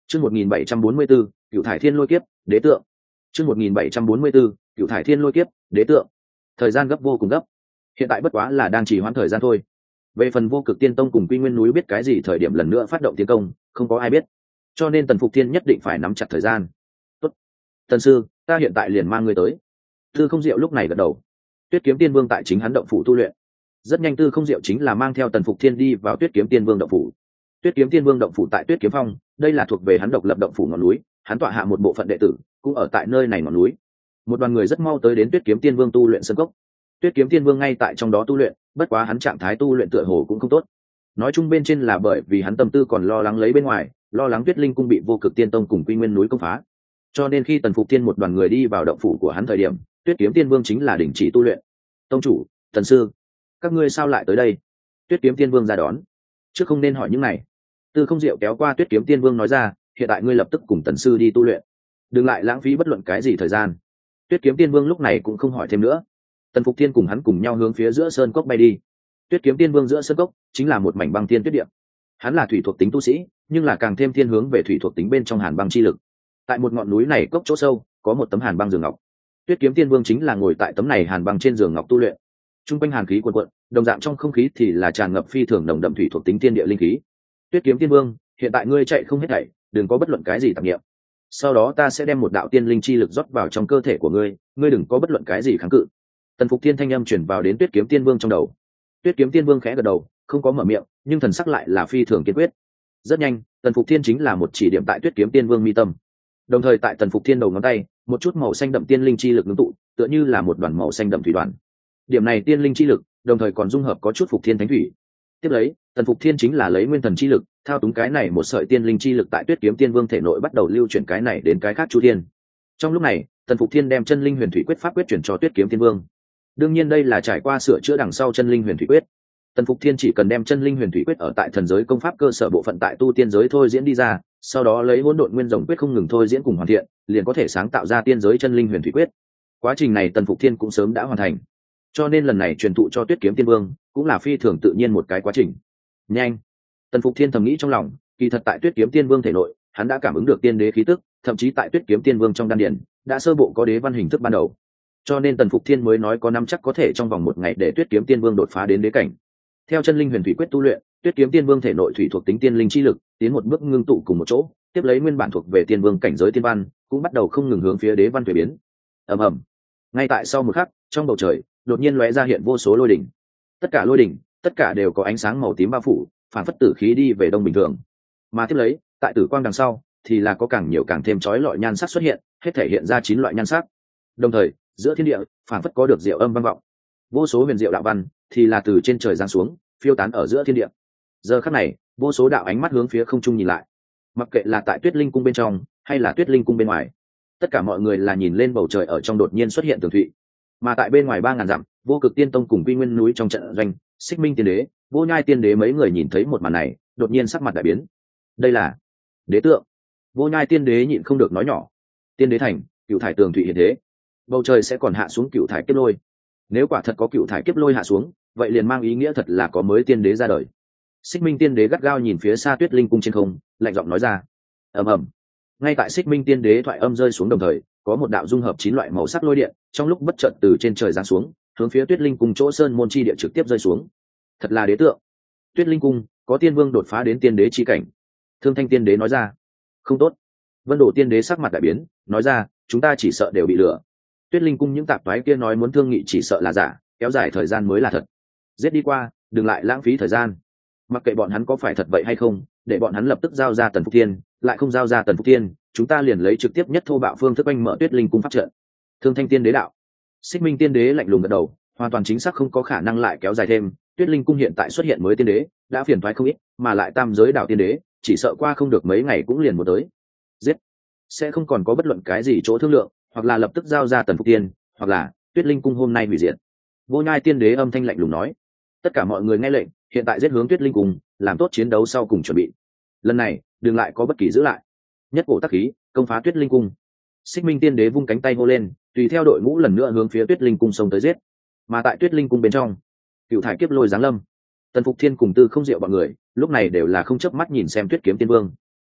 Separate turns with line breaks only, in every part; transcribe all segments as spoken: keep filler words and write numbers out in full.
Chương một nghìn bảy trăm bốn mươi 1744, Cửu thải thiên lôi kiếp, đế tượng. Chương một nghìn bảy trăm bốn mươi 1744, Cửu thải thiên lôi kiếp, đế tượng. Thời gian gấp vô cùng gấp. Hiện tại bất quá là đang trì hoãn thời gian thôi. Về phần Vô Cực Tiên Tông cùng Quy Nguyên núi biết cái gì thời điểm lần nữa phát động tiến công, không có ai biết. Cho nên Tần Phục Thiên nhất định phải nắm chặt thời gian. Tốt, Tần sư, ta hiện tại liền mang ngươi tới. Tư Không Diệu lúc này gật đầu. Tuyết Kiếm Tiên Vương tại chính hắn động phủ tu luyện. Rất nhanh Tư Không Diệu chính là mang theo Tần Phục Thiên đi vào Tuyết Kiếm Tiên Vương động phủ. Tuyết Kiếm Tiên Vương động phủ tại Tuyết Kiếm Phong, đây là thuộc về hắn độc lập động phủ ngọn núi, hắn tọa hạ một bộ phận đệ tử, cũng ở tại nơi này ngọn núi. Một đoàn người rất mau tới đến Tuyết Kiếm Tiên Vương tu luyện sân cốc. Tuyết Kiếm Tiên Vương ngay tại trong đó tu luyện, bất quá hắn trạng thái tu luyện tựa hồ cũng không tốt. Nói chung bên trên là bởi vì hắn tâm tư còn lo lắng lấy bên ngoài, lo lắng Tuyết Linh cung bị Vô Cực Tiên Tông cùng Quy Nguyên núi công phá. Cho nên khi Tần Phục Thiên một đoàn người đi vào động phủ của hắn thời điểm, Tuyết Kiếm Tiên Vương chính là đình chỉ tu luyện. "Tông chủ, Tần sư, các ngươi sao lại tới đây?" Tuyết Kiếm Tiên Vương ra đón. "Trước không nên hỏi những này." Tư Không Diệu kéo qua Tuyết Kiếm Tiên Vương nói ra, "Hiện tại ngươi lập tức cùng Tần sư đi tu luyện, đừng lại lãng phí bất luận cái gì thời gian." Tuyết Kiếm Tiên Vương lúc này cũng không hỏi thêm nữa. Tần Phục Thiên cùng hắn cùng nhau hướng phía giữa sơn cốc bay đi. Tuyết Kiếm Tiên Vương giữa sơn cốc chính là một mảnh băng thiên tuyết địa. Hắn là thủy thuộc tính tu sĩ, nhưng là càng thêm thiên hướng về thủy thuộc tính bên trong hàn băng chi lực. Tại một ngọn núi này cốc chỗ sâu, có một tấm hàn băng giường ngọc. Tuyết Kiếm Tiên Vương chính là ngồi tại tấm này hàn băng trên giường ngọc tu luyện. Trung quanh hàn khí cuồn cuộn, đồng dạng trong không khí thì là tràn ngập phi thường nồng đậm thủy thuộc tính thiên địa linh khí. Tuyết Kiếm Tiên Vương, hiện tại ngươi chạy không hết thảy, đừng có bất luận cái gì tạp niệm. Sau đó ta sẽ đem một đạo tiên linh chi lực rót vào trong cơ thể của ngươi, ngươi đừng có bất luận cái gì kháng cự. Tần Phục Thiên thanh âm truyền vào đến Tuyết Kiếm Tiên Vương trong đầu. Tuyết Kiếm Tiên Vương khẽ gật đầu, không có mở miệng, nhưng thần sắc lại là phi thường kiên quyết. Rất nhanh, Tần Phục Thiên chính là một chỉ điểm tại Tuyết Kiếm Tiên Vương mi tâm. Đồng thời tại Tần Phục Thiên đầu ngón tay, một chút màu xanh đậm tiên linh chi lực ngưng tụ, tựa như là một đoàn màu xanh đậm thủy đoàn. Điểm này tiên linh chi lực, đồng thời còn dung hợp có chút Phục Thiên Thánh Thủy. Tiếp lấy, Tần Phục Thiên chính là lấy nguyên thần chi lực, thao túng cái này một sợi tiên linh chi lực tại Tuyết Kiếm Tiên Vương thể nội bắt đầu lưu chuyển cái này đến cái khác chu thiên. Trong lúc này, Tần Phục Thiên đem chân linh huyền thủy quyết pháp quyết chuyển cho Tuyết Kiếm Tiên Vương. Đương nhiên đây là trải qua sửa chữa đằng sau chân linh huyền thủy quyết. Tần Phục Thiên chỉ cần đem chân linh huyền thủy quyết ở tại thần giới công pháp cơ sở bộ phận tại tu tiên giới thôi diễn đi ra, sau đó lấy hỗn độn nguyên rồng quyết không ngừng thôi diễn cùng hoàn thiện, liền có thể sáng tạo ra tiên giới chân linh huyền thủy quyết. Quá trình này Tần Phục Thiên cũng sớm đã hoàn thành, cho nên lần này truyền thụ cho Tuyết Kiếm Tiên Vương cũng là phi thường tự nhiên một cái quá trình. Nhanh! Tần Phục Thiên thầm nghĩ trong lòng, kỳ thật tại Tuyết Kiếm Tiên Vương thể nội, hắn đã cảm ứng được tiên đế khí tức, thậm chí tại Tuyết Kiếm Tiên Vương trong đan điển đã sơ bộ có đế văn hình thức ban đầu. Cho nên Tần Phục Thiên mới nói có năm chắc có thể trong vòng một ngày để Tuyết Kiếm Tiên Vương đột phá đến đế cảnh. Theo chân linh huyền thủy quyết tu luyện, Tuyết Kiếm Tiên Vương thể nội thủy thuộc tính tiên linh chi lực tiến một bước ngưng tụ cùng một chỗ, tiếp lấy nguyên bản thuộc về tiên vương cảnh giới tiên văn, cũng bắt đầu không ngừng hướng phía đế văn chuyển biến. Ầm ầm. Ngay tại sau một khắc, trong bầu trời đột nhiên lóe ra hiện vô số lôi đỉnh. Tất cả lôi đỉnh, tất cả đều có ánh sáng màu tím bao phủ, phản phất tử khí đi về đông bình thường. Mà tiếp lấy, tại tử quang đằng sau, thì là có càng nhiều càng thêm chói lọi nhan sắc xuất hiện, hết thể hiện ra chín loại nhan sắc. Đồng thời, giữa thiên địa, phản phất có được diệu âm vang vọng. Vô số huyền diệu đạo văn thì là từ trên trời giáng xuống, phiêu tán ở giữa thiên địa. Giờ khắc này, vô số đạo ánh mắt hướng phía không trung nhìn lại. Mặc kệ là tại Tuyết Linh cung bên trong, hay là Tuyết Linh cung bên ngoài, tất cả mọi người là nhìn lên bầu trời ở trong đột nhiên xuất hiện tường thụy. Mà tại bên ngoài ba ngàn dặm, Vô Cực Tiên Tông cùng Quy Nguyên núi trong trận doanh, Xích Minh Tiên Đế, Vô Nhai Tiên Đế mấy người nhìn thấy một màn này, đột nhiên sắc mặt đại biến. Đây là đế tượng. Vô Nhai Tiên Đế nhịn không được nói nhỏ. Tiên Đế thành, cựu thải tường thụy hiện thế. Bầu trời sẽ còn hạ xuống cựu thải kiếp lôi. Nếu quả thật có cựu thải kiếp lôi hạ xuống, vậy liền mang ý nghĩa thật là có mới tiên đế ra đời. Xích Minh Tiên Đế gắt gao nhìn phía xa Tuyết Linh cung trên không, lạnh giọng nói ra. Ầm ầm. Ngay tại Xích Minh Tiên Đế thoại âm rơi xuống đồng thời, có một đạo dung hợp chín loại màu sắc lôi điện, trong lúc bất chợt từ trên trời giáng xuống, hướng phía Tuyết Linh cung chỗ sơn môn chi địa trực tiếp rơi xuống. Thật là đế tượng. Tuyết Linh cung có tiên vương đột phá đến tiên đế chi cảnh. Thương Thanh Tiên Đế nói ra. Không tốt. Vân Đổ Tiên Đế sắc mặt đại biến, nói ra, chúng ta chỉ sợ đều bị lừa. Tuyết Linh cung những tạp toái kia nói muốn thương nghị chỉ sợ là giả, kéo dài thời gian mới là thật. Giết đi qua, đừng lại lãng phí thời gian. Mặc kệ bọn hắn có phải thật vậy hay không, để bọn hắn lập tức giao ra Tần Phục Thiên, lại không giao ra Tần Phục Thiên, chúng ta liền lấy trực tiếp nhất thô bạo phương thức oanh mở Tuyết Linh cung pháp trận. Thương Thanh Tiên Đế đạo. Xích Minh Tiên Đế lạnh lùng gật đầu, hoàn toàn chính xác không có khả năng lại kéo dài thêm. Tuyết Linh cung hiện tại xuất hiện mới tiên đế, đã phiền toái không ít, mà lại tam giới đạo tiên đế, chỉ sợ qua không được mấy ngày cũng liền một tới. Giết, sẽ không còn có bất luận cái gì chỗ thương lượng, hoặc là lập tức giao ra Tần Phục Thiên, hoặc là Tuyết Linh cung hôm nay hủy diệt. Vô Nhai Tiên Đế âm thanh lạnh lùng nói. Tất cả mọi người nghe lệnh, hiện tại giết hướng Tuyết Linh cung, làm tốt chiến đấu sau cùng chuẩn bị. Lần này, đừng lại có bất kỳ giữ lại. Nhất cổ tác khí, công phá Tuyết Linh cung. Xích Minh Tiên Đế vung cánh tay hô lên, tùy theo đội ngũ lần nữa hướng phía Tuyết Linh cung xông tới giết. Mà tại Tuyết Linh cung bên trong, cựu thải kiếp lôi giáng lâm. Tần Phục Thiên cùng Tư Không Diệu bọn người, lúc này đều là không chớp mắt nhìn xem Tuyết Kiếm Tiên Vương.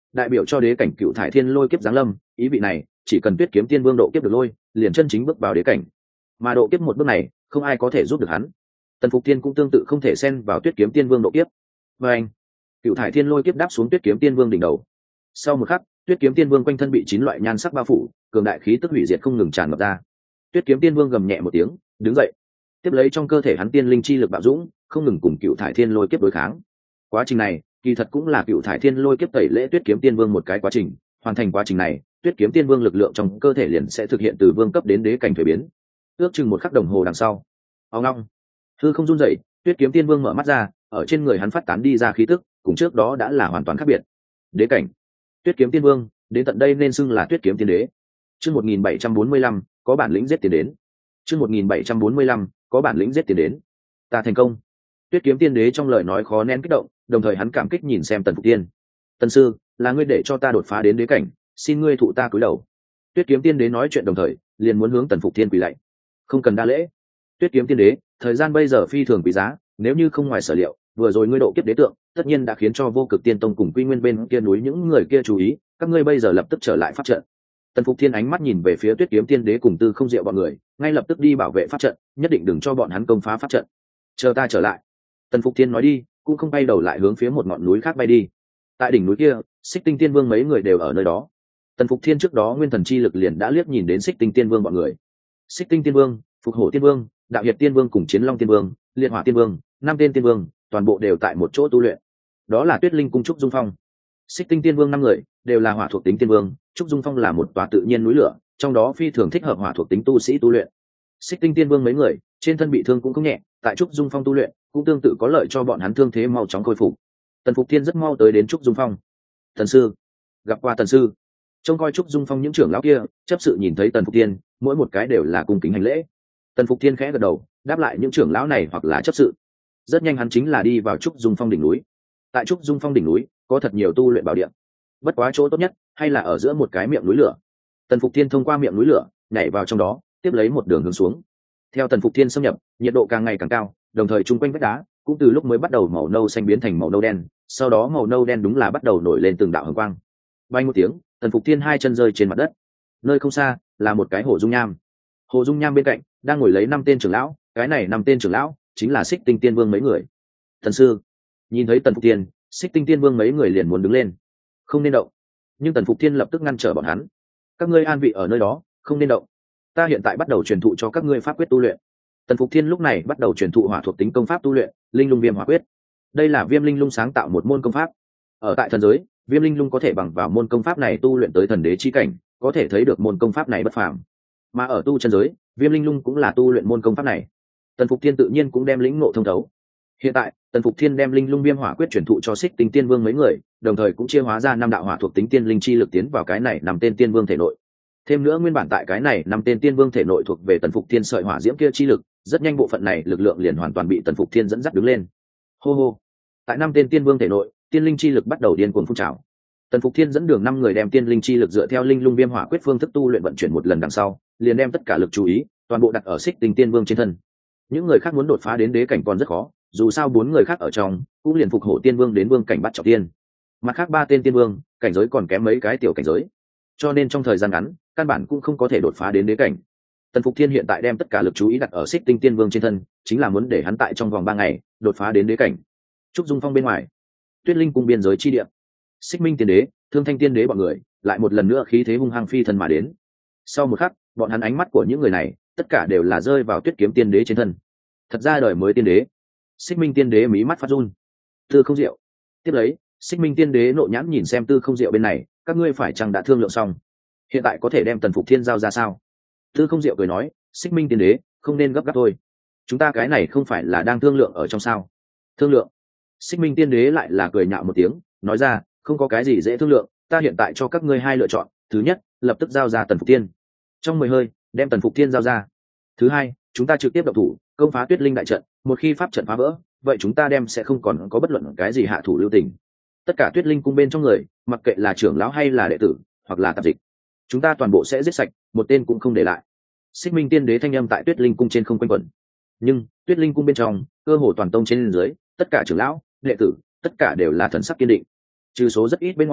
đại biểu cho đế cảnh cựu thải thiên lôi kiếp giáng lâm. Ý vị này chỉ cần Tuyết Kiếm Tiên Vương độ kiếp được lôi, liền chân chính bước vào đế cảnh, mà độ kiếp một bước này không ai có thể giúp được hắn. Tần Phục Thiên cũng tương tự không thể xen vào Tuyết Kiếm Tiên Vương độ kiếp. Và anh, cựu thải thiên lôi kiếp đáp xuống Tuyết Kiếm Tiên Vương đỉnh đầu. Sau một khắc, Tuyết Kiếm Tiên Vương quanh thân bị chín loại nhan sắc bao phủ, cường đại khí tức hủy diệt không ngừng tràn ngập ra. Tuyết Kiếm Tiên Vương gầm nhẹ một tiếng, đứng dậy. Tiếp lấy trong cơ thể hắn tiên linh chi lực bạo dũng, không ngừng cùng cựu thải thiên lôi kiếp đối kháng. Quá trình này, kỳ thật cũng là cựu thải thiên lôi kiếp tẩy lễ Tuyết Kiếm Tiên Vương một cái quá trình. Hoàn thành quá trình này, Tuyết Kiếm Tiên Vương lực lượng trong cơ thể liền sẽ thực hiện từ vương cấp đến đế cảnh thuế biến. Ước chừng một khắc đồng hồ đằng sau, ong ong, hư không run rẩy, Tuyết Kiếm Tiên Vương mở mắt ra, ở trên người hắn phát tán đi ra khí tức, cùng trước đó đã là hoàn toàn khác biệt. Đế cảnh, Tuyết Kiếm Tiên Vương, đến tận đây nên xưng là Tuyết Kiếm Tiên Đế. Chương một nghìn bảy trăm bốn mươi lăm, có bản lĩnh giết tiền đến. Chương một nghìn bảy trăm bốn mươi lăm, có bản lĩnh giết tiền đến. Ta thành công. Tuyết Kiếm Tiên Đế trong lời nói khó nén kích động, đồng thời hắn cảm kích nhìn xem Tần Phục Tiên. Tần sư, là ngươi để cho ta đột phá đến đế cảnh, xin ngươi thụ ta cúi đầu. Tuyết Kiếm Tiên Đế nói chuyện đồng thời, liền muốn hướng Tần Phục Thiên quỳ lạy. Không cần đa lễ. Tuyết Kiếm Tiên Đế, thời gian bây giờ phi thường quý giá, nếu như không ngoài sở liệu, vừa rồi ngươi độ kiếp đế tượng, tất nhiên đã khiến cho Vô Cực Tiên Tông cùng Quy Nguyên bên kia núi những người kia chú ý, các ngươi bây giờ lập tức trở lại pháp trận. Tần Phục Thiên ánh mắt nhìn về phía Tuyết Kiếm Tiên Đế cùng Tư Không Diệu bọn người, ngay lập tức đi bảo vệ pháp trận, nhất định đừng cho bọn hắn công phá pháp trận. Chờ ta trở lại. Tần Phục Thiên nói đi, cũng không bay đầu lại hướng phía một ngọn núi khác bay đi. Tại đỉnh núi kia, Xích Tinh Tiên Vương mấy người đều ở nơi đó. Tần Phục Thiên trước đó nguyên thần chi lực liền đã liếc nhìn đến Xích Tinh Tiên Vương bọn người. Xích Tinh Tiên Vương, Phục Hổ Tiên Vương, Đạo Hiệt Tiên Vương cùng Chiến Long Tiên Vương, Liệt Hỏa Tiên Vương, năm tên tiên vương, toàn bộ đều tại một chỗ tu luyện. Đó là Tuyết Linh cung Trúc Dung Phong. Xích Tinh Tiên Vương năm người đều là hỏa thuộc tính tiên vương, Trúc Dung Phong là một tòa tự nhiên núi lửa, trong đó phi thường thích hợp hỏa thuộc tính tu sĩ tu luyện. Xích Tinh Tiên Vương mấy người trên thân bị thương cũng không nhẹ, tại Trúc Dung Phong tu luyện cũng tương tự có lợi cho bọn hắn thương thế mau chóng khôi phục. Tần Phục Thiên rất mau tới đến Trúc Dung Phong. Tần sư, gặp qua Tần sư. Trông coi Trúc Dung Phong những trưởng lão kia chấp sự nhìn thấy Tần Phục Thiên, mỗi một cái đều là cung kính hành lễ. Tần Phục Thiên khẽ gật đầu, đáp lại những trưởng lão này hoặc là chấp sự. Rất nhanh hắn chính là đi vào Trúc Dung Phong đỉnh núi. Tại Trúc Dung Phong đỉnh núi có thật nhiều tu luyện bảo địa, bất quá chỗ tốt nhất hay là ở giữa một cái miệng núi lửa. Tần Phục Thiên thông qua miệng núi lửa nhảy vào trong đó, tiếp lấy một đường hướng xuống. Theo Tần Phục Thiên xâm nhập, nhiệt độ càng ngày càng cao, đồng thời chung quanh vách đá cũng từ lúc mới bắt đầu màu nâu xanh biến thành màu nâu đen, sau đó màu nâu đen đúng là bắt đầu nổi lên từng đạo hồng quang. Bay một tiếng, Tần Phục Thiên hai chân rơi trên mặt đất. Nơi không xa là một cái hồ dung nham. Hồ dung nham bên cạnh đang ngồi lấy năm tên trưởng lão, cái này năm tên trưởng lão chính là Xích Tinh Tiên Vương mấy người. Thần sư, nhìn thấy Tần Phục Thiên, Xích Tinh Tiên Vương mấy người liền muốn đứng lên, không nên động. Nhưng Tần Phục Thiên lập tức ngăn trở bọn hắn. Các ngươi an vị ở nơi đó, không nên động. Ta hiện tại bắt đầu truyền thụ cho các ngươi pháp quyết tu luyện. Tần Phục Thiên lúc này bắt đầu truyền thụ hỏa thuộc tính công pháp tu luyện, Linh Lung Viêm Hỏa Quyết. Đây là Viêm Linh Lung sáng tạo một môn công pháp. Ở tại thần giới, Viêm Linh Lung có thể bằng vào môn công pháp này tu luyện tới thần đế chi cảnh, có thể thấy được môn công pháp này bất phàm. Mà ở tu chân giới, Viêm Linh Lung cũng là tu luyện môn công pháp này. Tần Phục Thiên tự nhiên cũng đem lĩnh ngộ thông thấu. Hiện tại, Tần Phục Thiên đem Linh Lung Viêm Hỏa Quyết truyền thụ cho Xích Tinh Tiên Vương mấy người, đồng thời cũng chia hóa ra năm đạo hỏa thuộc tính tiên linh chi lực tiến vào cái này nằm tên tiên vương thể nội. Thêm nữa nguyên bản tại cái này năm tên tiên vương thể nội thuộc về Tần Phục Thiên sợi hỏa diễm kia chi lực, rất nhanh bộ phận này lực lượng liền hoàn toàn bị Tần Phục Thiên dẫn dắt đứng lên. Hô hô. Tại năm tên tiên vương thể nội, tiên linh chi lực bắt đầu điên cuồng phun trào. Tần Phục Thiên dẫn đường năm người đem tiên linh chi lực dựa theo Linh Lung Viêm Hỏa Quyết phương thức tu luyện vận chuyển một lần đằng sau, liền đem tất cả lực chú ý toàn bộ đặt ở Xích Tinh Tiên Vương trên thân. Những người khác muốn đột phá đến đế cảnh còn rất khó, dù sao bốn người khác ở trong cũng liền Phục Hổ Tiên Vương đến vương cảnh bắt trọng tiên. Mặt khác ba tên tiên vương, cảnh giới còn kém mấy cái tiểu cảnh giới. Cho nên trong thời gian ngắn, căn bản cũng không có thể đột phá đến đế cảnh. Tần Phục Thiên hiện tại đem tất cả lực chú ý đặt ở Xích Tinh Tiên Vương trên thân, chính là muốn để hắn tại trong vòng ba ngày đột phá đến đế cảnh. Trúc Dung Phong bên ngoài, Tuyết Linh cung biên giới chi địa, Xích Minh Tiên Đế, Thương Thanh Tiên Đế bọn người lại một lần nữa khí thế hung hăng phi thân mà đến. Sau một khắc, bọn hắn ánh mắt của những người này tất cả đều là rơi vào Tuyết Kiếm Tiên Đế trên thân. Thật ra đời mới tiên đế. Xích Minh Tiên Đế mí mắt phát run. Tư Không Diệu. Tiếp lấy, Xích Minh Tiên Đế nộ nhãn nhìn xem Tư Không Diệu bên này, các ngươi phải chăng đã thương lượng xong? Hiện tại có thể đem Tần Phục Thiên giao ra sao? Tư Không Diệu cười nói, Xích Minh Tiên Đế, không nên gấp gáp thôi. Chúng ta cái này không phải là đang thương lượng ở trong sao? Thương lượng? Xích Minh Tiên Đế lại là cười nhạo một tiếng, nói ra, không có cái gì dễ thương lượng, ta hiện tại cho các ngươi hai lựa chọn. Thứ nhất, lập tức giao ra Tần Phục Thiên, trong mười hơi đem Tần Phục Thiên giao ra. Thứ hai, chúng ta trực tiếp động thủ công phá Tuyết Linh đại trận, một khi pháp trận phá vỡ, vậy chúng ta đem sẽ không còn có bất luận cái gì hạ thủ lưu tình. Tất cả Tuyết Linh cung bên trong người, mặc kệ là trưởng lão hay là đệ tử hoặc là tạp dịch, chúng ta toàn bộ sẽ giết sạch, một tên cũng không để lại. Xích Minh Tiên Đế thanh âm tại Tuyết Linh cung trên không quanh quẩn. Nhưng Tuyết Linh cung bên trong, cơ hồ toàn tông trên dưới, tất cả trưởng lão, đệ tử, tất cả đều là thần sắc kiên định. Trừ số rất ít bên ngoài,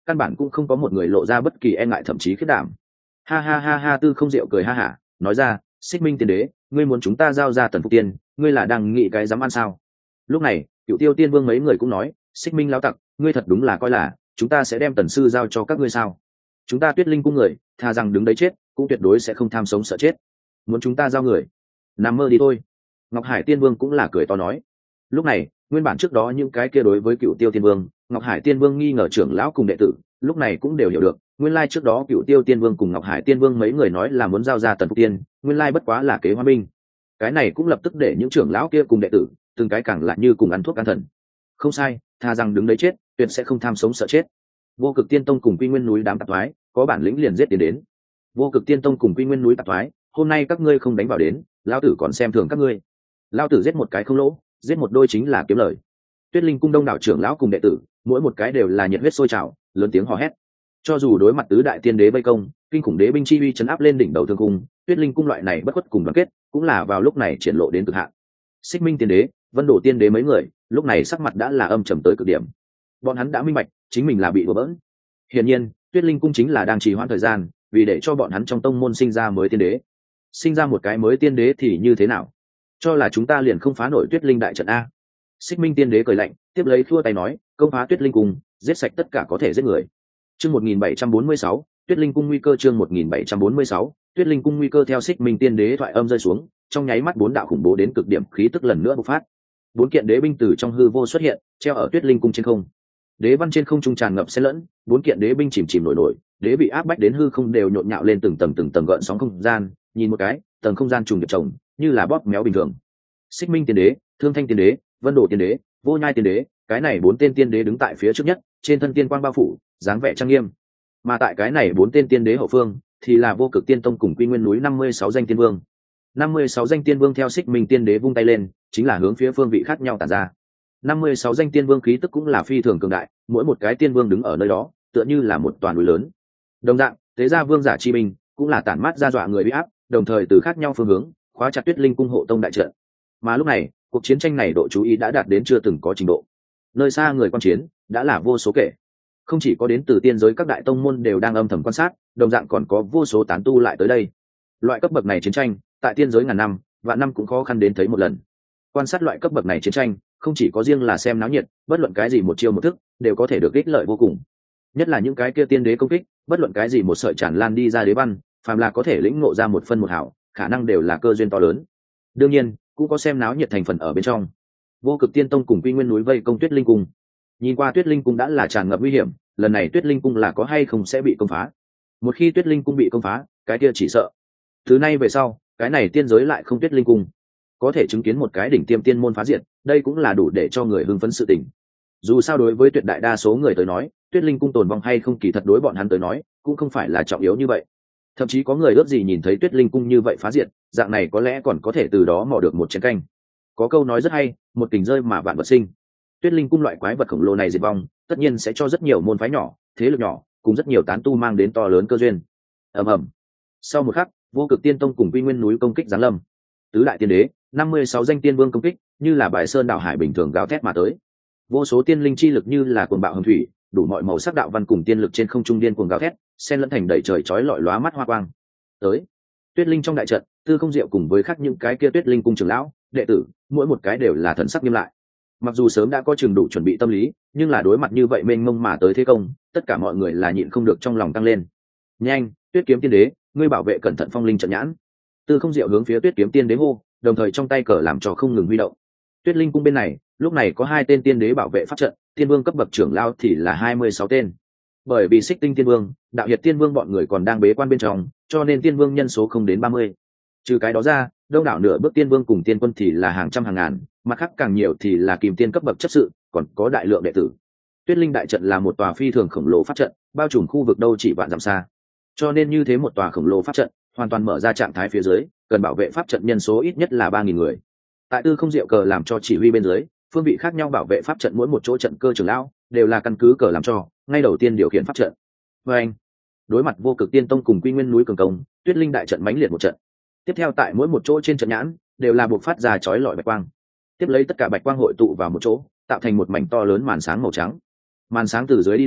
căn bản cũng không có một người lộ ra bất kỳ e ngại thậm chí khiết đảm. Ha ha ha ha, Tư Không Diệu cười ha hả nói ra, Xích Minh tiên đế, ngươi muốn chúng ta giao ra Tần Phục Tiên, ngươi là đang nghĩ cái dám ăn sao? Lúc này Cựu Tiêu Tiên Vương mấy người cũng nói, Xích Minh lão tặc, ngươi thật đúng là coi là chúng ta sẽ đem Tần sư giao cho các ngươi sao? Chúng ta Tuyết Linh cung người thà rằng đứng đấy chết cũng tuyệt đối sẽ không tham sống sợ chết. Muốn chúng ta giao người, nằm mơ đi thôi. Ngọc Hải Tiên Vương cũng là cười to nói. Lúc này nguyên bản trước đó những cái kia đối với Cựu Tiêu Tiên Vương, Ngọc Hải Tiên Vương nghi ngờ trưởng lão cùng đệ tử, lúc này cũng đều hiểu được, nguyên lai trước đó Cựu Tiêu Tiên Vương cùng Ngọc Hải Tiên Vương mấy người nói là muốn giao ra Tần Phục Tiên, nguyên lai bất quá là kế hoa binh. Cái này cũng lập tức để những trưởng lão kia cùng đệ tử từng cái càng lại như cùng ăn thuốc an thần. Không sai, thà rằng đứng đấy chết tuyệt sẽ không tham sống sợ chết. Vô Cực Tiên Tông cùng Quy Nguyên núi đám tạp thoái có bản lĩnh liền giết tiến đến. Vô Cực Tiên Tông cùng Quy Nguyên núi tạp thoái, hôm nay các ngươi không đánh vào đến, lão tử còn xem thường các ngươi. Lão tử giết một cái không lỗ, giết một đôi chính là kiếm lời. Tuyết Linh cung đông đảo trưởng lão cùng đệ tử, mỗi một cái đều là nhiệt huyết sôi trào, lớn tiếng hò hét. Cho dù đối mặt tứ đại tiên đế vây công, kinh khủng đế binh chi uy chấn áp lên đỉnh đầu thương cung, Tuyết Linh cung loại này bất khuất cùng đoàn kết, cũng là vào lúc này triển lộ đến cực hạn. Xích Minh tiên đế, Vân Đổ tiên đế mấy người, lúc này sắc mặt đã là âm trầm tới cực điểm. Bọn hắn đã minh bạch, chính mình là bị đùa bỡn. Hiển nhiên, Tuyết Linh cung chính là đang trì hoãn thời gian, vì để cho bọn hắn trong tông môn sinh ra mới tiên đế. Sinh ra một cái mới tiên đế thì như thế nào? Cho là chúng ta liền không phá nổi Tuyết Linh đại trận a? Xích Minh tiên đế cười lạnh, tiếp lấy khua tay nói, công phá Tuyết Linh cung, giết sạch tất cả có thể giết người. Chương một nghìn bảy trăm bốn mươi sáu, Tuyết Linh cung nguy cơ. Chương một nghìn bảy trăm bốn mươi sáu, Tuyết Linh cung nguy cơ. Theo Xích Minh tiên đế thoại âm rơi xuống, trong nháy mắt bốn đạo khủng bố đến cực điểm khí tức lần nữa bộc phát. Bốn kiện đế binh từ trong hư vô xuất hiện, treo ở Tuyết Linh cung trên không. Đế văn trên không trung tràn ngập xen lẫn, bốn kiện đế binh chìm chìm nổi nổi, đế bị áp bách đến hư không đều nhộn nhạo lên từng tầng từng tầng gợn sóng không gian, nhìn một cái, tầng không gian trùng điệp chồng, như là bóp méo bình thường. Xích Minh tiên đế, Thương Thanh tiên đế, Vân Đổ tiên đế, Vô Nhai tiên đế, cái này bốn tên tiên đế đứng tại phía trước nhất, trên thân tiên quang bao phủ, dáng vẻ trang nghiêm. Mà tại cái này bốn tên tiên đế hậu phương, thì là Vô Cực Tiên Tông cùng Quy Nguyên núi năm mươi sáu danh tiên vương. năm mươi sáu danh tiên vương theo Xích Minh tiên đế vung tay lên, chính là hướng phía phương vị khác nhau tản ra. năm mươi sáu danh tiên vương khí tức cũng là phi thường cường đại, mỗi một cái tiên vương đứng ở nơi đó, tựa như là một toàn núi lớn. Đồng dạng, thế gia vương giả chi minh, cũng là tản mát ra dọa người uy áp, đồng thời từ khác nhau phương hướng, khóa chặt Tuyết Linh cung hộ tông đại trận. Mà lúc này, cuộc chiến tranh này độ chú ý đã đạt đến chưa từng có trình độ. Nơi xa người quan chiến đã là vô số kể, không chỉ có đến từ tiên giới các đại tông môn đều đang âm thầm quan sát, đồng dạng còn có vô số tán tu lại tới đây. Loại cấp bậc này chiến tranh, tại tiên giới ngàn năm, vạn năm cũng khó khăn đến thấy một lần. Quan sát loại cấp bậc này chiến tranh, không chỉ có riêng là xem náo nhiệt, bất luận cái gì một chiêu một thức đều có thể được ích lợi vô cùng. Nhất là những cái kia tiên đế công kích, bất luận cái gì một sợi tràn lan đi ra đế văn, phàm là có thể lĩnh ngộ ra một phân một hảo, khả năng đều là cơ duyên to lớn. Đương nhiên, cũng có xem náo nhiệt thành phần ở bên trong. Vô Cực Tiên Tông cùng Quy Nguyên núi vây công Tuyết Linh cung. Nhìn qua Tuyết Linh cung đã là tràn ngập nguy hiểm, lần này Tuyết Linh cung là có hay không sẽ bị công phá. Một khi Tuyết Linh cung bị công phá, cái kia chỉ sợ thứ nay về sau, cái này tiên giới lại không Tuyết Linh cung. Có thể chứng kiến một cái đỉnh tiêm tiên môn phá diệt, đây cũng là đủ để cho người hưng phấn sự tình. Dù sao đối với tuyệt đại đa số người tới nói, Tuyết Linh cung tồn vong hay không kỳ thật đối bọn hắn tới nói, cũng không phải là trọng yếu như vậy. Thậm chí có người ước gì nhìn thấy Tuyết Linh cung như vậy phá diệt, dạng này có lẽ còn có thể từ đó mò được một chén canh. Có câu nói rất hay, một tình rơi mà vạn vật sinh. Tuyết Linh cung loại quái vật khổng lồ này diệt vong, tất nhiên sẽ cho rất nhiều môn phái nhỏ, thế lực nhỏ, cùng rất nhiều tán tu mang đến to lớn cơ duyên. Ầm ầm. Sau một khắc, Vô Cực Tiên Tông cùng Quy Nguyên núi công kích giáng lâm. Tứ đại tiên đế, năm mươi sáu danh tiên vương công kích, như là bài sơn đảo hải bình thường gào thét mà tới. Vô số tiên linh chi lực như là cuồng bạo hồng thủy, đủ mọi màu sắc đạo văn cùng tiên lực trên không trung điên cuồng gào thét, xen lẫn thành đầy trời chói lọi lóa mắt hoa quang. Tới, Tuyết Linh trong đại trận, Tư Không Diệu cùng với khác những cái kia Tuyết Linh cung trưởng lão, đệ tử, mỗi một cái đều là thần sắc nghiêm lại. Mặc dù sớm đã có chừng đủ chuẩn bị tâm lý, nhưng là đối mặt như vậy mênh mông mà tới thế công, tất cả mọi người là nhịn không được trong lòng tăng lên. Nhanh, Tuyết Kiếm tiên đế, ngươi bảo vệ cẩn thận phong linh trận nhãn. Tư Không Diệu hướng phía Tuyết Kiếm tiên đế hô, đồng thời trong tay cờ làm cho không ngừng huy động. Tuyết Linh cung bên này, lúc này có hai tên tiên đế bảo vệ pháp trận, tiên vương cấp bậc trưởng lão thì là hai mươi sáu tên. Bởi vì Xích Tinh tiên vương, Đạo Hiệt tiên vương bọn người còn đang bế quan bên trong, cho nên tiên vương nhân số không đến ba mươi. Trừ cái đó ra, đông đảo nửa bước tiên vương cùng tiên quân thì là hàng trăm hàng ngàn, mặt khác càng nhiều thì là kìm tiên cấp bậc chấp sự, còn có đại lượng đệ tử. Tuyết Linh đại trận là một tòa phi thường khổng lồ pháp trận, bao trùm khu vực đâu chỉ vạn dặm xa. Cho nên như thế một tòa khổng lồ pháp trận, hoàn toàn mở ra trạng thái phía dưới, cần bảo vệ pháp trận nhân số ít nhất là ba nghìn người. Tại Tư Không Diệu cờ làm cho chỉ huy bên dưới, phương vị khác nhau bảo vệ pháp trận mỗi một chỗ trận cơ trưởng lão đều là căn cứ cờ làm cho, ngay đầu tiên điều khiển pháp trận. Và anh, đối mặt Vô Cực Tiên Tông cùng Quy Nguyên núi cường công, Tuyết Linh đại trận mãnh liệt một trận. Tiếp theo tại mỗi một chỗ trên trận nhãn đều là buộc phát ra chói lọi bạch quang. Tiếp lấy tất cả bạch quang hội tụ vào một chỗ, tạo thành một mảnh to lớn màn sáng màu trắng. Màn sáng từ dưới đi lên,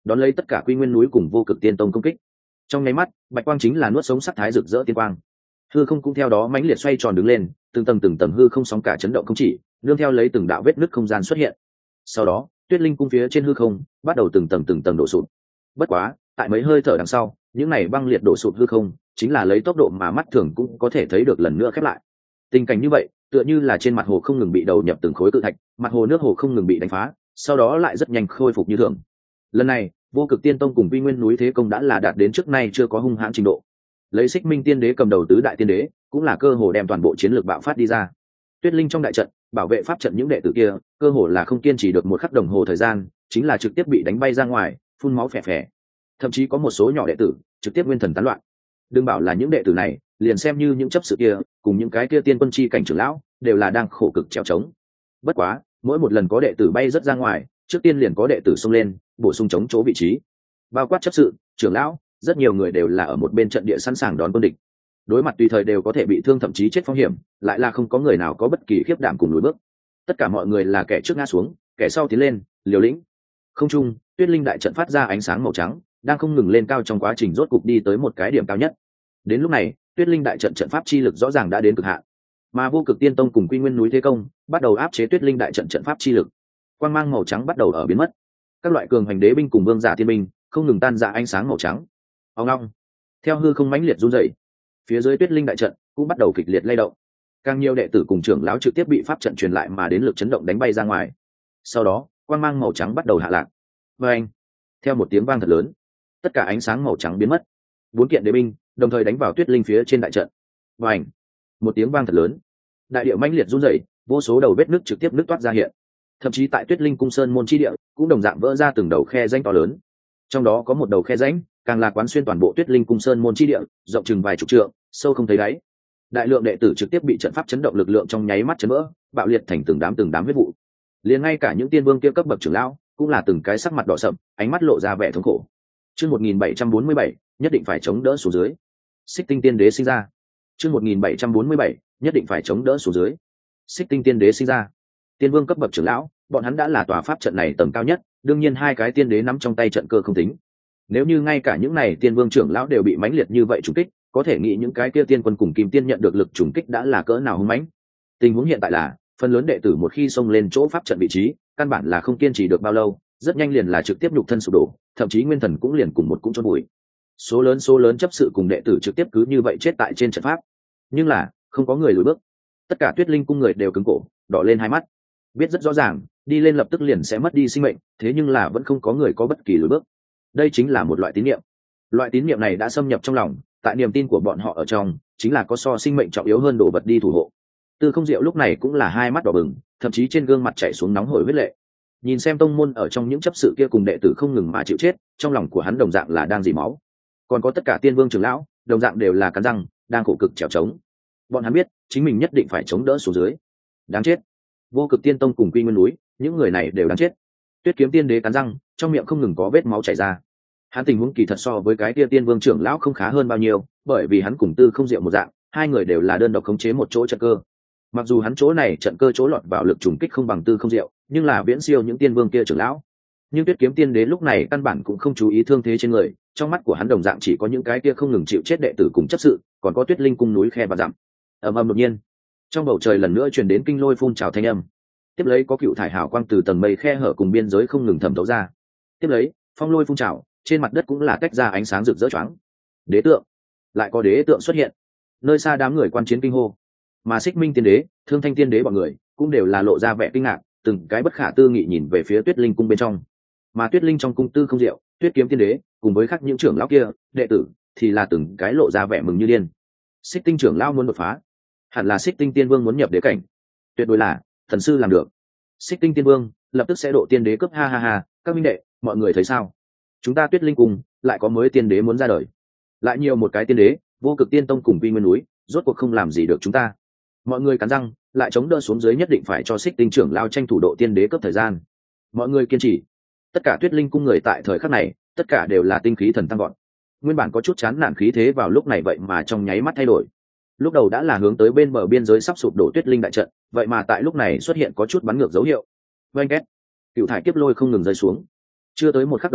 đón lấy tất cả quy nguyên núi cùng vô cực tiên tông công kích. Trong nháy mắt, bạch quang chính là nuốt sống sắc thái rực rỡ tiên quang, hư không cũng theo đó mãnh liệt xoay tròn đứng lên, từng tầng từng tầng hư không sóng cả chấn động không chỉ, nương theo lấy từng đạo vết nứt không gian xuất hiện. Sau đó, tuyết linh cung phía trên hư không bắt đầu từng tầng từng tầng đổ sụp. Bất quá, tại mấy hơi thở đằng sau, những này băng liệt đổ sụp hư không chính là lấy tốc độ mà mắt thường cũng có thể thấy được lần nữa khép lại. Tình cảnh như vậy, tựa như là trên mặt hồ không ngừng bị đầu nhập từng khối cự thạch, mặt hồ nước hồ không ngừng bị đánh phá, sau đó lại rất nhanh khôi phục như thường. Lần này, vô cực tiên tông cùng vi nguyên núi thế công đã là đạt đến trước nay chưa có hung hãn trình độ. Lấy xích minh tiên đế cầm đầu tứ đại tiên đế, cũng là cơ hồ đem toàn bộ chiến lược bạo phát đi ra. Tuyết linh trong đại trận bảo vệ pháp trận những đệ tử kia, cơ hồ là không kiên trì được một khắc đồng hồ thời gian, chính là trực tiếp bị đánh bay ra ngoài, phun máu phè phè. Thậm chí có một số nhỏ đệ tử trực tiếp nguyên thần tán loạn. Đừng bảo là những đệ tử này, liền xem như những chấp sự kia cùng những cái kia tiên quân chi cảnh trưởng lão đều là đang khổ cực trèo trống. Bất quá, mỗi một lần có đệ tử bay rất ra ngoài, trước tiên liền có đệ tử xông lên bổ sung chống chỗ vị trí, bao quát chấp sự, trưởng lão, rất nhiều người đều là ở một bên trận địa sẵn sàng đón quân địch. Đối mặt tùy thời đều có thể bị thương thậm chí chết phong hiểm, lại là không có người nào có bất kỳ khiếp đảm cùng lùi bước. Tất cả mọi người là kẻ trước ngã xuống, kẻ sau tiến lên, liều lĩnh. Không trung, tuyết linh đại trận phát ra ánh sáng màu trắng, đang không ngừng lên cao trong quá trình rốt cục đi tới một cái điểm cao nhất. Đến lúc này, tuyết linh đại trận trận pháp chi lực rõ ràng đã đến cực hạn, mà vô cực tiên tông cùng quy nguyên núi thế công bắt đầu áp chế tuyết linh đại trận trận pháp chi lực. Quang mang màu trắng bắt đầu ở biến mất, các loại cường hành đế binh cùng vương giả thiên binh không ngừng tan ra ánh sáng màu trắng. Ông long, theo hư không mãnh liệt run rẩy, phía dưới tuyết linh đại trận cũng bắt đầu kịch liệt lay động, càng nhiều đệ tử cùng trưởng lão trực tiếp bị pháp trận truyền lại mà đến lực chấn động đánh bay ra ngoài. Sau đó, quang mang màu trắng bắt đầu hạ lạc. Và anh, theo một tiếng vang thật lớn, tất cả ánh sáng màu trắng biến mất, bốn kiện đế binh đồng thời đánh vào tuyết linh phía trên đại trận. Và anh, một tiếng vang thật lớn, đại địa mãnh liệt run rẩy, vô số đầu vết nứt trực tiếp nứt toát ra hiện. Thậm chí tại tuyết linh cung sơn môn chi địa cũng đồng dạng vỡ ra từng đầu khe rãnh to lớn, trong đó có một đầu khe rãnh càng là quán xuyên toàn bộ tuyết linh cung sơn môn chi địa, rộng chừng vài chục trượng, sâu không thấy đáy. Đại lượng đệ tử trực tiếp bị trận pháp chấn động lực lượng trong nháy mắt chấn vỡ, bạo liệt thành từng đám từng đám huyết vụ. Liền ngay cả những tiên vương kia cấp bậc trưởng lão cũng là từng cái sắc mặt đỏ sậm, ánh mắt lộ ra vẻ thống khổ. Chương một nghìn bảy trăm bốn mươi bảy, nhất định phải chống đỡ xuống dưới. Xích tinh tiên đế sinh ra. Chương một nghìn bảy trăm bốn mươi bảy, nhất định phải chống đỡ xuống dưới. Xích tinh tiên đế sinh ra. Tiên vương cấp bậc trưởng lão, bọn hắn đã là tòa pháp trận này tầng cao nhất, đương nhiên hai cái tiên đế nắm trong tay trận cơ không tính. Nếu như ngay cả những này tiên vương trưởng lão đều bị mãnh liệt như vậy trùng kích, có thể nghĩ những cái kia tiên quân cùng kim tiên nhận được lực trùng kích đã là cỡ nào hung mãnh. Tình huống hiện tại là, phần lớn đệ tử một khi xông lên chỗ pháp trận vị trí, căn bản là không kiên trì được bao lâu, rất nhanh liền là trực tiếp nhục thân sụp đổ, thậm chí nguyên thần cũng liền cùng một cũng chôn bụi. Số lớn số lớn chấp sự cùng đệ tử trực tiếp cứ như vậy chết tại trên trận pháp. Nhưng là, không có người lùi bước. Tất cả tuyết linh cung người đều cứng cổ, đỏ lên hai mắt. Biết rất rõ ràng, đi lên lập tức liền sẽ mất đi sinh mệnh, thế nhưng là vẫn không có người có bất kỳ lùi bước. Đây chính là một loại tín niệm. Loại tín niệm này đã xâm nhập trong lòng, tại niềm tin của bọn họ ở trong, chính là có so sinh mệnh trọng yếu hơn đồ vật đi thủ hộ. Tư Không Diệu lúc này cũng là hai mắt đỏ bừng, thậm chí trên gương mặt chảy xuống nóng hổi huyết lệ. Nhìn xem tông môn ở trong những chấp sự kia cùng đệ tử không ngừng mà chịu chết, trong lòng của hắn đồng dạng là đang dỉ máu. Còn có tất cả tiên vương trưởng lão, đồng dạng đều là cắn răng, đang khổ cực trèo trống. Bọn hắn biết, chính mình nhất định phải chống đỡ xuống dưới. Đáng chết. Vô Cực Tiên Tông cùng Quy Nguyên núi, những người này đều đáng chết. Tuyết Kiếm Tiên Đế cắn răng, trong miệng không ngừng có vết máu chảy ra. Hắn tình huống kỳ thật so với cái kia tiên vương trưởng lão không khá hơn bao nhiêu, bởi vì hắn cùng Tư Không Diệu một dạng, hai người đều là đơn độc khống chế một chỗ trận cơ. Mặc dù hắn chỗ này trận cơ chỗ lọt vào lực trùng kích không bằng Tư Không Diệu, nhưng là viễn siêu những tiên vương kia trưởng lão. Nhưng Tuyết Kiếm Tiên Đế lúc này căn bản cũng không chú ý thương thế trên người, trong mắt của hắn đồng dạng chỉ có những cái kia không ngừng chịu chết đệ tử cùng chấp sự, còn có Tuyết Linh cung núi khe và dặm. Ầm ầm đột nhiên, trong bầu trời lần nữa truyền đến kinh lôi phun trào thanh âm. Tiếp lấy có cựu thải hào quang từ tầng mây khe hở cùng biên giới không ngừng thẩm thấu ra. Tiếp lấy, phong lôi phun trào, trên mặt đất cũng là tách ra ánh sáng rực rỡ choáng. Đế tượng, lại có đế tượng xuất hiện. Nơi xa đám người quan chiến kinh hô, mà Xích Minh Tiên Đế, Thương Thanh Tiên Đế bọn người cũng đều là lộ ra vẻ kinh ngạc, từng cái bất khả tư nghị nhìn về phía Tuyết Linh cung bên trong. Mà Tuyết Linh trong cung Tư Không Diệu, Tuyết Kiếm Tiên Đế cùng với các những trưởng lão kia, đệ tử thì là từng cái lộ ra vẻ mừng như điên. Xích Tinh trưởng lão muốn đột phá, hẳn là Xích Tinh Tiên Vương muốn nhập đế cảnh, tuyệt đối là thần sư làm được. Xích Tinh Tiên Vương lập tức sẽ độ tiên đế cấp, ha ha ha, các minh đệ, mọi người thấy sao? Chúng ta Tuyết Linh cung lại có mới tiên đế muốn ra đời, lại nhiều một cái tiên đế, Vô Cực Tiên Tông cùng Vi Nguyên núi, rốt cuộc không làm gì được chúng ta. Mọi người cắn răng, lại chống đỡ xuống dưới, nhất định phải cho Xích Tinh trưởng lao tranh thủ độ tiên đế cấp thời gian. Mọi người kiên trì. Tất cả Tuyết Linh cung người tại thời khắc này, tất cả đều là tinh khí thần tăng gọn. Nguyên bản có chút chán nản khí thế vào lúc này vậy mà trong nháy mắt thay đổi. Lúc đầu đã là hướng tới bên bờ biên giới sắp sụp đổ Tuyết Linh đại trận, vậy mà tại lúc này xuất hiện có chút bắn ngược dấu hiệu. Vâng két, cựu thải kiếp lôi không ngừng rơi xuống. Chưa tới một khắc đồng hồ,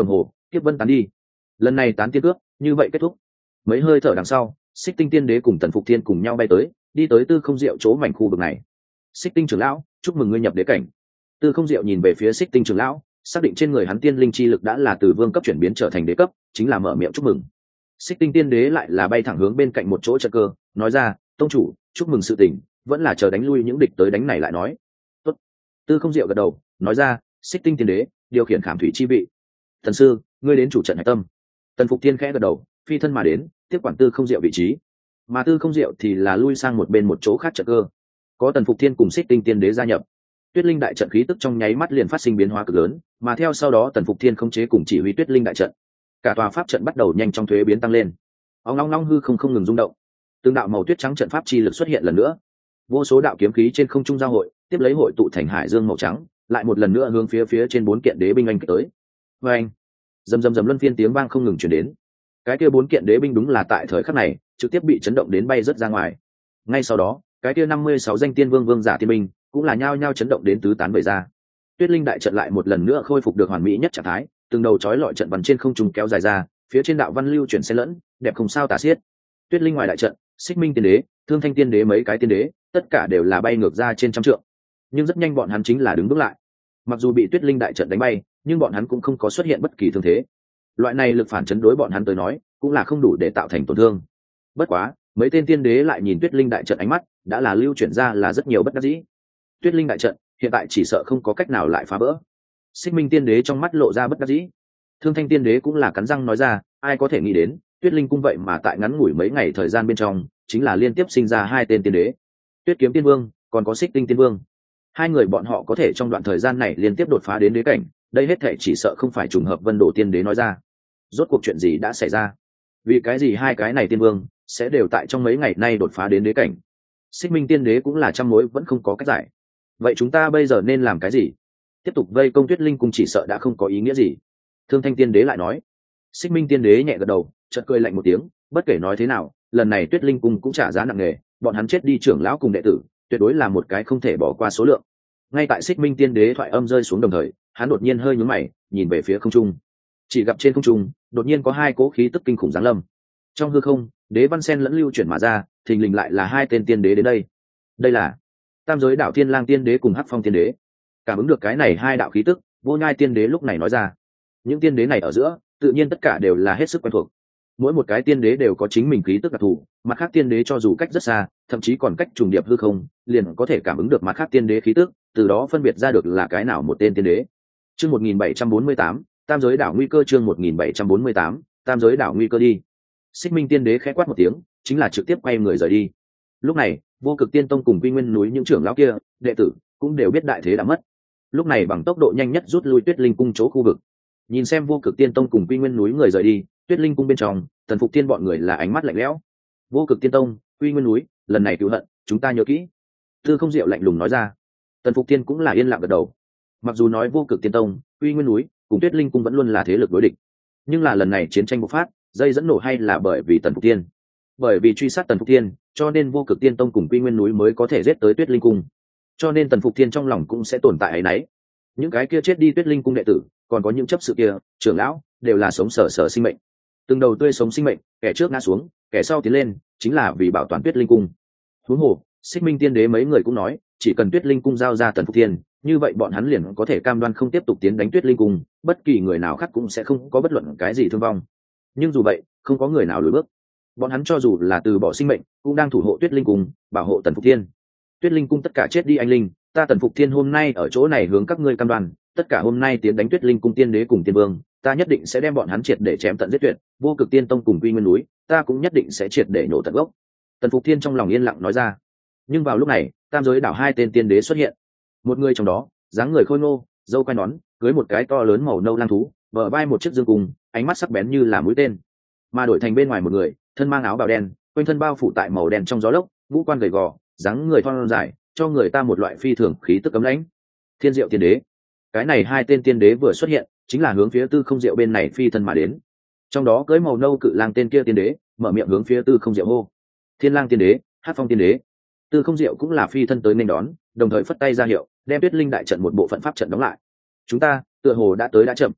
kiếp vân tán đi. Lần này tán tiên cước như vậy kết thúc. Mấy hơi thở đằng sau, Xích Tinh Tiên Đế cùng Tần Phục Thiên cùng nhau bay tới, đi tới Tư Không Diệu chỗ mảnh khu vực này. Xích Tinh trưởng lão, chúc mừng ngươi nhập đế cảnh. Tư Không Diệu nhìn về phía Xích Tinh trưởng lão, xác định trên người hắn tiên linh chi lực đã là từ vương cấp chuyển biến trở thành đế cấp, chính là mở miệng chúc mừng. Xích Tinh Tiên Đế lại là bay thẳng hướng bên cạnh một chỗ trận cơ, nói ra, tông chủ, chúc mừng sự tình, vẫn là chờ đánh lui những địch tới đánh này lại nói. Tốt. Tư Không Diệu gật đầu, nói ra, Xích Tinh Tiên Đế điều khiển khảm thủy chi vị. Thần sư, ngươi đến chủ trận hải tâm. Tần Phục Thiên khẽ gật đầu, phi thân mà đến, tiếp quản Tư Không Diệu vị trí. Mà Tư Không Diệu thì là lui sang một bên một chỗ khác trận cơ. Có Tần Phục Thiên cùng Xích Tinh Tiên Đế gia nhập, Tuyết Linh đại trận khí tức trong nháy mắt liền phát sinh biến hóa cực lớn, mà theo sau đó Tần Phục Thiên khống chế cùng chỉ huy Tuyết Linh đại trận, cả tòa pháp trận bắt đầu nhanh trong thuế biến tăng lên. Ong long long hư không không ngừng rung động, từng đạo màu tuyết trắng trận pháp chi lực xuất hiện lần nữa, vô số đạo kiếm khí trên không trung giao hội, tiếp lấy hội tụ thành hải dương màu trắng, lại một lần nữa hướng phía phía trên bốn kiện đế binh anh tới. Và anh, rầm rầm rầm luân phiên tiếng vang không ngừng truyền đến. Cái kia bốn kiện đế binh đúng là tại thời khắc này trực tiếp bị chấn động đến bay rất ra ngoài. Ngay sau đó, cái kia năm mươi sáu danh tiên vương vương giả tiên binh cũng là nhao nhao chấn động đến tứ tán bời ra. Tuyết Linh đại trận lại một lần nữa khôi phục được hoàn mỹ nhất trạng thái, từng đầu chói lọi trận văn trên không trung kéo dài ra, phía trên đạo văn lưu chuyển xen lẫn, đẹp không sao tả xiết. Tuyết Linh ngoài đại trận, Xích Minh tiên đế, Thương Thanh tiên đế mấy cái tiên đế, tất cả đều là bay ngược ra trên trăm trượng. Nhưng rất nhanh bọn hắn chính là đứng bước lại. Mặc dù bị Tuyết Linh đại trận đánh bay, nhưng bọn hắn cũng không có xuất hiện bất kỳ thương thế. Loại này lực phản chấn đối bọn hắn tới nói, cũng là không đủ để tạo thành tổn thương. Bất quá, mấy tên tiên đế lại nhìn Tuyết Linh đại trận ánh mắt, đã là lưu chuyển ra là rất nhiều bất đắc dĩ. Tuyết Linh đại trận hiện tại chỉ sợ không có cách nào lại phá vỡ. Xích Minh tiên đế trong mắt lộ ra bất đắc dĩ. Thương Thanh tiên đế cũng là cắn răng nói ra, ai có thể nghĩ đến, Tuyết Linh cung vậy mà tại ngắn ngủi mấy ngày thời gian bên trong, chính là liên tiếp sinh ra hai tên tiên đế. Tuyết Kiếm tiên vương, còn có Xích Tinh tiên vương. Hai người bọn họ có thể trong đoạn thời gian này liên tiếp đột phá đến đế cảnh, đây hết thể chỉ sợ không phải trùng hợp Vân Đồ tiên đế nói ra. Rốt cuộc chuyện gì đã xảy ra? Vì cái gì hai cái này tiên vương sẽ đều tại trong mấy ngày nay đột phá đến đế cảnh? Xích Minh tiên đế cũng là trăm mối vẫn không có cách giải. Vậy chúng ta bây giờ nên làm cái gì? Tiếp tục vây công Tuyết Linh cung chỉ sợ đã không có ý nghĩa gì. Thương Thanh tiên đế lại nói. Xích Minh tiên đế nhẹ gật đầu, chợt cười lạnh một tiếng, bất kể nói thế nào, lần này Tuyết Linh cung cũng trả giá nặng nề, bọn hắn chết đi trưởng lão cùng đệ tử, tuyệt đối là một cái không thể bỏ qua số lượng. Ngay tại Xích Minh tiên đế thoại âm rơi xuống đồng thời, hắn đột nhiên hơi nhướng mày, nhìn về phía không trung. Chỉ gặp trên không trung, đột nhiên có hai cỗ khí tức kinh khủng giáng lâm. Trong hư không, đế văn sen lẫn lưu chuyển mà ra, thình lình lại là hai tên tiên đế đến đây. Đây là Tam Giới Đạo Thiên Lang tiên đế cùng Hắc Phong tiên đế. Cảm ứng được cái này hai đạo khí tức, Vô Nhai tiên đế lúc này nói ra. Những tiên đế này ở giữa, tự nhiên tất cả đều là hết sức quen thuộc. Mỗi một cái tiên đế đều có chính mình khí tức đặc thù, mặt khác tiên đế cho dù cách rất xa, thậm chí còn cách trùng điệp hư không, liền có thể cảm ứng được mặt khác tiên đế khí tức, từ đó phân biệt ra được là cái nào một tên tiên đế. Chương một nghìn bảy trăm bốn mươi tám, Tam Giới Đảo nguy cơ chương một nghìn bảy trăm bốn mươi tám, Tam Giới Đảo nguy cơ đi. Xích Minh tiên đế khẽ quát một tiếng, chính là trực tiếp quay người rời đi. Lúc này, Vô Cực Tiên Tông cùng Quy Nguyên núi những trưởng lão kia, đệ tử cũng đều biết đại thế đã mất. Lúc này bằng tốc độ nhanh nhất rút lui Tuyết Linh cung chỗ khu vực. Nhìn xem Vô Cực Tiên Tông cùng Quy Nguyên núi người rời đi, Tuyết Linh cung bên trong, Tần Phục Tiên bọn người là ánh mắt lạnh lẽo. Vô Cực Tiên Tông, Quy Nguyên núi, lần này cứu hận, chúng ta nhớ kỹ. Tư Không Diệu lạnh lùng nói ra. Tần Phục Tiên cũng là yên lặng gật đầu. Mặc dù nói Vô Cực Tiên Tông, Quy Nguyên núi cùng Tuyết Linh cung vẫn luôn là thế lực đối địch, nhưng là lần này chiến tranh bộc phát, dây dẫn nổ hay là bởi vì Tần Phục Tiên. Bởi vì truy sát Tần Phục Tiên, cho nên Vô Cực Tiên Tông cùng Quy Nguyên núi mới có thể giết tới Tuyết Linh cung. Cho nên Tần Phục Tiên trong lòng cũng sẽ tồn tại ấy nấy. Những cái kia chết đi Tuyết Linh cung đệ tử, còn có những chấp sự kia, trưởng lão, đều là sống sở sở sinh mệnh. Từng đầu tươi sống sinh mệnh, kẻ trước ngã xuống, kẻ sau tiến lên, chính là vì bảo toàn Tuyết Linh cung. Huống hồ, Xích Minh tiên đế mấy người cũng nói, chỉ cần Tuyết Linh cung giao ra Tần Phục Tiên, như vậy bọn hắn liền có thể cam đoan không tiếp tục tiến đánh Tuyết Linh cung, bất kỳ người nào khác cũng sẽ không có bất luận cái gì thương vong. Nhưng dù vậy, không có người nào lùi bước. Bọn hắn cho dù là từ bỏ sinh mệnh, cũng đang thủ hộ Tuyết Linh cung, bảo hộ Tần Phục Tiên. Tuyết Linh cung tất cả chết đi anh linh, ta Tần Phục Thiên hôm nay ở chỗ này hướng các ngươi cam đoan, tất cả hôm nay tiến đánh Tuyết Linh cung tiên đế cùng tiên vương, ta nhất định sẽ đem bọn hắn triệt để chém tận giết tuyệt. Vô Cực Tiên Tông cùng Quy Nguyên núi, ta cũng nhất định sẽ triệt để nổ tận gốc. Tần Phục Thiên trong lòng yên lặng nói ra. Nhưng vào lúc này, Tam Giới Đảo hai tên tiên đế xuất hiện. Một người trong đó, dáng người khôi ngô, râu quai nón, cưới một cái to lớn màu nâu lang thú, bờ vai một chiếc dương cung, ánh mắt sắc bén như là mũi tên. Mà đổi thành bên ngoài một người, thân mang áo bào đen, quanh thân bao phủ tại màu đen trong gió lốc, ngũ quan gầy gò, dáng người thon dài, cho người ta một loại phi thường khí tức cấm lãnh. Thiên Diệu tiên đế. Cái này hai tên tiên đế vừa xuất hiện, chính là hướng phía Tư Không Diệu bên này phi thân mà đến. Trong đó cưới màu nâu cự lang tên kia tiên đế, mở miệng hướng phía Tư Không Diệu hô. Thiên Lang tiên đế, Hắc Phong tiên đế. Tư Không Diệu cũng là phi thân tới nên đón, đồng thời phất tay ra hiệu, đem Tuyết Linh đại trận một bộ phận pháp trận đóng lại. Chúng ta, tựa hồ đã tới đã chậm.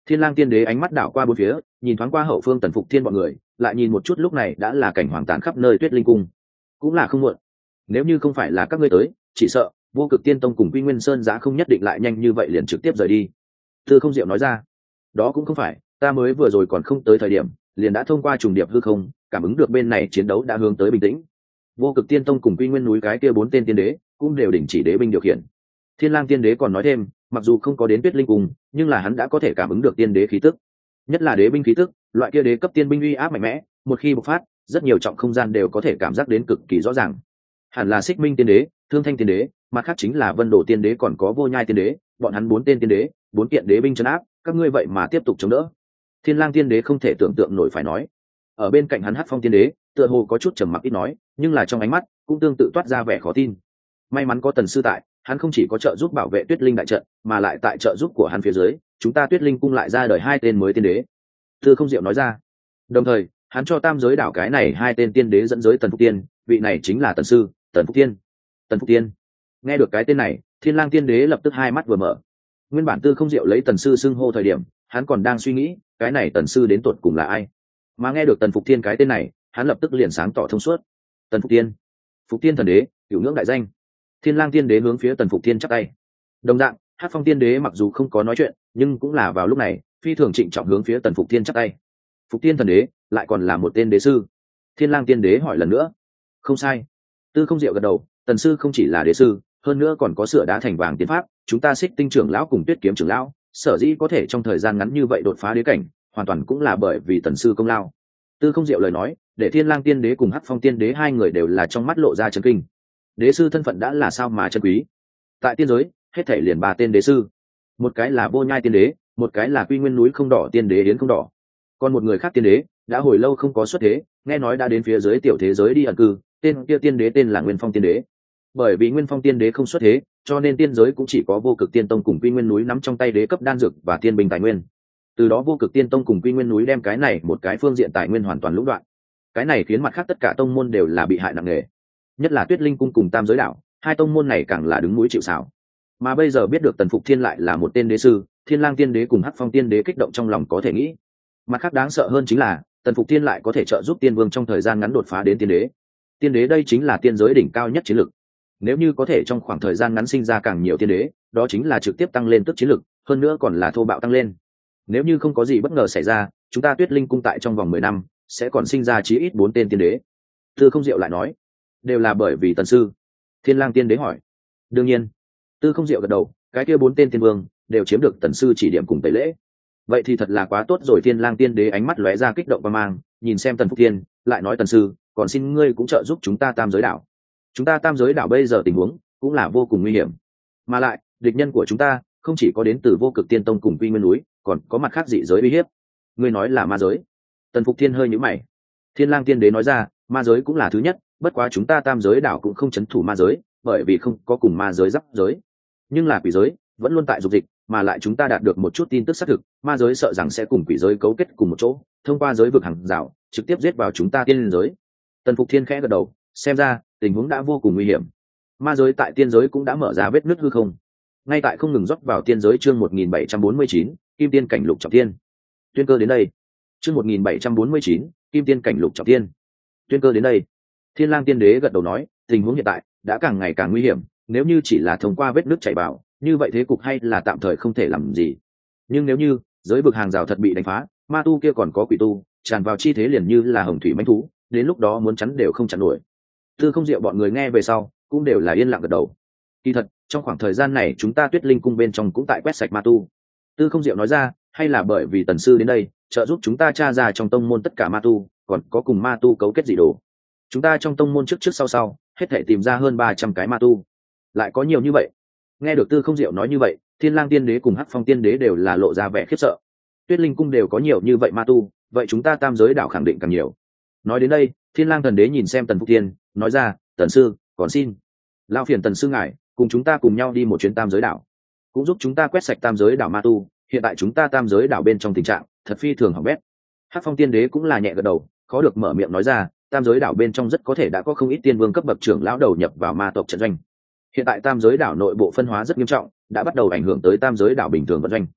Thiên Lang Tiên Đế ánh mắt đảo qua bốn phía, nhìn thoáng qua hậu phương Tần Phục Thiên bọn người, lại nhìn một chút lúc này đã là cảnh hoàng tàn khắp nơi Tuyết Linh cung. Cũng là không muộn. Nếu như không phải là các ngươi tới, chỉ sợ Vô Cực Tiên Tông cùng Quy Nguyên Sơn giá không nhất định lại nhanh như vậy liền trực tiếp rời đi. Tư Không Diệu nói ra. Đó cũng không phải, ta mới vừa rồi còn không tới thời điểm, liền đã thông qua trùng điệp hư không, cảm ứng được bên này chiến đấu đã hướng tới bình tĩnh. Vô Cực Tiên Tông cùng Quy Nguyên núi cái kia bốn tên tiên đế cũng đều đình chỉ đế binh điều khiển. Thiên Lang Tiên Đế còn nói thêm, mặc dù không có đến Tuyết Linh cung, nhưng là hắn đã có thể cảm ứng được tiên đế khí tức, nhất là đế binh khí tức, loại kia đế cấp tiên binh uy áp mạnh mẽ, một khi bộc phát, rất nhiều trọng không gian đều có thể cảm giác đến cực kỳ rõ ràng. Hẳn là Xích Minh Tiên Đế, Thương Thanh Tiên Đế, mặt khác chính là Vân Đồ Tiên Đế còn có Vô Nhai Tiên Đế, bọn hắn bốn tên tiên đế, bốn kiện đế binh trấn áp, các ngươi vậy mà tiếp tục chống đỡ. Thiên Lang Tiên Đế không thể tưởng tượng nổi phải nói. Ở bên cạnh hắn Hắc Phong Tiên Đế, tựa hồ có chút trầm mặc ít nói, nhưng là trong ánh mắt cũng tương tự toát ra vẻ khó tin. May mắn có Tần sư tại, hắn không chỉ có trợ giúp bảo vệ Tuyết Linh đại trận, mà lại tại trợ giúp của hắn phía dưới, chúng ta Tuyết Linh cung lại ra đời hai tên mới tiên đế. Tư Không Diệu nói ra. Đồng thời, hắn cho tam giới đảo cái này hai tên tiên đế dẫn giới Tần Phúc Tiên, vị này chính là Tần sư, Tần Phúc Tiên. Tần Phúc Tiên. Nghe được cái tên này, Thiên Lang Tiên Đế lập tức hai mắt vừa mở. Nguyên bản Tư Không Diệu lấy Tần sư xưng hô thời điểm, hắn còn đang suy nghĩ, cái này Tần sư đến tuột cùng là ai. Mà nghe được Tần Phục Tiên cái tên này, hắn lập tức liền sáng tỏ thông suốt. Tần Phục Tiên. Phục Tiên thần đế, cửu ngưỡng đại danh. Thiên Lang Tiên Đế hướng phía Tần Phục Tiên chắp tay. Đồng dạng, Hắc Phong Tiên Đế mặc dù không có nói chuyện, nhưng cũng là vào lúc này, phi thường trịnh trọng hướng phía Tần Phục Tiên chắp tay. Phục Tiên thần đế, lại còn là một tên đế sư. Thiên Lang Tiên Đế hỏi lần nữa. Không sai. Tư Không Diệu gật đầu, Tần sư không chỉ là đế sư, hơn nữa còn có sửa đá thành vàng tiến pháp, chúng ta Xích Tinh trưởng lão cùng Tuyết Kiếm trưởng lão, sở dĩ có thể trong thời gian ngắn như vậy đột phá đế cảnh, hoàn toàn cũng là bởi vì Tần sư công lao. Tư Không Diệu lời nói, để Thiên Lang Tiên Đế cùng Hắc Phong Tiên Đế hai người đều là trong mắt lộ ra chấn kinh. Đế sư thân phận đã là sao mà chân quý. Tại tiên giới, hết thảy liền ba tên đế sư, một cái là Vô Nhai Tiên Đế, một cái là Quy Nguyên núi không đỏ tiên đế Yến không đỏ, còn một người khác tiên đế đã hồi lâu không có xuất thế, nghe nói đã đến phía dưới tiểu thế giới đi ẩn cư, tên kia tiên đế tên là Nguyên Phong Tiên Đế. Bởi vì Nguyên Phong Tiên Đế không xuất thế, cho nên tiên giới cũng chỉ có Vô Cực Tiên Tông cùng Quy Nguyên núi nắm trong tay đế cấp đan dược và tiên binh tài nguyên. Từ đó Vô Cực Tiên Tông cùng Quy Nguyên núi đem cái này một cái phương diện tài nguyên hoàn toàn lũng đoạn. Cái này khiến mặt khác tất cả tông môn đều là bị hại nặng nề. Nhất là Tuyết Linh cung cùng Tam Giới Đảo, hai tông môn này càng là đứng núi chịu sào. Mà bây giờ biết được Tần Phục Thiên lại là một tên đế sư, Thiên Lang Tiên Đế cùng Hắc Phong Tiên Đế kích động trong lòng có thể nghĩ. Mặt khác đáng sợ hơn chính là Tần Phục Thiên lại có thể trợ giúp Tiên Vương trong thời gian ngắn đột phá đến tiên đế. Tiên đế đây chính là tiên giới đỉnh cao nhất chiến lực. Nếu như có thể trong khoảng thời gian ngắn sinh ra càng nhiều tiên đế, đó chính là trực tiếp tăng lên tức chiến lực, hơn nữa còn là thô bạo tăng lên. Nếu như không có gì bất ngờ xảy ra, chúng ta Tuyết Linh cung tại trong vòng mười năm sẽ còn sinh ra chí ít bốn tên tiên đế. Tư Không Diệu lại nói, đều là bởi vì Tần sư. Thiên Lang Tiên Đế hỏi. Đương nhiên. Tư Không Diệu gật đầu, cái kia bốn tên tiên vương đều chiếm được Tần sư chỉ điểm cùng tẩy lễ. Vậy thì thật là quá tốt rồi. Thiên Lang Tiên Đế ánh mắt lóe ra kích động và mang, nhìn xem Tần Phúc Thiên, lại nói Tần sư, còn xin ngươi cũng trợ giúp chúng ta Tam Giới Đảo. Chúng ta Tam Giới Đảo bây giờ tình huống cũng là vô cùng nguy hiểm, mà lại địch nhân của chúng ta không chỉ có đến từ Vô Cực Tiên Tông cùng Quy Nguyên núi, còn có mặt khác dị giới uy hiếp. Ngươi nói là ma giới? Tần Phục Thiên hơi nhíu mày. Thiên Lang Tiên Đế nói ra, ma giới cũng là thứ nhất, bất quá chúng ta Tam Giới Đảo cũng không chấn thủ ma giới, bởi vì không có cùng ma giới giáp giới. Nhưng là quỷ giới vẫn luôn tại dục dịch, mà lại chúng ta đạt được một chút tin tức xác thực, ma giới sợ rằng sẽ cùng quỷ giới cấu kết cùng một chỗ, thông qua giới vực hàng rào trực tiếp giết vào chúng ta tiên giới. Tần Phục Thiên khẽ gật đầu, xem ra tình huống đã vô cùng nguy hiểm. Ma giới tại tiên giới cũng đã mở ra vết nứt hư không, ngay tại không ngừng rót vào tiên giới. Chương một nghìn bảy trăm bốn mươi chín, Kim Tiên cảnh lục trọng tiên. Tuyên cơ đến đây. Chương một nghìn bảy trăm bốn mươi chín, Kim Tiên cảnh lục trọng tiên. Tuyên cơ đến đây. Thiên Lang Tiên Đế gật đầu nói, tình huống hiện tại đã càng ngày càng nguy hiểm, nếu như chỉ là thông qua vết nứt chảy vào, như vậy thế cục hay là tạm thời không thể làm gì. Nhưng nếu như giới vực hàng rào thật bị đánh phá, ma tu kia còn có quỷ tu tràn vào chi thế liền như là hồng thủy mãnh thú, đến lúc đó muốn chắn đều không chặn nổi. Tư Không Diệu bọn người nghe về sau cũng đều là yên lặng gật đầu. Kỳ thật trong khoảng thời gian này chúng ta Tuyết Linh cung bên trong cũng tại quét sạch ma tu. Tư Không Diệu nói ra, hay là bởi vì Tần sư đến đây trợ giúp chúng ta tra ra trong tông môn tất cả ma tu còn có cùng ma tu cấu kết dị đồ. Chúng ta trong tông môn trước trước sau sau hết thể tìm ra hơn ba trăm cái ma tu. Lại có nhiều như vậy? Nghe được Tư Không Diệu nói như vậy, Thiên Lang Tiên Đế cùng Hắc Phong Tiên Đế đều là lộ ra vẻ khiếp sợ. Tuyết Linh cung đều có nhiều như vậy ma tu, vậy chúng ta Tam Giới Đảo khẳng định càng nhiều. Nói đến đây, Thiên Lang Thần Đế nhìn xem Tần Phúc Thiên, nói ra, Tần sư, còn xin lao phiền Tần sư ngài cùng chúng ta cùng nhau đi một chuyến Tam Giới Đảo, cũng giúp chúng ta quét sạch Tam Giới Đảo ma tu. Hiện tại chúng ta Tam Giới Đảo bên trong tình trạng thật phi thường hỏng bét. Hắc Phong Tiên Đế cũng là nhẹ gật đầu, khó được mở miệng nói ra, Tam Giới Đảo bên trong rất có thể đã có không ít tiên vương cấp bậc trưởng lão đầu nhập vào ma tộc trận doanh. Hiện tại Tam Giới Đảo nội bộ phân hóa rất nghiêm trọng, đã bắt đầu ảnh hưởng tới Tam Giới Đảo bình thường vận doanh.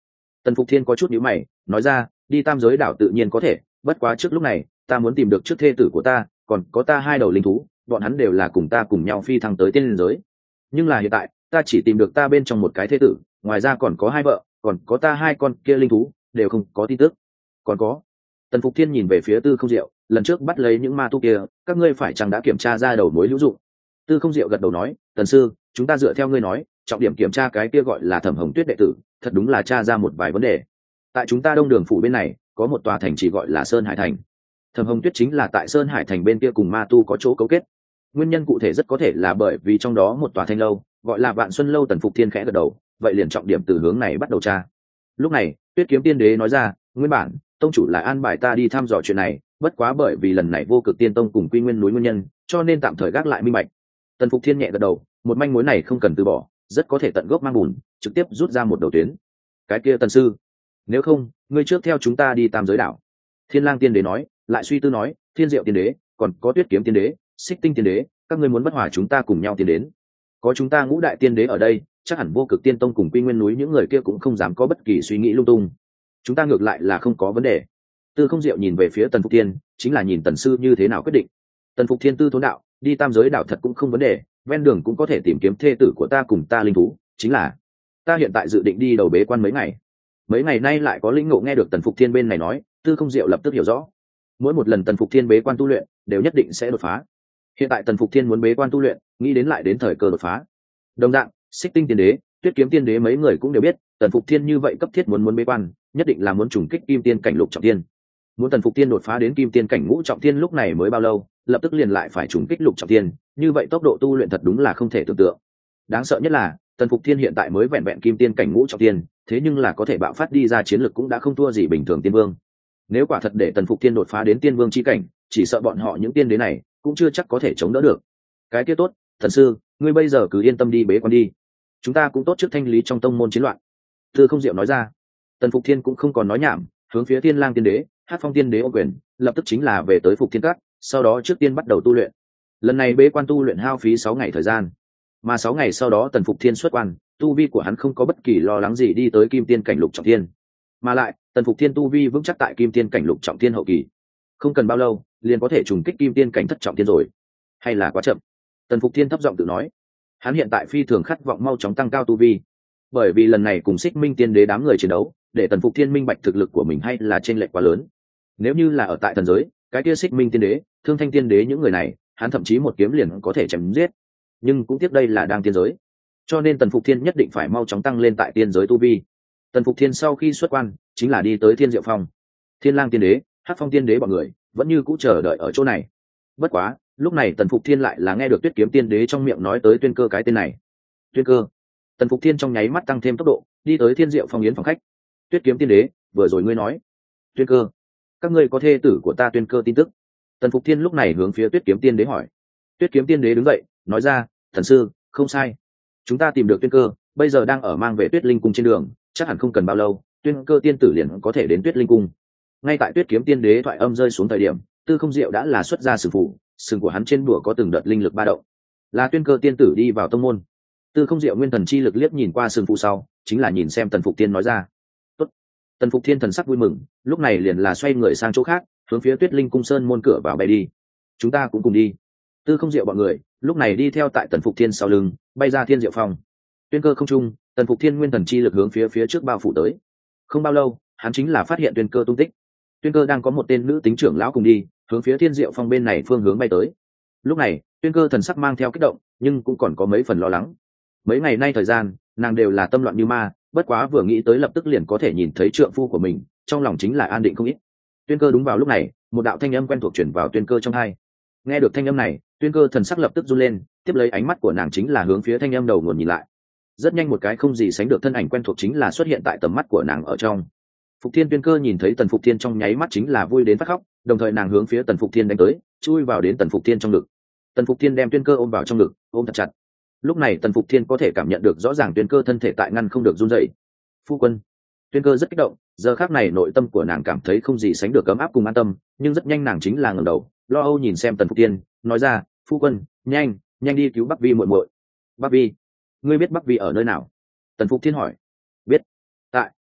Tần Phục Thiên có chút nhíu mày, nói ra, đi tam giới đảo tự nhiên có thể, bất quá trước lúc này ta muốn tìm được trước thê tử của ta, còn có ta hai đầu linh thú, bọn hắn đều là cùng ta cùng nhau phi thăng tới tiên linh giới. Nhưng là hiện tại ta chỉ tìm được ta bên trong một cái thê tử, ngoài ra còn có hai vợ, còn có ta hai con kia linh thú đều không có tin tức. Còn có. Tần Phục Thiên nhìn về phía Tư Không Diệu, lần trước bắt lấy những ma tu kia, các ngươi phải chăng đã kiểm tra ra đầu mối hữu dụng? Tư Không Diệu gật đầu nói, Tần sư, chúng ta dựa theo ngươi nói, trọng điểm kiểm tra cái kia gọi là Thẩm Hồng Tuyết đệ tử, thật đúng là tra ra một vài vấn đề. Tại chúng ta Đông Đường phủ bên này có một tòa thành chỉ gọi là Sơn Hải Thành. Thẩm Hồng Tuyết chính là tại Sơn Hải Thành bên kia cùng ma tu có chỗ cấu kết. Nguyên nhân cụ thể rất có thể là bởi vì trong đó một tòa thanh lâu gọi là Vạn Xuân lâu. Tần Phục Thiên khẽ gật đầu, vậy liền trọng điểm từ hướng này bắt đầu tra. Lúc này Tuyết Kiếm Tiên Đế nói ra, nguyên bản tông chủ là an bài ta đi thăm dò chuyện này, bất quá bởi vì lần này Vô Cực Tiên Tông cùng Quy Nguyên núi nguyên nhân, cho nên tạm thời gác lại minh bạch. Tần Phục Thiên nhẹ gật đầu, một manh mối này không cần từ bỏ, rất có thể tận gốc mang bùn, trực tiếp rút ra một đầu tuyến. Cái kia Tần sư, nếu không ngươi trước theo chúng ta đi tam giới đảo. Thiên Lang Tiên Đế nói, lại suy tư nói, Thiên Diệu Tiên Đế, còn có Tuyết Kiếm Tiên Đế, Xích Tinh Tiên Đế, các ngươi muốn bất hòa chúng ta cùng nhau tiến đến. Có chúng ta Ngũ Đại Tiên Đế ở đây, chắc hẳn Vô Cực Tiên Tông cùng Quy Nguyên núi những người kia cũng không dám có bất kỳ suy nghĩ lung tung. Chúng ta ngược lại là không có vấn đề. Tư Không Diệu nhìn về phía Tần Phục Thiên, chính là nhìn Tần sư như thế nào quyết định. Tần Phục Thiên tư thốn đạo, đi tam giới đảo thật cũng không vấn đề, ven đường cũng có thể tìm kiếm thê tử của ta cùng ta linh thú, chính là ta hiện tại dự định đi đầu bế quan mấy ngày. Mấy ngày nay lại có lĩnh ngộ nghe được Tần Phục Thiên bên này nói, Tư Không Diệu lập tức hiểu rõ. Mỗi một lần Tần Phục Thiên bế quan tu luyện, đều nhất định sẽ đột phá. Hiện tại Tần Phục Thiên muốn bế quan tu luyện, nghĩ đến lại đến thời cơ đột phá. Đồng dạng, Xích Tinh Tiên Đế, Tuyết Kiếm Tiên Đế mấy người cũng đều biết, Tần Phục Thiên như vậy cấp thiết muốn muốn bế quan, nhất định là muốn trùng kích Kim Tiên cảnh lục trọng thiên. Muốn Tần Phục Thiên đột phá đến Kim Tiên cảnh ngũ trọng thiên lúc này mới bao lâu, lập tức liền lại phải trùng kích lục trọng thiên, như vậy tốc độ tu luyện thật đúng là không thể tưởng tượng. Đáng sợ nhất là, Tần Phục Thiên hiện tại mới vẹn vẹn Kim Tiên cảnh ngũ trọng thiên, thế nhưng là có thể bạo phát đi ra chiến lực cũng đã không thua gì bình thường tiên vương. Nếu quả thật để Tần Phục Thiên đột phá đến tiên vương chi cảnh, chỉ sợ bọn họ những tiên đế này cũng chưa chắc có thể chống đỡ được. Cái kia tốt, thần sư, ngươi bây giờ cứ yên tâm đi bế quan đi. Chúng ta cũng tốt trước thanh lý trong tông môn chiến loạn. Tư Không Diệu nói ra. Tần Phục Thiên cũng không còn nói nhảm, hướng phía Thiên Lang Tiên Đế, Hát Phong Tiên Đế ô quyền, lập tức chính là về tới Phục Thiên Các, sau đó trước tiên bắt đầu tu luyện. Lần này bế quan tu luyện hao phí sáu ngày thời gian, mà sáu ngày sau đó Tần Phục Thiên xuất quan, tu vi của hắn không có bất kỳ lo lắng gì đi tới Kim Tiên cảnh lục trọng thiên. Mà lại, Tần Phục Thiên tu vi vững chắc tại Kim Tiên cảnh lục trọng thiên hậu kỳ, không cần bao lâu, liền có thể trùng kích Kim Tiên cảnh thất trọng thiên rồi. Hay là quá chậm? Tần Phục Thiên thấp giọng tự nói. Hắn hiện tại phi thường khát vọng mau chóng tăng cao tu vi, bởi vì lần này cùng Xích Minh Tiên Đế đám người chiến đấu, để Tần Phục Thiên minh bạch thực lực của mình hay là chênh lệch quá lớn. Nếu như là ở tại thần giới, cái kia Xích Minh Tiên Đế, Thương Thanh Tiên Đế những người này, hắn thậm chí một kiếm liền có thể chém giết. Nhưng cũng tiếc đây là đang tiên giới, cho nên Tần Phục Thiên nhất định phải mau chóng tăng lên tại tiên giới tu vi. Tần Phục Thiên sau khi xuất quan, chính là đi tới Thiên Diệu Phong. Thiên Lang Tiên Đế, Hát Phong Tiên Đế bọn người vẫn như cũ chờ đợi ở chỗ này. Bất quá, lúc này Tần Phục Thiên lại là nghe được Tuyết Kiếm Tiên Đế trong miệng nói tới Tuyên Cơ cái tên này. Tuyên Cơ. Tần Phục Thiên trong nháy mắt tăng thêm tốc độ, đi tới Thiên Diệu Phong yến phòng khách. Tuyết Kiếm Tiên Đế, vừa rồi ngươi nói, Tuyên Cơ, các ngươi có thê tử của ta Tuyên Cơ tin tức? Tần Phục Thiên lúc này hướng phía Tuyết Kiếm Tiên Đế hỏi. Tuyết Kiếm Tiên Đế đứng dậy, nói ra, thần sư, không sai, chúng ta tìm được Tuyên Cơ, bây giờ đang ở mang về Tuyết Linh cung trên đường, chắc hẳn không cần bao lâu, Tuyên Cơ tiên tử liền có thể đến Tuyết Linh cung. Ngay tại Tuyết Kiếm Tiên Đế thoại âm rơi xuống thời điểm, Tư Không Diệu đã là xuất ra sừng phủ, sừng của hắn trên đùa có từng đợt linh lực ba động, là Tuyên Cơ tiên tử đi vào tông môn. Tư Không Diệu nguyên thần chi lực liếc nhìn qua sừng phụ sau, chính là nhìn xem Tần Phục Thiên nói ra. Tốt. Tần Phục Thiên thần sắc vui mừng, lúc này liền là xoay người sang chỗ khác, hướng phía Tuyết Linh cung sơn môn cửa vào bay đi. Chúng ta cũng cùng đi. Tư Không Diệu bọn người lúc này đi theo tại Tần Phục Thiên sau lưng, bay ra Thiên Diệu Phong. Tuyên Cơ không trung, Tần Phục Thiên nguyên thần chi lực hướng phía phía trước bao phủ tới. Không bao lâu, hắn chính là phát hiện Tuyên Cơ tung tích. Tuyên Cơ đang có một tên nữ tính trưởng lão cùng đi, hướng phía Thiên Diệu Phong bên này phương hướng bay tới. Lúc này, Tuyên Cơ thần sắc mang theo kích động, nhưng cũng còn có mấy phần lo lắng. Mấy ngày nay thời gian, nàng đều là tâm loạn như ma, bất quá vừa nghĩ tới lập tức liền có thể nhìn thấy trượng phu của mình, trong lòng chính là an định không ít. Tuyên Cơ đúng vào lúc này, một đạo thanh âm quen thuộc truyền vào Tuyên Cơ trong tai. Nghe được thanh âm này, Tuyên Cơ thần sắc lập tức run lên, tiếp lấy ánh mắt của nàng chính là hướng phía thanh âm đầu nguồn nhìn lại. Rất nhanh một cái không gì sánh được thân ảnh quen thuộc chính là xuất hiện tại tầm mắt của nàng ở trong. Phục Thiên. Tuyên Cơ nhìn thấy Tần Phục Thiên trong nháy mắt chính là vui đến phát khóc, đồng thời nàng hướng phía Tần Phục Thiên đánh tới, chui vào đến Tần Phục Thiên trong ngực. Tần Phục Thiên đem Tuyên Cơ ôm vào trong ngực, ôm thật chặt. Lúc này Tần Phục Thiên có thể cảm nhận được rõ ràng Tuyên Cơ thân thể tại ngăn không được run rẩy. Phu quân. Tuyên Cơ rất kích động, giờ khắc này nội tâm của nàng cảm thấy không gì sánh được ấm áp cùng an tâm, nhưng rất nhanh nàng chính là ngẩng đầu, lo âu nhìn xem Tần Phục Thiên, nói ra, phu quân, nhanh, nhanh đi cứu Bắc Vi muội muội. Bắc Vi? Ngươi biết Bắc Vi ở nơi nào? Tần Phục Thiên hỏi. Biết. Tại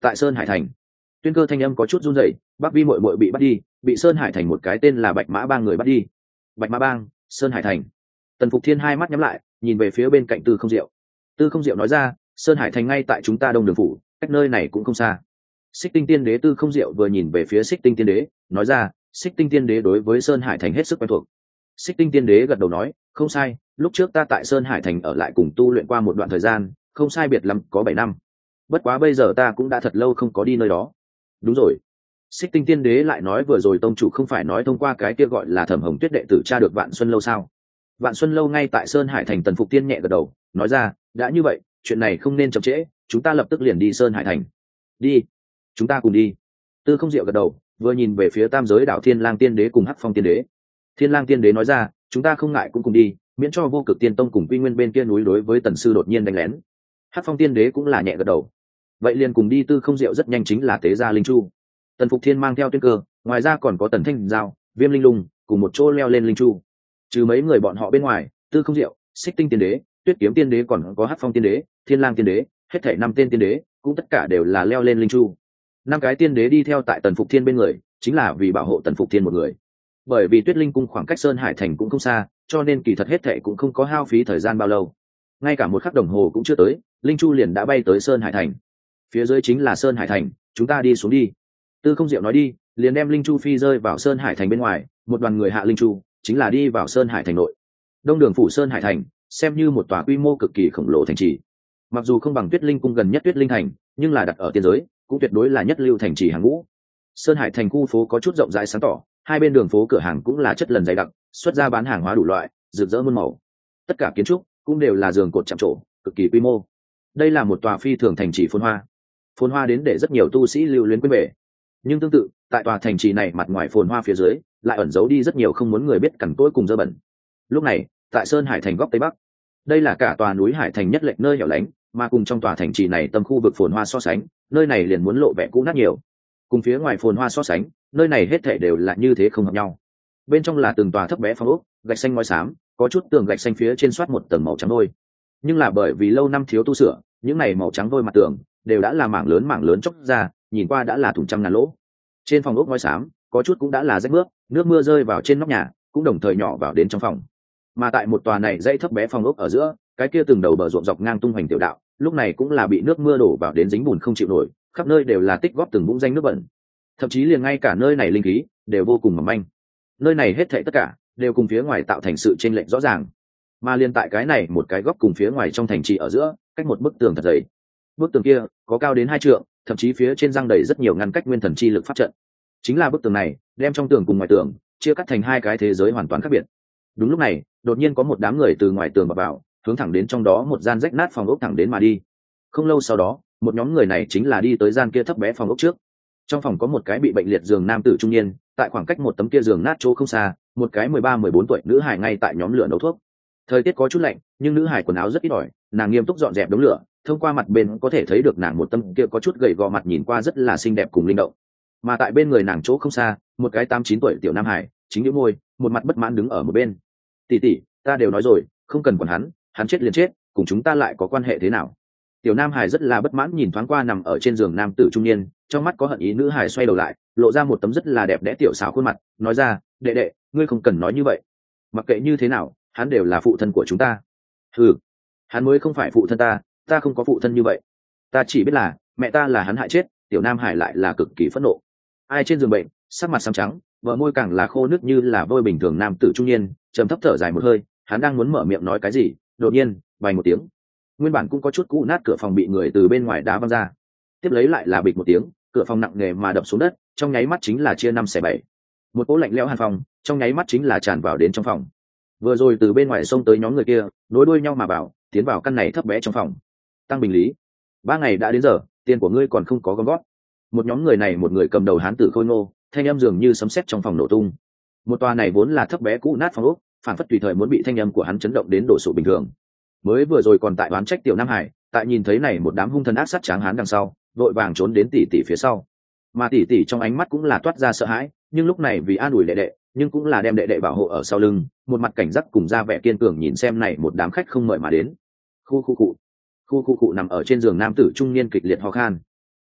tại Sơn Hải thành. Tuyên Cơ thanh âm có chút run rẩy, Bắc Vi muội muội bị bắt đi, bị Sơn Hải thành một cái tên là Bạch Mã Bang người bắt đi. Bạch Mã Bang, Sơn Hải thành. Tần Phục Thiên hai mắt nhắm lại, nhìn về phía bên cạnh Tư Không Diệu. Tư Không Diệu nói ra, Sơn Hải thành ngay tại chúng ta Đông Đường phủ, cách nơi này cũng không xa. Xích Tinh Tiên Đế Tư Không Diệu vừa nhìn về phía Xích Tinh Tiên Đế, nói ra, Xích Tinh Tiên Đế đối với Sơn Hải thành hết sức quen thuộc. Xích Tinh Tiên Đế gật đầu nói, không sai, lúc trước ta tại Sơn Hải thành ở lại cùng tu luyện qua một đoạn thời gian, không sai biệt lắm có bảy năm. Bất quá bây giờ ta cũng đã thật lâu không có đi nơi đó. Đúng rồi. Xích Tinh Tiên Đế lại nói vừa rồi tông chủ không phải nói thông qua cái kia gọi là Thẩm Hồng Tuyết đệ tử tra được Vạn Xuân lâu sao? Vạn Xuân lâu ngay tại Sơn Hải thành. Tần Phục Tiên nhẹ gật đầu, nói ra, đã như vậy, chuyện này không nên chậm trễ, chúng ta lập tức liền đi Sơn Hải thành. Đi, chúng ta cùng đi. Tư Không Diệu gật đầu, vừa nhìn về phía Tam Giới Đạo Thiên Lang Tiên Đế cùng Hắc Phong Tiên Đế. Thiên Lang Tiên Đế nói ra, chúng ta không ngại cũng cùng đi, miễn cho Vô Cực Tiên Tông cùng Quy Nguyên bên kia núi đối với Tần sư đột nhiên đánh lén. Hắc Phong Tiên Đế cũng là nhẹ gật đầu. Vậy liền cùng đi. Tư Không Diệu rất nhanh chính là tế ra linh chu. Tần Phục Thiên mang theo Tuyên Cơ, ngoài ra còn có Tần Thanh Giao, Viêm Linh Lung cùng một chỗ leo lên linh chu. Trừ mấy người bọn họ bên ngoài, Tư Không Diệu, Xích Tinh Tiên Đế, Tuyết Kiếm Tiên Đế còn có Hắc Phong Tiên Đế, Thiên Lang Tiên Đế, hết thảy năm tên tiên đế, cũng tất cả đều là leo lên linh chu. Năm cái tiên đế đi theo tại Tần Phục Thiên bên người, chính là vì bảo hộ Tần Phục Thiên một người. Bởi vì Tuyết Linh cung khoảng cách Sơn Hải thành cũng không xa, cho nên kỳ thật hết thảy cũng không có hao phí thời gian bao lâu. Ngay cả một khắc đồng hồ cũng chưa tới, linh chu liền đã bay tới Sơn Hải thành. Phía dưới chính là Sơn Hải thành, chúng ta đi xuống đi. Tư Không Diệu nói đi, liền đem linh chu phi rơi vào Sơn Hải thành bên ngoài, một đoàn người hạ linh chu, chính là đi vào Sơn Hải thành nội. Đông Đường phủ Sơn Hải thành, xem như một tòa quy mô cực kỳ khổng lồ thành trì. Mặc dù không bằng Tuyết Linh cung gần nhất Tuyết Linh thành, nhưng là đặt ở tiên giới, cũng tuyệt đối là nhất lưu thành trì hàng ngũ. Sơn Hải thành khu phố có chút rộng rãi sáng tỏ, hai bên đường phố cửa hàng cũng là chất lần dày đặc, xuất ra bán hàng hóa đủ loại, rực rỡ muôn màu. Tất cả kiến trúc cũng đều là giường cột chạm trổ, cực kỳ quy mô. Đây là một tòa phi thường thành trì phồn hoa. Phồn hoa đến để rất nhiều tu sĩ lưu luyến quên về. Nhưng tương tự, tại tòa thành trì này mặt ngoài phồn hoa phía dưới, lại ẩn giấu đi rất nhiều không muốn người biết cằn cỗi cùng dơ bẩn. Lúc này, tại Sơn Hải thành góc tây bắc, đây là cả tòa núi Hải thành nhất lệch nơi hẻo lánh, mà cùng trong tòa thành trì này tâm khu vực phồn hoa so sánh, nơi này liền muốn lộ vẻ cũ nát nhiều. Cùng phía ngoài phồn hoa so sánh, nơi này hết thảy đều là như thế không hợp nhau. Bên trong là từng tòa thấp bé phong ốc, gạch xanh ngói xám, có chút tường gạch xanh phía trên soát một tầng màu trắng vôi. Nhưng là bởi vì lâu năm thiếu tu sửa, những này màu trắng vôi mặt tường đều đã là mảng lớn mảng lớn chóc ra, nhìn qua đã là thủng trăm ngàn lỗ. Trên phòng ốc ngói xám, có chút cũng đã là rách nước, nước mưa rơi vào trên nóc nhà, cũng đồng thời nhỏ vào đến trong phòng. Mà tại một tòa này dãy thấp bé phòng ốc ở giữa, cái kia từng đầu bờ ruộng dọc ngang tung hoành tiểu đạo, lúc này cũng là bị nước mưa đổ vào đến dính bùn không chịu nổi, khắp nơi đều là tích góp từng vũng danh nước bẩn. Thậm chí liền ngay cả nơi này linh khí đều vô cùng mỏng manh. Nơi này hết thảy tất cả đều cùng phía ngoài tạo thành sự chênh lệch rõ ràng. Mà liên tại cái này một cái góc cùng phía ngoài trong thành trì ở giữa, cách một bức tường thật dày. Bức tường kia có cao đến hai trượng, thậm chí phía trên răng đầy rất nhiều ngăn cách nguyên thần chi lực pháp trận. Chính là bức tường này, đem trong tường cùng ngoài tường chia cắt thành hai cái thế giới hoàn toàn khác biệt. Đúng lúc này, đột nhiên có một đám người từ ngoài tường vào, vào hướng thẳng đến trong đó một gian rách nát phòng ốc thẳng đến mà đi. Không lâu sau đó, một nhóm người này chính là đi tới gian kia thấp bé phòng ốc trước. Trong phòng có một cái bị bệnh liệt giường nam tử trung niên, tại khoảng cách một tấm kia giường nát chỗ không xa, một cái mười ba mười bốn tuổi nữ hài ngay tại nhóm lửa nấu thuốc. Thời tiết có chút lạnh, nhưng nữ hài quần áo rất ít ỏi, nàng nghiêm túc dọn dẹp đống lửa, thông qua mặt bên có thể thấy được nàng một tấm kia có chút gầy gò mặt nhìn qua rất là xinh đẹp cùng linh động. Mà tại bên người nàng chỗ không xa, một cái tám chín tuổi tiểu nam hải, chính nhếch môi, một mặt bất mãn đứng ở một bên. "Tỷ tỷ, ta đều nói rồi, không cần quản hắn, hắn chết liền chết, cùng chúng ta lại có quan hệ thế nào?" Tiểu nam hải rất là bất mãn nhìn thoáng qua nằm ở trên giường nam tử trung niên, trong mắt có hận ý. Nữ hải xoay đầu lại, lộ ra một tấm rất là đẹp đẽ tiểu xảo khuôn mặt, nói ra, "Đệ đệ, ngươi không cần nói như vậy. Mặc kệ như thế nào, hắn đều là phụ thân của chúng ta." "Ừ, hắn mới không phải phụ thân ta, ta không có phụ thân như vậy. Ta chỉ biết là mẹ ta là hắn hại chết." Tiểu nam hải lại là cực kỳ phẫn nộ. Ai trên giường bệnh, sắc mặt xám trắng, vợ môi càng là khô nước như là vôi bình thường. Nam tử trung niên trầm thấp thở dài một hơi, hắn đang muốn mở miệng nói cái gì, đột nhiên vài một tiếng, nguyên bản cũng có chút cũ nát cửa phòng bị người từ bên ngoài đá văng ra. Tiếp lấy lại là bịch một tiếng, cửa phòng nặng nề mà đập xuống đất, trong nháy mắt chính là chia năm xẻ bảy. Một cỗ lạnh lẽo hàn phòng trong nháy mắt chính là tràn vào đến trong phòng. Vừa rồi từ bên ngoài xông tới nhóm người kia, nối đuôi nhau mà vào, tiến vào căn này thấp bé trong phòng. "Tăng Bình Lý, ba ngày đã đến giờ, tiền của ngươi còn không có gom gót." Một nhóm người này, một người cầm đầu hán tử khôi ngô, thanh âm dường như sấm sét trong phòng nổ tung. Một tòa này vốn là thấp bé cũ nát phòng ốc, phản phất tùy thời muốn bị thanh âm của hắn chấn động đến đổ sụp bình thường. Mới vừa rồi còn tại oán trách tiểu nam hải, tại nhìn thấy này một đám hung thần ác sát tráng hán đằng sau, vội vàng trốn đến tỷ tỷ phía sau. Mà tỷ tỷ trong ánh mắt cũng là toát ra sợ hãi, nhưng lúc này vì an ủi đệ đệ, nhưng cũng là đem đệ đệ bảo hộ ở sau lưng, một mặt cảnh giác cùng ra vẻ kiên cường nhìn xem này một đám khách không mời mà đến. Khu khu cụ, khu khu cụ nằm ở trên giường nam tử trung niên kịch liệt ho khan.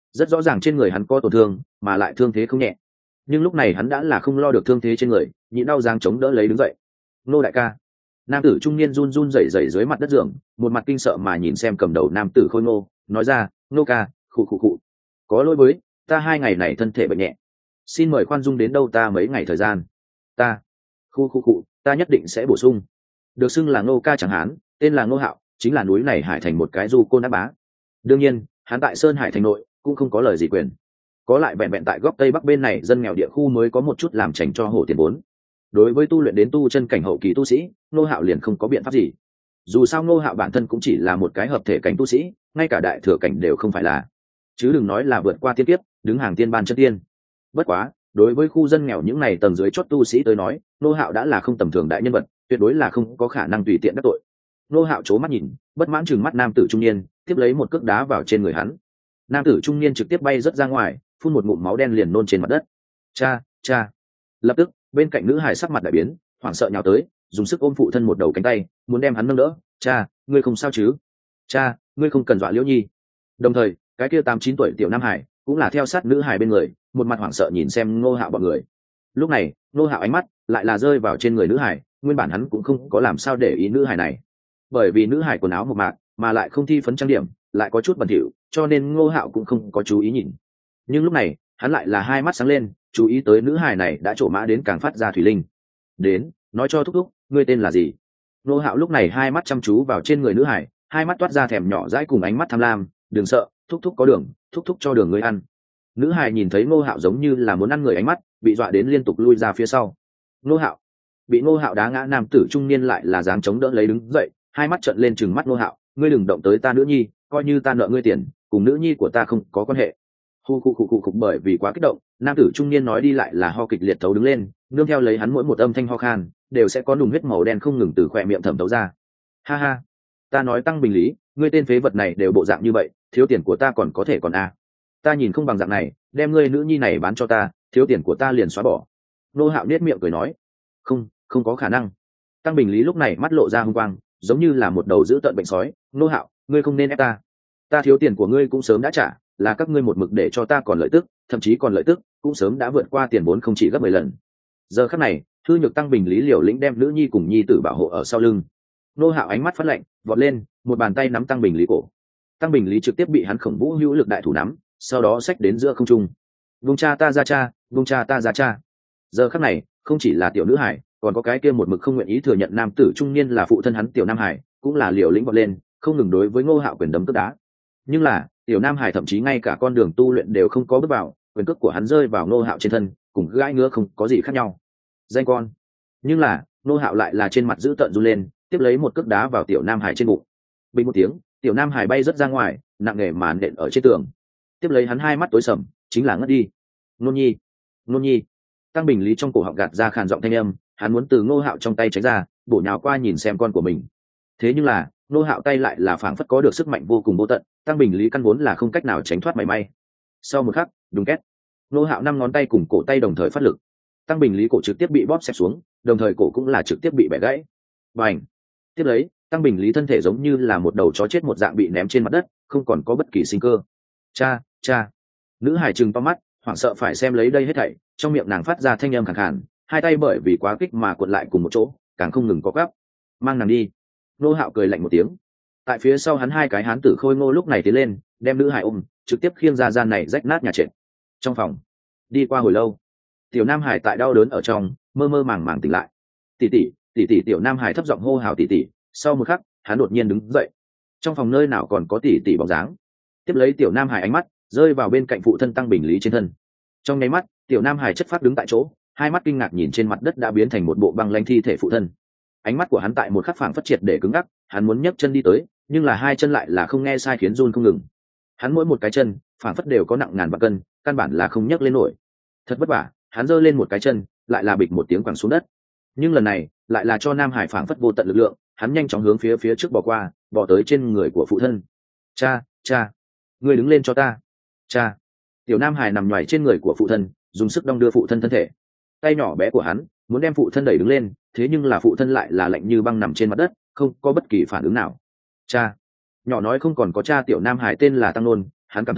rất rõ ràng trên người hắn có tổn thương mà lại thương thế không nhẹ, nhưng lúc này hắn đã là không lo được thương thế trên người, nhịn đau giang chống đỡ lấy đứng dậy. Ngô đại ca. Nam tử trung niên run run rẩy rẩy dưới mặt đất giường, một mặt kinh sợ mà nhìn xem cầm đầu nam tử khôi ngô, nói ra, Ngô ca, khụ khụ khụ, có lỗi với ta hai ngày này thân thể bệnh nhẹ, xin mời khoan dung đến đâu ta mấy ngày thời gian. Ta khu khu cụ ta nhất định sẽ bổ sung. Được xưng là Ngô ca chẳng hán, tên là Ngô Hạo, chính là núi này hải thành một cái du côn đắc bá. Đương nhiên hắn tại sơn hải thành nội cũng không có lời gì quyền, có lại vẹn vẹn tại góc tây bắc bên này dân nghèo địa khu mới có một chút làm chành cho hổ tiền vốn. Đối với tu luyện đến tu chân cảnh hậu kỳ tu sĩ, Ngô Hạo liền không có biện pháp gì. Dù sao Ngô Hạo bản thân cũng chỉ là một cái hợp thể cảnh tu sĩ, ngay cả đại thừa cảnh đều không phải là, chứ đừng nói là vượt qua tiên kiếp đứng hàng tiên ban chân tiên. Bất quá đối với khu dân nghèo những này tầng dưới chót tu sĩ tới nói, Ngô Hạo đã là không tầm thường đại nhân vật, tuyệt đối là không có khả năng tùy tiện đắc tội. Ngô Hạo chố mắt nhìn, bất mãn chừng mắt nam tử trung niên, tiếp lấy một cước đá vào trên người hắn. Nam tử trung niên trực tiếp bay rất ra ngoài, phun một ngụm máu đen liền nôn trên mặt đất. Cha, cha! Lập tức bên cạnh nữ hài sắc mặt đại biến, hoảng sợ nhào tới, dùng sức ôm phụ thân một đầu cánh tay, muốn đem hắn nâng đỡ. Cha, ngươi không sao chứ? Cha, ngươi không cần dọa Liễu Nhi. Đồng thời cái kia tám chín tuổi tiểu nam hải cũng là theo sát nữ hài bên người, một mặt hoảng sợ nhìn xem Ngô Hạo bọn người. Lúc này Ngô Hạo ánh mắt lại là rơi vào trên người nữ hài, nguyên bản hắn cũng không có làm sao để ý nữ hài này, bởi vì nữ hài quần áo một mạc mà lại không thi phấn trang điểm, lại có chút bẩn thỉu, cho nên Ngô Hạo cũng không có chú ý nhìn. Nhưng lúc này hắn lại là hai mắt sáng lên, chú ý tới nữ hài này đã trổ mã đến càng phát ra thủy linh. Đến, nói cho thúc thúc, ngươi tên là gì? Ngô Hạo lúc này hai mắt chăm chú vào trên người nữ hài, hai mắt toát ra thèm nhỏ dãi cùng ánh mắt tham lam. Đừng sợ, thúc thúc có đường, thúc thúc cho đường ngươi ăn. Nữ hài nhìn thấy Ngô Hạo giống như là muốn ăn người ánh mắt, bị dọa đến liên tục lui ra phía sau. Ngô Hạo bị Ngô Hạo đá ngã, nam tử trung niên lại là dáng chống đỡ lấy đứng dậy, hai mắt trợn lên trừng mắt Ngô Hạo, ngươi đừng động tới ta nữ nhi, coi như ta nợ ngươi tiền, cùng nữ nhi của ta không có quan hệ. Hu khu khu khu khục, bởi vì quá kích động, nam tử trung niên nói đi lại là ho kịch liệt thấu đứng lên, nương theo lấy hắn mỗi một âm thanh ho khan đều sẽ có nùng huyết màu đen không ngừng từ khỏe miệng thẩm thấu ra. Ha ha, ta nói Tăng Bình Lý, ngươi tên phế vật này đều bộ dạng như vậy, thiếu tiền của ta còn có thể còn a à. Ta nhìn không bằng dạng này, đem ngươi nữ nhi này bán cho ta, thiếu tiền của ta liền xóa bỏ. Nô Hạo nết miệng cười nói, không, không có khả năng. Tăng Bình Lý lúc này mắt lộ ra hung quang, giống như là một đầu dữ tợn bệnh sói. Nô Hạo, ngươi không nên ép ta, ta thiếu tiền của ngươi cũng sớm đã trả, là các ngươi một mực để cho ta còn lợi tức, thậm chí còn lợi tức cũng sớm đã vượt qua tiền vốn không chỉ gấp mười lần. Giờ khắc này thư nhược Tăng Bình Lý liều lĩnh đem nữ nhi cùng nhi tử bảo hộ ở sau lưng. Nô Hạo ánh mắt phát lạnh, vọt lên, một bàn tay nắm Tăng Bình Lý cổ. Tăng Bình Lý trực tiếp bị hắn khổng vũ hữu lực đại thủ nắm, sau đó xách đến giữa không trung. Vung cha ta ra cha, vung cha ta ra cha. Giờ khắc này không chỉ là tiểu nữ hải, còn có cái kia một mực không nguyện ý thừa nhận nam tử trung niên là phụ thân hắn tiểu nam hải, cũng là liều lĩnh vọt lên, không ngừng đối với Ngô Hạo quyền đấm cước đá. Nhưng là tiểu nam hải thậm chí ngay cả con đường tu luyện đều không có bước vào, quyền cước của hắn rơi vào Ngô Hạo trên thân, cùng gãi ngứa không có gì khác nhau. Danh con. Nhưng là Ngô Hạo lại là trên mặt giữ tợn run lên, tiếp lấy một cước đá vào tiểu nam hải trên bụng. Bình một tiếng, tiểu nam hải bay rất ra ngoài, nặng nề màn nện ở trên tường. Tiếp lấy hắn hai mắt tối sầm, chính là ngất đi. Nôn nhi, nôn nhi. Tăng Bình Lý trong cổ họng gạt ra khàn giọng thanh âm, hắn muốn từ Ngô Hạo trong tay tránh ra, bổ nhào qua nhìn xem con của mình. Thế nhưng là Ngô Hạo tay lại là phảng phất có được sức mạnh vô cùng vô tận, Tăng Bình Lý căn vốn là không cách nào tránh thoát mảy may. Sau một khắc, đùng két, Ngô Hạo năm ngón tay cùng cổ tay đồng thời phát lực, Tăng Bình Lý cổ trực tiếp bị bóp xẹp xuống, đồng thời cổ cũng là trực tiếp bị bẻ gãy. Bành! Tiếp lấy, Tăng Bình Lý thân thể giống như là một đầu chó chết một dạng bị ném trên mặt đất, không còn có bất kỳ sinh cơ. Cha, cha! Nữ hải trừng to mắt, hoảng sợ phải xem lấy đây hết thảy, trong miệng nàng phát ra thanh âm khàn khàn, hai tay bởi vì quá kích mà cuộn lại cùng một chỗ, càng không ngừng có gắp. Mang nàng đi. Ngô Hạo cười lạnh một tiếng. Tại phía sau hắn hai cái hán tử khôi ngô lúc này tiến lên, đem nữ hải ôm, trực tiếp khiêng ra gian này rách nát nhà trệt. Trong phòng, đi qua hồi lâu, tiểu nam hải tại đau đớn ở trong, mơ mơ màng màng tỉnh lại. Tỷ tỷ, tỷ tỷ, tiểu nam hải thấp giọng hô hào tỷ tỷ. Sau một khắc, hắn đột nhiên đứng dậy. Trong phòng nơi nào còn có tỷ tỷ bóng dáng. Tiếp lấy tiểu nam hải ánh mắt rơi vào bên cạnh phụ thân Tăng Bình Lý trên thân. Trong nháy mắt, tiểu nam hải chất phát đứng tại chỗ, hai mắt kinh ngạc nhìn trên mặt đất đã biến thành một bộ băng lanh thi thể phụ thân. Ánh mắt của hắn tại một khắc phảng phất triệt để cứng ngắc, hắn muốn nhấc chân đi tới, nhưng là hai chân lại là không nghe sai khiến run không ngừng. Hắn mỗi một cái chân phảng phất đều có nặng ngàn vạn cân, căn bản là không nhấc lên nổi. Thật vất vả, hắn giơ lên một cái chân, lại là bịch một tiếng quẳng xuống đất. Nhưng lần này, lại là cho Nam Hải phảng phất vô tận lực lượng, hắn nhanh chóng hướng phía phía trước bỏ qua, bỏ tới trên người của phụ thân. Cha, cha, ngươi đứng lên cho ta. Cha. Tiểu Nam Hải nằm nhoài trên người của phụ thân, dùng sức đong đưa phụ thân thân thể. Tay nhỏ bé của hắn muốn đem phụ thân đẩy đứng lên, thế nhưng là phụ thân lại là lạnh như băng nằm trên mặt đất, không có bất kỳ phản ứng nào. Cha. Nhỏ nói không còn có cha. Tiểu Nam Hải tên là Tăng Nôn, hắn cảm thấy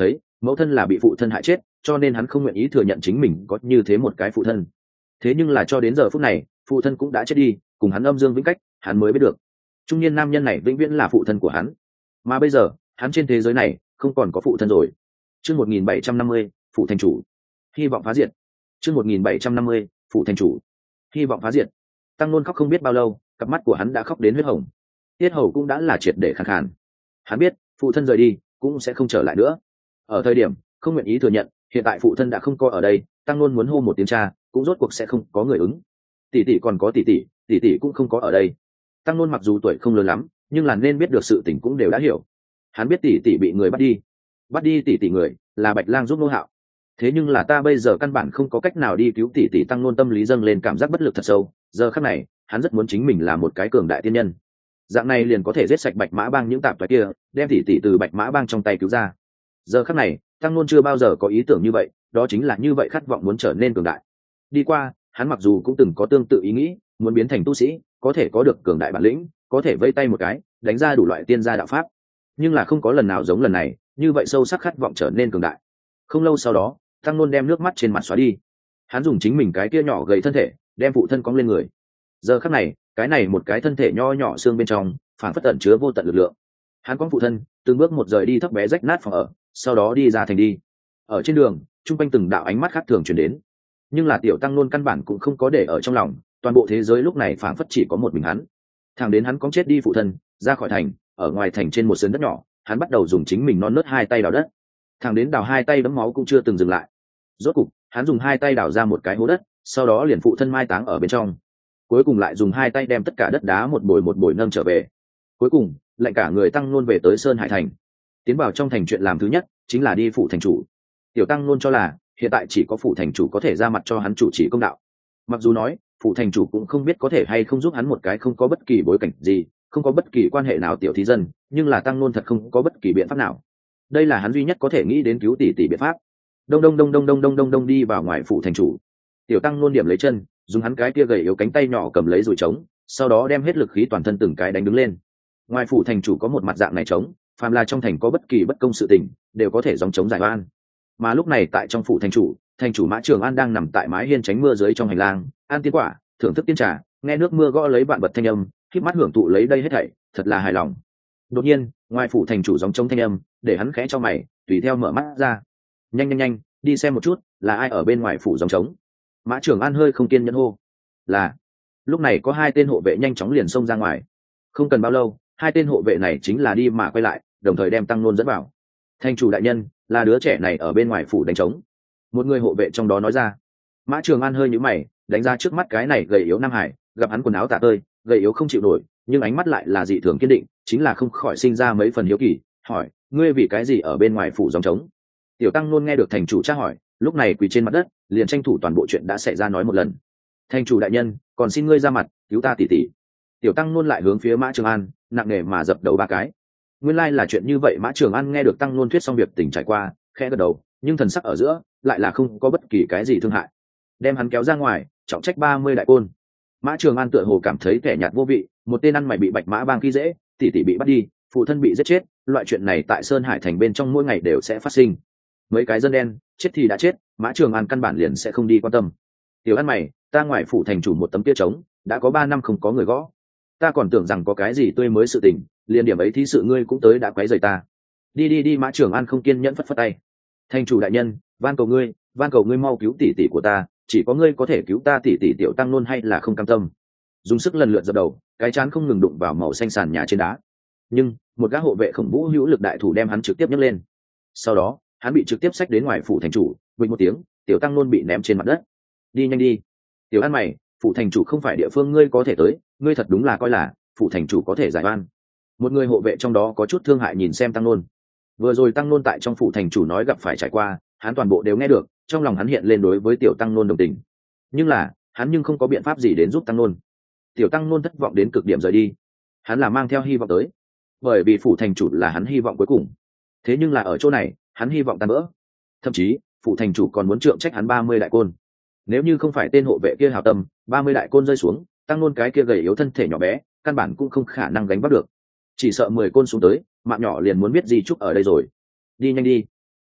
mẫu thân là bị phụ thân hại chết, cho nên hắn không nguyện ý thừa nhận chính mình có như thế một cái phụ thân. Thế nhưng là cho đến giờ phút này, phụ thân cũng đã chết đi, cùng hắn âm dương vĩnh cách, hắn mới biết được trung niên nam nhân này vĩnh viễn là phụ thân của hắn. Mà bây giờ hắn trên thế giới này không còn có phụ thân rồi. Chương một nghìn bảy trăm năm mươi, phụ thành chủ hy vọng phá diệt. Chương một nghìn bảy trăm năm mươi, phụ thành chủ hy vọng phá diệt. Tăng Nôn khóc không biết bao lâu, cặp mắt của hắn đã khóc đến huyết hồng, tiết hầu cũng đã là triệt để khàn khàn. Hắn biết phụ thân rời đi cũng sẽ không trở lại nữa. Ở thời điểm không nguyện ý thừa nhận, hiện tại phụ thân đã không có ở đây, Tăng Nôn muốn hô một tiếng cha cũng rốt cuộc sẽ không có người ứng. Tỷ tỷ còn có tỷ tỷ, tỷ tỷ cũng không có ở đây. Tăng Nôn mặc dù tuổi không lớn lắm, nhưng là nên biết được sự tình cũng đều đã hiểu. Hắn biết tỷ tỷ bị người bắt đi, bắt đi tỷ tỷ người là Bạch Lang giúp Nô Hạo. Thế nhưng là ta bây giờ căn bản không có cách nào đi cứu tỷ tỷ. Tăng Nôn tâm lý dâng lên cảm giác bất lực thật sâu. Giờ khắc này hắn rất muốn chính mình là một cái cường đại tiên nhân, dạng này liền có thể giết sạch Bạch Mã Bang những tạp thoái kia, đem tỷ tỷ từ Bạch Mã Bang trong tay cứu ra. Giờ khắc này Tăng Nôn chưa bao giờ có ý tưởng như vậy, đó chính là như vậy khát vọng muốn trở nên cường đại. Đi qua hắn mặc dù cũng từng có tương tự ý nghĩ, muốn biến thành tu sĩ, có thể có được cường đại bản lĩnh, có thể vây tay một cái đánh ra đủ loại tiên gia đạo pháp, nhưng là không có lần nào giống lần này như vậy sâu sắc khát vọng trở nên cường đại. Không lâu sau đó Tăng Nôn đem nước mắt trên mặt xóa đi, hắn dùng chính mình cái kia nhỏ gầy thân thể đem phụ thân cõng lên người. Giờ khắc này cái này một cái thân thể nho nhỏ xương bên trong phản phất tận chứa vô tận lực lượng. Hắn cõng phụ thân từng bước một rời đi thấp bé rách nát phòng ở, sau đó đi ra thành đi. Ở trên đường chung quanh từng đạo ánh mắt khác thường chuyển đến, nhưng là tiểu Tăng Nôn căn bản cũng không có để ở trong lòng. Toàn bộ thế giới lúc này phản phất chỉ có một mình hắn. Thẳng đến hắn cõng chết đi phụ thân ra khỏi thành, ở ngoài thành trên một sườn đất nhỏ, hắn bắt đầu dùng chính mình non nớt hai tay đào đất. Thẳng đến đào hai tay đẫm máu cũng chưa từng dừng lại. Rốt cục hắn dùng hai tay đào ra một cái hố đất, sau đó liền phụ thân mai táng ở bên trong. Cuối cùng lại dùng hai tay đem tất cả đất đá một bồi một bồi nâng trở về. Cuối cùng lệnh cả người Tăng Nôn về tới Sơn Hải thành. Tiến vào trong thành, chuyện làm thứ nhất chính là đi phụ thành chủ. Tiểu Tăng Nôn cho là hiện tại chỉ có phụ thành chủ có thể ra mặt cho hắn chủ trì công đạo. Mặc dù nói phụ thành chủ cũng không biết có thể hay không giúp hắn một cái không có bất kỳ bối cảnh gì, không có bất kỳ quan hệ nào tiểu thí dân, nhưng là Tăng Nôn thật không có bất kỳ biện pháp nào. Đây là hắn duy nhất có thể nghĩ đến cứu tỷ tỷ biện pháp. Đông đông đông đông đông đông đông đông đi vào ngoài phụ thành chủ. Tiểu Tăng Nôn điểm lấy chân, dùng hắn cái kia gầy yếu cánh tay nhỏ cầm lấy dùi trống, sau đó đem hết lực khí toàn thân từng cái đánh đứng lên. Ngoài phụ thành chủ có một mặt dạng này trống, phàm là trong thành có bất kỳ bất công sự tình đều có thể gióng trống giải oan. Mà lúc này tại trong phụ thành chủ, thành chủ Mã Trường An đang nằm tại mái hiên tránh mưa dưới trong hành lang, ăn tiên quả, thưởng thức tiên trà, nghe nước mưa gõ lấy vạn vật thanh âm, khép mắt hưởng thụ lấy đây hết thảy, thật là hài lòng. Đột nhiên ngoài phủ thành chủ gióng trống thanh âm để hắn khẽ cho mày, tùy theo mở mắt ra. Nhanh nhanh nhanh, đi xem một chút là ai ở bên ngoài phủ gióng trống. Mã Trường An hơi không kiên nhẫn hô. Là. Lúc này có hai tên hộ vệ nhanh chóng liền xông ra ngoài. Không cần bao lâu hai tên hộ vệ này chính là đi mà quay lại, đồng thời đem Tăng Nôn dẫn vào. Thành chủ đại nhân, là đứa trẻ này ở bên ngoài phủ đánh trống. Một người hộ vệ trong đó nói ra. Mã Trường An hơi nhíu mày, đánh ra trước mắt cái này gầy yếu Nam Hải, gặp hắn quần áo tả tơi, gầy yếu không chịu nổi, nhưng ánh mắt lại là dị thường kiên định, chính là không khỏi sinh ra mấy phần hiếu kỳ, hỏi: ngươi vì cái gì ở bên ngoài phủ gióng trống? Tiểu Tăng Nôn nghe được thành chủ tra hỏi, lúc này quỳ trên mặt đất, liền tranh thủ toàn bộ chuyện đã xảy ra nói một lần. Thành chủ đại nhân, còn xin ngươi ra mặt cứu ta tỷ tỷ. Tiểu Tăng Nôn lại hướng phía Mã Trường An nặng nề mà dập đầu ba cái. Nguyên lai là chuyện như vậy. Mã Trường An nghe được Tăng Nôn thuyết xong việc tình trải qua, khẽ gật đầu, nhưng thần sắc ở giữa lại là không có bất kỳ cái gì thương hại. Đem hắn kéo ra ngoài, trọng trách ba mươi đại côn. Mã Trường An tựa hồ cảm thấy kẻ nhạt vô vị, một tên ăn mày bị Bạch Mã Bang khi dễ, tỷ tỷ bị bắt đi, phụ thân bị giết chết, loại chuyện này tại Sơn Hải thành bên trong mỗi ngày đều sẽ phát sinh. Mấy cái dân đen chết thì đã chết, Mã Trường An căn bản liền sẽ không đi quan tâm. Tiểu ăn mày, ta ngoài phủ thành chủ một tấm kia trống, đã có ba năm không có người gõ, ta còn tưởng rằng có cái gì tươi mới sự tình, liền điểm ấy thí sự ngươi cũng tới đã quấy rầy ta. Đi đi đi. Mã Trường An không kiên nhẫn phất phất tay. Thành chủ đại nhân, van cầu ngươi, van cầu ngươi mau cứu tỷ tỷ của ta, chỉ có ngươi có thể cứu ta tỷ tỷ. Tiểu Tăng Nôn hay là không cam tâm, dùng sức lần lượt dập đầu, cái chán không ngừng đụng vào màu xanh sàn nhà trên đá. Nhưng một gã hộ vệ khổng vũ hữu lực đại thủ đem hắn trực tiếp nhấc lên, sau đó hắn bị trực tiếp xách đến ngoài phủ thành chủ. Bình một tiếng, Tiểu Tăng Nôn bị ném trên mặt đất. Đi nhanh đi. Tiểu ăn mày, phủ thành chủ không phải địa phương ngươi có thể tới, ngươi thật đúng là coi là phủ thành chủ có thể giải oan. Một người hộ vệ trong đó có chút thương hại nhìn xem Tăng Nôn. Vừa rồi Tăng Nôn tại trong phủ thành chủ nói gặp phải trải qua, hắn toàn bộ đều nghe được, trong lòng hắn hiện lên đối với Tiểu Tăng Nôn đồng tình. Nhưng là hắn nhưng không có biện pháp gì đến giúp Tăng Nôn. Tiểu Tăng Nôn thất vọng đến cực điểm rời đi. Hắn là mang theo hy vọng tới, bởi vì phủ thành chủ là hắn hy vọng cuối cùng. Thế nhưng là ở chỗ này hắn hy vọng tan vỡ. Thậm chí phủ thành chủ còn muốn trượng trách hắn ba mươi đại côn. Nếu như không phải tên hộ vệ kia hảo tâm, ba mươi đại côn rơi xuống, Tăng Nôn cái kia gầy yếu thân thể nhỏ bé căn bản cũng không khả năng gánh vác được. Chỉ sợ mười côn xuống tới, mạng nhỏ liền muốn biết gì chúc ở đây rồi. Đi nhanh đi.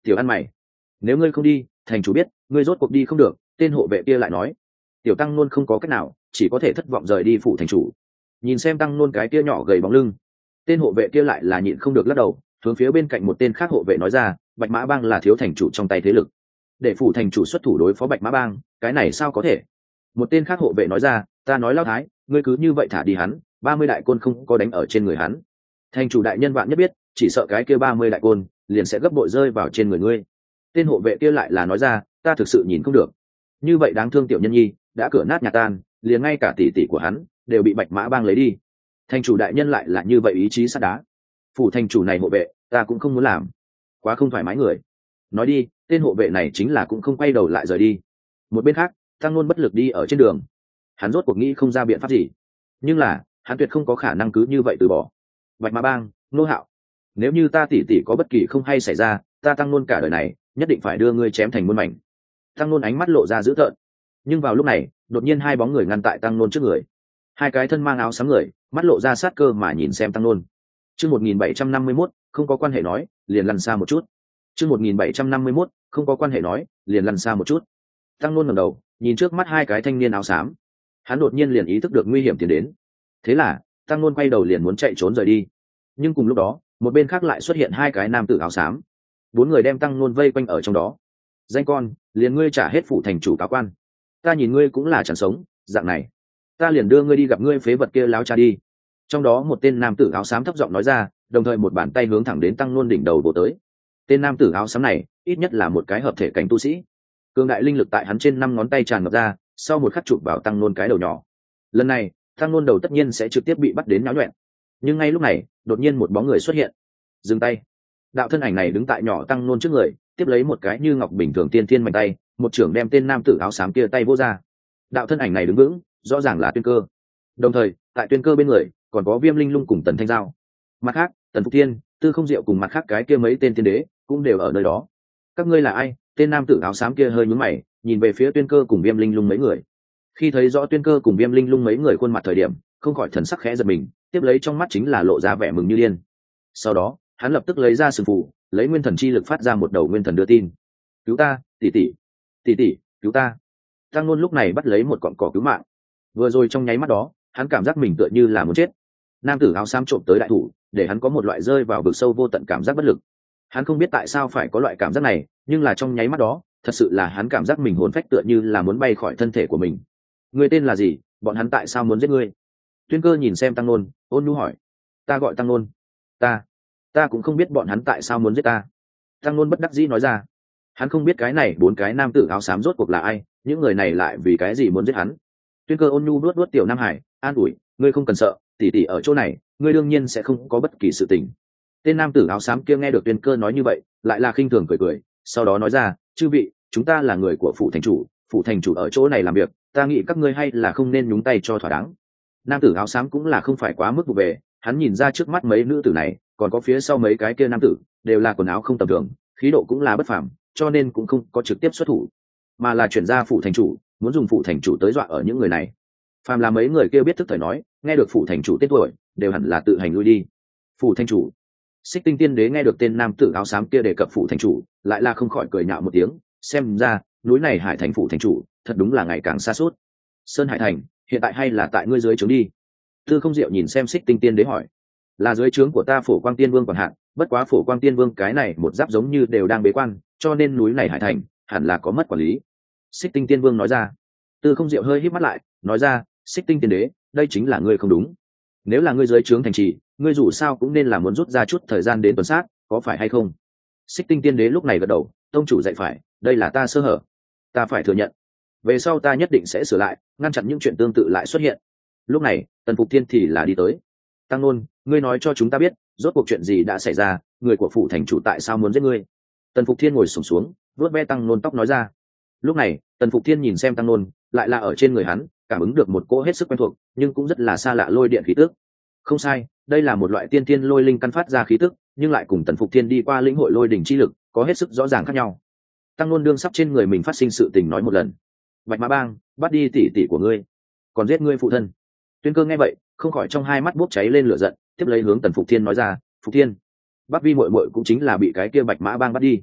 tiểu ăn mày, nếu ngươi không đi thành chủ biết ngươi rốt cuộc đi không được. Tên hộ vệ kia lại nói. Tiểu tăng nôn không có cách nào, chỉ có thể thất vọng rời đi phủ thành chủ. Nhìn xem tăng nôn cái kia nhỏ gầy bóng lưng, tên hộ vệ kia lại là nhịn không được lắc đầu, hướng phía bên cạnh một tên khác hộ vệ nói ra, Bạch Mã Bang là thiếu thành chủ trong tay thế lực, để phủ thành chủ xuất thủ đối phó Bạch Mã Bang, cái này sao có thể. Một tên khác hộ vệ nói ra, ta nói Lão Thái, ngươi cứ như vậy thả đi hắn, ba mươi đại côn không có đánh ở trên người hắn, thành chủ đại nhân vạn nhất biết, chỉ sợ cái kia ba mươi đại côn liền sẽ gấp bội rơi vào trên người ngươi. Tên hộ vệ kia lại là nói ra, ta thực sự nhìn không được, như vậy đáng thương tiểu nhân nhi đã cửa nát nhà tan, liền ngay cả tỷ tỷ của hắn đều bị Bạch Mã Bang lấy đi. Thành chủ đại nhân lại là như vậy ý chí sắt đá, phủ thành chủ này hộ vệ ta cũng không muốn làm, quá không thoải mái người. Nói đi, tên hộ vệ này chính là cũng không quay đầu lại rời đi. Một bên khác, tăng nôn bất lực đi ở trên đường, hắn rốt cuộc nghĩ không ra biện pháp gì, nhưng là hắn tuyệt không có khả năng cứ như vậy từ bỏ. Bạch Mã Bang, Nô Hạo, nếu như ta tỷ tỷ có bất kỳ không hay xảy ra, ta tăng nôn cả đời này nhất định phải đưa ngươi chém thành muôn mảnh. Tăng nôn ánh mắt lộ ra dữ tợn, nhưng vào lúc này đột nhiên hai bóng người ngăn tại tăng nôn trước người. Hai cái thân mang áo xám người, mắt lộ ra sát cơ mà nhìn xem tăng nôn. Chương một nghìn bảy trăm năm mươi mốt, không có quan hệ nói, liền lăn xa một chút. Chương một nghìn bảy trăm năm mươi mốt, không có quan hệ nói, liền lăn xa một chút. Tăng nôn ngẩng đầu, nhìn trước mắt hai cái thanh niên áo xám, hắn đột nhiên liền ý thức được nguy hiểm tiến đến. Thế là, tăng nôn quay đầu liền muốn chạy trốn rời đi. Nhưng cùng lúc đó, một bên khác lại xuất hiện hai cái nam tử áo xám. Bốn người đem tăng nôn vây quanh ở trong đó. Danh con, liền ngươi trả hết phủ thành chủ cáo quan, ta nhìn ngươi cũng là chẳng sống, dạng này ta liền đưa ngươi đi gặp ngươi phế vật kia láo cha đi. Trong đó một tên nam tử áo xám thấp giọng nói ra, đồng thời một bàn tay hướng thẳng đến tăng nôn đỉnh đầu bổ tới. Tên nam tử áo xám này ít nhất là một cái hợp thể cảnh tu sĩ, cường đại linh lực tại hắn trên năm ngón tay tràn ngập ra, sau một khắc chụp vào tăng nôn cái đầu nhỏ. Lần này tăng nôn đầu tất nhiên sẽ trực tiếp bị bắt đến nháo nhuẹn. Nhưng ngay lúc này đột nhiên một bóng người xuất hiện. Dừng tay. Đạo thân ảnh này đứng tại nhỏ tăng nôn trước người, tiếp lấy một cái như ngọc bình thường tiên thiên mạnh tay, một trưởng đem tên nam tử áo xám kia tay vô ra. Đạo thân ảnh này đứng vững, rõ ràng là Tuyên Cơ. Đồng thời tại Tuyên Cơ bên người còn có Viêm Linh Lung cùng Tần Thanh Giao. Mặt khác, Tần Phục Thiên, Tư Không Diệu cùng mặt khác cái kia mấy tên tiên đế cũng đều ở nơi đó. Các ngươi là ai? Tên nam tử áo xám kia hơi nhướng mày, nhìn về phía Tuyên Cơ cùng Viêm Linh Lung mấy người. Khi thấy rõ Tuyên Cơ cùng Viêm Linh Lung mấy người khuôn mặt thời điểm, không khỏi thần sắc khẽ giật mình, tiếp lấy trong mắt chính là lộ ra vẻ mừng như điên. Sau đó hắn lập tức lấy ra sừng phù, lấy nguyên thần chi lực phát ra một đầu nguyên thần đưa tin. Cứu ta, tỷ tỷ, tỷ tỷ, cứu ta. Tăng Nôn lúc này bắt lấy một cọng cỏ cứu mạng. Vừa rồi trong nháy mắt đó, hắn cảm giác mình tựa như là muốn chết. Nam tử áo xám trộm tới đại thủ, để hắn có một loại rơi vào vực sâu vô tận cảm giác bất lực. Hắn không biết tại sao phải có loại cảm giác này, nhưng là trong nháy mắt đó, thật sự là hắn cảm giác mình hồn phách tựa như là muốn bay khỏi thân thể của mình. Ngươi tên là gì? Bọn hắn tại sao muốn giết ngươi? Tuyên Cơ nhìn xem Tăng Nôn, ôn nhu hỏi. Ta gọi Tăng Nôn. Ta, ta cũng không biết bọn hắn tại sao muốn giết ta. Tăng Nôn bất đắc dĩ nói ra. Hắn không biết cái này bốn cái nam tử áo xám rốt cuộc là ai, những người này lại vì cái gì muốn giết hắn. Tuyên Cơ ôn nhu nuốt nuốt tiểu Nam Hải, an ủi, ngươi không cần sợ, tỷ tỷ ở chỗ này, ngươi đương nhiên sẽ không có bất kỳ sự tình. Tên nam tử áo xám kia nghe được Tuyên Cơ nói như vậy, lại là khinh thường cười cười, sau đó nói ra, chư vị, chúng ta là người của phủ thành chủ, phủ thành chủ ở chỗ này làm việc, ta nghĩ các ngươi hay là không nên nhúng tay cho thỏa đáng. Nam tử áo xám cũng là không phải quá mức vụ về, hắn nhìn ra trước mắt mấy nữ tử này, còn có phía sau mấy cái kia nam tử, đều là quần áo không tầm thường, khí độ cũng là bất phàm, cho nên cũng không có trực tiếp xuất thủ, mà là chuyển ra phủ thành chủ, muốn dùng phủ thành chủ tới dọa ở những người này. Phàm là mấy người kia biết thức thời nói, nghe được phủ thành chủ tên tuổi, đều hẳn là tự hành lui đi. Phủ thành chủ. Xích Tinh Tiên Đế nghe được tên nam tử áo xám kia đề cập phủ thành chủ, lại là không khỏi cười nhạo một tiếng, xem ra núi này Hải Thành phủ thành chủ, thật đúng là ngày càng xa suốt. Sơn Hải Thành, hiện tại hay là tại ngươi dưới trướng đi? Tư Không Diệu nhìn xem Xích Tinh Tiên Đế hỏi. Là dưới trướng của ta Phổ Quang Tiên Vương quản hạn, bất quá Phổ Quang Tiên Vương cái này một giáp giống như đều đang bế quan, cho nên núi này Hải Thành hẳn là có mất quản lý. Xích Tinh Tiên Vương nói ra. Tư Không Diệu hơi híp mắt lại, nói ra, Xích Tinh Tiên Đế, đây chính là ngươi không đúng. Nếu là ngươi dưới trướng thành trì, ngươi dù sao cũng nên là muốn rút ra chút thời gian đến tuần sát, có phải hay không? Xích Tinh Tiên Đế lúc này gật đầu, tông chủ dạy phải, đây là ta sơ hở, ta phải thừa nhận, về sau ta nhất định sẽ sửa lại, ngăn chặn những chuyện tương tự lại xuất hiện. Lúc này Tần Phục Thiên thì là đi tới. Tăng Nôn, ngươi nói cho chúng ta biết, rốt cuộc chuyện gì đã xảy ra, người của phủ thành chủ tại sao muốn giết ngươi? Tần Phục Thiên ngồi xổm xuống, vuốt ve Tăng Nôn tóc nói ra. Lúc này Tần Phục Thiên nhìn xem Tăng Nôn, lại là ở trên người hắn cảm ứng được một cỗ hết sức quen thuộc, nhưng cũng rất là xa lạ lôi điện khí tức. Không sai, đây là một loại tiên tiên lôi linh căn phát ra khí tức, nhưng lại cùng Tần Phục Thiên đi qua lĩnh hội lôi đỉnh chi lực có hết sức rõ ràng khác nhau. Tăng Nôn đương sắp trên người mình phát sinh sự tình nói một lần. Bạch Mã Bang bắt đi tỷ tỷ của ngươi, còn giết ngươi phụ thân. Tuyên Cơ nghe vậy, không khỏi trong hai mắt bốc cháy lên lửa giận, tiếp lấy hướng Tần Phục Thiên nói ra, Phục Thiên, Bắc Vi muội muội cũng chính là bị cái kia Bạch Mã Bang bắt đi.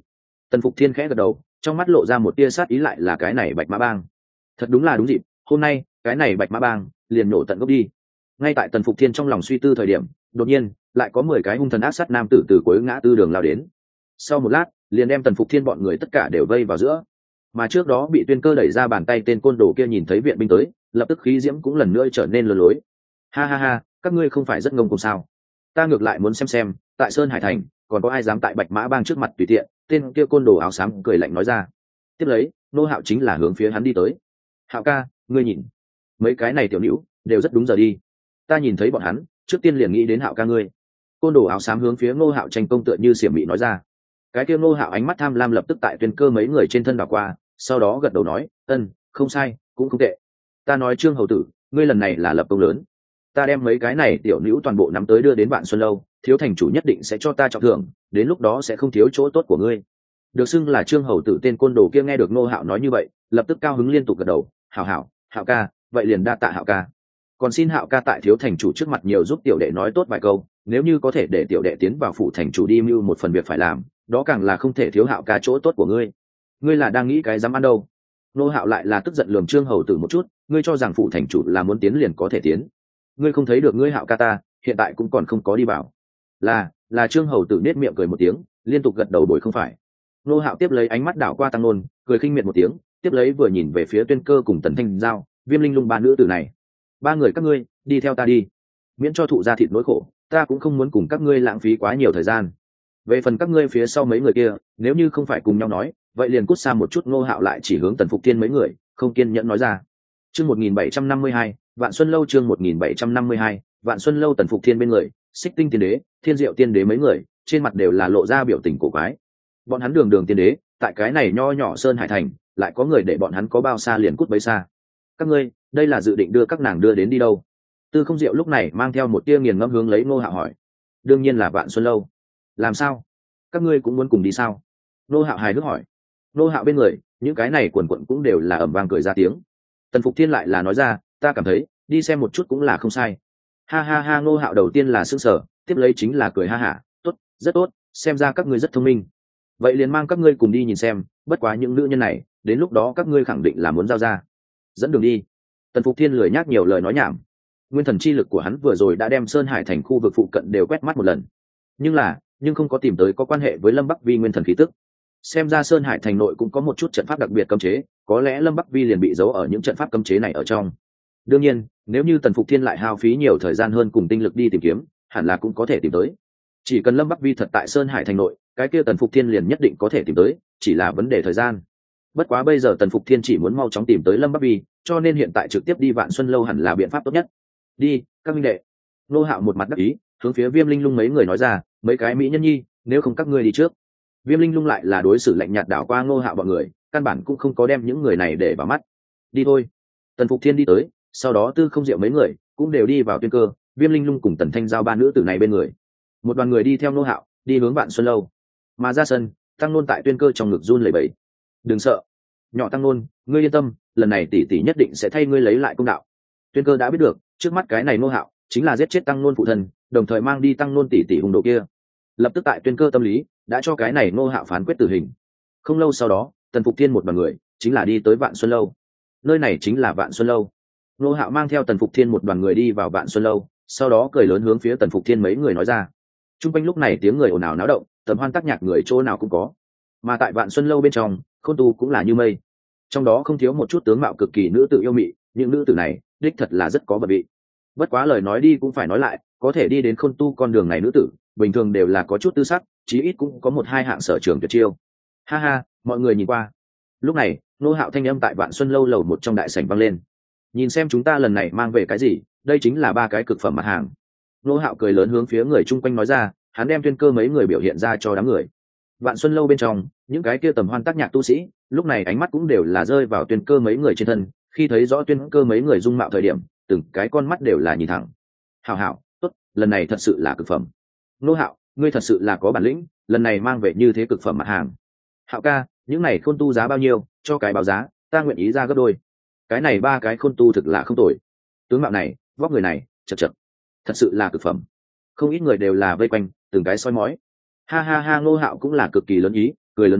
Tần Phục Thiên khẽ gật đầu, trong mắt lộ ra một tia sát ý, lại là cái này Bạch Mã Bang. Thật đúng là đúng dịp, hôm nay cái này Bạch Mã Bang liền nổ tận gốc đi. Ngay tại Tần Phục Thiên trong lòng suy tư thời điểm, đột nhiên lại có mười cái hung thần ác sát nam tử từ cuối ngã tư đường lao đến. Sau một lát, liền đem Tần Phục Thiên bọn người tất cả đều vây vào giữa. Mà trước đó bị Tuyên Cơ đẩy ra bàn tay tên côn đồ kia nhìn thấy viện binh tới, lập tức khí diễm cũng lần nữa trở nên lừa lối. Ha ha ha, các ngươi không phải rất ngông cuồng sao? Ta ngược lại muốn xem xem, tại Sơn Hải Thành còn có ai dám tại Bạch Mã Bang trước mặt tùy tiện. Tên kia côn đồ áo xám cười lạnh nói ra. Tiếp lấy, nô Hạo chính là hướng phía hắn đi tới. Hạo ca, ngươi nhìn, mấy cái này tiểu nữ đều rất đúng giờ đi. Ta nhìn thấy bọn hắn, trước tiên liền nghĩ đến Hạo ca ngươi. Côn đồ áo xám hướng phía Ngô Hạo tranh công tựa như xiểm mị nói ra. Cái kia Ngô Hạo ánh mắt tham lam lập tức tại Tuyên Cơ mấy người trên thân đảo qua, sau đó gật đầu nói, ân, không sai, cũng không tệ. Ta nói Trương hầu tử, ngươi lần này là lập công lớn. Ta đem mấy cái này tiểu nữ toàn bộ nắm tới đưa đến Vạn Xuân lâu, thiếu thành chủ nhất định sẽ cho ta trọng thưởng, đến lúc đó sẽ không thiếu chỗ tốt của ngươi. Được xưng là Trương hầu tử tên côn đồ kia nghe được Ngô Hạo nói như vậy, lập tức cao hứng liên tục gật đầu. Hảo hảo, Hạo ca, vậy liền đa tạ Hạo ca. Còn xin Hạo ca tại thiếu thành chủ trước mặt nhiều giúp tiểu đệ nói tốt vài câu, nếu như có thể để tiểu đệ tiến vào phủ thành chủ đi mưu một phần việc phải làm, đó càng là không thể thiếu Hạo ca chỗ tốt của ngươi. Ngươi là đang nghĩ cái dám ăn đâu? Ngô Hạo lại là tức giận lườm Trương hầu tử một chút, ngươi cho rằng phủ thành chủ là muốn tiến liền có thể tiến? Ngươi không thấy được ngươi Hạo ca ta hiện tại cũng còn không có đi vào. Là, là Trương hầu tử nết miệng cười một tiếng, liên tục gật đầu bồi không phải. Ngô Hạo tiếp lấy ánh mắt đảo qua Tăng Nôn, cười khinh miệt một tiếng, tiếp lấy vừa nhìn về phía Tuyên Cơ cùng Tần Thanh Giao, Viêm Linh Lung ba nữ tử này. Ba người các ngươi, đi theo ta đi. Miễn cho thụ ra thịt nỗi khổ, ta cũng không muốn cùng các ngươi lãng phí quá nhiều thời gian. Về phần các ngươi phía sau mấy người kia, nếu như không phải cùng nhau nói, vậy liền cút xa một chút. Ngô Hạo lại chỉ hướng Tần Phục Thiên mấy người, không kiên nhẫn nói ra. Chương một nghìn bảy trăm năm mươi hai, Vạn Xuân lâu. Chương một nghìn bảy trăm năm mươi hai, Vạn Xuân lâu. Tần Phục Thiên bên người, Xích Tinh Tiên Đế, Thiên Diệu Tiên Đế mấy người, trên mặt đều là lộ ra biểu tình cổ quái. Bọn hắn đường đường tiên đế, tại cái này nho nhỏ Sơn Hải Thành, lại có người để bọn hắn có bao xa liền cút bấy xa. Các ngươi, đây là dự định đưa các nàng đưa đến đi đâu? Tư Không Diệu lúc này mang theo một tia nghiền ngẫm hướng lấy Ngô Hạo hỏi. Đương nhiên là Vạn Xuân lâu. Làm sao? Các ngươi cũng muốn cùng đi sao? Ngô Hạo hài hước hỏi. Ngô Hạo bên người, những cái này quần quần cũng đều là ầm vang cười ra tiếng. Tần Phục Thiên lại là nói ra, ta cảm thấy đi xem một chút cũng là không sai. Ha ha ha. Ngô Hạo đầu tiên là sững sờ, tiếp lấy chính là cười ha hả. Tốt, rất tốt, xem ra các ngươi rất thông minh. Vậy liền mang các ngươi cùng đi nhìn xem, bất quá những nữ nhân này, đến lúc đó các ngươi khẳng định là muốn giao ra. Dẫn đường đi. Tần Phục Thiên lười nhác nhiều lời nói nhảm. Nguyên thần chi lực của hắn vừa rồi đã đem Sơn Hải Thành khu vực phụ cận đều quét mắt một lần, nhưng là nhưng không có tìm tới có quan hệ với Lâm Bắc Vi nguyên thần khí tức. Xem ra Sơn Hải Thành nội cũng có một chút trận pháp đặc biệt cấm chế, có lẽ Lâm Bắc Vi liền bị giấu ở những trận pháp cấm chế này ở trong. Đương nhiên, nếu như Tần Phục Thiên lại hao phí nhiều thời gian hơn cùng tinh lực đi tìm kiếm, hẳn là cũng có thể tìm tới. Chỉ cần Lâm Bắc Vi thật tại Sơn Hải Thành nội, cái kia Tần Phục Thiên liền nhất định có thể tìm tới, chỉ là vấn đề thời gian. Bất quá bây giờ Tần Phục Thiên chỉ muốn mau chóng tìm tới Lâm Bắc Vi, cho nên hiện tại trực tiếp đi Vạn Xuân lâu hẳn là biện pháp tốt nhất. Đi, các minh đệ. Nô Hạo một mặt đắc ý, hướng phía Viêm Linh Lung mấy người nói ra, mấy cái mỹ nhân nhi, nếu không các ngươi đi trước. Viêm Linh Lung lại là đối xử lạnh nhạt đảo qua Nô Hạo bọn người, căn bản cũng không có đem những người này để vào mắt. Đi thôi. Tần Phục Thiên đi tới, sau đó Tư Không Diệu mấy người cũng đều đi vào Tuyên Cơ, Viêm Linh Lung cùng Tần Thanh Giao ba nữ tử này bên người. Một đoàn người đi theo Nô Hạo, đi hướng Vạn Xuân lâu. Mà ra sân, Tăng Nôn tại Tuyên Cơ trong ngực run lẩy bẩy. Đừng sợ, nhỏ Tăng Nôn, ngươi yên tâm, lần này tỷ tỷ nhất định sẽ thay ngươi lấy lại công đạo. Tuyên Cơ đã biết được, trước mắt cái này Nô Hạo chính là giết chết Tăng Nôn phụ thân, đồng thời mang đi Tăng Nôn tỷ tỷ hung đồ kia. Lập tức tại Tuyên Cơ tâm lý đã cho cái này Nô Hạo phán quyết tử hình. Không lâu sau đó, Tần Phục Thiên một đoàn người chính là đi tới Vạn Xuân lâu. Nơi này chính là Vạn Xuân lâu. Nô Hạo mang theo Tần Phục Thiên một đoàn người đi vào Vạn Xuân lâu, sau đó cười lớn hướng phía Tần Phục Thiên mấy người nói ra. Trung quanh lúc này tiếng người ồn ào náo động, tầm hoan tác nhạc người chỗ nào cũng có. Mà tại Vạn Xuân lâu bên trong, Khôn Tu cũng là như mây. Trong đó không thiếu một chút tướng mạo cực kỳ nữ tử yêu mị, những nữ tử này đích thật là rất có vật vị. Bất quá lời nói đi cũng phải nói lại, có thể đi đến Khôn Tu con đường này nữ tử, bình thường đều là có chút tư sắc, chí ít cũng có một hai hạng sở trường tuyệt chiêu. Ha ha, mọi người nhìn qua. Lúc này, Nô Hạo thanh âm tại Vạn Xuân lâu lầu một trong đại sảnh vang lên. Nhìn xem chúng ta lần này mang về cái gì, đây chính là ba cái cực phẩm mặt hàng. Nô Hạo cười lớn hướng phía người chung quanh nói ra, hắn đem Tuyên Cơ mấy người biểu hiện ra cho đám người. Vạn Xuân lâu bên trong, những cái kia tầm hoan tác nhạc tu sĩ, lúc này ánh mắt cũng đều là rơi vào Tuyên Cơ mấy người trên thân, khi thấy rõ Tuyên Cơ mấy người dung mạo thời điểm, từng cái con mắt đều là nhìn thẳng. Hảo hảo, tốt, lần này thật sự là cực phẩm. Nô Hạo, ngươi thật sự là có bản lĩnh, lần này mang về như thế cực phẩm mặt hàng. Hạo ca, những này Khôn Tu giá bao nhiêu, cho cái báo giá, ta nguyện ý ra gấp đôi. Cái này ba cái Khôn Tu thực là không tồi. Tướng mạo này, vóc người này, chật chật, thật sự là cực phẩm. Không ít người đều là vây quanh, từng cái soi mói. Ha ha ha. Ngô Hạo cũng là cực kỳ lớn ý, cười lớn nói,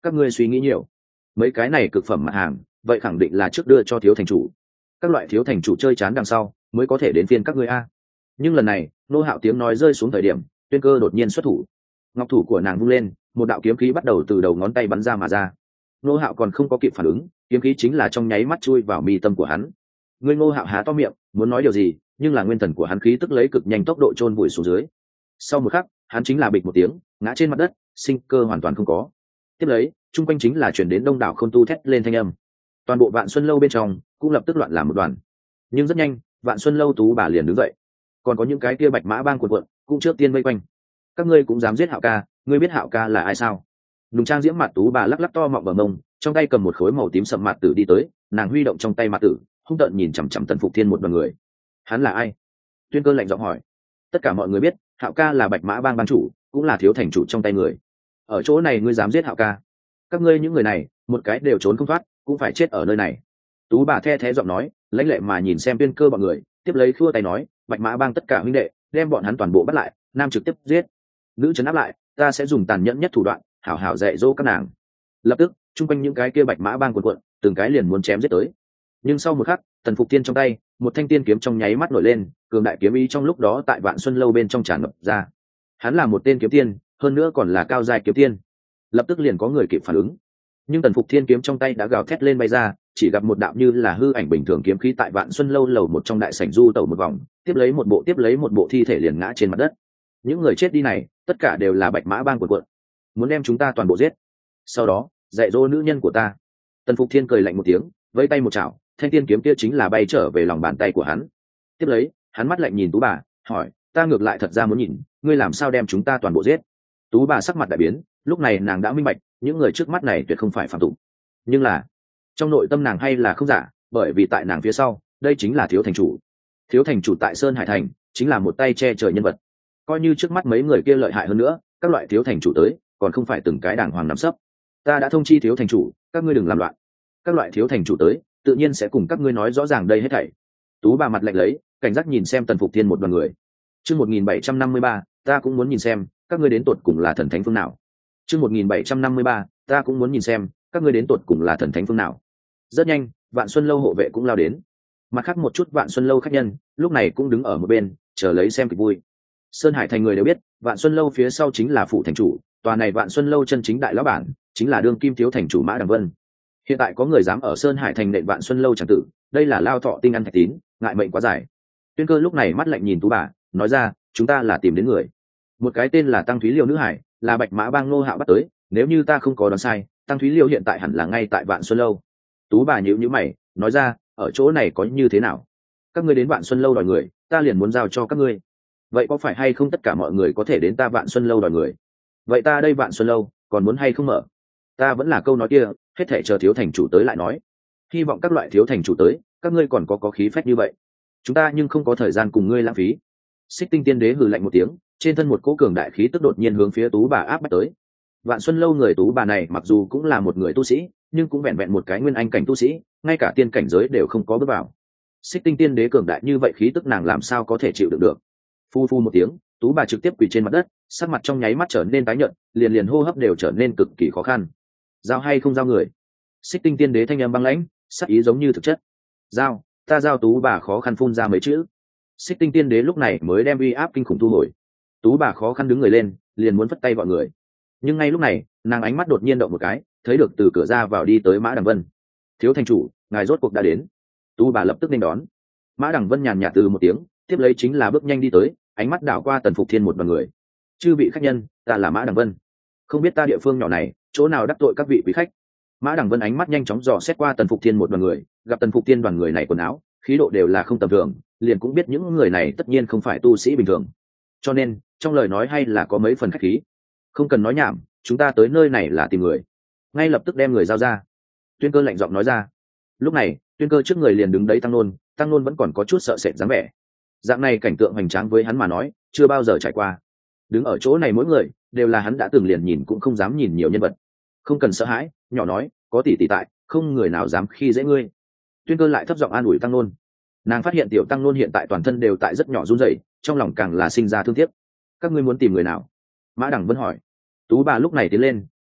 các ngươi suy nghĩ nhiều. Mấy cái này cực phẩm mặt hàng vậy khẳng định là trước đưa cho thiếu thành chủ, các loại thiếu thành chủ chơi chán đằng sau mới có thể đến phiên các ngươi a. Nhưng lần này nô hạo tiếng nói rơi xuống thời điểm, Tuyên Cơ đột nhiên xuất thủ. Ngọc thủ của nàng vung lên, một đạo kiếm khí bắt đầu từ đầu ngón tay bắn ra mà ra. Nô hạo còn không có kịp phản ứng, kiếm khí chính là trong nháy mắt chui vào mi tâm của hắn. Ngươi Ngô Hạo há to miệng muốn nói điều gì, nhưng là nguyên thần của hắn khí tức lấy cực nhanh tốc độ chôn vùi xuống dưới. Sau một khắc, hắn chính là bịch một tiếng ngã trên mặt đất, sinh cơ hoàn toàn không có. Tiếp lấy, trung quanh chính là chuyển đến đông đảo khôn tu thét lên thanh âm. Toàn bộ Vạn Xuân lâu bên trong cũng lập tức loạn làm một đoàn. Nhưng rất nhanh, Vạn Xuân lâu tú bà liền đứng dậy, còn có những cái kia bạch mã bang cuộn cuộn cũng trước tiên vây quanh. Các ngươi cũng dám giết Hạo ca? Ngươi biết Hạo ca là ai sao? Nùng trang diễm mặt tú bà lắc lắc to mọng bờ mông, trong tay cầm một khối màu tím sậm mạt tử đi tới, nàng huy động trong tay mạt tử, hung tợn nhìn chằm chằm Tần Phục Thiên một đoàn người. Hắn là ai? Tuyên Cơ lạnh giọng hỏi. Tất cả mọi người biết, Hạo ca là bạch mã bang bang chủ, cũng là thiếu thành chủ trong tay người. Ở chỗ này ngươi dám giết Hạo ca? Các ngươi những người này, một cái đều trốn không thoát, cũng phải chết ở nơi này. Tú bà the thé giọng nói, lãnh lệ mà nhìn xem Tuyên Cơ bọn người, tiếp lấy khua tay nói, bạch mã bang tất cả huynh đệ, đem bọn hắn toàn bộ bắt lại, nam trực tiếp giết, nữ trấn áp lại, ta sẽ dùng tàn nhẫn nhất thủ đoạn, hảo hảo dạy dỗ các nàng. Lập tức, chung quanh những cái kia bạch mã bang cuộn cuộn, từng cái liền muốn chém giết tới. Nhưng sau một khắc, Tần Phục Tiên trong tay một thanh tiên kiếm trong nháy mắt nổi lên, cường đại kiếm ý trong lúc đó tại Vạn Xuân lâu bên trong tràn ngập ra. Hắn là một tên kiếm tiên, hơn nữa còn là cao giai kiếm tiên. Lập tức liền có người kịp phản ứng, nhưng Tần Phục Thiên kiếm trong tay đã gào thét lên bay ra, chỉ gặp một đạo như là hư ảnh bình thường kiếm khí tại Vạn Xuân lâu lầu một trong đại sảnh du tẩu một vòng, tiếp lấy một bộ tiếp lấy một bộ thi thể liền ngã trên mặt đất. Những người chết đi này, tất cả đều là bạch mã bang của quận, muốn đem chúng ta toàn bộ giết, sau đó dạy dỗ nữ nhân của ta. Tần Phục Thiên cười lạnh một tiếng, vẫy tay một chảo, thanh tiên kiếm kia chính là bay trở về lòng bàn tay của hắn. Tiếp lấy, hắn mắt lạnh nhìn Tú bà, hỏi, ta ngược lại thật ra muốn nhìn, ngươi làm sao đem chúng ta toàn bộ giết? Tú bà sắc mặt đại biến, lúc này nàng đã minh bạch, những người trước mắt này tuyệt không phải phạm tục. Nhưng là, trong nội tâm nàng hay là không giả, bởi vì tại nàng phía sau, đây chính là thiếu thành chủ. Thiếu thành chủ tại Sơn Hải thành, chính là một tay che trời nhân vật. Coi như trước mắt mấy người kia lợi hại hơn nữa, các loại thiếu thành chủ tới, còn không phải từng cái đàng hoàng nắm sấp. Ta đã thông chi thiếu thành chủ, các ngươi đừng làm loạn. Các loại thiếu thành chủ tới, tự nhiên sẽ cùng các ngươi nói rõ ràng đây hết thảy. Tú bà mặt lạnh lấy, cảnh giác nhìn xem Tần Phục Thiên một đoàn người. Chương một nghìn bảy trăm năm mươi ba, ta cũng muốn nhìn xem, các ngươi đến tột cùng là thần thánh phương nào. Chương một nghìn bảy trăm năm mươi ba, ta cũng muốn nhìn xem, các ngươi đến tột cùng là thần thánh phương nào. Rất nhanh, Vạn Xuân lâu hộ vệ cũng lao đến. Mặt khác một chút Vạn Xuân lâu khách nhân, lúc này cũng đứng ở một bên, chờ lấy xem kịch vui. Sơn Hải thành người đều biết, Vạn Xuân lâu phía sau chính là phụ thành chủ, tòa này Vạn Xuân lâu chân chính đại lão bản, chính là đương kim thiếu thành chủ Mã Đằng Vân. Hiện tại có người dám ở Sơn Hải thành nện Vạn Xuân lâu chẳng tử, đây là lao thọ tinh ăn thạch tín, ngại mệnh quá dài. Tuyên Cơ lúc này mắt lạnh nhìn Tú bà, nói ra, chúng ta là tìm đến người. Một cái tên là Tăng Thúy Liêu nữ hải, là bạch mã bang Ngô Hạo bắt tới, nếu như ta không có đoán sai, Tăng Thúy Liêu hiện tại hẳn là ngay tại Vạn Xuân lâu. Tú bà nhíu nhíu mày, nói ra, ở chỗ này có như thế nào? Các ngươi đến Vạn Xuân lâu đòi người, ta liền muốn giao cho các ngươi. Vậy có phải hay không tất cả mọi người có thể đến ta Vạn Xuân lâu đòi người? Vậy ta đây Vạn Xuân lâu còn muốn hay không mở? Ta vẫn là câu nói kia, hết thảy chờ thiếu thành chủ tới lại nói. Hy vọng các loại thiếu thành chủ tới, các ngươi còn có có khí phách như vậy. Chúng ta nhưng không có thời gian cùng ngươi lãng phí. Xích Tinh Tiên Đế hừ lạnh một tiếng, trên thân một cỗ cường đại khí tức đột nhiên hướng phía Tú bà áp bách tới. Vạn Xuân lâu người Tú bà này mặc dù cũng là một người tu sĩ, nhưng cũng vẹn vẹn một cái nguyên anh cảnh tu sĩ, ngay cả tiên cảnh giới đều không có bước vào. Xích Tinh Tiên Đế cường đại như vậy khí tức nàng làm sao có thể chịu đựng được? Phu phu một tiếng, Tú bà trực tiếp quỳ trên mặt đất, sắc mặt trong nháy mắt trở nên tái nhợt, liền liền hô hấp đều trở nên cực kỳ khó khăn. Giao hay không giao người? Xích Tinh Tiên Đế thanh âm băng lãnh, sắc ý giống như thực chất. Giao, ta giao. Tú bà khó khăn phun ra mấy chữ. Xích Tinh Tiên Đế lúc này mới đem uy áp kinh khủng thu hồi. Tú bà khó khăn đứng người lên, liền muốn vất tay gọi người. Nhưng ngay lúc này, nàng ánh mắt đột nhiên động một cái, thấy được từ cửa ra vào đi tới Mã Đằng Vân. Thiếu thành chủ, ngài rốt cuộc đã đến. Tú bà lập tức nên đón. Mã Đằng Vân nhàn nhạt từ một tiếng, tiếp lấy chính là bước nhanh đi tới, ánh mắt đảo qua Tần Phục Thiên một đoàn người. Chư vị khách nhân, ta là Mã Đằng Vân. Không biết ta địa phương nhỏ này, chỗ nào đắc tội các vị quý khách. Mã Đằng Vân ánh mắt nhanh chóng dò xét qua Tần Phục Thiên một đoàn người, gặp Tần Phục Thiên đoàn người này quần áo, khí độ đều là không tầm thường, liền cũng biết những người này tất nhiên không phải tu sĩ bình thường. Cho nên, trong lời nói hay là có mấy phần khách khí. Không cần nói nhảm, chúng ta tới nơi này là tìm người. Ngay lập tức đem người giao ra. Tuyên Cơ lạnh giọng nói ra. Lúc này, Tuyên Cơ trước người liền đứng đấy Tăng Nôn, Tăng Nôn vẫn còn có chút sợ sệt dáng vẻ. Dạng này cảnh tượng hoành tráng với hắn mà nói, chưa bao giờ trải qua. Đứng ở chỗ này mỗi người, đều là hắn đã từng liền nhìn cũng không dám nhìn nhiều nhân vật. Không cần sợ hãi, nhỏ nói, có tỷ tỷ tại, không người nào dám khi dễ ngươi. Tuyên Cơ lại thấp giọng an ủi Tăng Nôn. Nàng phát hiện tiểu Tăng Nôn hiện tại toàn thân đều tại rất nhỏ run rẩy, trong lòng càng là sinh ra thương tiếc. Các ngươi muốn tìm người nào? Mã Đằng Vân hỏi. Tú bà lúc này tiến lên,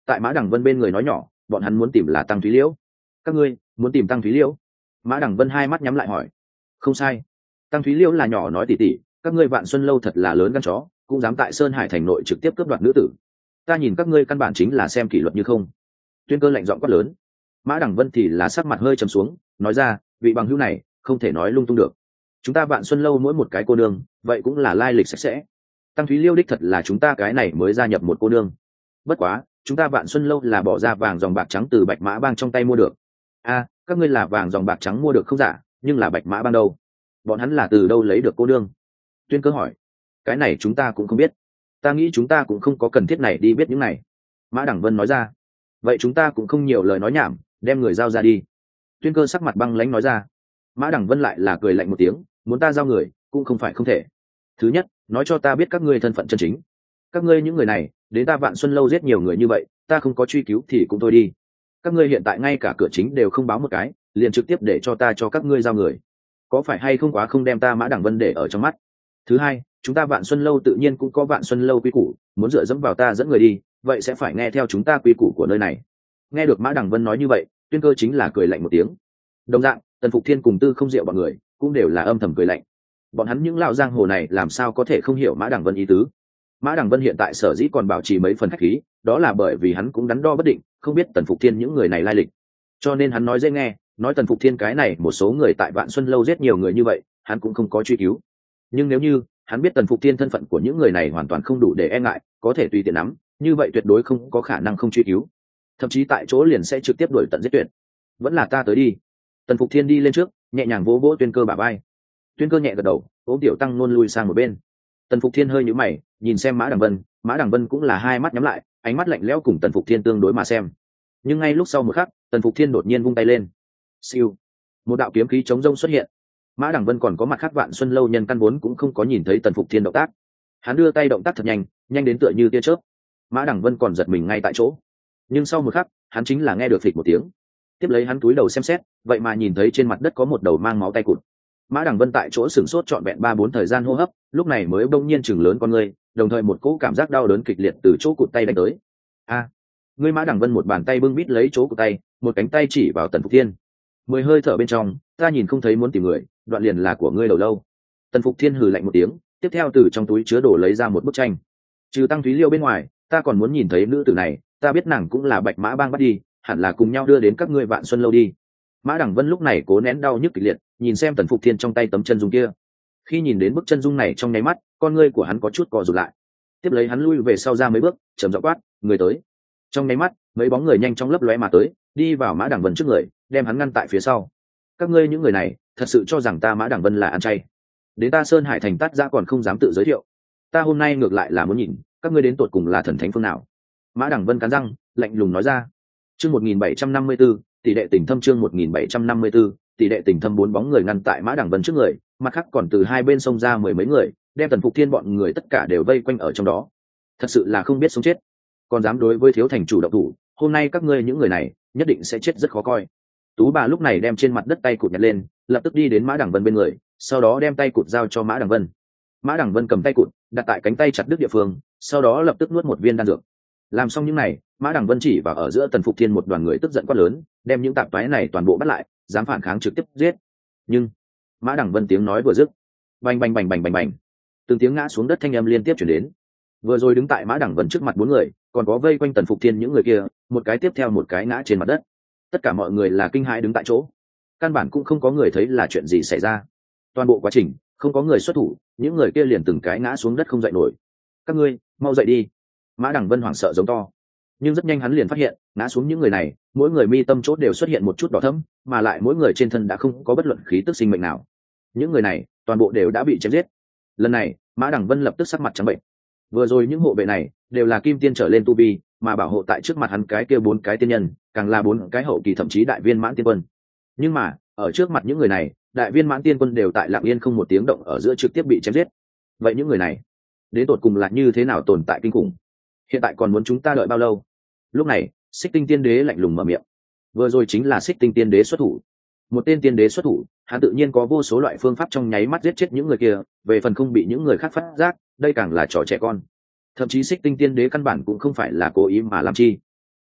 tại Mã Đằng Vân bên người nói nhỏ, bọn hắn muốn tìm là Tăng Thúy Liễu. Các ngươi muốn tìm Tăng Thúy Liễu? Mã Đằng Vân hai mắt nhắm lại hỏi. Không sai, Tăng Thúy Liễu là nhỏ nói tỉ tỉ, các ngươi Vạn Xuân lâu thật là lớn gan chó, cũng dám tại Sơn Hải thành nội trực tiếp cướp đoạt nữ tử. Ta nhìn các ngươi căn bản chính là xem kỷ luật như không. Tuyên Cơ lạnh giọng quát lớn. Mã Đằng Vân thì là sắc mặt hơi trầm xuống, nói ra, vị bằng hữu này không thể nói lung tung được. Chúng ta Vạn Xuân lâu mỗi một cái cô nương, vậy cũng là lai lịch sạch sẽ. Tăng Thúy Liêu đích thật là chúng ta cái này mới gia nhập một cô nương. Bất quá, chúng ta Vạn Xuân lâu là bỏ ra vàng dòng bạc trắng từ Bạch Mã Bang trong tay mua được. A, các ngươi là vàng dòng bạc trắng mua được không giả, nhưng là Bạch Mã Bang đâu? Bọn hắn là từ đâu lấy được cô nương? Tuyên Cơ hỏi. Cái này chúng ta cũng không biết. Ta nghĩ chúng ta cũng không có cần thiết này đi biết những này. Mã Đằng Vân nói ra. Vậy chúng ta cũng không nhiều lời nói nhảm, đem người giao ra đi. Tuyên Cơ sắc mặt băng lãnh nói ra. Mã Đằng Vân lại là cười lạnh một tiếng, muốn ta giao người cũng không phải không thể. Thứ nhất, nói cho ta biết các ngươi thân phận chân chính. Các ngươi những người này đến ta Vạn Xuân lâu giết nhiều người như vậy, ta không có truy cứu thì cũng thôi đi. Các ngươi hiện tại ngay cả cửa chính đều không báo một cái, liền trực tiếp để cho ta cho các ngươi giao người, có phải hay không quá không đem ta Mã Đằng Vân để ở trong mắt? Thứ hai, chúng ta Vạn Xuân lâu tự nhiên cũng có Vạn Xuân lâu quy củ, muốn dựa dẫm vào ta dẫn người đi, vậy sẽ phải nghe theo chúng ta quy củ của nơi này. Nghe được Mã Đằng Vân nói như vậy, Tuyên Cơ chính là cười lạnh một tiếng. Đồng dạng, Tần Phục Thiên cùng Tư Không Diệu bọn người cũng đều là âm thầm cười lạnh. Bọn hắn những lão giang hồ này làm sao có thể không hiểu Mã Đằng Vân ý tứ? Mã Đằng Vân hiện tại sở dĩ còn bảo trì mấy phần khách khí, đó là bởi vì hắn cũng đắn đo bất định, không biết Tần Phục Thiên những người này lai lịch, cho nên hắn nói dễ nghe, nói Tần Phục Thiên cái này một số người tại Vạn Xuân lâu giết nhiều người như vậy, hắn cũng không có truy cứu. Nhưng nếu như hắn biết Tần Phục Thiên thân phận của những người này hoàn toàn không đủ để e ngại, có thể tùy tiện nắm, như vậy tuyệt đối không có khả năng không truy cứu, thậm chí tại chỗ liền sẽ trực tiếp đuổi tận giết tuyệt. Vẫn là ta tới đi. Tần Phục Thiên đi lên trước, nhẹ nhàng vỗ vỗ Tuyên Cơ bả vai. Tuyên Cơ nhẹ gật đầu, ôm Tiểu Tăng nôn lui sang một bên. Tần Phục Thiên hơi nhíu mày, nhìn xem Mã Đằng Vân, Mã Đằng Vân cũng là hai mắt nhắm lại, ánh mắt lạnh lẽo cùng Tần Phục Thiên tương đối mà xem. Nhưng ngay lúc sau một khắc, Tần Phục Thiên đột nhiên vung tay lên. Siêu, một đạo kiếm khí chống rông xuất hiện. Mã Đằng Vân còn có mặt khác Vạn Xuân lâu nhân căn vốn cũng không có nhìn thấy Tần Phục Thiên động tác. Hắn đưa tay động tác thật nhanh, nhanh đến tựa như tia chớp. Mã Đằng Vân còn giật mình ngay tại chỗ. Nhưng sau một khắc, hắn chính là nghe được phịch một tiếng. Tiếp lấy hắn cúi đầu xem xét, vậy mà nhìn thấy trên mặt đất có một đầu mang máu tay cụt. Mã Đằng Vân tại chỗ sửng sốt trọn vẹn ba bốn thời gian hô hấp, lúc này mới bỗng nhiên chừng lớn con ngươi, đồng thời một cỗ cảm giác đau đớn kịch liệt từ chỗ cụt tay đánh tới. A! Ngươi Mã Đằng Vân một bàn tay bưng bít lấy chỗ cụt tay, một cánh tay chỉ vào Tần Phục Thiên. Mười hơi thở bên trong, ta nhìn không thấy muốn tìm người, đoạn liền là của ngươi đầu lâu. Tần Phục Thiên hừ lạnh một tiếng, tiếp theo từ trong túi chứa đồ lấy ra một bức tranh. Trừ Tăng Thúy Liêu bên ngoài, ta còn muốn nhìn thấy nữ tử này, ta biết nàng cũng là Bạch Mã Bang bắt đi, hẳn là cùng nhau đưa đến các ngươi Vạn Xuân lâu đi. Mã Đằng Vân lúc này cố nén đau nhức kịch liệt, nhìn xem Tần Phục Thiên trong tay tấm chân dung kia. Khi nhìn đến bức chân dung này trong nháy mắt, con ngươi của hắn có chút co rụt lại. Tiếp lấy hắn lui về sau ra mấy bước, trầm giọng quát, người tới. Trong nháy mắt, mấy bóng người nhanh chóng lấp lóe mà tới, đi vào Mã Đằng Vân trước người, đem hắn ngăn tại phía sau. Các ngươi những người này, thật sự cho rằng ta Mã Đằng Vân là ăn chay? Đến ta Sơn Hải thành tát ra còn không dám tự giới thiệu. Ta hôm nay ngược lại là muốn nhìn, các ngươi đến tột cùng là thần thánh phương nào? Mã Đằng Vân cắn răng, lạnh lùng nói ra. Chương một nghìn bảy trăm năm mươi tư, tỷ đệ tình thâm chương một nghìn bảy trăm năm mươi tư, tỷ đệ tình thâm bốn bóng người ngăn tại Mã Đằng Vân trước người, mặt khác còn từ hai bên xông ra mười mấy người, đem Tần Phục Thiên bọn người tất cả đều vây quanh ở trong đó. Thật sự là không biết sống chết, còn dám đối với thiếu thành chủ động thủ, hôm nay các ngươi những người này nhất định sẽ chết rất khó coi. Tú bà lúc này đem trên mặt đất tay cụt nhặt lên, lập tức đi đến Mã Đằng Vân bên người, sau đó đem tay cụt giao cho Mã Đằng Vân. Mã Đằng Vân cầm tay cụt đặt tại cánh tay chặt đứt địa phương, sau đó lập tức nuốt một viên đan dược. Làm xong những này, Mã Đằng Vân chỉ vào ở giữa Tần Phục Thiên một đoàn người tức giận quát lớn, đem những tạp toái này toàn bộ bắt lại, dám phản kháng trực tiếp giết. Nhưng Mã Đằng Vân tiếng nói vừa dứt, bành bành bành bành bành bành, từng tiếng ngã xuống đất thanh âm liên tiếp chuyển đến. Vừa rồi đứng tại Mã Đằng Vân trước mặt bốn người, còn có vây quanh Tần Phục Thiên những người kia, một cái tiếp theo một cái ngã trên mặt đất. Tất cả mọi người là kinh hãi đứng tại chỗ, căn bản cũng không có người thấy là chuyện gì xảy ra. Toàn bộ quá trình không có người xuất thủ, những người kia liền từng cái ngã xuống đất không dậy nổi. Các ngươi mau dậy đi! Mã Đằng Vân hoảng sợ giống to. Nhưng rất nhanh hắn liền phát hiện, ngã xuống những người này, mỗi người mi tâm chốt đều xuất hiện một chút đỏ thẫm, mà lại mỗi người trên thân đã không có bất luận khí tức sinh mệnh nào. Những người này toàn bộ đều đã bị chém giết. Lần này Mã Đằng Vân lập tức sắc mặt trắng bệnh. Vừa rồi những hộ vệ này đều là kim tiên trở lên tu vi, mà bảo hộ tại trước mặt hắn cái kia bốn cái tiên nhân, càng là bốn cái hậu kỳ thậm chí đại viên mãn tiên quân. Nhưng mà ở trước mặt những người này, đại viên mãn tiên quân đều tại lặng yên không một tiếng động ở giữa trực tiếp bị chém giết. Vậy những người này đến tột cùng là như thế nào tồn tại kinh khủng? Hiện tại còn muốn chúng ta đợi bao lâu? Lúc này Xích Tinh Tiên Đế lạnh lùng mở miệng. Vừa rồi chính là Xích Tinh Tiên Đế xuất thủ. Một tên tiên đế xuất thủ, hắn tự nhiên có vô số loại phương pháp trong nháy mắt giết chết những người kia, về phần không bị những người khác phát giác, đây càng là trò trẻ con. Thậm chí Xích Tinh Tiên Đế căn bản cũng không phải là cố ý mà làm chi.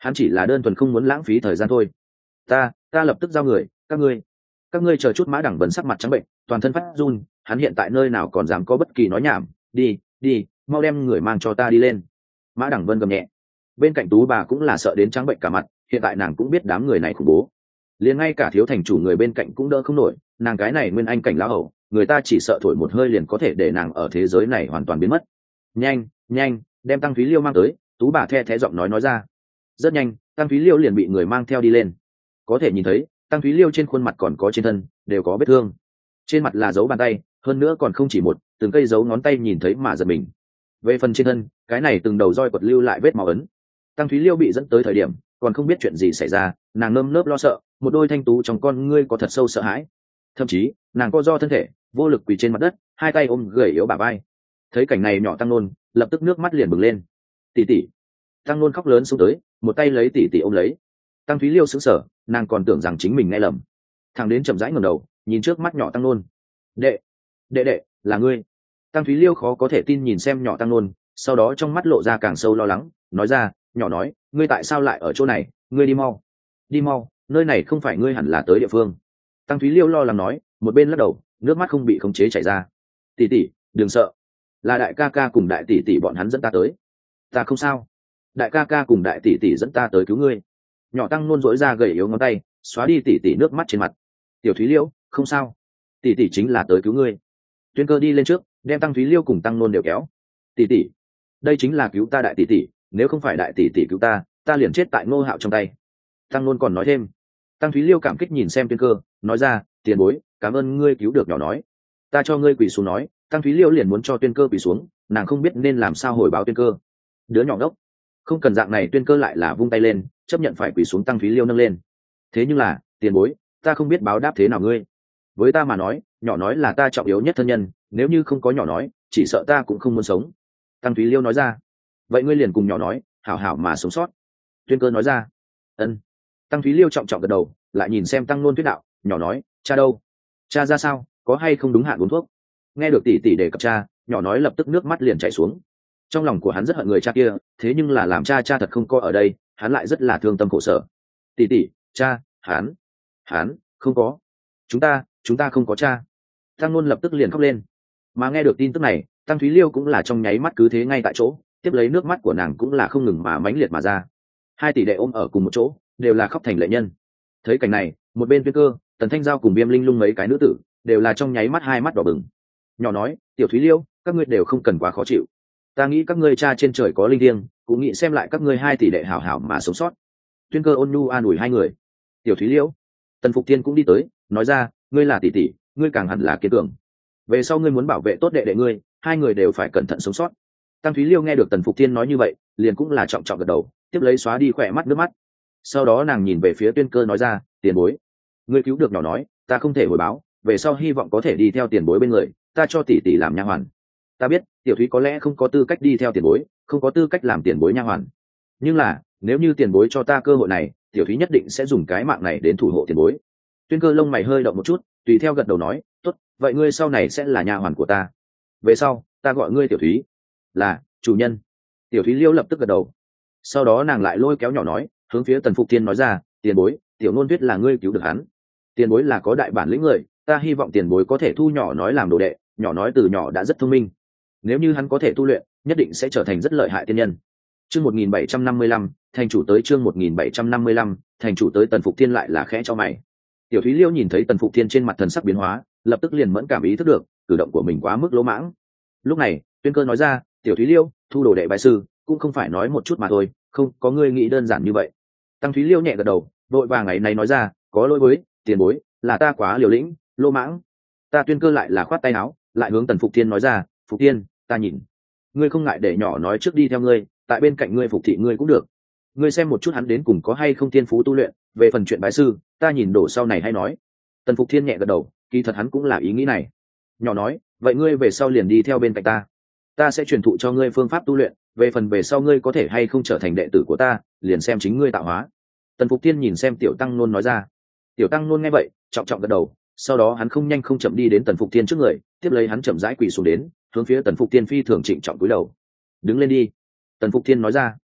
hắn chỉ là đơn thuần không muốn lãng phí thời gian thôi. Ta, ta lập tức giao người, các ngươi, các ngươi chờ chút. Mã Đẳng Vân sắc mặt trắng bệnh, toàn thân phát run, hắn hiện tại nơi nào còn dám có bất kỳ nói nhảm. Đi, đi, mau đem người mang cho ta đi lên. Mã Đẳng Vân gầm nhẹ. Bên cạnh Tú bà cũng là sợ đến trắng bệnh cả mặt, hiện tại nàng cũng biết đám người này khủng bố, liền ngay cả thiếu thành chủ người bên cạnh cũng đỡ không nổi. Nàng cái này nguyên anh cảnh lão hầu, người ta chỉ sợ thổi một hơi liền có thể để nàng ở thế giới này hoàn toàn biến mất. Nhanh, nhanh, đem Tăng Thúy Liêu mang tới. Tú bà the thé giọng nói nói ra. Rất nhanh, Tăng Thúy Liêu liền bị người mang theo đi lên. Có thể nhìn thấy Tăng Thúy Liêu trên khuôn mặt còn có trên thân đều có vết thương, trên mặt là dấu bàn tay, hơn nữa còn không chỉ một, từng cây dấu ngón tay nhìn thấy mà giật mình. Về phần trên thân, cái này từng đầu roi quật lưu lại vết máu ấn. Tăng Thúy Liêu bị dẫn tới thời điểm còn không biết chuyện gì xảy ra, nàng nơm nớp lo sợ, một đôi thanh tú trong con ngươi có thật sâu sợ hãi, thậm chí nàng co do thân thể vô lực quỳ trên mặt đất, hai tay ôm gầy yếu bả vai. Thấy cảnh này nhỏ Tăng Nôn lập tức nước mắt liền bừng lên. Tỷ tỷ. Tăng Nôn khóc lớn xuống tới, một tay lấy tỷ tỷ ôm lấy. Tăng Thúy Liêu sững sờ, nàng còn tưởng rằng chính mình nghe lầm, thằng đến chậm rãi ngẩng đầu nhìn trước mắt nhỏ Tăng Nôn. Đệ, đệ đệ, là ngươi? Tăng Thúy Liêu khó có thể tin nhìn xem nhỏ Tăng Nôn, sau đó trong mắt lộ ra càng sâu lo lắng, nói ra, nhỏ nói, ngươi tại sao lại ở chỗ này? Ngươi đi mau, đi mau, nơi này không phải ngươi hẳn là tới địa phương. Tăng Thúy Liêu lo lắng nói, một bên lắc đầu, nước mắt không bị khống chế chảy ra. Tỷ tỷ, đừng sợ, là đại ca ca cùng đại tỷ tỷ bọn hắn dẫn ta tới. Ta không sao, đại ca ca cùng đại tỷ tỷ dẫn ta tới cứu ngươi. Nhỏ Tăng Nôn dỗi ra gầy yếu ngón tay, xóa đi tỷ tỷ nước mắt trên mặt. Tiểu Thúy Liêu, không sao, tỷ tỷ chính là tới cứu ngươi. Tuyên Cơ đi lên trước, đem Tăng Thúy Liêu cùng Tăng Nôn đều kéo. Tỷ tỷ, đây chính là cứu ta đại tỷ tỷ, nếu không phải đại tỷ tỷ cứu ta, ta liền chết tại Ngô Hạo trong tay. Tăng Nôn còn nói thêm. Tăng Thúy Liêu cảm kích nhìn xem Tuyên Cơ, nói ra, tiền bối, cảm ơn ngươi cứu được nhỏ nói. Ta cho ngươi quỳ xuống nói. Tăng Thúy Liêu liền muốn cho Tuyên Cơ quỳ xuống, nàng không biết nên làm sao hồi báo Tuyên Cơ. Đứa nhỏ đốc, không cần dạng này. Tuyên Cơ lại là vung tay lên, chấp nhận phải quỳ xuống. Tăng Thúy Liêu nâng lên. Thế nhưng là, tiền bối, ta không biết báo đáp thế nào ngươi. Với ta mà nói, nhỏ nói là ta trọng yếu nhất thân nhân, nếu như không có nhỏ nói, chỉ sợ ta cũng không muốn sống. Tăng Thúy Liêu nói ra. Vậy ngươi liền cùng nhỏ nói, hảo hảo mà sống sót. Tuyên Cơ nói ra. Ân. Tăng Thúy Liêu trọng trọng gật đầu, lại nhìn xem Tăng Nôn thuyết đạo, nhỏ nói, cha đâu? Cha ra sao, có hay không đúng hạn uống thuốc? Nghe được tỷ tỷ đề cập cha, nhỏ nói lập tức nước mắt liền chảy xuống. Trong lòng của hắn rất hận người cha kia, thế nhưng là làm cha cha thật không có ở đây, hắn lại rất là thương tâm khổ sở. Tỷ tỷ, cha, hắn, hắn, không có. Chúng ta, chúng ta không có cha. Tăng Nôn lập tức liền khóc lên. Mà nghe được tin tức này, Tăng Thúy Liêu cũng là trong nháy mắt cứ thế ngay tại chỗ, tiếp lấy nước mắt của nàng cũng là không ngừng mà mãnh liệt mà ra. Hai tỷ đệ ôm ở cùng một chỗ, đều là khóc thành lệ nhân. Thấy cảnh này, một bên Tuyên Cơ, Tần Thanh Giao cùng Viêm Linh Lung mấy cái nữ tử đều là trong nháy mắt hai mắt đỏ bừng. Nhỏ nói, Tiểu Thúy Liêu, các ngươi đều không cần quá khó chịu. Ta nghĩ các ngươi cha trên trời có linh thiêng, cũng nghĩ xem lại các ngươi hai tỷ đệ hảo hảo mà sống sót. Tuyên Cơ ôn nhu an ủi hai người. Tiểu Thúy Liêu, Tần Phục Thiên cũng đi tới, nói ra, ngươi là tỷ tỷ, ngươi càng hẳn là kiên cường. Về sau ngươi muốn bảo vệ tốt đệ đệ ngươi, hai người đều phải cẩn thận sống sót. Tăng Thúy Liêu nghe được Tần Phục Thiên nói như vậy, liền cũng là trọng trọng gật đầu, tiếp lấy xóa đi khỏe mắt nước mắt. Sau đó nàng nhìn về phía Tuyên Cơ nói ra, tiền bối, ngươi cứu được nhỏ nói, ta không thể hồi báo, về sau hy vọng có thể đi theo tiền bối bên người, ta cho tỷ tỷ làm nha hoàn. Ta biết Tiểu Thúy có lẽ không có tư cách đi theo tiền bối, không có tư cách làm tiền bối nha hoàn, nhưng là nếu như tiền bối cho ta cơ hội này, Tiểu Thúy nhất định sẽ dùng cái mạng này đến thủ hộ tiền bối. Tuyên Cơ lông mày hơi động một chút, tùy theo gật đầu nói, tốt, vậy ngươi sau này sẽ là nha hoàn của ta. Về sau ta gọi ngươi Tiểu Thúy. Là chủ nhân. Tiểu Thúy Liêu lập tức gật đầu. Sau đó nàng lại lôi kéo nhỏ nói, hướng phía Tần Phục Thiên nói ra, tiền bối, Tiểu Nôn Tuyết là ngươi cứu được hắn. Tiền bối là có đại bản lĩnh người, ta hy vọng tiền bối có thể thu nhỏ nói làm đồ đệ. Nhỏ nói từ nhỏ đã rất thông minh, nếu như hắn có thể tu luyện, nhất định sẽ trở thành rất lợi hại tiên nhân. Chương một nghìn bảy trăm năm mươi lăm, thành chủ tới. Chương một nghìn bảy trăm năm mươi lăm, thành chủ tới. Tần Phục Thiên lại là khẽ cho mày. Tiểu Thúy Liêu nhìn thấy Tần Phục Thiên trên mặt thần sắc biến hóa, lập tức liền mẫn cảm ý thức được cử động của mình quá mức lỗ mãng. Lúc này Tuyên Cơ nói ra, Tiểu Thúy Liêu, thu đồ đệ bái sư cũng không phải nói một chút mà thôi, không có ngươi nghĩ đơn giản như vậy. Tăng Thúy Liêu nhẹ gật đầu, đội vàng ngày này nói ra, có lỗi với tiền bối, là ta quá liều lĩnh, lỗ mãng. Ta Tuyên Cơ lại là khoát tay áo, lại hướng Tần Phục Thiên nói ra, Phục Thiên, ta nhìn ngươi không ngại để nhỏ nói trước đi theo ngươi, tại bên cạnh ngươi phục thị ngươi cũng được. Ngươi xem một chút hắn đến cùng có hay không thiên phú tu luyện, về phần chuyện bái sư, ta nhìn đổ sau này hay nói. Tần Phục Thiên nhẹ gật đầu, kỳ thật hắn cũng là ý nghĩ này. Nhỏ nói, vậy ngươi về sau liền đi theo bên cạnh ta, ta sẽ truyền thụ cho ngươi phương pháp tu luyện, về phần về sau ngươi có thể hay không trở thành đệ tử của ta, liền xem chính ngươi tạo hóa. Tần Phục Thiên nhìn xem Tiểu Tăng Nôn nói ra. Tiểu Tăng Nôn nghe vậy, trọng trọng gật đầu, sau đó hắn không nhanh không chậm đi đến Tần Phục Thiên trước người, tiếp lấy hắn chậm rãi quỳ xuống đến, hướng phía Tần Phục Thiên phi thường trịnh trọng cúi đầu. Đứng lên đi. Tần Phục Thiên nói ra.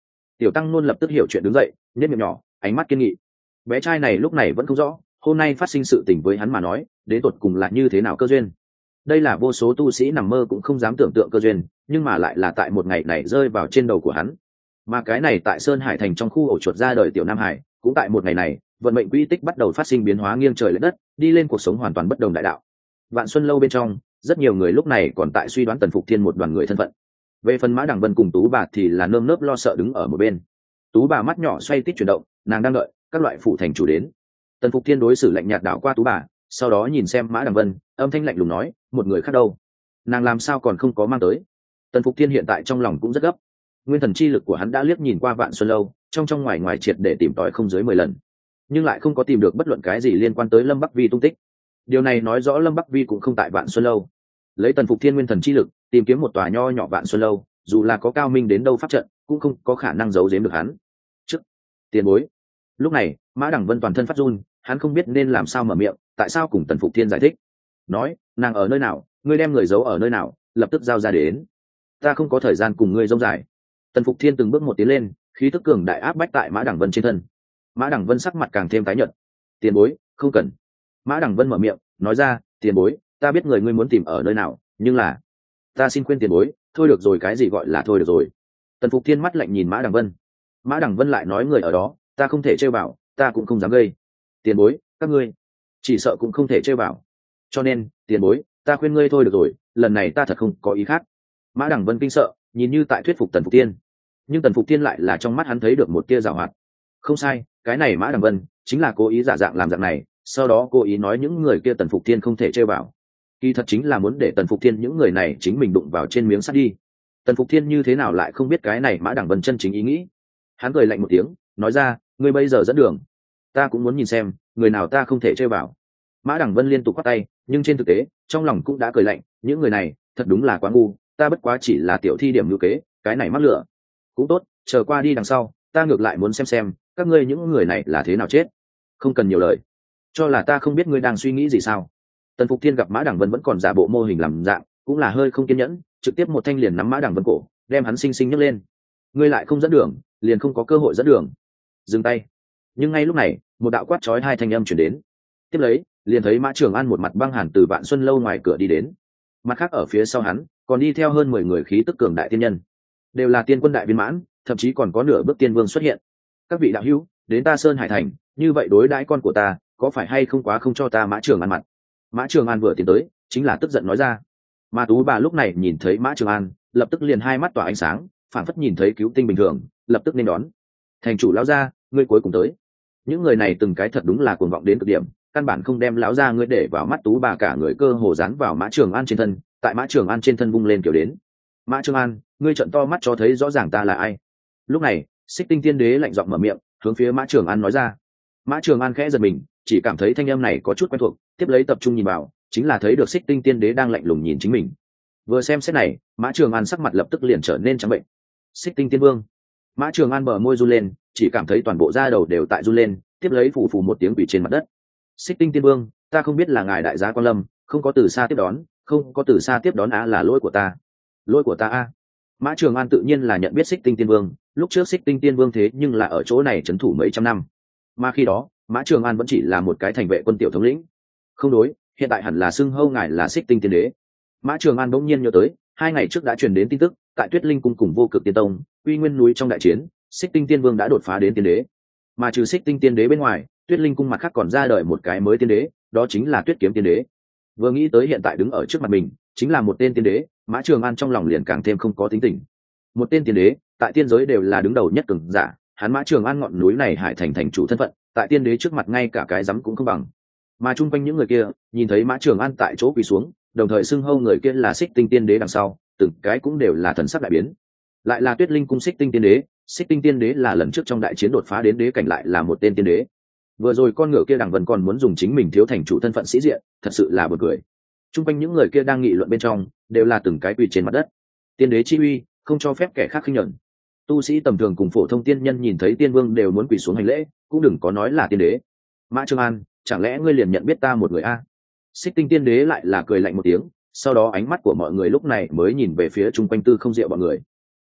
Tiểu tăng luôn lập tức hiểu chuyện đứng dậy, nhếch miệng nhỏ, ánh mắt kiên nghị. Bé trai này lúc này vẫn không rõ hôm nay phát sinh sự tình với hắn mà nói đến tột cùng là như thế nào cơ duyên. Đây là vô số tu sĩ nằm mơ cũng không dám tưởng tượng cơ duyên, nhưng mà lại là tại một ngày này rơi vào trên đầu của hắn. Mà cái này tại Sơn Hải thành trong khu ổ chuột ra đời tiểu Nam Hải, cũng tại một ngày này, vận mệnh quỹ tích bắt đầu phát sinh biến hóa nghiêng trời lệch đất, đi lên cuộc sống hoàn toàn bất đồng đại đạo. Vạn Xuân lâu bên trong, rất nhiều người lúc này còn tại suy đoán Tần Phục Thiên một đoàn người thân phận. Về phần Mã Đằng Vân cùng Tú Bà thì là nơm nớp lo sợ đứng ở một bên. Tú Bà mắt nhỏ xoay tít chuyển động, nàng đang đợi các loại phụ thành chủ đến. Tần Phục Thiên đối xử lạnh nhạt đảo qua Tú Bà, sau đó nhìn xem Mã Đằng Vân, âm thanh lạnh lùng nói, một người khác đâu? Nàng làm sao còn không có mang tới? Tần Phục Thiên hiện tại trong lòng cũng rất gấp. Nguyên thần chi lực của hắn đã liếc nhìn qua Vạn Xuân lâu, trong trong ngoài ngoài triệt để tìm tòi không dưới mười lần, nhưng lại không có tìm được bất luận cái gì liên quan tới Lâm Bắc Vi tung tích. Điều này nói rõ Lâm Bắc Vi cũng không tại Vạn Xuân lâu. Lấy Tần Phục Thiên nguyên thần chi lực tìm kiếm một tòa nho nhỏ Vạn Xuân lâu, dù là có cao minh đến đâu pháp trận, cũng không có khả năng giấu giếm được hắn. Trước tiền bối. Lúc này, Mã Đằng Vân toàn thân phát run, hắn không biết nên làm sao mở miệng, tại sao cùng Tần Phục Thiên giải thích. Nói, nàng ở nơi nào, ngươi đem người giấu ở nơi nào, lập tức giao ra đến. Ta không có thời gian cùng ngươi rông dài. Tần Phục Thiên từng bước một tiến lên, khí tức cường đại áp bách tại Mã Đằng Vân trên thân. Mã Đằng Vân sắc mặt càng thêm tái nhợt. Tiền bối, không cần. Mã Đằng Vân mở miệng, nói ra, tiền bối, ta biết người ngươi muốn tìm ở nơi nào, nhưng là, ta xin khuyên tiền bối, thôi được rồi, cái gì gọi là thôi được rồi. Tần Phục Thiên mắt lạnh nhìn Mã Đằng Vân. Mã Đằng Vân lại nói, người ở đó, ta không thể chơi vào, ta cũng không dám gây. Tiền bối, các ngươi chỉ sợ cũng không thể chơi vào. Cho nên, tiền bối, ta khuyên ngươi thôi được rồi, lần này ta thật không có ý khác. Mã Đằng Vân kinh sợ, nhìn như tại thuyết phục Tần Phục Thiên, nhưng Tần Phục Thiên lại là trong mắt hắn thấy được một tia giảo hoạt. Không sai, cái này Mã Đằng Vân chính là cố ý giả dạng làm dạng này, sau đó cố ý nói những người kia Tần Phục Thiên không thể chơi vào. Kỳ thật chính là muốn để Tần Phục Thiên những người này chính mình đụng vào trên miếng sắt đi. Tần Phục Thiên như thế nào lại không biết cái này Mã Đằng Vân chân chính ý nghĩ. Hắn cười lạnh một tiếng, nói ra, ngươi bây giờ dẫn đường, ta cũng muốn nhìn xem người nào ta không thể chơi vào. Mã Đằng Vân liên tục quát tay, nhưng trên thực tế trong lòng cũng đã cười lạnh, những người này thật đúng là quá ngu, ta bất quá chỉ là tiểu thi điểm lưu kế, cái này mắc lửa. Cũng tốt, chờ qua đi đằng sau, ta ngược lại muốn xem xem các ngươi những người này là thế nào chết. Không cần nhiều lời, cho là ta không biết ngươi đang suy nghĩ gì sao? Tần Phục Thiên gặp Mã Đằng Vân vẫn còn giả bộ mô hình làm dạng, cũng là hơi không kiên nhẫn, trực tiếp một thanh liền nắm Mã Đằng Vân cổ, đem hắn xinh xinh nhấc lên. Ngươi lại không dẫn đường, liền không có cơ hội dẫn đường. Dừng tay. Nhưng ngay lúc này, một đạo quát chói hai thanh âm truyền đến. Tiếp lấy, liền thấy Mã Trường An một mặt băng hàn từ Vạn Xuân lâu ngoài cửa đi đến. Mặt khác ở phía sau hắn, còn đi theo hơn mười người khí tức cường đại tiên nhân, đều là tiên quân đại viên mãn, thậm chí còn có nửa bước tiên vương xuất hiện. Các vị đạo hữu, đến ta Sơn Hải thành, như vậy đối đãi con của ta, có phải hay không quá không cho ta Mã Trường An mặt? Mã Trường An vừa tiến tới, chính là tức giận nói ra. Mà Tú Bà lúc này nhìn thấy Mã Trường An, lập tức liền hai mắt tỏa ánh sáng, phản phất nhìn thấy cứu tinh bình thường, lập tức nên đón. Thành chủ lão gia, ngươi cuối cùng tới. Những người này từng cái thật đúng là cuồng vọng đến cực điểm, căn bản không đem lão gia ngươi để vào mắt. Tú Bà cả người cơ hồ dán vào Mã Trường An trên thân, tại Mã Trường An trên thân vung lên kiểu đến. Mã Trường An, ngươi trợn to mắt cho thấy rõ ràng ta là ai. Lúc này, Xích Tinh Tiên Đế lạnh giọng mở miệng, hướng phía Mã Trường An nói ra. Mã Trường An khẽ giật mình, chỉ cảm thấy thanh âm này có chút quen thuộc, tiếp lấy tập trung nhìn vào, chính là thấy được Xích Tinh Tiên Đế đang lạnh lùng nhìn chính mình. Vừa xem xét này, Mã Trường An sắc mặt lập tức liền trở nên trắng bệnh. Xích Tinh Tiên Vương. Mã Trường An bờ môi run lên, chỉ cảm thấy toàn bộ da đầu đều tại run lên, tiếp lấy phù phù một tiếng quỷ trên mặt đất. Xích Tinh Tiên Vương, ta không biết là ngài đại gia Quan Lâm, không có từ xa tiếp đón, không có từ xa tiếp đón á, là lỗi của ta. Lỗi của ta a. Mã Trường An tự nhiên là nhận biết Xích Tinh Tiên Vương, lúc trước Xích Tinh Tiên Vương thế nhưng là ở chỗ này trấn thủ mấy trăm năm, mà khi đó Mã Trường An vẫn chỉ là một cái thành vệ quân tiểu thống lĩnh. Không đối, hiện tại hẳn là xưng hâu ngài là Xích Tinh Tiên Đế. Mã Trường An bỗng nhiên nhớ tới, hai ngày trước đã truyền đến tin tức, tại Tuyết Linh cung cùng Vô Cực Tiên Tông, Uy Nguyên núi trong đại chiến, Xích Tinh Tiên Vương đã đột phá đến tiên đế. Mà trừ Xích Tinh Tiên Đế bên ngoài, Tuyết Linh cung mặt khác còn ra đời một cái mới tiên đế, đó chính là Tuyết Kiếm Tiên Đế. Vừa nghĩ tới hiện tại đứng ở trước mặt mình chính là một tên tiên đế, Mã Trường An trong lòng liền càng thêm không có tính tình. Một tên tiên đế, tại tiên giới đều là đứng đầu nhất cường giả, hắn Mã Trường An ngọn núi này Hải Thành thành chủ thân phận, tại tiên đế trước mặt ngay cả cái rắm cũng không bằng. Mà chung quanh những người kia, nhìn thấy Mã Trường An tại chỗ quỳ xuống, đồng thời xưng hâu người kia là Xích Tinh Tiên Đế đằng sau, từng cái cũng đều là thần sắc đại biến. Lại là Tuyết Linh cung Xích Tinh Tiên Đế, Xích Tinh Tiên Đế là lần trước trong đại chiến đột phá đến đế cảnh, lại là một tên tiên đế. Vừa rồi con ngựa kia Đằng Vân còn muốn dùng chính mình thiếu thành chủ thân phận sĩ diện, thật sự là buồn cười. Chung quanh những người kia đang nghị luận bên trong, đều là từng cái quỳ trên mặt đất. Tiên đế chi uy, không cho phép kẻ khác khinh nhẫn. Tu sĩ tầm thường cùng phổ thông tiên nhân nhìn thấy tiên vương đều muốn quỳ xuống hành lễ, cũng đừng có nói là tiên đế. Mã Trường An, chẳng lẽ ngươi liền nhận biết ta một người a? Xích Tinh Tiên Đế lại là cười lạnh một tiếng, sau đó ánh mắt của mọi người lúc này mới nhìn về phía chung quanh Tư Không Diệu bọn người.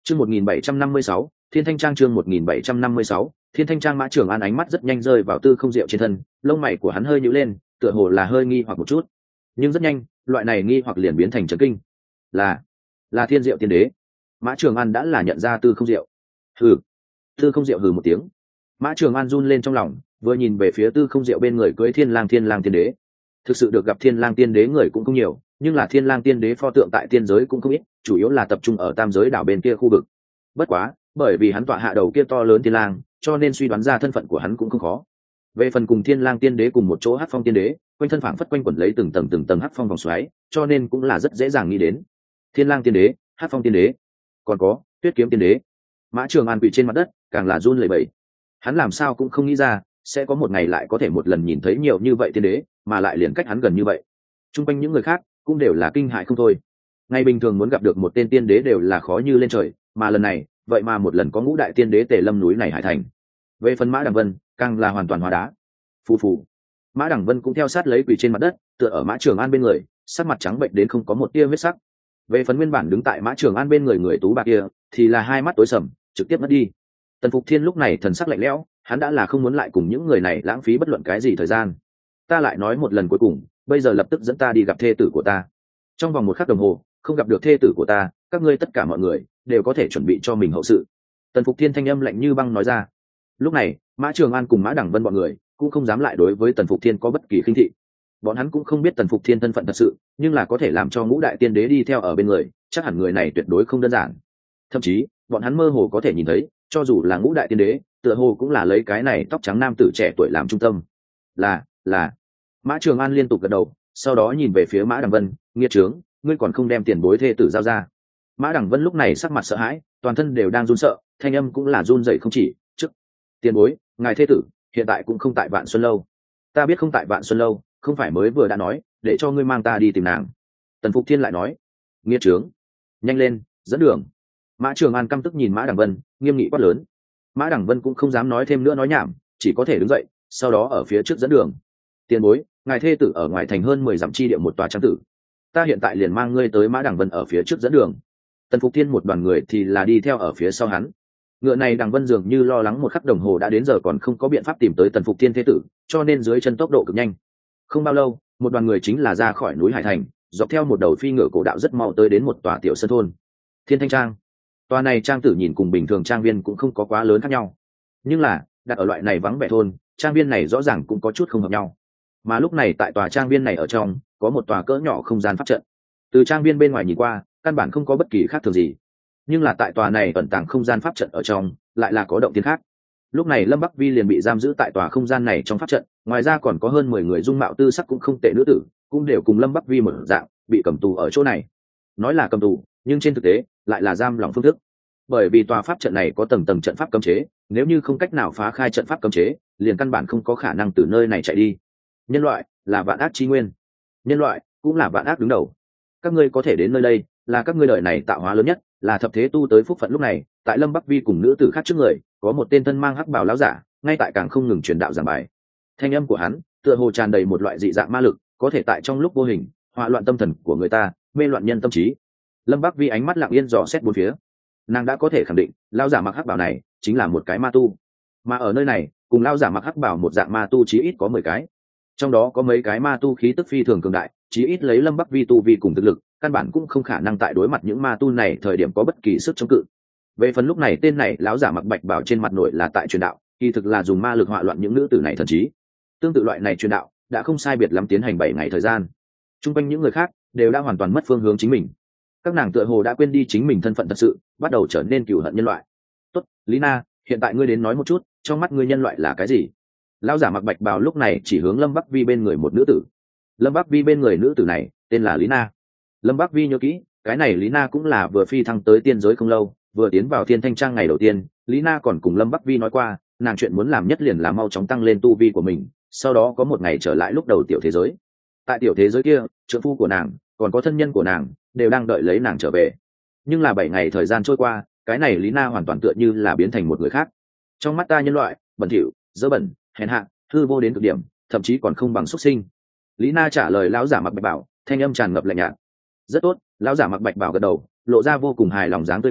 Chương một nghìn bảy trăm năm mươi sáu, Thiên Thanh Trang chương một nghìn bảy trăm năm mươi sáu, Thiên Thanh Trang. Mã Trường An ánh mắt rất nhanh rơi vào Tư Không Diệu trên thân, lông mày của hắn hơi nhíu lên, tựa hồ là hơi nghi hoặc một chút. Nhưng rất nhanh, loại này nghi hoặc liền biến thành chấn kinh. Là, là Thiên Diệu tiên đế. Mã Trường An đã là nhận ra Tư Không Diệu. Hừ. Tư Không Diệu hừ một tiếng. Mã Trường An run lên trong lòng, vừa nhìn về phía Tư Không Diệu bên người cưỡi Thiên Lang Thiên Lang tiên đế. Thực sự được gặp Thiên Lang tiên đế người cũng không nhiều, nhưng là Thiên Lang tiên đế pho tượng tại tiên giới cũng không ít, chủ yếu là tập trung ở tam giới đảo bên kia khu vực. Bất quá, bởi vì hắn tọa hạ đầu kia to lớn Thiên Lang, cho nên suy đoán ra thân phận của hắn cũng không khó. Về phần cùng Thiên Lang tiên đế cùng một chỗ Hắc Phong tiên đế, quanh thân phảng phất quanh quẩn lấy từng tầng từng tầng Hắc Phong vòng xoáy, cho nên cũng là rất dễ dàng nghĩ đến. Thiên Lang tiên đế, Hắc Phong tiên đế, còn có Tuyết Kiếm tiên đế. Mã Trường An quỳ trên mặt đất, càng là run lẩy bẩy. Hắn làm sao cũng không nghĩ ra, sẽ có một ngày lại có thể một lần nhìn thấy nhiều như vậy tiên đế, mà lại liền cách hắn gần như vậy. Trung quanh những người khác cũng đều là kinh hãi không thôi. Ngày bình thường muốn gặp được một tên tiên đế đều là khó như lên trời, mà lần này, vậy mà một lần có ngũ đại tiên đế tề lâm núi này hải thành. Về phần Mã Đằng Vân, càng là hoàn toàn hóa đá. Phù phù. Mã Đằng Vân cũng theo sát lấy quỳ trên mặt đất, tựa ở Mã Trường An bên người, sắc mặt trắng bệnh đến không có một tia huyết sắc. Về phần nguyên bản đứng tại Mã Trường An bên người người tú bạc kia, thì là hai mắt tối sầm, trực tiếp mất đi. Tần Phục Thiên lúc này thần sắc lạnh lẽo, hắn đã là không muốn lại cùng những người này lãng phí bất luận cái gì thời gian. Ta lại nói một lần cuối cùng, bây giờ lập tức dẫn ta đi gặp thê tử của ta. Trong vòng một khắc đồng hồ, không gặp được thê tử của ta, các ngươi tất cả mọi người đều có thể chuẩn bị cho mình hậu sự. Tần Phục Thiên thanh âm lạnh như băng nói ra. Lúc này, Mã Trường An cùng Mã Đằng Vân bọn người cũng không dám lại đối với Tần Phục Thiên có bất kỳ khinh thị. Bọn hắn cũng không biết Tần Phục Thiên thân phận thật sự, nhưng là có thể làm cho ngũ đại tiên đế đi theo ở bên người, chắc hẳn người này tuyệt đối không đơn giản. Thậm chí, bọn hắn mơ hồ có thể nhìn thấy, cho dù là ngũ đại tiên đế, tựa hồ cũng là lấy cái này tóc trắng nam tử trẻ tuổi làm trung tâm. Là, là. Mã Trường An liên tục gật đầu, sau đó nhìn về phía Mã Đằng Vân, nghiệt trướng, ngươi còn không đem tiền bối thê tử giao ra. Mã Đằng Vân lúc này sắc mặt sợ hãi, toàn thân đều đang run sợ, thanh âm cũng là run rẩy không chỉ. Trước, tiền bối, ngài thê tử hiện tại cũng không tại Vạn Xuân lâu. Ta biết không tại Vạn Xuân lâu, không phải mới vừa đã nói, để cho ngươi mang ta đi tìm nàng. Tần Phục Thiên lại nói, nghiệt trướng, nhanh lên, dẫn đường. Mã Trường An căm tức nhìn Mã Đằng Vân, nghiêm nghị quát lớn. Mã Đằng Vân cũng không dám nói thêm nữa nói nhảm, chỉ có thể đứng dậy, sau đó ở phía trước dẫn đường. Tiền bối, ngài thê tử ở ngoài thành hơn mười dặm chi địa một tòa trang tử. Ta hiện tại liền mang ngươi tới Mã Đằng Vân ở phía trước dẫn đường. Tần Phục Thiên một đoàn người thì là đi theo ở phía sau hắn. Ngựa này Đằng Vân dường như lo lắng một khắc đồng hồ đã đến giờ còn không có biện pháp tìm tới Tần Phục Thiên thê tử, cho nên dưới chân tốc độ cực nhanh. Không bao lâu, một đoàn người chính là ra khỏi núi Hải Thành, dọc theo một đầu phi ngựa cổ đạo rất mau tới đến một tòa tiểu sơn thôn. Thiên Thanh Trang. Tòa này trang tử nhìn cùng bình thường trang viên cũng không có quá lớn khác nhau, nhưng là đặt ở loại này vắng vẻ thôn, trang viên này rõ ràng cũng có chút không hợp nhau. Mà lúc này tại tòa trang viên này ở trong có một tòa cỡ nhỏ không gian pháp trận. Từ trang viên bên ngoài nhìn qua, căn bản không có bất kỳ khác thường gì, nhưng là tại tòa này ẩn tàng không gian pháp trận ở trong lại là có động thiên khác. Lúc này Lâm Bắc Vi liền bị giam giữ tại tòa không gian này trong pháp trận, ngoài ra còn có hơn mười người dung mạo tư sắc cũng không tệ nữ tử, cũng đều cùng Lâm Bắc Vi một dạng bị cầm tù ở chỗ này. Nói là cầm tù, nhưng trên thực tế lại là giam lỏng phương thức. Bởi vì tòa pháp trận này có tầng tầng trận pháp cấm chế, nếu như không cách nào phá khai trận pháp cấm chế, liền căn bản không có khả năng từ nơi này chạy đi. Nhân loại là vạn ác chi nguyên, nhân loại cũng là vạn ác đứng đầu. Các ngươi có thể đến nơi đây, là các ngươi đời này tạo hóa lớn nhất, là thập thế tu tới phúc phận. Lúc này, tại Lâm Bắc Vi cùng nữ tử khác trước người, có một tên thân mang hắc bào lão giả, ngay tại càng không ngừng truyền đạo giảng bài. Thanh âm của hắn, tựa hồ tràn đầy một loại dị dạng ma lực, có thể tại trong lúc vô hình, hòa loạn tâm thần của người ta, mê loạn nhân tâm trí. Lâm Bắc Vi ánh mắt lặng yên dò xét bốn phía, nàng đã có thể khẳng định, lão giả mặc hắc bào này chính là một cái ma tu, mà ở nơi này, cùng lão giả mặc hắc bào một dạng ma tu chí ít có mười cái. Trong đó có mấy cái ma tu khí tức phi thường cường đại, chí ít lấy Lâm Bắc Vi tu vi cùng thực lực, căn bản cũng không khả năng tại đối mặt những ma tu này thời điểm có bất kỳ sức chống cự. Về phần lúc này tên này lão giả mặc bạch bào trên mặt nội là tại truyền đạo, kỳ thực là dùng ma lực hỏa loạn những nữ tử này thần trí. Tương tự loại này truyền đạo đã không sai biệt lắm tiến hành bảy ngày thời gian. Trung quanh những người khác đều đã hoàn toàn mất phương hướng chính mình. Các nàng tựa hồ đã quên đi chính mình thân phận thật sự, bắt đầu trở nên cừu hận nhân loại. Tốt, Lý Na, hiện tại ngươi đến nói một chút, trong mắt ngươi nhân loại là cái gì? Lão giả mặc bạch bào lúc này chỉ hướng Lâm Bắc Vi bên người một nữ tử. Lâm Bắc Vi bên người nữ tử này tên là Lý Na. Lâm Bắc Vi nhớ kỹ, cái này Lý Na cũng là vừa phi thăng tới tiên giới không lâu, vừa tiến vào Thiên Thanh Trang ngày đầu tiên, Lý Na còn cùng Lâm Bắc Vi nói qua, nàng chuyện muốn làm nhất liền là mau chóng tăng lên tu vi của mình, sau đó có một ngày trở lại lúc đầu tiểu thế giới. Tại tiểu thế giới kia, trượng phu của nàng, còn có thân nhân của nàng, đều đang đợi lấy nàng trở về. Nhưng là bảy ngày thời gian trôi qua, cái này Lý Na hoàn toàn tựa như là biến thành một người khác. Trong mắt ta nhân loại, bẩn thỉu, dơ bẩn, hèn hạ, hư vô đến cực điểm, thậm chí còn không bằng xuất sinh. Lý Na trả lời lão giả mặc bạch bảo, thanh âm tràn ngập lạnh nhạt. Rất tốt, lão giả mặc bạch bảo gật đầu, lộ ra vô cùng hài lòng dáng tươi cười,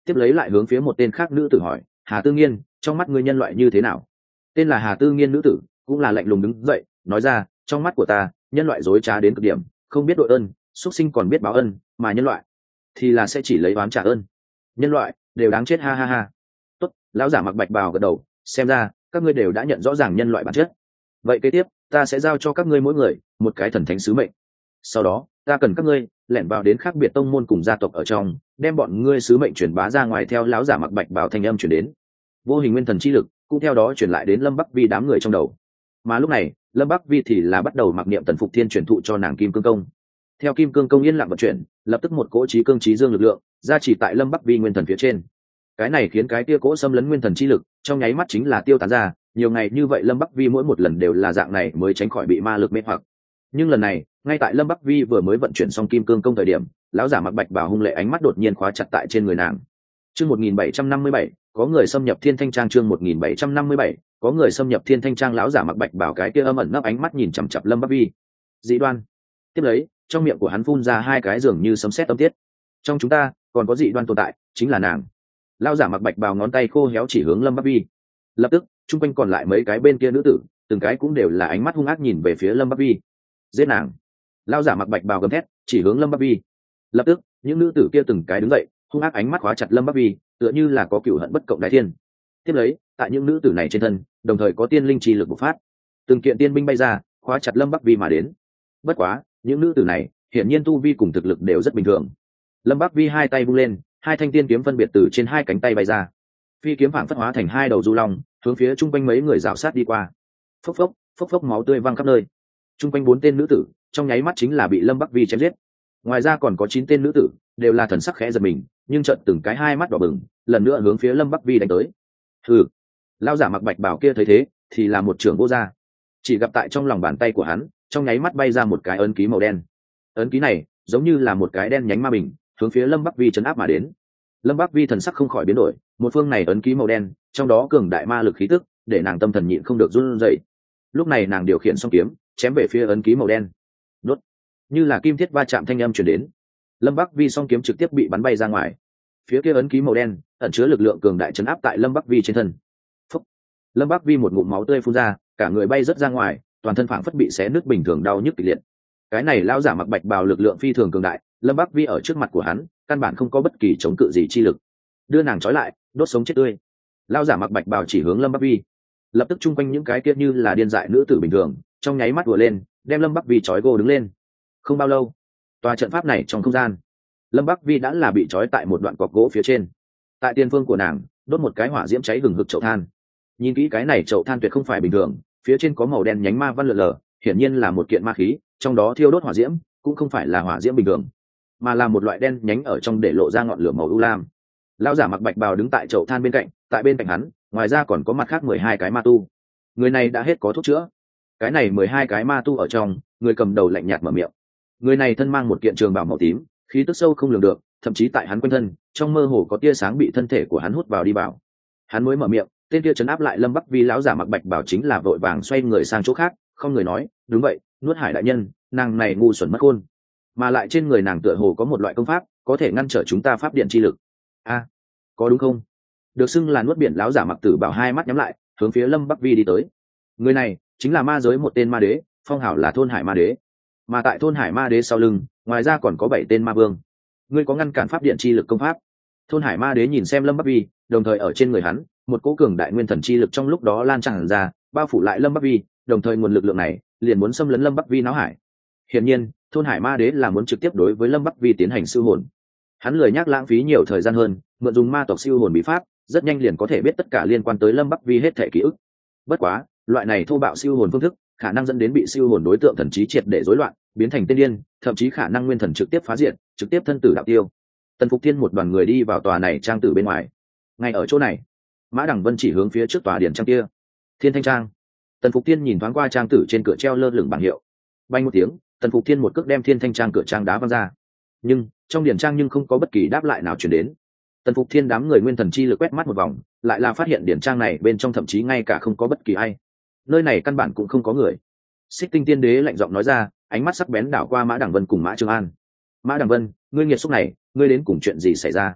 tiếp lấy lại hướng phía một tên khác nữ tử hỏi, Hà Tư Nghiên, trong mắt ngươi nhân loại như thế nào? Tên là Hà Tư Nghiên nữ tử cũng là lạnh lùng đứng dậy nói ra, trong mắt của ta nhân loại dối trá đến cực điểm, không biết đội ơn, xuất sinh còn biết báo ân, mà nhân loại thì là sẽ chỉ lấy oán trả ơn. Nhân loại đều đáng chết, ha ha ha. Tốt, lão giả mặc bạch bào gật đầu, xem ra các ngươi đều đã nhận rõ ràng nhân loại bản chất. Vậy kế tiếp ta sẽ giao cho các ngươi mỗi người một cái thần thánh sứ mệnh, sau đó ta cần các ngươi lẻn vào đến khác biệt tông môn cùng gia tộc ở trong, đem bọn ngươi sứ mệnh truyền bá ra ngoài. Theo lão giả mặc bạch bào thanh âm truyền đến, vô hình nguyên thần chi lực cũng theo đó truyền lại đến Lâm Bắc Vi đám người trong đầu. Mà lúc này Lâm Bắc Vi thì là bắt đầu mặc niệm Tần Phục Thiên truyền thụ cho nàng kim cương công. Theo kim cương công yên lặng vận chuyển, lập tức một cỗ trí cương trí dương lực lượng ra chỉ tại Lâm Bắc Vi nguyên thần phía trên. Cái này khiến cái tia cỗ xâm lấn nguyên thần chi lực trong nháy mắt chính là tiêu tán ra. Nhiều ngày như vậy Lâm Bắc Vi mỗi một lần đều là dạng này mới tránh khỏi bị ma lực mê hoặc. Nhưng lần này ngay tại Lâm Bắc Vi vừa mới vận chuyển xong kim cương công thời điểm, lão giả mặc bạch bào hung lệ ánh mắt đột nhiên khóa chặt tại trên người nàng. Chương một nghìn bảy trăm năm mươi bảy, có người xâm nhập Thiên Thanh Trang. Chương một nghìn bảy trăm năm mươi bảy, có người xâm nhập Thiên Thanh Trang. Lão giả mặc bạch bào cái kia âm ẩn nấp ánh mắt nhìn chằm chằm Lâm Bắc Vi. Dị đoan. Tiếp lấy trong miệng của hắn phun ra hai cái dường như sấm sét âm tiết. Trong chúng ta còn có dị đoan tồn tại, chính là nàng. Lão giả mặc bạch bào ngón tay khô héo chỉ hướng Lâm Bắc Vi. Lập tức chung quanh còn lại mấy cái bên kia nữ tử từng cái cũng đều là ánh mắt hung ác nhìn về phía Lâm Bắc Vi. Giết nàng. Lão giả mặc bạch bào gầm thét chỉ hướng Lâm Bắc Vi. Lập tức những nữ tử kia từng cái đứng dậy hung ác ánh mắt khóa chặt Lâm Bắc Vi, tựa như là có cửu hận bất cộng đại thiên. Tiếp lấy tại những nữ tử này trên thân đồng thời có tiên linh chi lực bộc phát, từng kiện tiên binh bay ra khóa chặt Lâm Bắc Vi mà đến. Bất quá những nữ tử này hiển nhiên tu vi cùng thực lực đều rất bình thường. Lâm Bắc Vi hai tay vung lên, hai thanh tiên kiếm phân biệt từ trên hai cánh tay bay ra, phi kiếm phảng phất hóa thành hai đầu du long hướng phía chung quanh mấy người rào sát đi qua. Phốc phốc phốc phốc máu tươi văng khắp nơi. Chung quanh bốn tên nữ tử trong nháy mắt chính là bị Lâm Bắc Vi chém giết. Ngoài ra còn có chín tên nữ tử đều là thần sắc khẽ giật mình, nhưng chợt từng cái hai mắt đỏ bừng lần nữa hướng phía Lâm Bắc Vi đánh tới. Hừ. Lão giả mặc bạch bào kia thấy thế thì là một trưởng vô gia, chỉ gặp tại trong lòng bàn tay của hắn trong nháy mắt bay ra một cái ấn ký màu đen. Ấn ký này giống như là một cái đen nhánh ma bình hướng phía Lâm Bắc Vi chấn áp mà đến. Lâm Bắc Vi thần sắc không khỏi biến đổi, một phương này ấn ký màu đen trong đó cường đại ma lực khí tức để nàng tâm thần nhịn không được run rẩy. Lúc này nàng điều khiển song kiếm chém về phía ấn ký màu đen. Đốt. Như là kim thiết va chạm thanh âm truyền đến, Lâm Bắc Vi song kiếm trực tiếp bị bắn bay ra ngoài. Phía kia ấn ký màu đen ẩn chứa lực lượng cường đại chấn áp tại Lâm Bắc Vi trên thân. Phúc. Lâm Bắc Vi một ngụm máu tươi phun ra, cả người bay rớt ra ngoài, toàn thân phảng phất bị xé nứt bình thường, đau nhức kịch liệt. Cái này lão giả mặc bạch bào lực lượng phi thường cường đại, Lâm Bắc Vi ở trước mặt của hắn căn bản không có bất kỳ chống cự gì chi lực. Đưa nàng trói lại, đốt sống chết tươi. Lão giả mặc bạch bào chỉ hướng Lâm Bắc Vi. Lập tức chung quanh những cái kia như là điên dại nữ tử bình thường trong nháy mắt đùa lên, đem Lâm Bắc Vi trói gô đứng lên. Không bao lâu, tòa trận pháp này trong không gian, Lâm Bắc Vi đã là bị trói tại một đoạn cọc gỗ phía trên. Tại tiền phương của nàng đốt một cái hỏa diễm cháy hừng hực chậu than. Nhìn kỹ cái này chậu than tuyệt không phải bình thường, phía trên có màu đen nhánh ma văn lượn lờ, hiển nhiên là một kiện ma khí, trong đó thiêu đốt hỏa diễm cũng không phải là hỏa diễm bình thường, mà là một loại đen nhánh ở trong để lộ ra ngọn lửa màu u lam. Lão giả mặc bạch bào đứng tại chậu than bên cạnh, tại bên cạnh hắn ngoài ra còn có mặt khác mười hai cái ma tu. Người này đã hết có thuốc chữa. Cái này mười hai cái ma tu ở trong, người cầm đầu lạnh nhạt mở miệng. Người này thân mang một kiện trường bào màu tím, khí tức sâu không lường được, thậm chí tại hắn quanh thân trong mơ hồ có tia sáng bị thân thể của hắn hút vào đi vào. Hắn mới mở miệng, tên kia trấn áp lại Lâm Bắc Vi lão giả mặc bạch bào chính là vội vàng xoay người sang chỗ khác, không người nói, đúng vậy, Nuốt Hải đại nhân, nàng này ngu xuẩn mất khôn, mà lại trên người nàng tựa hồ có một loại công pháp có thể ngăn trở chúng ta pháp điện chi lực. A, à, có đúng không? Được xưng là Nuốt Biển lão giả mặc tử bảo hai mắt nhắm lại, hướng phía Lâm Bắc Vi đi tới. Người này chính là ma giới một tên ma đế, phong hào là Thôn Hải ma đế, mà tại Thôn Hải ma đế sau lưng ngoài ra còn có bảy tên ma vương. Ngươi có ngăn cản pháp điện chi lực công pháp? Thôn Hải ma đế nhìn xem Lâm Bắc Vi, đồng thời ở trên người hắn một cỗ cường đại nguyên thần chi lực trong lúc đó lan tràn ra, bao phủ lại Lâm Bắc Vi, đồng thời nguồn lực lượng này liền muốn xâm lấn Lâm Bắc Vi não hải. Hiển nhiên Thôn Hải ma đế là muốn trực tiếp đối với Lâm Bắc Vi tiến hành siêu hồn. Hắn lười nhắc lãng phí nhiều thời gian hơn, mượn dùng ma tộc siêu hồn bí pháp, rất nhanh liền có thể biết tất cả liên quan tới Lâm Bắc Vi hết thể ký ức. Bất quá loại này thô bạo siêu hồn phương thức khả năng dẫn đến bị siêu hồn đối tượng thần trí triệt để rối loạn, biến thành tên điên, thậm chí khả năng nguyên thần trực tiếp phá diệt, trực tiếp thân tử đạo tiêu. Tần Phục Thiên một đoàn người đi vào tòa này trang tử bên ngoài. Ngay ở chỗ này, Mã Đằng Vân chỉ hướng phía trước tòa điển trang kia. Thiên Thanh Trang. Tần Phục Thiên nhìn thoáng qua trang tử trên cửa treo lơ lửng bảng hiệu. Bay một tiếng, Tần Phục Thiên một cước đem Thiên Thanh Trang cửa trang đá văng ra. Nhưng trong điển trang nhưng không có bất kỳ đáp lại nào truyền đến. Tần Phục Thiên đám người nguyên thần chi lực quét mắt một vòng, lại là phát hiện điển trang này bên trong thậm chí ngay cả không có bất kỳ ai. Nơi này căn bản cũng không có người. Xích Tinh Tiên Đế lạnh giọng nói ra, ánh mắt sắc bén đảo qua Mã Đằng Vân cùng Mã Trường An. Mã Đằng Vân, ngươi nghiệt xúc này, ngươi đến cùng chuyện gì xảy ra?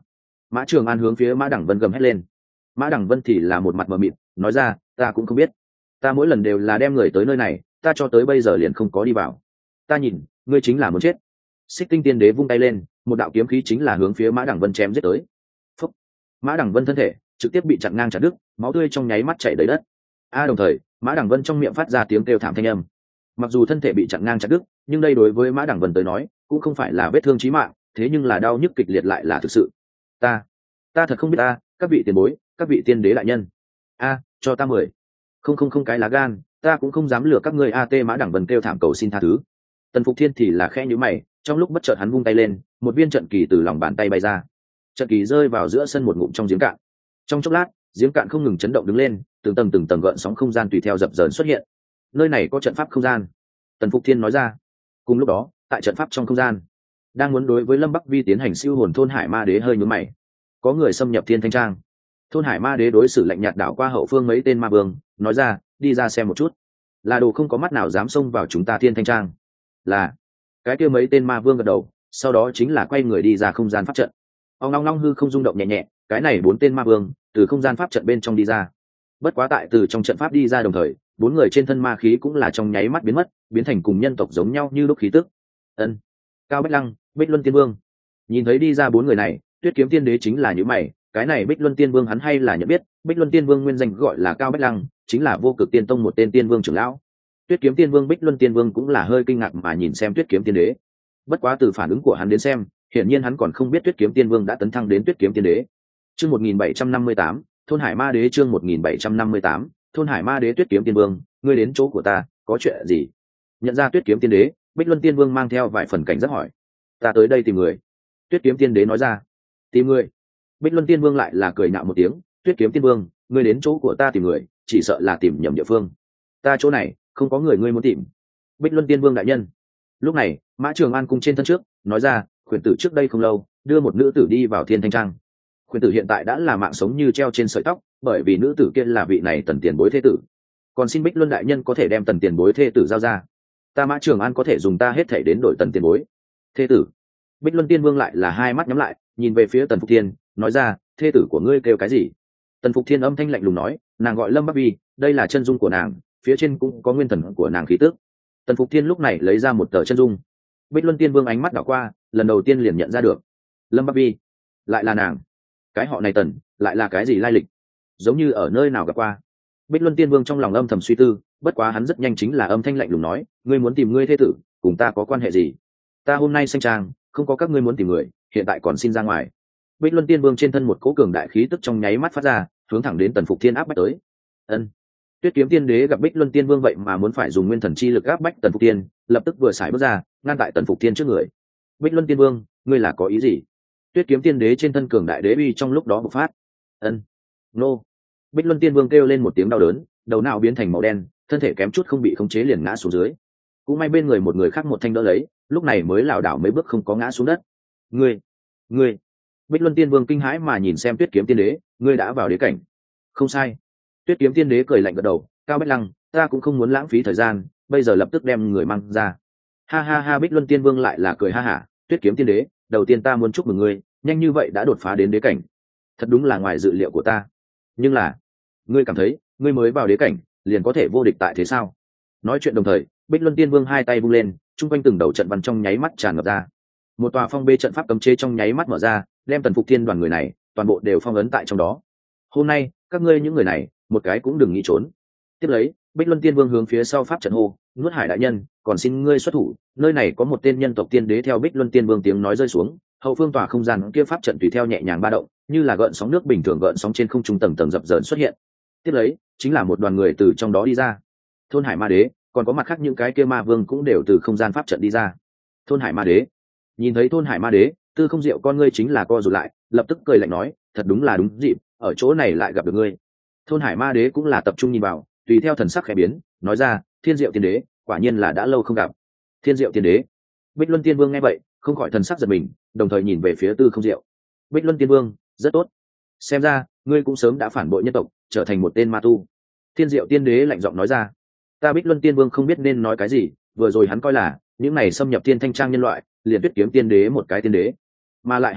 Mã Trường An hướng phía Mã Đẳng Vân gầm hét lên. Mã Đẳng Vân thì là một mặt mờ mịt, nói ra, ta cũng không biết, ta mỗi lần đều là đem người tới nơi này, ta cho tới bây giờ liền không có đi vào. Ta nhìn ngươi chính là muốn chết. Xích Tinh Tiên Đế vung tay lên, một đạo kiếm khí chính là hướng phía Mã Đẳng Vân chém giết tới. Phúc. Mã Đẳng Vân thân thể trực tiếp bị chặn ngang chặt đứt, máu tươi trong nháy mắt chảy đầy đất. A đồng thời, Mã Đẳng Vân trong miệng phát ra tiếng kêu thảm thanh âm. Mặc dù thân thể bị chặn ngang chặt đứt, nhưng đây đối với Mã Đẳng Vân tới nói, cũng không phải là vết thương chí mạng, thế nhưng là đau nhức kịch liệt lại là thực sự. Ta, ta thật không biết ta, các vị tiền bối, các vị tiên đế đại nhân. A, cho ta mười. Không không không cái lá gan, ta cũng không dám lừa các ngươi. A T Mã Đẳng Vân kêu thảm cầu xin tha thứ. Tần Phục Thiên thì là khẽ nhíu mày, trong lúc bất chợt hắn vung tay lên, một viên trận kỳ từ lòng bàn tay bay ra. Trận kỳ rơi vào giữa sân một ngụm trong giếng cạn. Trong chốc lát, giếng cạn không ngừng chấn động đứng lên, từng tầng từng tầng gợn sóng không gian tùy theo dập dờn xuất hiện. Nơi này có trận pháp không gian, Tần Phục Thiên nói ra. Cùng lúc đó, tại trận pháp trong không gian, đang muốn đối với Lâm Bắc Vi tiến hành siêu hồn thôn Hải Ma Đế hơi nhướng mày. Có người xâm nhập Thiên Thanh Trang. Thôn Hải Ma Đế đối xử lạnh nhạt đảo qua hậu phương mấy tên ma vương, nói ra, đi ra xem một chút. Là đồ không có mắt nào dám xông vào chúng ta Thiên Thanh Trang. Là. Cái kia mấy tên ma vương gật đầu, sau đó chính là quay người đi ra không gian pháp trận. Ông long long hư không rung động nhẹ nhẹ, cái này bốn tên ma vương từ không gian pháp trận bên trong đi ra. Bất quá tại từ trong trận pháp đi ra đồng thời, bốn người trên thân ma khí cũng là trong nháy mắt biến mất, biến thành cùng nhân tộc giống nhau như lúc khí tức. Ân. Cao Bách Lăng, Bích Luân Tiên Vương. Nhìn thấy đi ra bốn người này, Tuyết Kiếm Tiên Đế chính là những mày, cái này Bích Luân Tiên Vương hắn hay là nhận biết, Bích Luân Tiên Vương nguyên danh gọi là Cao Bách Lăng, chính là Vô Cực Tiên Tông một tên tiên vương trưởng lão. Tuyết Kiếm Tiên Vương Bích Luân Tiên Vương cũng là hơi kinh ngạc mà nhìn xem Tuyết Kiếm Tiên Đế. Bất quá từ phản ứng của hắn đến xem, hiển nhiên hắn còn không biết Tuyết Kiếm Tiên Vương đã tấn thăng đến Tuyết Kiếm Tiên Đế. Chương một nghìn bảy trăm năm mươi tám, Thôn Hải Ma Đế. Chương một nghìn bảy trăm năm mươi tám, Thôn Hải Ma Đế. Tuyết Kiếm Tiên Vương, ngươi đến chỗ của ta, có chuyện gì? Nhận ra Tuyết Kiếm Tiên Đế, Bích Luân Tiên Vương mang theo vài phần cảnh giác hỏi. Ta tới đây tìm người. Tuyết Kiếm Tiên Đế nói ra. Tìm người? Bích Luân Tiên Vương lại là cười nhạo một tiếng. Tuyết Kiếm Tiên Vương, ngươi đến chỗ của ta tìm người, chỉ sợ là tìm nhầm địa phương. Ta chỗ này không có người ngươi muốn tìm. Bích Luân Tiên Vương đại nhân. Lúc này, Mã Trường An cung trên thân trước nói ra, khuyển tử trước đây không lâu đưa một nữ tử đi vào Thiên Thanh Trang. Khuyển tử hiện tại đã là mạng sống như treo trên sợi tóc, bởi vì nữ tử kia là vị này Tần tiền bối thế tử. Còn xin Bích Luân đại nhân có thể đem Tần tiền bối thế tử giao ra, ta Mã Trường An có thể dùng ta hết thể đến đổi Tần tiền bối thế tử. Bích Luân Tiên Vương lại là hai mắt nhắm lại, nhìn về phía Tần Phục Thiên, nói ra, thế tử của ngươi kêu cái gì? Tần Phục Thiên âm thanh lạnh lùng nói, nàng gọi Lâm Bắc Vi, đây là chân dung của nàng, phía trên cũng có nguyên thần của nàng khí tức. Tần Phục Thiên lúc này lấy ra một tờ chân dung. Bích Luân Tiên Vương ánh mắt đảo qua, lần đầu tiên liền nhận ra được, Lâm Bắc Vi, lại là nàng. Cái họ này Tần, lại là cái gì lai lịch? Giống như ở nơi nào gặp qua. Bích Luân Tiên Vương trong lòng âm thầm suy tư, bất quá hắn rất nhanh chính là âm thanh lạnh lùng nói, ngươi muốn tìm ngươi thế tử, cùng ta có quan hệ gì? Ta hôm nay sanh trang, không có các ngươi muốn tìm người, hiện tại còn xin ra ngoài. Bích Luân Tiên Vương trên thân một cỗ cường đại khí tức trong nháy mắt phát ra, hướng thẳng đến Tần Phục Thiên áp bách tới. Ân. Tuyết Kiếm Tiên Đế gặp Bích Luân Tiên Vương vậy mà muốn phải dùng nguyên thần chi lực áp bách Tần Phục Thiên, lập tức vừa xài bước ra, ngăn tại Tần Phục Thiên trước người. Bích Luân Tiên Vương, ngươi là có ý gì? Tuyết Kiếm Tiên Đế trên thân cường đại đế uy trong lúc đó bộc phát. Ân. Nô. Bích Luân Tiên Vương kêu lên một tiếng đau đớn, đầu não biến thành màu đen, thân thể kém chút không bị khống chế liền ngã xuống dưới. Cũng may bên người một người khác một thanh đỡ lấy, lúc này mới lảo đảo mấy bước không có ngã xuống đất. Ngươi, ngươi. Bích Luân Tiên Vương kinh hãi mà nhìn xem Tuyết Kiếm Tiên Đế, ngươi đã vào đế cảnh. Không sai. Tuyết Kiếm Tiên Đế cười lạnh gật đầu, Cao Bách Lăng, ta cũng không muốn lãng phí thời gian, bây giờ lập tức đem người mang ra. Ha ha ha. Bích Luân Tiên Vương lại là cười ha hả, Tuyết Kiếm Tiên Đế, đầu tiên ta muốn chúc mừng ngươi, nhanh như vậy đã đột phá đến đế cảnh, thật đúng là ngoài dự liệu của ta. Nhưng là, ngươi cảm thấy, ngươi mới vào đế cảnh, liền có thể vô địch tại thế sao? Nói chuyện đồng thời, Bích Luân Tiên Vương hai tay vung lên, trung quanh từng đầu trận văn trong nháy mắt tràn ngập ra. Một tòa phong bê trận pháp cấm chế trong nháy mắt mở ra, đem Tần Phục Thiên đoàn người này, toàn bộ đều phong ấn tại trong đó. Hôm nay, các ngươi những người này, một cái cũng đừng nghĩ trốn. Tiếp lấy, Bích Luân Tiên Vương hướng phía sau pháp trận hô, Nuốt Hải đại nhân, còn xin ngươi xuất thủ, nơi này có một tên nhân tộc tiên đế. Theo Bích Luân Tiên Vương tiếng nói rơi xuống, hậu phương tòa không gian kia pháp trận tùy theo nhẹ nhàng ba động, như là gợn sóng nước bình thường gợn sóng trên không trung tầng tầng dập dờn xuất hiện. Tiếp lấy, chính là một đoàn người từ trong đó đi ra. Thôn Hải Ma Đế, còn có mặt khác những cái kia ma vương cũng đều từ không gian pháp trận đi ra. Thôn Hải Ma Đế. Nhìn thấy Thôn Hải Ma Đế, Tư Không Diệu con ngươi chính là co rụt lại, lập tức cười lạnh nói, thật đúng là đúng dịp, ở chỗ này lại gặp được ngươi. Thôn Hải Ma Đế cũng là tập trung nhìn vào, tùy theo thần sắc khẽ biến, nói ra, Thiên Diệu Tiên Đế, quả nhiên là đã lâu không gặp. Thiên Diệu Tiên Đế. Bích Luân Tiên Vương nghe vậy, không khỏi thần sắc giật mình, đồng thời nhìn về phía Tư Không Diệu. Bích Luân Tiên Vương, rất tốt, xem ra ngươi cũng sớm đã phản bội nhân tộc, trở thành một tên ma tu. Thiên Diệu Tiên Đế lạnh giọng nói ra. Ta Bích Luân Tiên Vương không biết nên nói cái gì, vừa rồi hắn coi là những này xâm nhập Thiên Thanh Trang nhân loại, liền Tuyết Kiếm Tiên Đế một cái tiên đế, mà lại hắn biết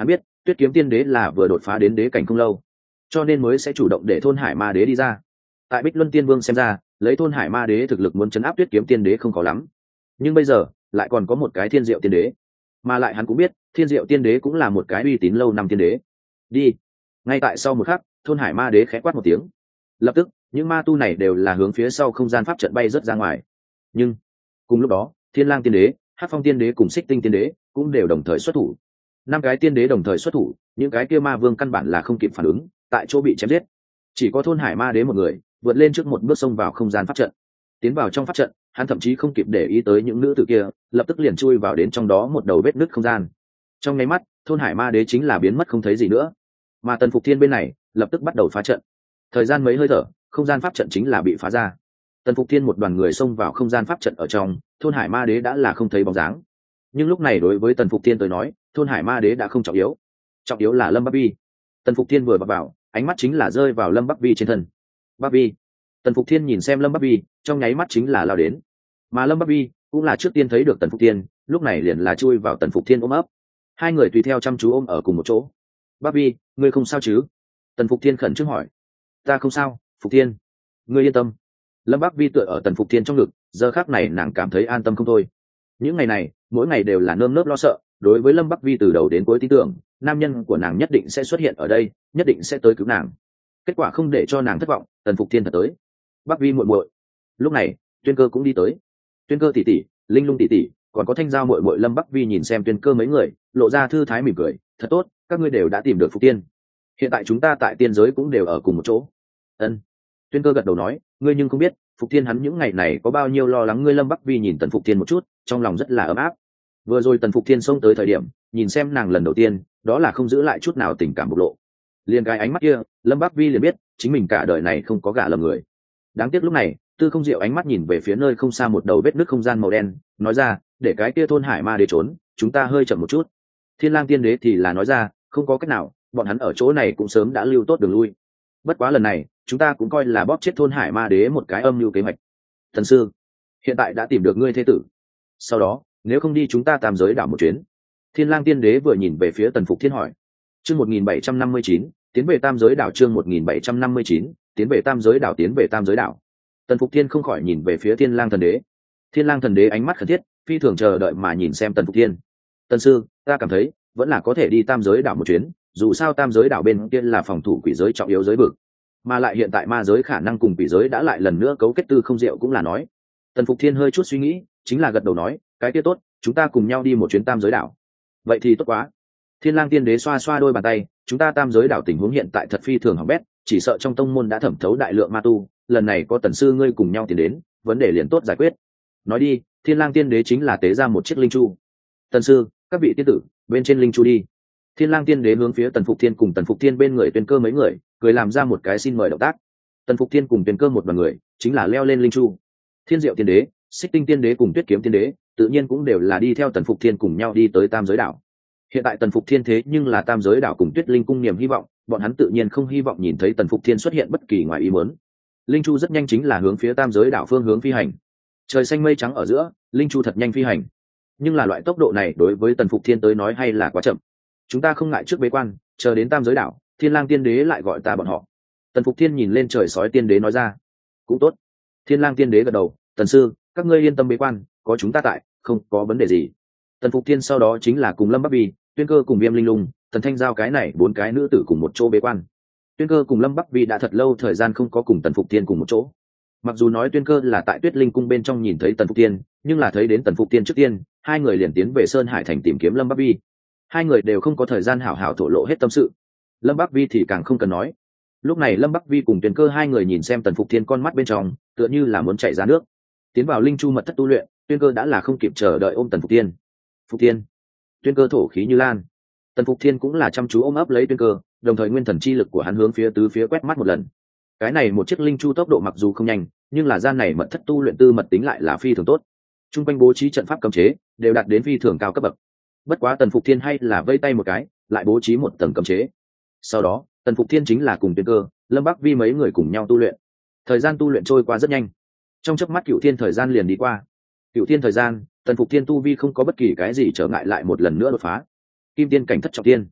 Tuyết Kiếm Tiên Đế là vừa đột phá đến đế cảnh không lâu, cho nên mới sẽ chủ động để Thôn Hải Ma Đế đi ra. Tại Bích Luân Tiên Vương xem ra, lấy Thôn Hải Ma Đế thực lực muốn chấn áp Tuyết Kiếm Tiên Đế không khó lắm, nhưng bây giờ lại còn có một cái Thiên Diệu Tiên Đế, mà lại hắn cũng biết Thiên Diệu Tiên Đế cũng là một cái uy tín lâu năm tiên đế. Đi. Ngay tại sau một khắc, Thôn Hải Ma Đế khẽ quát một tiếng, lập tức những ma tu này đều là hướng phía sau không gian pháp trận bay rớt ra ngoài. Nhưng cùng lúc đó, Thiên Lang Tiên Đế, Hắc Phong Tiên Đế cùng Xích Tinh Tiên Đế cũng đều đồng thời xuất thủ. Năm cái tiên đế đồng thời xuất thủ, những cái kia ma vương căn bản là không kịp phản ứng, tại chỗ bị chém giết. Chỉ có Thôn Hải Ma Đế một người vượt lên trước một bước xông vào không gian pháp trận. Tiến vào trong pháp trận, hắn thậm chí không kịp để ý tới những nữ tử kia, lập tức liền chui vào đến trong đó một đầu vết nứt không gian. Trong nháy mắt, Thôn Hải Ma Đế chính là biến mất không thấy gì nữa. Mà Tần Phục Thiên bên này lập tức bắt đầu phá trận. Thời gian mấy hơi thở, không gian pháp trận chính là bị phá ra. Tần Phục Thiên một đoàn người xông vào không gian pháp trận ở trong, Thôn Hải Ma Đế đã là không thấy bóng dáng. Nhưng lúc này đối với Tần Phục Thiên tới nói, Thôn Hải Ma Đế đã không trọng yếu, trọng yếu là Lâm Bắc Vi. Tần Phục Thiên vừa vào, vào ánh mắt chính là rơi vào Lâm Bắc Vi trên thân. Bắc Vi. Tần Phục Thiên nhìn xem Lâm Bắc Vi, trong nháy mắt chính là lao đến. Mà Lâm Bắc Vi cũng là trước tiên thấy được Tần Phục Thiên, lúc này liền là chui vào Tần Phục Thiên ôm ấp. Hai người tùy theo chăm chú ôm ở cùng một chỗ. Bắc Vi, ngươi không sao chứ? Tần Phục Thiên khẩn trương hỏi. Ta không sao, Phục Thiên, ngươi yên tâm. Lâm Bắc Vi tựa ở Tần Phục Thiên trong ngực, giờ khắc này nàng cảm thấy an tâm không thôi. Những ngày này, mỗi ngày đều là nơm nớp lo sợ, đối với Lâm Bắc Vi từ đầu đến cuối tin tưởng nam nhân của nàng nhất định sẽ xuất hiện ở đây, nhất định sẽ tới cứu nàng. Kết quả không để cho nàng thất vọng, Tần Phục Thiên thật tới. Bắc Vi muội muội. Lúc này, Tuyên Cơ cũng đi tới. Tuyên Cơ tỷ tỷ, Linh Lung tỷ tỷ, còn có Thanh Giao muội muội. Lâm Bắc Vi nhìn xem Tuyên Cơ mấy người, lộ ra thư thái mỉm cười, thật tốt, các ngươi đều đã tìm được Phục Tiên. Hiện tại chúng ta tại tiên giới cũng đều ở cùng một chỗ. Ân. Tuyên Cơ gật đầu nói, ngươi nhưng không biết, Phục Tiên hắn những ngày này có bao nhiêu lo lắng ngươi. Lâm Bắc Vi nhìn Tần Phục Tiên một chút, trong lòng rất là ấm áp. Vừa rồi Tần Phục Thiên xông tới thời điểm, nhìn xem nàng lần đầu tiên, đó là không giữ lại chút nào tình cảm bộc lộ. Liền cái ánh mắt kia, Lâm Bắc Vi liền biết, chính mình cả đời này không có gả lầm người. Đáng tiếc lúc này, Tư Không Diệu ánh mắt nhìn về phía nơi không xa một đầu vết nứt không gian màu đen, nói ra, để cái kia Thôn Hải Ma Đế trốn, chúng ta hơi chậm một chút. Thiên Lang Tiên Đế thì là nói ra, không có cách nào, bọn hắn ở chỗ này cũng sớm đã lưu tốt đường lui. Bất quá lần này, chúng ta cũng coi là bóp chết Thôn Hải Ma Đế một cái âm mưu kế hoạch. Thần sư, hiện tại đã tìm được ngươi thế tử. Sau đó, nếu không đi chúng ta tam giới đảo một chuyến. Thiên Lang Tiên Đế vừa nhìn về phía Tần Phục Thiên hỏi. Chương một nghìn bảy trăm năm mươi chín, tiến về tam giới đảo. Chương một nghìn bảy trăm năm mươi chín, tiến về tam giới đảo. Tiến về tam giới đảo. Tần Phục Thiên không khỏi nhìn về phía Thiên Lang Thần Đế. Thiên Lang Thần Đế ánh mắt khẩn thiết, phi thường chờ đợi mà nhìn xem Tần Phục Thiên. Tần sư, ta cảm thấy vẫn là có thể đi tam giới đảo một chuyến, dù sao tam giới đảo bên kia là phòng thủ quỷ giới trọng yếu giới vực, mà lại hiện tại ma giới khả năng cùng quỷ giới đã lại lần nữa cấu kết. Tư Không Diệu cũng là nói. Tần Phục Thiên hơi chút suy nghĩ, chính là gật đầu nói, cái kia tốt, chúng ta cùng nhau đi một chuyến tam giới đảo. Vậy thì tốt quá. Thiên Lang Tiên Đế xoa xoa đôi bàn tay, chúng ta tam giới đảo tình huống hiện tại thật phi thường hỏng bét, chỉ sợ trong tông môn đã thẩm thấu đại lượng ma tu, lần này có Tần sư ngươi cùng nhau tiến đến, vấn đề liền tốt giải quyết. Nói đi, Thiên Lang Tiên Đế chính là tế ra một chiếc linh chu. Tần sư, các vị tiên tử, bên trên linh chu đi. Thiên Lang Tiên Đế hướng phía Tần Phục Thiên cùng Tần Phục Thiên bên người Tuyên Cơ mấy người, cười làm ra một cái xin mời động tác. Tần Phục Thiên cùng Tuyên Cơ một đoàn người, chính là leo lên linh chu. Thiên Diệu Tiên Đế, Xích Tinh Tiên Đế cùng Tuyết Kiếm Tiên Đế, tự nhiên cũng đều là đi theo Tần Phục Thiên cùng nhau đi tới tam giới đảo. Hiện tại Tần Phục Thiên thế nhưng là tam giới đảo cùng Tuyết Linh cung niềm hy vọng, bọn hắn tự nhiên không hy vọng nhìn thấy Tần Phục Thiên xuất hiện bất kỳ ngoài ý muốn. Linh chu rất nhanh chính là hướng phía tam giới đảo phương hướng phi hành. Trời xanh mây trắng ở giữa, linh chu thật nhanh phi hành. Nhưng là loại tốc độ này đối với Tần Phục Thiên tới nói hay là quá chậm. Chúng ta không ngại trước bế quan, chờ đến tam giới đảo, Thiên Lang Tiên Đế lại gọi ta bọn họ. Tần Phục Thiên nhìn lên trời sói tiên đế nói ra. Cũng tốt. Thiên Lang Tiên Đế gật đầu, Tần sư, các ngươi yên tâm bế quan, có chúng ta tại, không có vấn đề gì. Tần Phục Thiên sau đó chính là cùng Lâm Bắc Vi, Tuyên Cơ cùng Viêm Linh Lung, Tần Thanh Giao cái này bốn cái nữ tử cùng một chỗ bế quan. Tuyên Cơ cùng Lâm Bắc Vi đã thật lâu thời gian không có cùng Tần Phục Thiên cùng một chỗ. Mặc dù nói Tuyên Cơ là tại Tuyết Linh cung bên trong nhìn thấy Tần Phục Thiên, nhưng là thấy đến Tần Phục Thiên trước tiên, hai người liền tiến về Sơn Hải thành tìm kiếm Lâm Bắc Vi. Hai người đều không có thời gian hảo hảo thổ lộ hết tâm sự. Lâm Bắc Vi thì càng không cần nói. Lúc này Lâm Bắc Vi cùng Tuyên Cơ hai người nhìn xem Tần Phục Thiên con mắt bên trong, tựa như là muốn chảy ra nước. Tiến vào linh chu mật thất tu luyện, Tuyên Cơ đã là không kịp chờ đợi ôm Tần Phục Thiên. Phục Thiên. Tuyên Cơ thổ khí như lan. Tần Phục Thiên cũng là chăm chú ôm ấp lấy Tuyên Cơ, đồng thời nguyên thần chi lực của hắn hướng phía tứ phía quét mắt một lần. Cái này một chiếc linh chu tốc độ mặc dù không nhanh, nhưng là gian này mật thất tu luyện tư mật tính lại là phi thường tốt. Trung quanh bố trí trận pháp cấm chế đều đạt đến phi thường cao cấp bậc. Bất quá Tần Phục Thiên hay là vây tay một cái, lại bố trí một tầng cấm chế. Sau đó, Tần Phục Thiên chính là cùng Tuyên Cơ, Lâm Bắc Vi mấy người cùng nhau tu luyện. Thời gian tu luyện trôi qua rất nhanh. Trong chớp mắt Cựu Thiên thời gian liền đi qua. Cựu Thiên thời gian, Tần Phục Thiên tu vi không có bất kỳ cái gì trở ngại lại một lần nữa đột phá. Kim Tiên cảnh thất trọng thiên.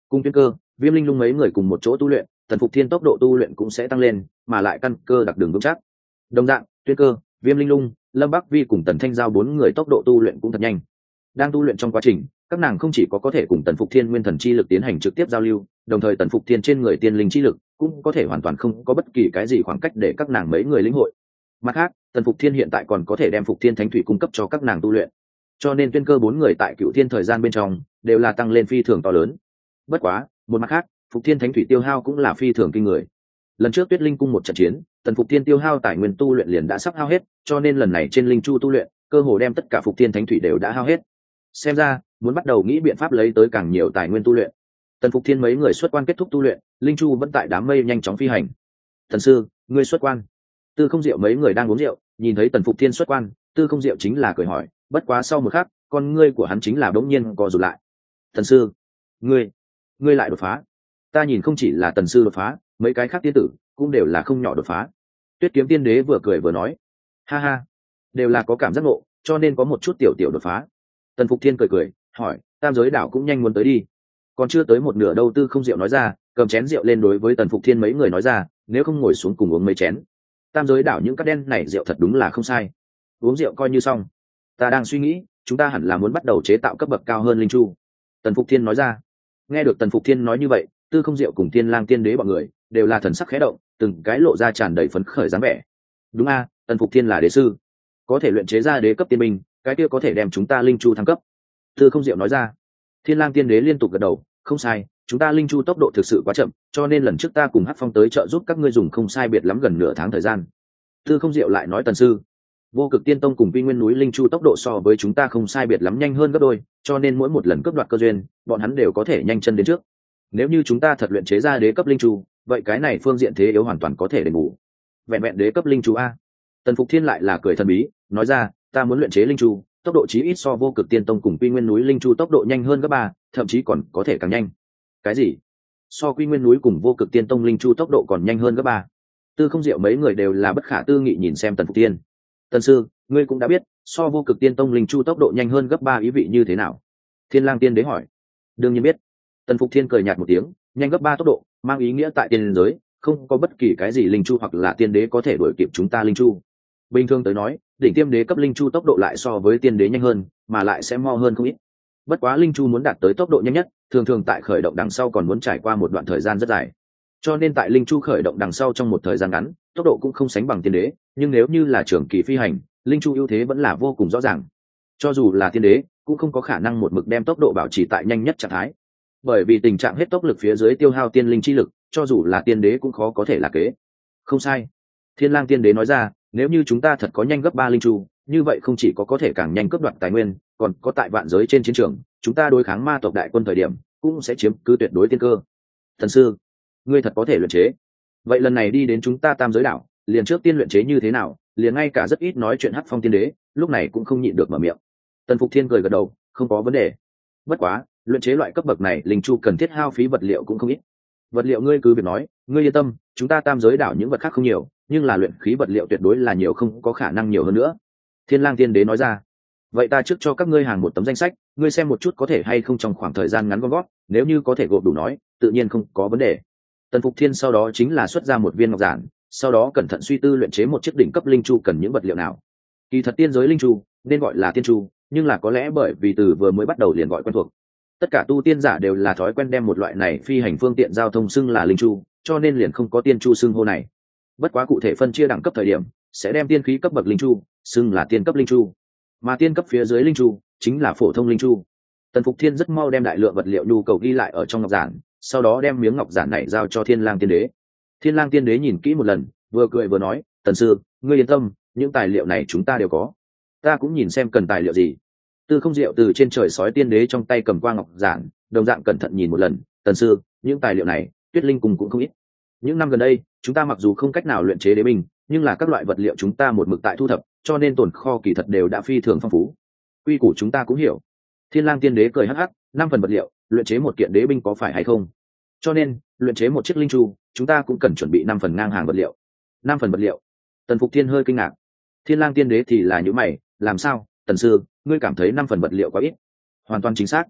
Cùng Tuyên Cơ, Viêm Linh Lung mấy người cùng một chỗ tu luyện, Tần Phục Thiên tốc độ tu luyện cũng sẽ tăng lên, mà lại căn cơ đặc đường vững chắc. Đồng dạng, Tuyên Cơ, Viêm Linh Lung, Lâm Bắc Vi cùng Tần Thanh Giao bốn người tốc độ tu luyện cũng thật nhanh. Đang tu luyện trong quá trình, các nàng không chỉ có có thể cùng Tần Phục Thiên nguyên thần chi lực tiến hành trực tiếp giao lưu, đồng thời Tần Phục Thiên trên người tiên linh chi lực cũng có thể hoàn toàn không có bất kỳ cái gì khoảng cách để các nàng mấy người lĩnh hội. Mặt khác, Tần Phục Thiên hiện tại còn có thể đem Phục Thiên Thánh Thủy cung cấp cho các nàng tu luyện, cho nên Tuyên Cơ bốn người tại Cựu Thiên thời gian bên trong đều là tăng lên phi thường to lớn. Bất quá, một mặt khác, Phục Thiên Thánh Thủy tiêu hao cũng là phi thường kinh người. Lần trước Tuyết Linh cung một trận chiến, Tần Phục Thiên tiêu hao tài nguyên tu luyện liền đã sắp hao hết, cho nên lần này trên linh chu tu luyện, cơ hồ đem tất cả Phục Thiên Thánh Thủy đều đã hao hết. Xem ra, muốn bắt đầu nghĩ biện pháp lấy tới càng nhiều tài nguyên tu luyện. Tần Phục Thiên mấy người xuất quan kết thúc tu luyện, linh chu vẫn tại đám mây nhanh chóng phi hành. Thần sư, ngươi xuất quan. Tư Không Diệu mấy người đang uống rượu, nhìn thấy Tần Phục Thiên xuất quan, Tư Không Diệu chính là cười hỏi, bất quá sau một khắc, con ngươi của hắn chính là đống nhiên co rụt lại. Thần sư, ngươi, ngươi lại đột phá. Ta nhìn không chỉ là Tần sư đột phá, mấy cái khác tiên tử cũng đều là không nhỏ đột phá. Tuyết Kiếm Tiên Đế vừa cười vừa nói, ha ha, đều là có cảm giác ngộ, cho nên có một chút tiểu tiểu đột phá. Tần Phục Thiên cười cười, hỏi, tam giới đảo cũng nhanh muốn tới đi. Còn chưa tới một nửa đâu. Tư Không Diệu nói ra, cầm chén rượu lên đối với Tần Phục Thiên mấy người nói ra, nếu không ngồi xuống cùng uống mấy chén. Tam giới đảo những cát đen này rượu thật đúng là không sai. Uống rượu coi như xong. Ta đang suy nghĩ, chúng ta hẳn là muốn bắt đầu chế tạo cấp bậc cao hơn linh chu. Tần Phục Thiên nói ra. Nghe được Tần Phục Thiên nói như vậy, Tư Không Diệu cùng Thiên Lang Tiên Đế bọn người đều là thần sắc khẽ động, từng cái lộ ra tràn đầy phấn khởi dáng vẻ. Đúng a, à, Tần Phục Thiên là đế sư, có thể luyện chế ra đế cấp tiên binh, cái kia có thể đem chúng ta linh chu thăng cấp. Tư Không Diệu nói ra. Thiên Lang Tiên Đế liên tục gật đầu, không sai, chúng ta linh chu tốc độ thực sự quá chậm, cho nên lần trước ta cùng Hắc Phong tới trợ giúp các ngươi dùng không sai biệt lắm gần nửa tháng thời gian. Tư Không Diệu lại nói, Tần sư, Vô Cực Tiên Tông cùng Quy Nguyên núi linh chu tốc độ so với chúng ta không sai biệt lắm nhanh hơn gấp đôi, cho nên mỗi một lần cướp đoạt cơ duyên, bọn hắn đều có thể nhanh chân đến trước. Nếu như chúng ta thật luyện chế ra đế cấp linh chu, vậy cái này phương diện thế yếu hoàn toàn có thể đền bù. Vẹn vẹn đế cấp linh chu a? Tần Phục Thiên lại là cười thần bí, nói ra, ta muốn luyện chế linh chu, tốc độ chí ít so Vô Cực Tiên Tông cùng Quy Nguyên núi linh chu tốc độ nhanh hơn gấp ba, thậm chí còn có thể càng nhanh. Cái gì? So Quy Nguyên núi cùng Vô Cực Tiên Tông linh chu tốc độ còn nhanh hơn gấp ba? Tư Không Diệu mấy người đều là bất khả tư nghị nhìn xem Tần Phục Thiên. Tần sư, ngươi cũng đã biết, so Vô Cực Tiên Tông linh chu tốc độ nhanh hơn gấp ba ý vị như thế nào? Thiên Lang Tiên Đế hỏi. Đương nhiên biết. Tần Phục Thiên cười nhạt một tiếng, nhanh gấp ba tốc độ, mang ý nghĩa tại tiên giới, không có bất kỳ cái gì linh chu hoặc là tiên đế có thể đuổi kịp chúng ta linh chu. Bình thường tới nói, đỉnh tiêm đế cấp linh chu tốc độ lại so với tiên đế nhanh hơn, mà lại sẽ mo hơn không ít. Bất quá linh chu muốn đạt tới tốc độ nhanh nhất, thường thường tại khởi động đằng sau còn muốn trải qua một đoạn thời gian rất dài. Cho nên tại linh chu khởi động đằng sau trong một thời gian ngắn, tốc độ cũng không sánh bằng tiên đế, nhưng nếu như là trường kỳ phi hành, linh chu ưu thế vẫn là vô cùng rõ ràng. Cho dù là tiên đế, cũng không có khả năng một mực đem tốc độ bảo trì tại nhanh nhất trạng thái. Bởi vì tình trạng hết tốc lực phía dưới tiêu hao tiên linh chi lực, cho dù là tiên đế cũng khó có thể là kế. Không sai. Thiên Lang Tiên Đế nói ra, nếu như chúng ta thật có nhanh gấp ba linh chu, như vậy không chỉ có có thể càng nhanh cướp đoạt tài nguyên, còn có tại vạn giới trên chiến trường, chúng ta đối kháng ma tộc đại quân thời điểm, cũng sẽ chiếm cứ tuyệt đối tiên cơ. Thần sư, ngươi thật có thể luyện chế. Vậy lần này đi đến chúng ta Tam giới đảo, liền trước tiên luyện chế như thế nào, liền ngay cả rất ít nói chuyện Hắc Phong Tiên Đế, lúc này cũng không nhịn được mở miệng. Tần Phục Thiên cười gật đầu, không có vấn đề. Bất quá, luyện chế loại cấp bậc này linh chu cần thiết hao phí vật liệu cũng không ít. Vật liệu ngươi cứ việc nói, ngươi yên tâm, chúng ta Tam giới đảo những vật khác không nhiều, nhưng là luyện khí vật liệu tuyệt đối là nhiều, không có khả năng nhiều hơn nữa. Thiên Lang Tiên Đế nói ra. Vậy ta trước cho các ngươi hàng một tấm danh sách, ngươi xem một chút có thể hay không trong khoảng thời gian ngắn gom gót, nếu như có thể gộp đủ nói, tự nhiên không có vấn đề. Tần Phục Thiên sau đó chính là xuất ra một viên ngọc giản, sau đó cẩn thận suy tư luyện chế một chiếc đỉnh cấp linh chu cần những vật liệu nào. Kỳ thật tiên giới linh chu nên gọi là tiên chu, nhưng là có lẽ bởi vì từ vừa mới bắt đầu liền gọi quen thuộc, tất cả tu tiên giả đều là thói quen đem một loại này phi hành phương tiện giao thông xưng là linh chu, cho nên liền không có tiên chu xưng hô này. Bất quá cụ thể phân chia đẳng cấp thời điểm, sẽ đem tiên khí cấp bậc linh chu xưng là tiên cấp linh chu, mà tiên cấp phía dưới linh chu chính là phổ thông linh chu. Tần Phục Thiên rất mau đem đại lượng vật liệu nhu cầu ghi lại ở trong ngọc giản, sau đó đem miếng ngọc giản này giao cho Thiên Lang Tiên Đế. Thiên Lang Tiên Đế nhìn kỹ một lần, vừa cười vừa nói, Tần sư, ngươi yên tâm, những tài liệu này chúng ta đều có. Ta cũng nhìn xem cần tài liệu gì. Tư Không Diệu từ trên trời sói tiên đế trong tay cầm qua ngọc giản, đồng dạng cẩn thận nhìn một lần, Tần sư, những tài liệu này, Tuyết Linh cùng cũng không ít. Những năm gần đây, chúng ta mặc dù không cách nào luyện chế đế binh, nhưng là các loại vật liệu chúng ta một mực tại thu thập, cho nên tồn kho kỳ thật đều đã phi thường phong phú. Quy củ chúng ta cũng hiểu. Thiên Lang Tiên Đế cười hắc hắc, năm phần vật liệu, luyện chế một kiện đế binh có phải hay không? Cho nên, luyện chế một chiếc linh chu, chúng ta cũng cần chuẩn bị năm phần ngang hàng vật liệu. Năm phần vật liệu. Tần Phục Thiên hơi kinh ngạc. Thiên Lang Tiên Đế thì là nhíu mày, làm sao, Tần sư, ngươi cảm thấy năm phần vật liệu quá ít? Hoàn toàn chính xác.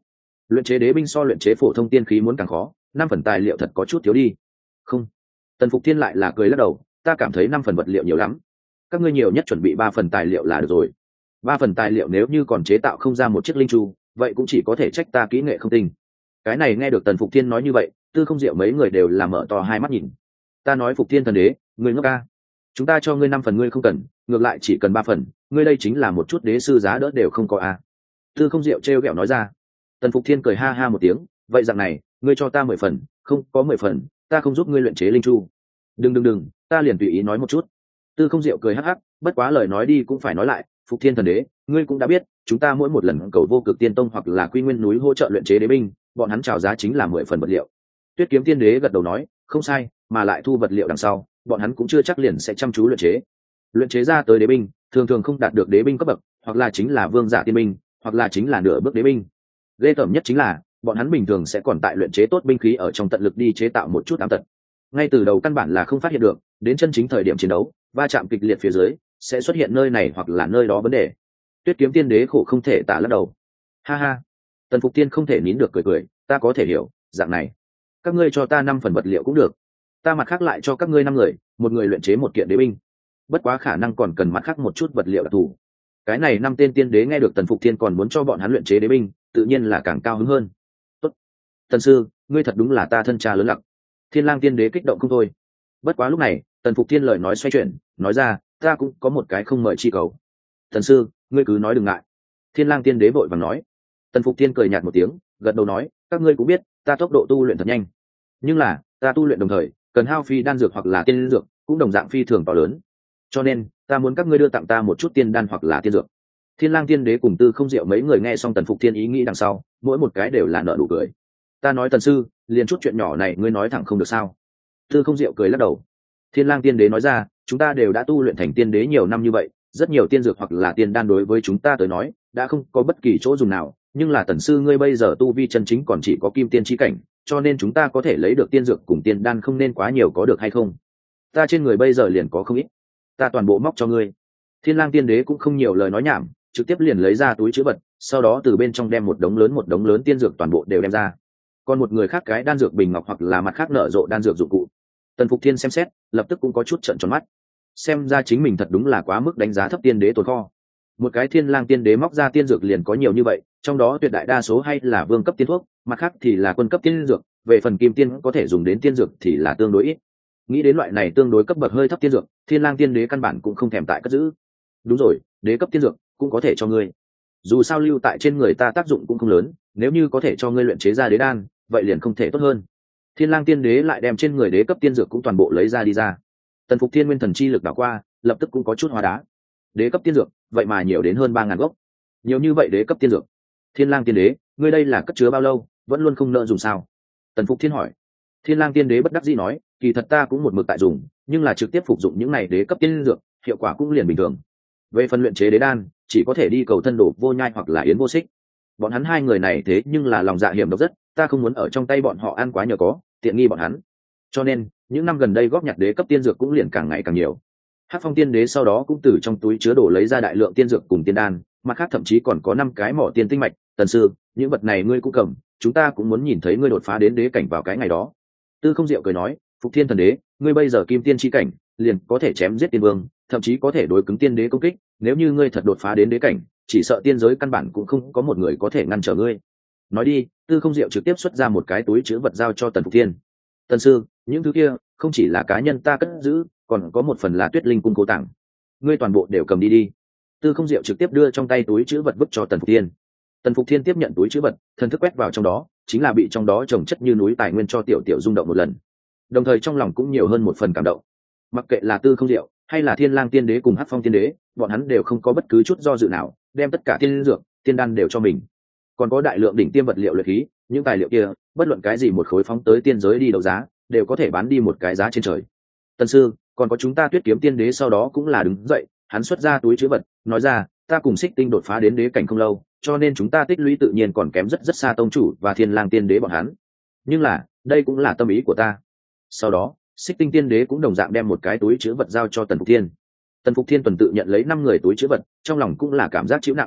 luyện chế đế binh so luyện chế phổ thông tiên khí muốn càng khó, năm phần tài liệu thật có chút thiếu đi. Không, Tần Phục Thiên lại là cười lắc đầu, ta cảm thấy năm phần vật liệu nhiều lắm, các ngươi nhiều nhất chuẩn bị ba phần tài liệu là được rồi. Ba phần tài liệu nếu như còn chế tạo không ra một chiếc linh chu, vậy cũng chỉ có thể trách ta kỹ nghệ không tinh. Cái này nghe được Tần Phục Thiên nói như vậy, Tư Không Diệu mấy người đều là mở to hai mắt nhìn. Ta nói Phục Thiên thần đế, ngươi ngốc ca, chúng ta cho ngươi năm phần ngươi không cần, ngược lại chỉ cần ba phần, ngươi đây chính là một chút đế sư giá đỡ đều không có a. Tư Không Diệu trêu ghẹo nói ra. Tần Phục Thiên cười ha ha một tiếng, vậy dạng này, ngươi cho ta mười phần, không có mười phần, ta không giúp ngươi luyện chế linh chu. Đừng đừng đừng, ta liền tùy ý nói một chút. Tư Không Diệu cười hắc hắc, bất quá lời nói đi cũng phải nói lại, Phục Thiên thần đế, ngươi cũng đã biết, chúng ta mỗi một lần cầu vô cực tiên tông hoặc là quy nguyên núi hỗ trợ luyện chế đế binh, bọn hắn chào giá chính là mười phần vật liệu. Tuyết Kiếm Tiên đế gật đầu nói, không sai, mà lại thu vật liệu đằng sau, bọn hắn cũng chưa chắc liền sẽ chăm chú luyện chế. Luyện chế ra tới đế binh, thường thường không đạt được đế binh cấp bậc, hoặc là chính là vương giả tiên binh, hoặc là chính là nửa bước đế binh. Ghê tởm nhất chính là, bọn hắn bình thường sẽ còn tại luyện chế tốt binh khí ở trong tận lực đi chế tạo một chút ám tật. Ngay từ đầu căn bản là không phát hiện được, đến chân chính thời điểm chiến đấu, va chạm kịch liệt phía dưới, sẽ xuất hiện nơi này hoặc là nơi đó vấn đề. Tuyết Kiếm Tiên đế khổ không thể tả lắc đầu. Ha ha, Tần Phục Tiên không thể nín được cười cười, ta có thể hiểu, dạng này, các ngươi cho ta năm phần vật liệu cũng được, ta mặt khác lại cho các ngươi năm người, một người luyện chế một kiện đế binh. Bất quá khả năng còn cần mặt khác một chút vật liệu đặc thù. Cái này năm tên tiên đế nghe được Tần Phục Thiên còn muốn cho bọn hắn luyện chế đế binh, tự nhiên là càng cao hứng hơn. Tốt, Tần sư, ngươi thật đúng là ta thân cha lớn lặc. Thiên Lang tiên đế kích động không thôi. Bất quá lúc này, Tần Phục Thiên lời nói xoay chuyển, nói ra, ta cũng có một cái không mời chi cầu. Tần sư, ngươi cứ nói đừng ngại. Thiên Lang tiên đế vội vàng nói. Tần Phục Thiên cười nhạt một tiếng, gật đầu nói, các ngươi cũng biết, ta tốc độ tu luyện thật nhanh, nhưng là ta tu luyện đồng thời cần hao phi đan dược hoặc là tiên dược, cũng đồng dạng phi thường to lớn, cho nên ta muốn các ngươi đưa tặng ta một chút tiên đan hoặc là tiên dược. Thiên Lang tiên đế cùng Tư Không Diệu mấy người nghe xong Tần Phục Thiên ý nghĩ đằng sau, mỗi một cái đều là nở nụ cười. Ta nói Tần sư, liền chút chuyện nhỏ này ngươi nói thẳng không được sao? Tư Không Diệu cười lắc đầu. Thiên Lang tiên đế nói ra, chúng ta đều đã tu luyện thành tiên đế nhiều năm như vậy, rất nhiều tiên dược hoặc là tiên đan đối với chúng ta tới nói đã không có bất kỳ chỗ dùng nào, nhưng là Tần sư ngươi bây giờ tu vi chân chính còn chỉ có kim tiên chi cảnh, cho nên chúng ta có thể lấy được tiên dược cùng tiên đan không nên quá nhiều, có được hay không? Ta trên người bây giờ liền có không ít, ta toàn bộ móc cho ngươi. Thiên Lang tiên đế cũng không nhiều lời nói nhảm, trực tiếp liền lấy ra túi trữ vật, sau đó từ bên trong đem một đống lớn một đống lớn tiên dược toàn bộ đều đem ra. Còn một người khác cái đan dược bình ngọc hoặc là mặt khác nở rộ đan dược dụng cụ. Tần Phục Thiên xem xét, lập tức cũng có chút trợn tròn mắt. Xem ra chính mình thật đúng là quá mức đánh giá thấp tiên đế tồn kho. Một cái Thiên Lang tiên đế móc ra tiên dược liền có nhiều như vậy, trong đó tuyệt đại đa số hay là vương cấp tiên thuốc, mặt khác thì là quân cấp tiên dược, về phần kim tiên có thể dùng đến tiên dược thì là tương đối ít. Nghĩ đến loại này tương đối cấp bậc hơi thấp tiên dược, Thiên Lang tiên đế căn bản cũng không thèm tại cất giữ. Đúng rồi, đế cấp tiên dược cũng có thể cho ngươi. Dù sao lưu tại trên người ta tác dụng cũng không lớn, nếu như có thể cho ngươi luyện chế ra đế đan, vậy liền không thể tốt hơn. Thiên Lang tiên đế lại đem trên người đế cấp tiên dược cũng toàn bộ lấy ra đi ra. Tần Phục Thiên nguyên thần chi lực đảo qua, lập tức cũng có chút hóa đá. Đế cấp tiên dược, vậy mà nhiều đến hơn ba ngàn gốc. Nhiều như vậy đế cấp tiên dược. Thiên Lang tiên đế, ngươi đây là cất chứa bao lâu, vẫn luôn không nợ dùng sao? Tần Phục Thiên hỏi. Thiên Lang tiên đế bất đắc dĩ nói, kỳ thật ta cũng một mực tại dùng, nhưng là trực tiếp phục dụng những này đế cấp tiên dược, hiệu quả cũng liền bình thường. Về phần luyện chế đế đan, chỉ có thể đi cầu thân đồ Vô Nhai hoặc là Yến Vô Xích. Bọn hắn hai người này thế nhưng là lòng dạ hiểm độc rất, ta không muốn ở trong tay bọn họ ăn quá nhờ có, tiện nghi bọn hắn. Cho nên, những năm gần đây góp nhặt đế cấp tiên dược cũng liền càng ngày càng nhiều. Hắc Phong tiên đế sau đó cũng từ trong túi chứa đồ lấy ra đại lượng tiên dược cùng tiên đan, mặt khác thậm chí còn có năm cái mỏ tiên tinh mạch. Tần sư, những vật này ngươi cũng cầm, chúng ta cũng muốn nhìn thấy ngươi đột phá đến đế cảnh vào cái ngày đó. Tư Không Diệu cười nói, Phục Thiên thần đế, ngươi bây giờ kim tiên chi cảnh, liền có thể chém giết tiên vương, thậm chí có thể đối cứng tiên đế công kích, nếu như ngươi thật đột phá đến đế cảnh, chỉ sợ tiên giới căn bản cũng không có một người có thể ngăn trở ngươi. Nói đi, Tư Không Diệu trực tiếp xuất ra một cái túi chứa vật giao cho Tần Phục Thiên. Tần sư, những thứ kia không chỉ là cá nhân ta cất giữ, còn có một phần là Tuyết Linh cung cố tặng, ngươi toàn bộ đều cầm đi đi. Tư Không Diệu trực tiếp đưa trong tay túi chứa vật vứt cho Tần Phục Thiên. Tần Phục Thiên tiếp nhận túi chứa vật, thần thức quét vào trong đó, chính là bị trong đó trồng chất như núi tài nguyên cho tiểu tiểu rung động một lần. Đồng thời trong lòng cũng nhiều hơn một phần cảm động. Mặc kệ là Tư Không Diệu hay là Thiên Lang tiên đế cùng Hắc Phong tiên đế, bọn hắn đều không có bất cứ chút do dự nào, đem tất cả tiên dược, tiên đan đều cho mình. Còn có đại lượng đỉnh tiêm vật liệu luyện khí, những tài liệu kia, bất luận cái gì một khối phóng tới tiên giới đi đấu giá, đều có thể bán đi một cái giá trên trời. Tần sư, còn có chúng ta Tuyết Kiếm tiên đế sau đó cũng là đứng dậy, hắn xuất ra túi chứa vật, nói ra, ta cùng Xích Tinh đột phá đến đế cảnh không lâu, cho nên chúng ta tích lũy tự nhiên còn kém rất rất xa tông chủ và Thiên Lang tiên đế bọn hắn. Nhưng là, đây cũng là tâm ý của ta. Sau đó, Xích Tinh tiên đế cũng đồng dạng đem một cái túi chứa vật giao cho Tần Phục Thiên. Tần Phục Thiên tuần tự nhận lấy năm người túi chứa vật, trong lòng cũng là cảm giác chịu nặng.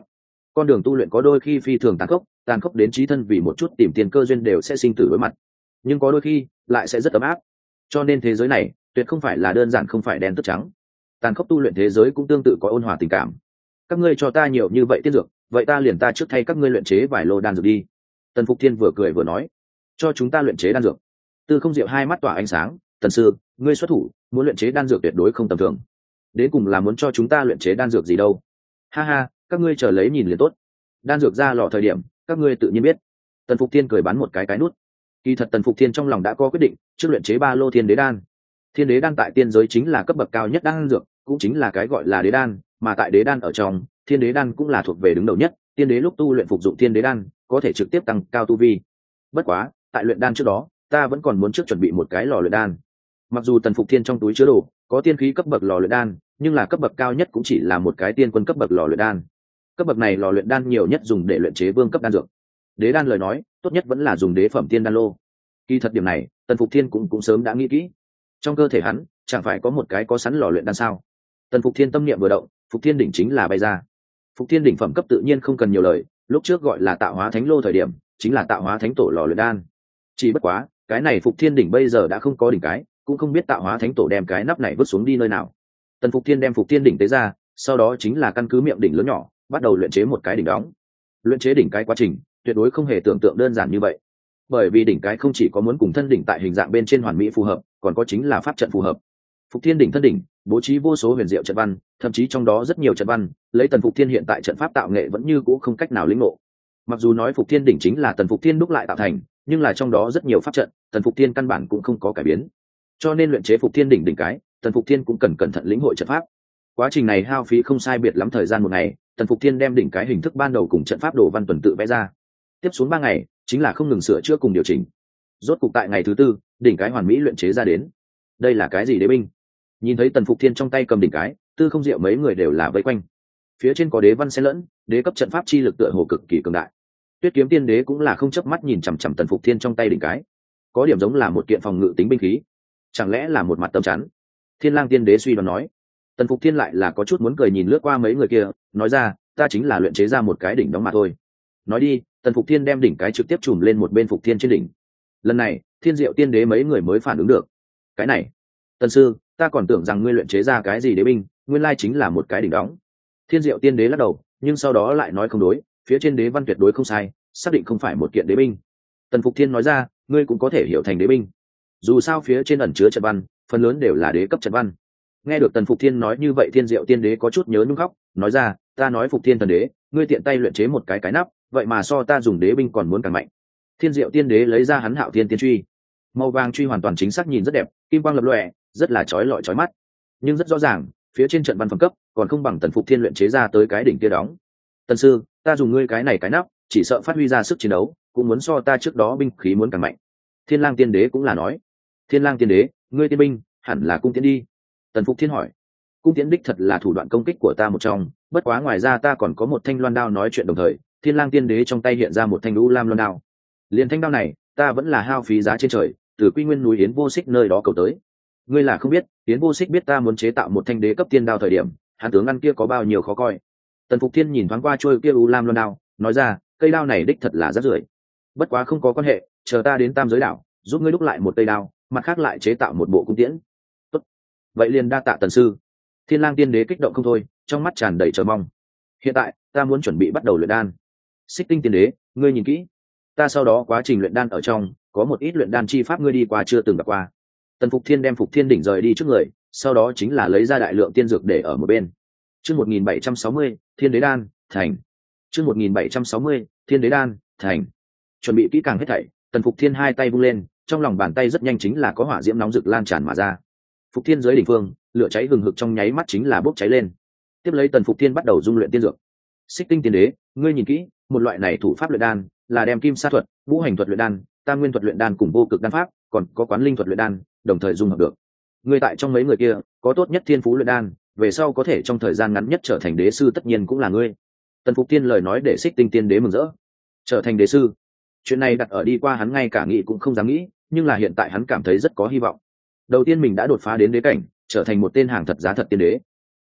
con đường tu luyện có đôi khi phi thường tàn khốc, tàn khốc đến chí thân vì một chút tìm tiền cơ duyên đều sẽ sinh tử đối mặt, nhưng có đôi khi lại sẽ rất ấm áp. Cho nên thế giới này tuyệt không phải là đơn giản không phải đen tức trắng, tàn khốc tu luyện thế giới cũng tương tự có ôn hòa tình cảm. Các ngươi cho ta nhiều như vậy tiên dược, vậy ta liền ta trước thay các ngươi luyện chế vài lô đan dược đi. Tần Phục Thiên vừa cười vừa nói, cho chúng ta luyện chế đan dược. Tư Không Diệu hai mắt tỏa ánh sáng, tần sư, ngươi xuất thủ, muốn luyện chế đan dược tuyệt đối không tầm thường. Đến cùng là muốn cho chúng ta luyện chế đan dược gì đâu? Ha ha, các ngươi chờ lấy nhìn liền tốt. Đan dược ra lò thời điểm, các ngươi tự nhiên biết. Tần Phục Thiên cười bắn một cái cái nút. Kỳ thật Tần Phục Thiên trong lòng đã có quyết định, trước luyện chế ba lô thiên đế đan. Thiên đế đan tại tiên giới chính là cấp bậc cao nhất đan dược, cũng chính là cái gọi là đế đan, mà tại đế đan ở trong, thiên đế đan cũng là thuộc về đứng đầu nhất. Tiên đế lúc tu luyện phục dụng thiên đế đan, có thể trực tiếp tăng cao tu vi. Bất quá, tại luyện đan trước đó, ta vẫn còn muốn trước chuẩn bị một cái lò luyện đan. Mặc dù Tần Phục Thiên trong túi chứa đồ có tiên khí cấp bậc lò luyện đan, nhưng là cấp bậc cao nhất cũng chỉ là một cái tiên quân cấp bậc lò luyện đan. Cấp bậc này lò luyện đan nhiều nhất dùng để luyện chế vương cấp đan dược. Đế đan lời nói, tốt nhất vẫn là dùng đế phẩm tiên đan lô. Kỳ thật điểm này, Tần Phục Thiên cũng cũng sớm đã nghĩ kỹ. Trong cơ thể hắn, chẳng phải có một cái có sẵn lò luyện đan sao? Tần Phục Thiên tâm niệm vừa động, Phục Thiên đỉnh chính là bay ra. Phục Thiên đỉnh phẩm cấp tự nhiên không cần nhiều lời, lúc trước gọi là tạo hóa thánh lô thời điểm, chính là tạo hóa thánh tổ lò luyện đan. Chỉ bất quá, cái này Phục Thiên đỉnh bây giờ đã không có đỉnh cái, cũng không biết tạo hóa thánh tổ đem cái nắp này vứt xuống đi nơi nào. Tần Phục Thiên đem Phục Thiên đỉnh tế ra, sau đó chính là căn cứ miệng đỉnh lớn nhỏ, bắt đầu luyện chế một cái đỉnh đóng. Luyện chế đỉnh cái quá trình, tuyệt đối không hề tưởng tượng đơn giản như vậy. Bởi vì đỉnh cái không chỉ có muốn cùng thân đỉnh tại hình dạng bên trên hoàn mỹ phù hợp, còn có chính là pháp trận phù hợp. Phục Thiên đỉnh thân đỉnh bố trí vô số huyền diệu trận văn, thậm chí trong đó rất nhiều trận văn, lấy Tần Phục Thiên hiện tại trận pháp tạo nghệ vẫn như cũ không cách nào lĩnh ngộ. Mặc dù nói Phục Thiên đỉnh chính là Tần Phục Thiên đúc lại tạo thành, nhưng là trong đó rất nhiều pháp trận, Tần Phục Thiên căn bản cũng không có cải biến. Cho nên luyện chế Phục Thiên đỉnh đỉnh cái, Tần Phục Thiên cũng cần cẩn thận lĩnh hội trận pháp. Quá trình này hao phí không sai biệt lắm thời gian một ngày, Tần Phục Thiên đem đỉnh cái hình thức ban đầu cùng trận pháp đồ văn tuần tự vẽ ra. Tiếp xuống ba ngày, chính là không ngừng sửa chữa cùng điều chỉnh. Rốt cục tại ngày thứ tư, đỉnh cái hoàn mỹ luyện chế ra đến. Đây là cái gì đế binh? Nhìn thấy Tần Phục Thiên trong tay cầm đỉnh cái, Tư Không Diệu mấy người đều là vây quanh. Phía trên có đế văn xen lẫn, đế cấp trận pháp chi lực tựa hồ cực kỳ cường đại. Tuyết Kiếm Tiên Đế cũng là không chớp mắt nhìn chằm chằm Tần Phục Thiên trong tay đỉnh cái, có điểm giống là một kiện phòng ngự tính binh khí, chẳng lẽ là một mặt tấm chắn? Thiên Lang Tiên Đế suy đoán nói. Tần Phục Thiên lại là có chút muốn cười nhìn lướt qua mấy người kia, nói ra, ta chính là luyện chế ra một cái đỉnh đóng mà thôi. Nói đi, Tần Phục Thiên đem đỉnh cái trực tiếp trùm lên một bên Phục Thiên trên đỉnh. Lần này, Thiên Diệu Tiên Đế mấy người mới phản ứng được. Cái này, Tần sư, ta còn tưởng rằng ngươi luyện chế ra cái gì đế binh, nguyên lai chính là một cái đỉnh đóng. Thiên Diệu Tiên Đế lắc đầu, nhưng sau đó lại nói không đối, phía trên đế văn tuyệt đối không sai, xác định không phải một kiện đế binh. Tần Phục Thiên nói ra, ngươi cũng có thể hiểu thành đế binh. Dù sao phía trên ẩn chứa trận văn, phần lớn đều là đế cấp trận văn. Nghe được Tần Phục Thiên nói như vậy, Thiên Diệu Tiên Đế có chút nhớ nhung khóc, nói ra, ta nói Phục Thiên thần đế, ngươi tiện tay luyện chế một cái cái nắp, vậy mà so ta dùng đế binh còn muốn càng mạnh. Thiên Diệu Tiên Đế lấy ra hắn Hạo Thiên Tiên truy, màu vàng truy hoàn toàn chính xác, nhìn rất đẹp, kim quang lập lòe, rất là chói lọi chói mắt. Nhưng rất rõ ràng, phía trên trận văn phẩm cấp còn không bằng Tần Phục Thiên luyện chế ra tới cái đỉnh kia đóng. Tần sư, ta dùng ngươi cái này cái nắp, chỉ sợ phát huy ra sức chiến đấu, cũng muốn so ta trước đó binh khí muốn càng mạnh. Thiên Lang Tiên Đế cũng là nói. Thiên Lang Tiên Đế, ngươi tiên binh hẳn là cung tiễn đi. Tần Phục Thiên hỏi. Cung tiễn đích thật là thủ đoạn công kích của ta một trong, bất quá ngoài ra ta còn có một thanh loan đao. Nói chuyện đồng thời, Thiên Lang Tiên Đế trong tay hiện ra một thanh u lam loan đao. Liên thanh đao này, ta vẫn là hao phí giá trên trời, từ Quy Nguyên núi Yến Vô Xích nơi đó cầu tới. Ngươi là không biết, Yến Vô Xích biết ta muốn chế tạo một thanh đế cấp tiên đao thời điểm, hắn tướng ăn kia có bao nhiêu khó coi. Tần Phục Thiên nhìn thoáng qua trôi kia u lam loan đao, nói ra, cây đao này đích thật là rất rưởi. Bất quá không có quan hệ, chờ ta đến Tam Giới đảo, giúp ngươi đúc lại một cây đao, mặt khác lại chế tạo một bộ cung tiễn. Tốt. Vậy liền đa tạ Tần sư. Thiên Lang Tiên Đế kích động không thôi, trong mắt tràn đầy chờ mong. Hiện tại, ta muốn chuẩn bị bắt đầu luyện đan. Xích Tinh Tiên Đế, ngươi nhìn kỹ. Ta sau đó quá trình luyện đan ở trong, có một ít luyện đan chi pháp ngươi đi qua chưa từng gặp qua. Tần Phục Thiên đem Phục Thiên đỉnh rời đi trước người, sau đó chính là lấy ra đại lượng tiên dược để ở một bên. Chương một nghìn bảy trăm sáu mươi, Thiên Đế đan, thành. Chương một nghìn bảy trăm sáu mươi, Thiên Đế đan, thành. Chuẩn bị kỹ càng hết thảy, Tần Phục Thiên hai tay vung lên, trong lòng bàn tay rất nhanh chính là có hỏa diễm nóng rực lan tràn mà ra. Phục Thiên dưới đỉnh phương, lửa cháy hừng hực trong nháy mắt chính là bốc cháy lên. Tiếp lấy Tần Phục Thiên bắt đầu dung luyện tiên dược. Xích Tinh Tiên Đế, ngươi nhìn kỹ, một loại này thủ pháp luyện đan, là đem kim sa thuật, ngũ hành thuật luyện đan, tam nguyên thuật luyện đan cùng vô cực đan pháp, còn có quán linh thuật luyện đan, đồng thời dung hợp được. Ngươi tại trong mấy người kia, có tốt nhất thiên phú luyện đan, về sau có thể trong thời gian ngắn nhất trở thành đế sư, tất nhiên cũng là ngươi. Tần Phục Thiên lời nói để Xích Tinh Tiên Đế mừng rỡ. Trở thành đế sư, chuyện này đặt ở đi qua hắn ngay cả nghĩ cũng không dám nghĩ, nhưng là hiện tại hắn cảm thấy rất có hy vọng. Đầu tiên mình đã đột phá đến đế cảnh, trở thành một tên hàng thật giá thật tiên đế.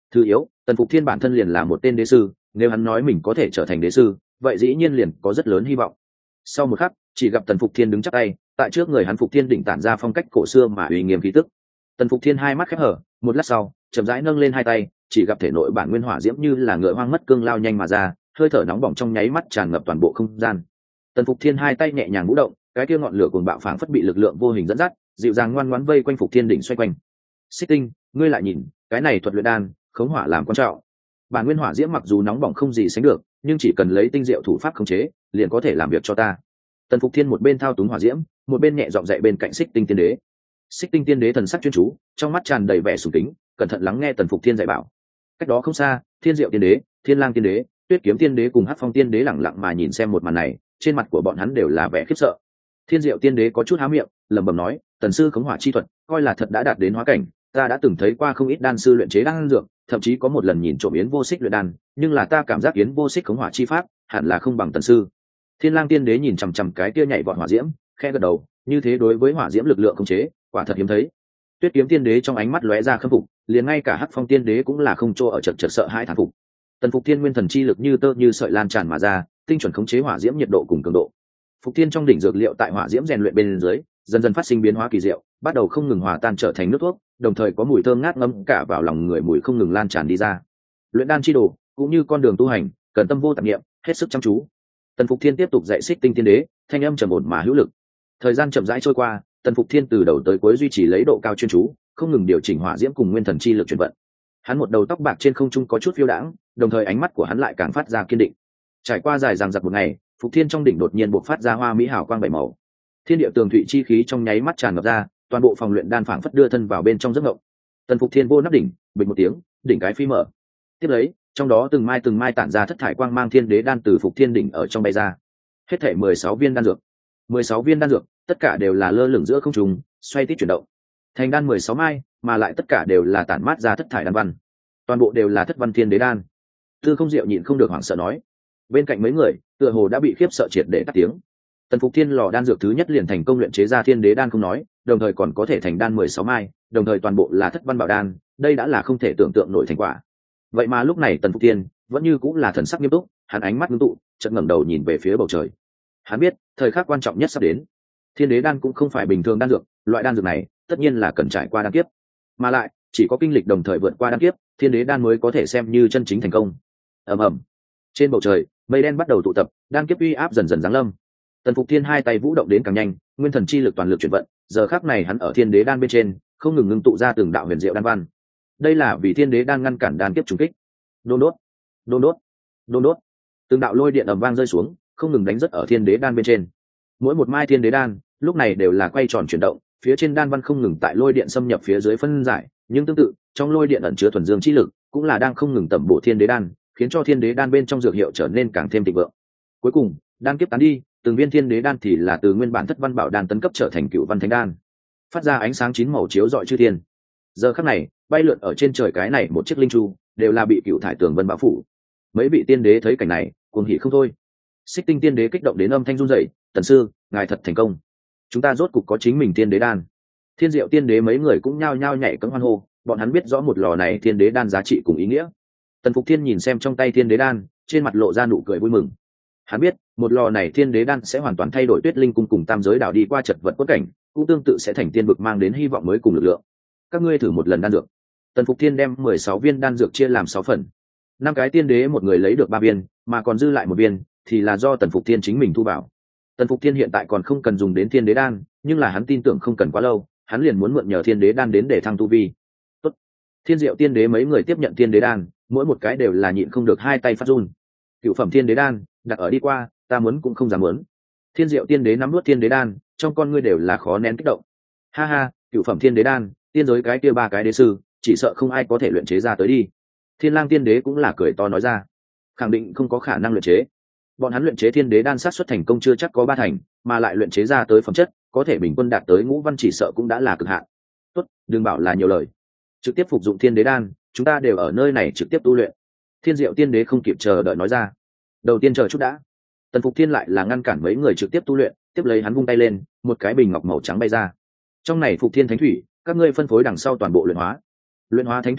Thứ yếu, tần phục thiên bản thân liền là một tên đế sư, nếu hắn nói mình có thể trở thành đế sư, vậy dĩ nhiên liền có rất lớn hy vọng. Sau một khắc, chỉ gặp tần phục thiên đứng chắp tay, tại trước người hắn phục thiên đỉnh tản ra phong cách cổ xưa mà uy nghiêm khí tức. Tần phục thiên hai mắt khép hở, một lát sau chậm rãi nâng lên hai tay, chỉ gặp thể nội bản nguyên hỏa diễm như là ngựa hoang mất cương lao nhanh mà ra, hơi thở nóng bỏng trong nháy mắt tràn ngập toàn bộ không gian. Tần phục thiên hai tay nhẹ nhàng vũ động, cái kia ngọn lửa cuồng bạo phảng phất bị lực lượng vô hình dẫn dắt, dịu dàng ngoan ngoãn vây quanh phục thiên đỉnh xoay quanh. Xích Tinh, ngươi lại nhìn, cái này thuật luyện đan, khống hỏa làm quan trọng. Bản nguyên hỏa diễm mặc dù nóng bỏng không gì sánh được, nhưng chỉ cần lấy tinh diệu thủ pháp khống chế, liền có thể làm việc cho ta. Tần phục thiên một bên thao túng hỏa diễm, một bên nhẹ giọng dạy bên cạnh Xích Tinh tiên đế. Xích Tinh tiên đế thần sắc chuyên chú, trong mắt tràn đầy vẻ sùng kính, cẩn thận lắng nghe tần phục thiên dạy bảo. Cách đó không xa, Thiên Diệu tiên đế, Thiên Lang tiên đế, Tuyết Kiếm tiên đế cùng Hắc Phong tiên đế lặng lặng mà nhìn xem một màn này, trên mặt của bọn hắn đều là vẻ khiếp sợ. Thiên Diệu tiên đế có chút há miệng, lẩm bẩm nói, tần sư khống hỏa chi thuật, coi là thật đã đạt đến hóa cảnh, ta đã từng thấy qua không ít đan sư luyện chế đan dược, thậm chí có một lần nhìn trộm Yến Vô Xích luyện đan, nhưng là ta cảm giác Yến Vô Xích khống hỏa chi pháp, hẳn là không bằng tần sư. Thiên Lang tiên đế nhìn chằm chằm cái kia nhảy vọt hỏa diễm, khẽ gật đầu, như thế đối với hỏa diễm lực lượng khống chế, quả thật hiếm thấy. Tuyết Kiếm tiên đế trong ánh mắt lóe ra khâm phục, liền ngay cả Hắc Phong tiên đế cũng là không chỗ ở chật chật sợ hãi thán phục. Tần phục thiên nguyên thần chi lực như tơ như sợi lan tràn mà ra, tinh chuẩn khống chế hỏa diễm nhiệt độ cùng cường độ. Phục thiên trong đỉnh dược liệu tại hỏa diễm rèn luyện bên dưới, dần dần phát sinh biến hóa kỳ diệu, bắt đầu không ngừng hòa tan trở thành nước thuốc, đồng thời có mùi thơm ngát ngấm cả vào lòng người, mùi không ngừng lan tràn đi ra. Luyện đan chi đồ, cũng như con đường tu hành, cần tâm vô tạp niệm, hết sức chăm chú. Tần phục thiên tiếp tục dạy Xích Tinh tiên đế, thanh âm trầm ổn mà hữu lực. Thời gian chậm rãi trôi qua, tần phục thiên từ đầu tới cuối duy trì lấy độ cao chuyên chú, không ngừng điều chỉnh hỏa diễm cùng nguyên thần chi lực chuyển vận. Hắn một đầu tóc bạc trên không trung có chút phiêu đãng, đồng thời ánh mắt của hắn lại càng phát ra kiên định. Trải qua dài dằng dặc một ngày, phục thiên trong đỉnh đột nhiên bộc phát ra hoa mỹ hào quang bảy màu. Thiên địa tường thụy chi khí trong nháy mắt tràn ngập ra, toàn bộ phòng luyện đan phảng phất đưa thân vào bên trong giấc mộng. Tần phục thiên vô nắp đỉnh, bình một tiếng, đỉnh cái phi mở. Tiếp lấy, trong đó từng mai từng mai tản ra thất thải quang mang thiên đế đan từ phục thiên đỉnh ở trong bay ra. Hết thảy mười sáu viên đan dược. mười sáu viên đan dược, tất cả đều là lơ lửng giữa không trung, xoay tít chuyển động. Thành đan mười sáu mai, mà lại tất cả đều là tản mát ra thất thải đan văn. Toàn bộ đều là thất văn thiên đế đan. Tư Không Diệu nhịn không được hoảng sợ nói. Bên cạnh mấy người, tựa hồ đã bị khiếp sợ triệt để tắt tiếng. Tần phục thiên lò đan dược thứ nhất liền thành công luyện chế ra thiên đế đan không nói, đồng thời còn có thể thành đan mười sáu mai, đồng thời toàn bộ là thất văn bảo đan, đây đã là không thể tưởng tượng nổi thành quả. Vậy mà lúc này Tần phục thiên vẫn như cũng là thần sắc nghiêm túc, hắn ánh mắt ngưng tụ, chợt ngẩng đầu nhìn về phía bầu trời. Hắn biết, thời khắc quan trọng nhất sắp đến. Thiên đế đan cũng không phải bình thường đan dược, loại đan dược này tất nhiên là cần trải qua đan kiếp, mà lại chỉ có kinh lịch đồng thời vượt qua đan kiếp, thiên đế đan mới có thể xem như chân chính thành công. Ầm ầm. Trên bầu trời, mây đen bắt đầu tụ tập, đan kiếp uy áp dần dần giáng lâm. Tần phục thiên hai tay vũ động đến càng nhanh, nguyên thần chi lực toàn lực chuyển vận, giờ khắc này hắn ở thiên đế đan bên trên không ngừng ngưng tụ ra từng đạo huyền diệu đan văn. Đây là vì thiên đế đan ngăn cản đan kiếp trùng kích. Đôn đốt, đôn đốt, đôn đốt. Từng đạo lôi điện ầm vang rơi xuống, không ngừng đánh rất ở thiên đế đan bên trên. Mỗi một mai thiên đế đan lúc này đều là quay tròn chuyển động, phía trên đan văn không ngừng tại lôi điện xâm nhập phía dưới phân giải, nhưng tương tự trong lôi điện ẩn chứa thuần dương chi lực cũng là đang không ngừng tẩm bổ thiên đế đan, khiến cho thiên đế đan bên trong dược hiệu trở nên càng thêm thịnh vượng. Cuối cùng đan kiếp tán đi, từng viên thiên đế đan thì là từ nguyên bản thất văn bảo đan tấn cấp trở thành cựu văn thánh đan, phát ra ánh sáng chín màu chiếu rọi chư thiên. Giờ khắc này bay lượn ở trên trời cái này một chiếc linh chu đều là bị cựu thải tường vân bao phủ. Mấy vị tiên đế thấy cảnh này cuồng hỉ không thôi. Xích Tinh tiên đế kích động đến âm thanh run rẩy, tần sư ngài thật thành công, chúng ta rốt cục có chính mình thiên đế đan. Thiên Diệu tiên đế mấy người cũng nhao nhao nhảy cẫng hoan hô, bọn hắn biết rõ một lò này thiên đế đan giá trị cùng ý nghĩa. Tần phục thiên nhìn xem trong tay thiên đế đan, trên mặt lộ ra nụ cười vui mừng. Hắn biết một lò này thiên đế đan sẽ hoàn toàn thay đổi Tuyết Linh cung cùng tam giới đảo đi qua chật vật quất cảnh, cũng tương tự sẽ thành tiên vực mang đến hy vọng mới cùng lực lượng. Các ngươi thử một lần đan dược. Tần phục thiên đem mười sáu viên đan dược chia làm sáu phần, năm cái tiên đế một người lấy được ba viên, mà còn dư lại một viên thì là do tần phục thiên chính mình thu vào. Tần phục thiên hiện tại còn không cần dùng đến thiên đế đan, nhưng là hắn tin tưởng không cần quá lâu, hắn liền muốn mượn nhờ thiên đế đan đến để thăng tu vi. Tốt. Thiên Diệu tiên đế mấy người tiếp nhận thiên đế đan, mỗi một cái đều là nhịn không được hai tay phát run. Cựu phẩm thiên đế đan đặt ở đi qua, ta muốn cũng không dám muốn. Thiên Diệu tiên đế nắm nuốt thiên đế đan, trong con ngươi đều là khó nén kích động. Ha ha, cựu phẩm thiên đế đan, tiên giới cái kia ba cái đế sư chỉ sợ không ai có thể luyện chế ra tới đi. Thiên Lang tiên đế cũng là cười to nói ra, khẳng định không có khả năng luyện chế. Bọn hắn luyện chế thiên đế đan sát suất thành công chưa chắc có ba thành, mà lại luyện chế ra tới phẩm chất có thể bình quân đạt tới ngũ văn chỉ sợ cũng đã là cực hạn. Tốt, đừng bảo là nhiều lời, trực tiếp phục dụng thiên đế đan, chúng ta đều ở nơi này trực tiếp tu luyện. Thiên Diệu tiên đế không kịp chờ đợi nói ra. Đầu tiên chờ chút đã. Tần phục thiên lại là ngăn cản mấy người trực tiếp tu luyện, tiếp lấy hắn vung tay lên, một cái bình ngọc màu trắng bay ra. Trong này phục thiên thánh thủy, các ngươi phân phối đằng sau toàn bộ luyện hóa. Luyện hóa thánh thủy sau,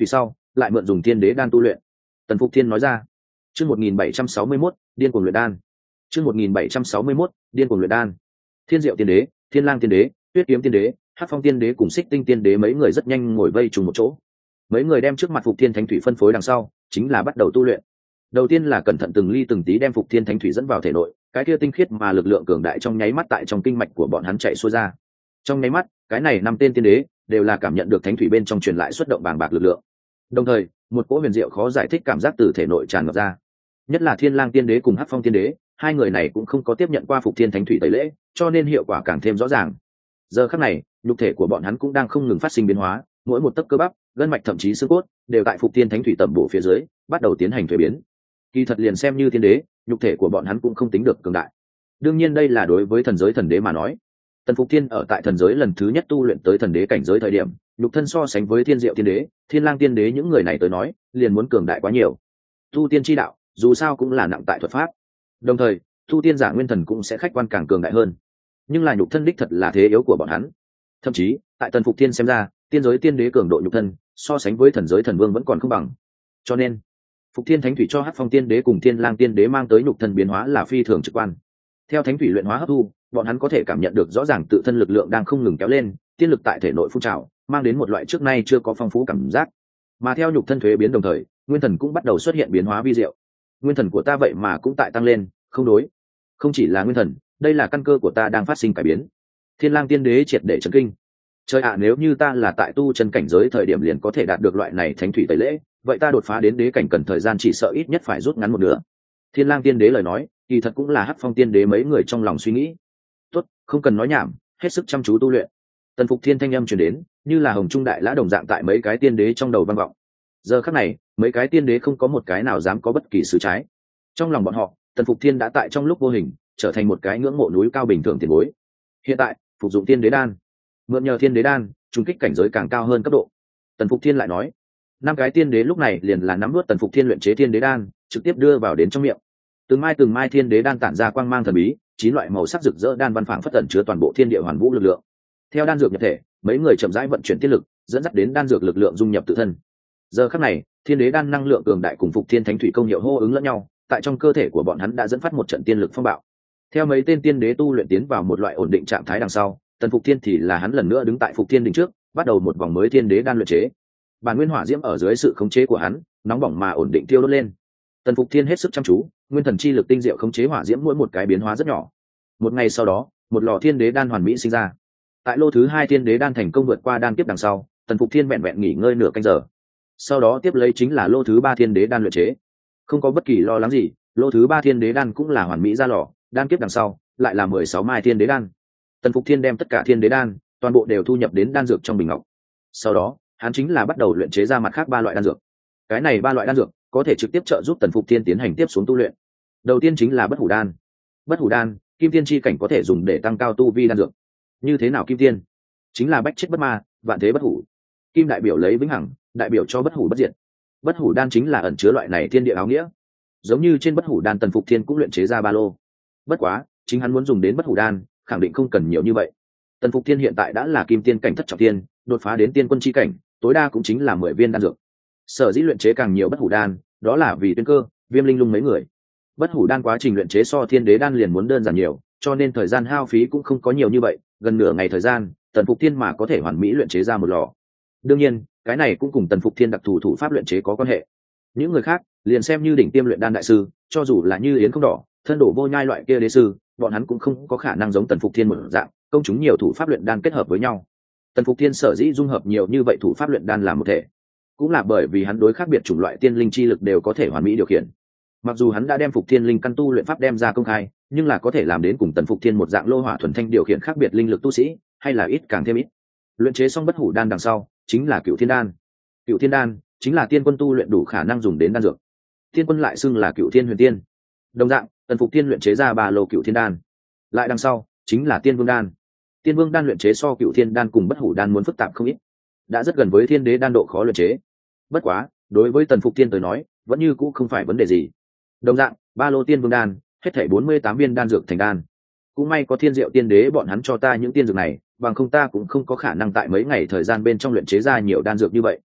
lại mượn dùng tiên đế đan tu luyện. Tần Phục Thiên nói ra. Chương một nghìn bảy trăm sáu mươi mốt, điên cuồng luyện đan. Chương một nghìn bảy trăm sáu mươi mốt, điên cuồng luyện đan. Thiên Diệu tiên đế, Thiên Lang tiên đế, Tuyết Kiếm tiên đế, Hắc Phong tiên đế cùng Xích Tinh tiên đế mấy người rất nhanh ngồi vây trùng một chỗ. Mấy người đem trước mặt Phục Thiên Thánh Thủy phân phối đằng sau, chính là bắt đầu tu luyện. Đầu tiên là cẩn thận từng ly từng tí đem Phục Thiên Thánh Thủy dẫn vào thể nội, cái kia tinh khiết mà lực lượng cường đại trong nháy mắt tại trong kinh mạch của bọn hắn chạy xuôi ra. Trong nháy mắt, cái này năm tên tiên đế đều là cảm nhận được thánh thủy bên trong truyền lại xuất động bàng bạc lực lượng. Đồng thời, một cỗ huyền diệu khó giải thích cảm giác từ thể nội tràn ngập ra. Nhất là Thiên Lang tiên đế cùng Hắc Phong tiên đế, hai người này cũng không có tiếp nhận qua Phục Thiên Thánh Thủy tẩy lễ, cho nên hiệu quả càng thêm rõ ràng. Giờ khắc này, nhục thể của bọn hắn cũng đang không ngừng phát sinh biến hóa, mỗi một tấc cơ bắp, gân mạch thậm chí xương cốt đều tại Phục Thiên Thánh Thủy tẩm bổ phía dưới, bắt đầu tiến hành thuế biến. Kỳ thật liền xem như tiên đế, nhục thể của bọn hắn cũng không tính được cường đại. Đương nhiên đây là đối với thần giới thần đế mà nói. Tần Phục Thiên ở tại thần giới lần thứ nhất tu luyện tới thần đế cảnh giới thời điểm, nhục thân so sánh với Thiên Diệu tiên đế, Thiên Lang tiên đế những người này tới nói, liền muốn cường đại quá nhiều. Tu tiên chi đạo, dù sao cũng là nặng tại thuật pháp. Đồng thời, tu tiên giả nguyên thần cũng sẽ khách quan càng cường đại hơn. Nhưng là nhục thân đích thật là thế yếu của bọn hắn. Thậm chí, tại Tần Phục Thiên xem ra, tiên giới tiên đế cường độ nhục thân, so sánh với thần giới thần vương vẫn còn không bằng. Cho nên, Phục Thiên Thánh Thủy cho Hắc Phong tiên đế cùng Thiên Lang tiên đế mang tới nhục thân biến hóa là phi thường trực quan. Theo thánh thủy luyện hóa hấp thu, bọn hắn có thể cảm nhận được rõ ràng tự thân lực lượng đang không ngừng kéo lên, tiên lực tại thể nội phun trào, mang đến một loại trước nay chưa có phong phú cảm giác. Mà theo nhục thân thuế biến đồng thời, nguyên thần cũng bắt đầu xuất hiện biến hóa vi diệu. Nguyên thần của ta vậy mà cũng tại tăng lên, không đối. Không chỉ là nguyên thần, đây là căn cơ của ta đang phát sinh cải biến. Thiên Lang tiên đế triệt để chấn kinh. Trời ạ, nếu như ta là tại tu chân cảnh giới thời điểm liền có thể đạt được loại này thánh thủy tẩy lễ, vậy ta đột phá đến đế cảnh cần thời gian chỉ sợ ít nhất phải rút ngắn một nửa. Thiên Lang tiên đế lời nói, kỳ thật cũng là Hắc Phong tiên đế mấy người trong lòng suy nghĩ. Tốt, không cần nói nhảm, hết sức chăm chú tu luyện. Tần Phục Thiên thanh âm truyền đến, như là hồng trung đại lã đồng dạng tại mấy cái tiên đế trong đầu vang vọng. Giờ khắc này, mấy cái tiên đế không có một cái nào dám có bất kỳ sự trái. Trong lòng bọn họ, Tần Phục Thiên đã tại trong lúc vô hình trở thành một cái ngưỡng mộ núi cao bình thường tiền bối. Hiện tại, phục dụng tiên đế đan, mượn nhờ thiên đế đan, trùng kích cảnh giới càng cao hơn cấp độ. Tần Phục Thiên lại nói, năm cái tiên đế lúc này liền là nắm nuốt Tần Phục Thiên luyện chế thiên đế đan, trực tiếp đưa vào đến trong miệng. Từng mai từng mai thiên đế đan tản ra quang mang thần bí, chín loại màu sắc rực rỡ đan văn phảng phất tẩn chứa toàn bộ thiên địa hoàn vũ lực lượng. Theo đan dược nhập thể, mấy người chậm rãi vận chuyển tiết lực, dẫn dắt đến đan dược lực lượng dung nhập tự thân. Giờ khắc này, thiên đế đan năng lượng cường đại cùng Phục Thiên Thánh Thủy công hiệu hô ứng lẫn nhau, tại trong cơ thể của bọn hắn đã dẫn phát một trận tiên lực phong bạo. Theo mấy tên tiên đế tu luyện tiến vào một loại ổn định trạng thái đằng sau, Tần Phục Thiên thì là hắn lần nữa đứng tại Phục Thiên đỉnh trước, bắt đầu một vòng mới thiên đế đan luyện chế. Bản nguyên hỏa diễm ở dưới sự khống chế của hắn, nóng bỏng mà ổn định tiêu đốt lên. Tần Phục Thiên hết sức chăm chú, nguyên thần chi lực tinh diệu khống chế hỏa diễm mỗi một cái biến hóa rất nhỏ. Một ngày sau đó, một lò thiên đế đan hoàn mỹ sinh ra. Tại lô thứ hai thiên đế đan thành công vượt qua đan kiếp đằng sau, Tần Phục Thiên vẹn vẹn nghỉ ngơi nửa canh giờ. Sau đó tiếp lấy chính là lô thứ ba thiên đế đan luyện chế. Không có bất kỳ lo lắng gì, lô thứ ba thiên đế đan cũng là hoàn mỹ ra lò, đan kiếp đằng sau lại là mười sáu mai thiên đế đan. Tần Phục Thiên đem tất cả thiên đế đan toàn bộ đều thu nhập đến đan dược trong bình ngọc. Sau đó, hắn chính là bắt đầu luyện chế ra mặt khác ba loại đan dược. Cái này ba loại đan dược có thể trực tiếp trợ giúp Tần Phục Thiên tiến hành tiếp xuống tu luyện. Đầu tiên chính là bất hủ đan. Bất hủ đan, kim tiên chi cảnh có thể dùng để tăng cao tu vi đan dược. Như thế nào kim tiên? Chính là bách chết bất ma, vạn thế bất hủ. Kim đại biểu lấy vĩnh hằng, đại biểu cho bất hủ bất diệt. Bất hủ đan chính là ẩn chứa loại này thiên địa áo nghĩa. Giống như trên bất hủ đan Tần Phục Thiên cũng luyện chế ra ba lô. Bất quá, chính hắn muốn dùng đến bất hủ đan, khẳng định không cần nhiều như vậy. Tần Phục Thiên hiện tại đã là kim tiên cảnh thất trọng tiên, đột phá đến tiên quân chi cảnh, tối đa cũng chính là mười viên đan dược. Sở dĩ luyện chế càng nhiều bất hủ đan, đó là vì tuyên cơ, Viêm Linh Lung mấy người. Bất hủ đan quá trình luyện chế so thiên đế đan liền muốn đơn giản nhiều, cho nên thời gian hao phí cũng không có nhiều như vậy, gần nửa ngày thời gian, Tần Phục Thiên mà có thể hoàn mỹ luyện chế ra một lò. Đương nhiên, cái này cũng cùng Tần Phục Thiên đặc thù thủ pháp luyện chế có quan hệ. Những người khác, liền xem như đỉnh tiêm luyện đan đại sư, cho dù là như Yến Không Đỏ, thân đổ vô nhai loại kia đế sư, bọn hắn cũng không có khả năng giống Tần Phục Thiên một dạng, công chúng nhiều thủ pháp luyện đan kết hợp với nhau. Tần Phục Thiên sở dĩ dung hợp nhiều như vậy thủ pháp luyện đan làm một thể, cũng là bởi vì hắn đối khác biệt chủng loại tiên linh chi lực đều có thể hoàn mỹ điều khiển. Mặc dù hắn đã đem Phục Thiên linh căn tu luyện pháp đem ra công khai, nhưng là có thể làm đến cùng Tần Phục Thiên một dạng lô hỏa thuần thanh điều khiển khác biệt linh lực tu sĩ, hay là ít càng thêm ít. Luyện chế xong bất hủ đan đằng sau, chính là Cựu Thiên đan. Cựu Thiên đan chính là tiên quân tu luyện đủ khả năng dùng đến đan dược. Tiên quân lại xưng là Cựu Thiên Huyền Tiên. Đồng dạng, Tần Phục Thiên luyện chế ra ba lô Cựu Thiên đan. Lại đằng sau, chính là Tiên Vương đan. Tiên Vương đan luyện chế so Cựu Thiên đan cùng bất hủ đan muốn phức tạp không ít, đã rất gần với Thiên Đế đan độ khó luyện chế. Bất quá, đối với Tần Phục Thiên tới nói, vẫn như cũ không phải vấn đề gì. Đồng dạng, ba lô Tiên Vương đan, hết thảy bốn mươi tám viên đan dược thành đan. Cũng may có Thiên Diệu Tiên Đế bọn hắn cho ta những tiên dược này, bằng không ta cũng không có khả năng tại mấy ngày thời gian bên trong luyện chế ra nhiều đan dược như vậy.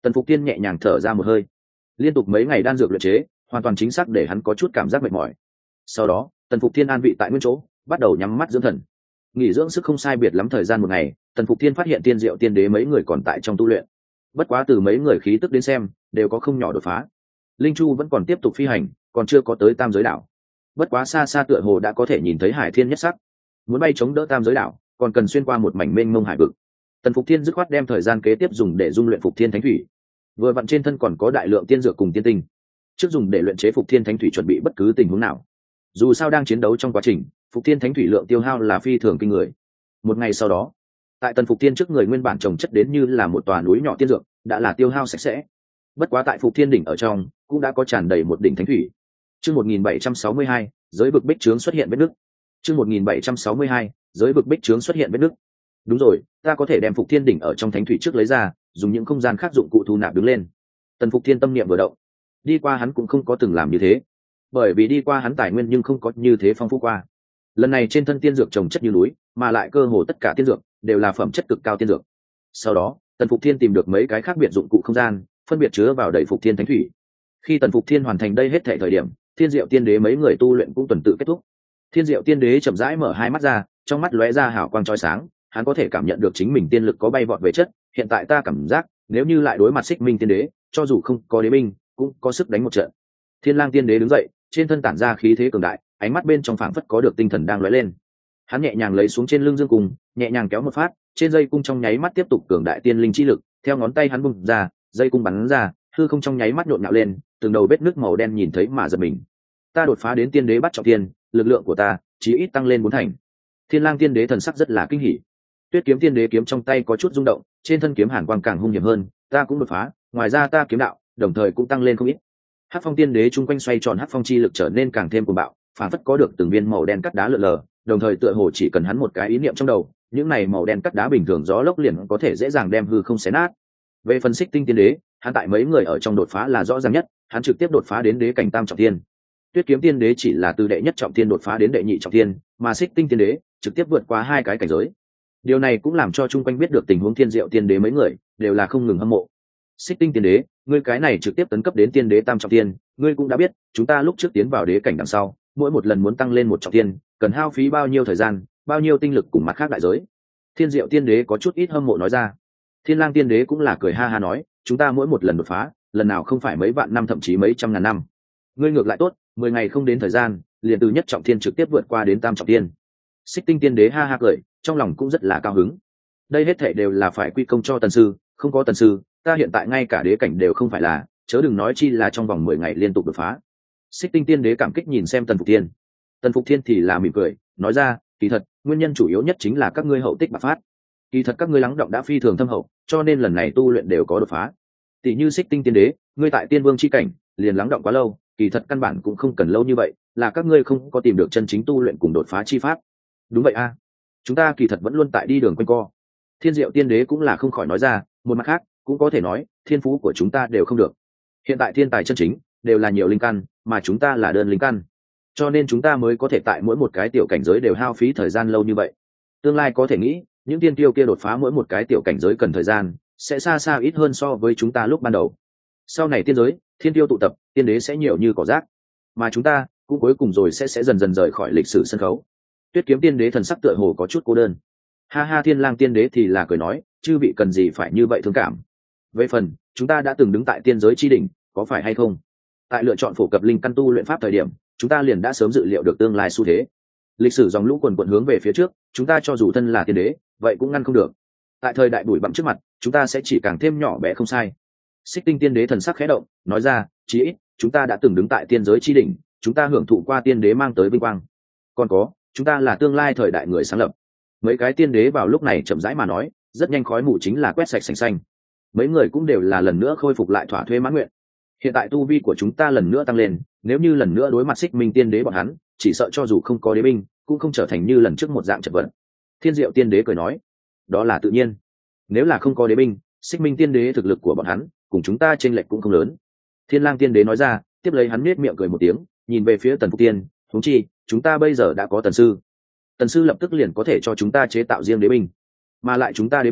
Tần Phục Tiên nhẹ nhàng thở ra một hơi. Liên tục mấy ngày đan dược luyện chế hoàn toàn chính xác để hắn có chút cảm giác mệt mỏi. Sau đó Tần Phục Tiên an vị tại nguyên chỗ, bắt đầu nhắm mắt dưỡng thần. Nghỉ dưỡng sức không sai biệt lắm thời gian một ngày, Tần Phục Tiên phát hiện Tiên Diệu Tiên Đế mấy người còn tại trong tu luyện. Bất quá từ mấy người khí tức đến xem đều có không nhỏ đột phá. Linh Chu vẫn còn tiếp tục phi hành, còn chưa có tới Tam Giới Đảo. Bất quá xa xa tựa hồ đã có thể nhìn thấy Hải Thiên nhất sắc. Muốn bay chống đỡ Tam Giới Đảo, còn cần xuyên qua một mảnh mênh mông hải vực. Tần Phục Thiên dứt khoát đem thời gian kế tiếp dùng để dung luyện Phục Thiên Thánh Thủy. Vừa vặn trên thân còn có đại lượng tiên dược cùng tiên tinh, trước dùng để luyện chế Phục Thiên Thánh Thủy chuẩn bị bất cứ tình huống nào. Dù sao đang chiến đấu trong quá trình, Phục Thiên Thánh Thủy lượng tiêu hao là phi thường kinh người. Một ngày sau đó, tại Tần Phục Thiên trước người nguyên bản trồng chất đến như là một tòa núi nhỏ tiên dược, đã là tiêu hao sạch sẽ. Bất quá tại Phục Thiên đỉnh ở trong, cũng đã có tràn đầy một đỉnh thánh thủy. Chương một nghìn bảy trăm sáu mươi hai, giới vực bích trướng xuất hiện vết nứt. Chương một nghìn bảy trăm sáu mươi hai, giới vực bích trướng xuất hiện vết nứt. Đúng rồi, ta có thể đem Phục Thiên đỉnh ở trong thánh thủy trước lấy ra, dùng những không gian khác dụng cụ thu nạp đứng lên. Tần Phục Thiên tâm niệm vừa động. Đi qua hắn cũng không có từng làm như thế, bởi vì đi qua hắn tài nguyên nhưng không có như thế phong phú qua. Lần này trên thân tiên dược trồng chất như núi, mà lại cơ hồ tất cả tiên dược đều là phẩm chất cực cao tiên dược. Sau đó, Tần Phục Thiên tìm được mấy cái khác biệt dụng cụ không gian, phân biệt chứa vào đầy Phục Thiên thánh thủy. Khi Tần Phục Thiên hoàn thành đây hết thảy thời điểm, Thiên Diệu Tiên Đế mấy người tu luyện cũng tuần tự kết thúc. Thiên Diệu Tiên Đế chậm rãi mở hai mắt ra, trong mắt lóe ra hào quang chói sáng, hắn có thể cảm nhận được chính mình tiên lực có bay vọt về chất. Hiện tại ta cảm giác, nếu như lại đối mặt Xích Minh Tiên Đế, cho dù không có đế binh, cũng có sức đánh một trận. Thiên Lang Tiên Đế đứng dậy, trên thân tản ra khí thế cường đại, ánh mắt bên trong phảng phất có được tinh thần đang lóe lên. Hắn nhẹ nhàng lấy xuống trên lưng dương cung, nhẹ nhàng kéo một phát, trên dây cung trong nháy mắt tiếp tục cường đại tiên linh chi lực, theo ngón tay hắn bung ra, dây cung bắn ra, hư không trong nháy mắt nhộn nhạo lên, từng đầu vết nước màu đen nhìn thấy mà giật mình. Ta đột phá đến tiên đế bắt trọng tiên, lực lượng của ta chí ít tăng lên bốn thành. Thiên Lang Tiên Đế thần sắc rất là kinh hỉ. Tuyết Kiếm Tiên Đế kiếm trong tay có chút rung động, trên thân kiếm hàn quang càng hung hiểm hơn, ta cũng đột phá, ngoài ra ta kiếm đạo đồng thời cũng tăng lên không ít. Hắc Phong Tiên Đế trung quanh xoay tròn hắc phong chi lực trở nên càng thêm cuồng bạo, phản phất có được từng viên màu đen cắt đá lượn lờ, đồng thời tựa hồ chỉ cần hắn một cái ý niệm trong đầu, những này màu đen cắt đá bình thường gió lốc liền có thể dễ dàng đem hư không xé nát. Về phần Xích Tinh Tiên Đế, hắn tại mấy người ở trong đột phá là rõ ràng nhất, hắn trực tiếp đột phá đến đế cảnh tam trọng thiên. Tuyết Kiếm Tiên Đế chỉ là từ đệ nhất trọng thiên đột phá đến đệ nhị trọng thiên, mà Xích Tinh Tiên Đế trực tiếp vượt qua hai cái cảnh giới. Điều này cũng làm cho chung quanh biết được tình huống Thiên Diệu Tiên Đế mấy người đều là không ngừng hâm mộ. Xích Tinh Tiên Đế, ngươi cái này trực tiếp tấn cấp đến tiên đế tam trọng thiên, ngươi cũng đã biết, chúng ta lúc trước tiến vào đế cảnh đằng sau, mỗi một lần muốn tăng lên một trọng thiên, cần hao phí bao nhiêu thời gian, bao nhiêu tinh lực cùng mặt khác đại giới. Thiên Diệu Tiên Đế có chút ít hâm mộ nói ra. Thiên Lang Tiên Đế cũng là cười ha ha nói, chúng ta mỗi một lần đột phá, lần nào không phải mấy vạn năm thậm chí mấy trăm ngàn năm. Ngươi ngược lại tốt, mười ngày không đến thời gian, liền từ nhất trọng thiên trực tiếp vượt qua đến tam trọng thiên. Xích Tinh Tiên Đế ha ha cười, trong lòng cũng rất là cao hứng. Đây hết thảy đều là phải quy công cho Tần sư, không có Tần sư, ta hiện tại ngay cả đế cảnh đều không phải là, chớ đừng nói chi là trong vòng mười ngày liên tục đột phá. Xích Tinh Tiên Đế cảm kích nhìn xem Tần Phục Thiên. Tần Phục Thiên thì là mỉm cười, nói ra, kỳ thật, nguyên nhân chủ yếu nhất chính là các ngươi hậu tích bạc phát. Kỳ thật các ngươi lắng động đã phi thường thâm hậu, cho nên lần này tu luyện đều có đột phá. Tỷ như Xích Tinh Tiên Đế, ngươi tại Tiên Vương chi cảnh, liền lắng động quá lâu, kỳ thật căn bản cũng không cần lâu như vậy, là các ngươi không có tìm được chân chính tu luyện cùng đột phá chi pháp. Đúng vậy a, chúng ta kỳ thật vẫn luôn tại đi đường quanh co. Thiên Diệu Tiên Đế cũng là không khỏi nói ra, một mặt khác, cũng có thể nói, thiên phú của chúng ta đều không được. Hiện tại thiên tài chân chính đều là nhiều linh căn, mà chúng ta là đơn linh căn, cho nên chúng ta mới có thể tại mỗi một cái tiểu cảnh giới đều hao phí thời gian lâu như vậy. Tương lai có thể nghĩ, những tiên tiêu kia đột phá mỗi một cái tiểu cảnh giới cần thời gian sẽ xa xa ít hơn so với chúng ta lúc ban đầu. Sau này tiên giới, thiên tiêu tụ tập, tiên đế sẽ nhiều như cỏ rác, mà chúng ta cũng cuối cùng rồi sẽ sẽ dần dần rời khỏi lịch sử sân khấu. Tuyết Kiếm Tiên Đế thần sắc tựa hồ có chút cô đơn. Ha ha, Thiên Lang Tiên Đế thì là cười nói, chư vị cần gì phải như vậy thương cảm. Về phần, chúng ta đã từng đứng tại tiên giới chi đỉnh, có phải hay không? Tại lựa chọn phổ cập linh căn tu luyện pháp thời điểm, chúng ta liền đã sớm dự liệu được tương lai xu thế. Lịch sử dòng lũ quần quần hướng về phía trước, chúng ta cho dù thân là tiên đế, vậy cũng ngăn không được. Tại thời đại bụi bặm trước mặt, chúng ta sẽ chỉ càng thêm nhỏ bé không sai. Xích Tinh Tiên Đế thần sắc khẽ động, nói ra, chí ít, chúng ta đã từng đứng tại tiên giới chi đỉnh, chúng ta hưởng thụ qua tiên đế mang tới vinh quang. Còn có, chúng ta là tương lai thời đại người sáng lập. Mấy cái tiên đế vào lúc này chậm rãi mà nói, rất nhanh khói mù chính là quét sạch sành xanh. Mấy người cũng đều là lần nữa khôi phục lại thỏa thuê mãn nguyện. Hiện tại tu vi của chúng ta lần nữa tăng lên, nếu như lần nữa đối mặt Xích Minh Tiên Đế bọn hắn, chỉ sợ cho dù không có đế binh, cũng không trở thành như lần trước một dạng chật vật. Thiên Diệu Tiên Đế cười nói, đó là tự nhiên. Nếu là không có đế binh, Xích Minh Tiên Đế thực lực của bọn hắn cùng chúng ta chênh lệch cũng không lớn. Thiên Lang Tiên Đế nói ra, tiếp lấy hắn nhếch miệng cười một tiếng, nhìn về phía Tần Phục Tiên, huống chi, chúng ta bây giờ đã có Tần sư. Tần sư lập tức liền có thể cho chúng ta chế tạo riêng đế binh, mà lại chúng ta đế binh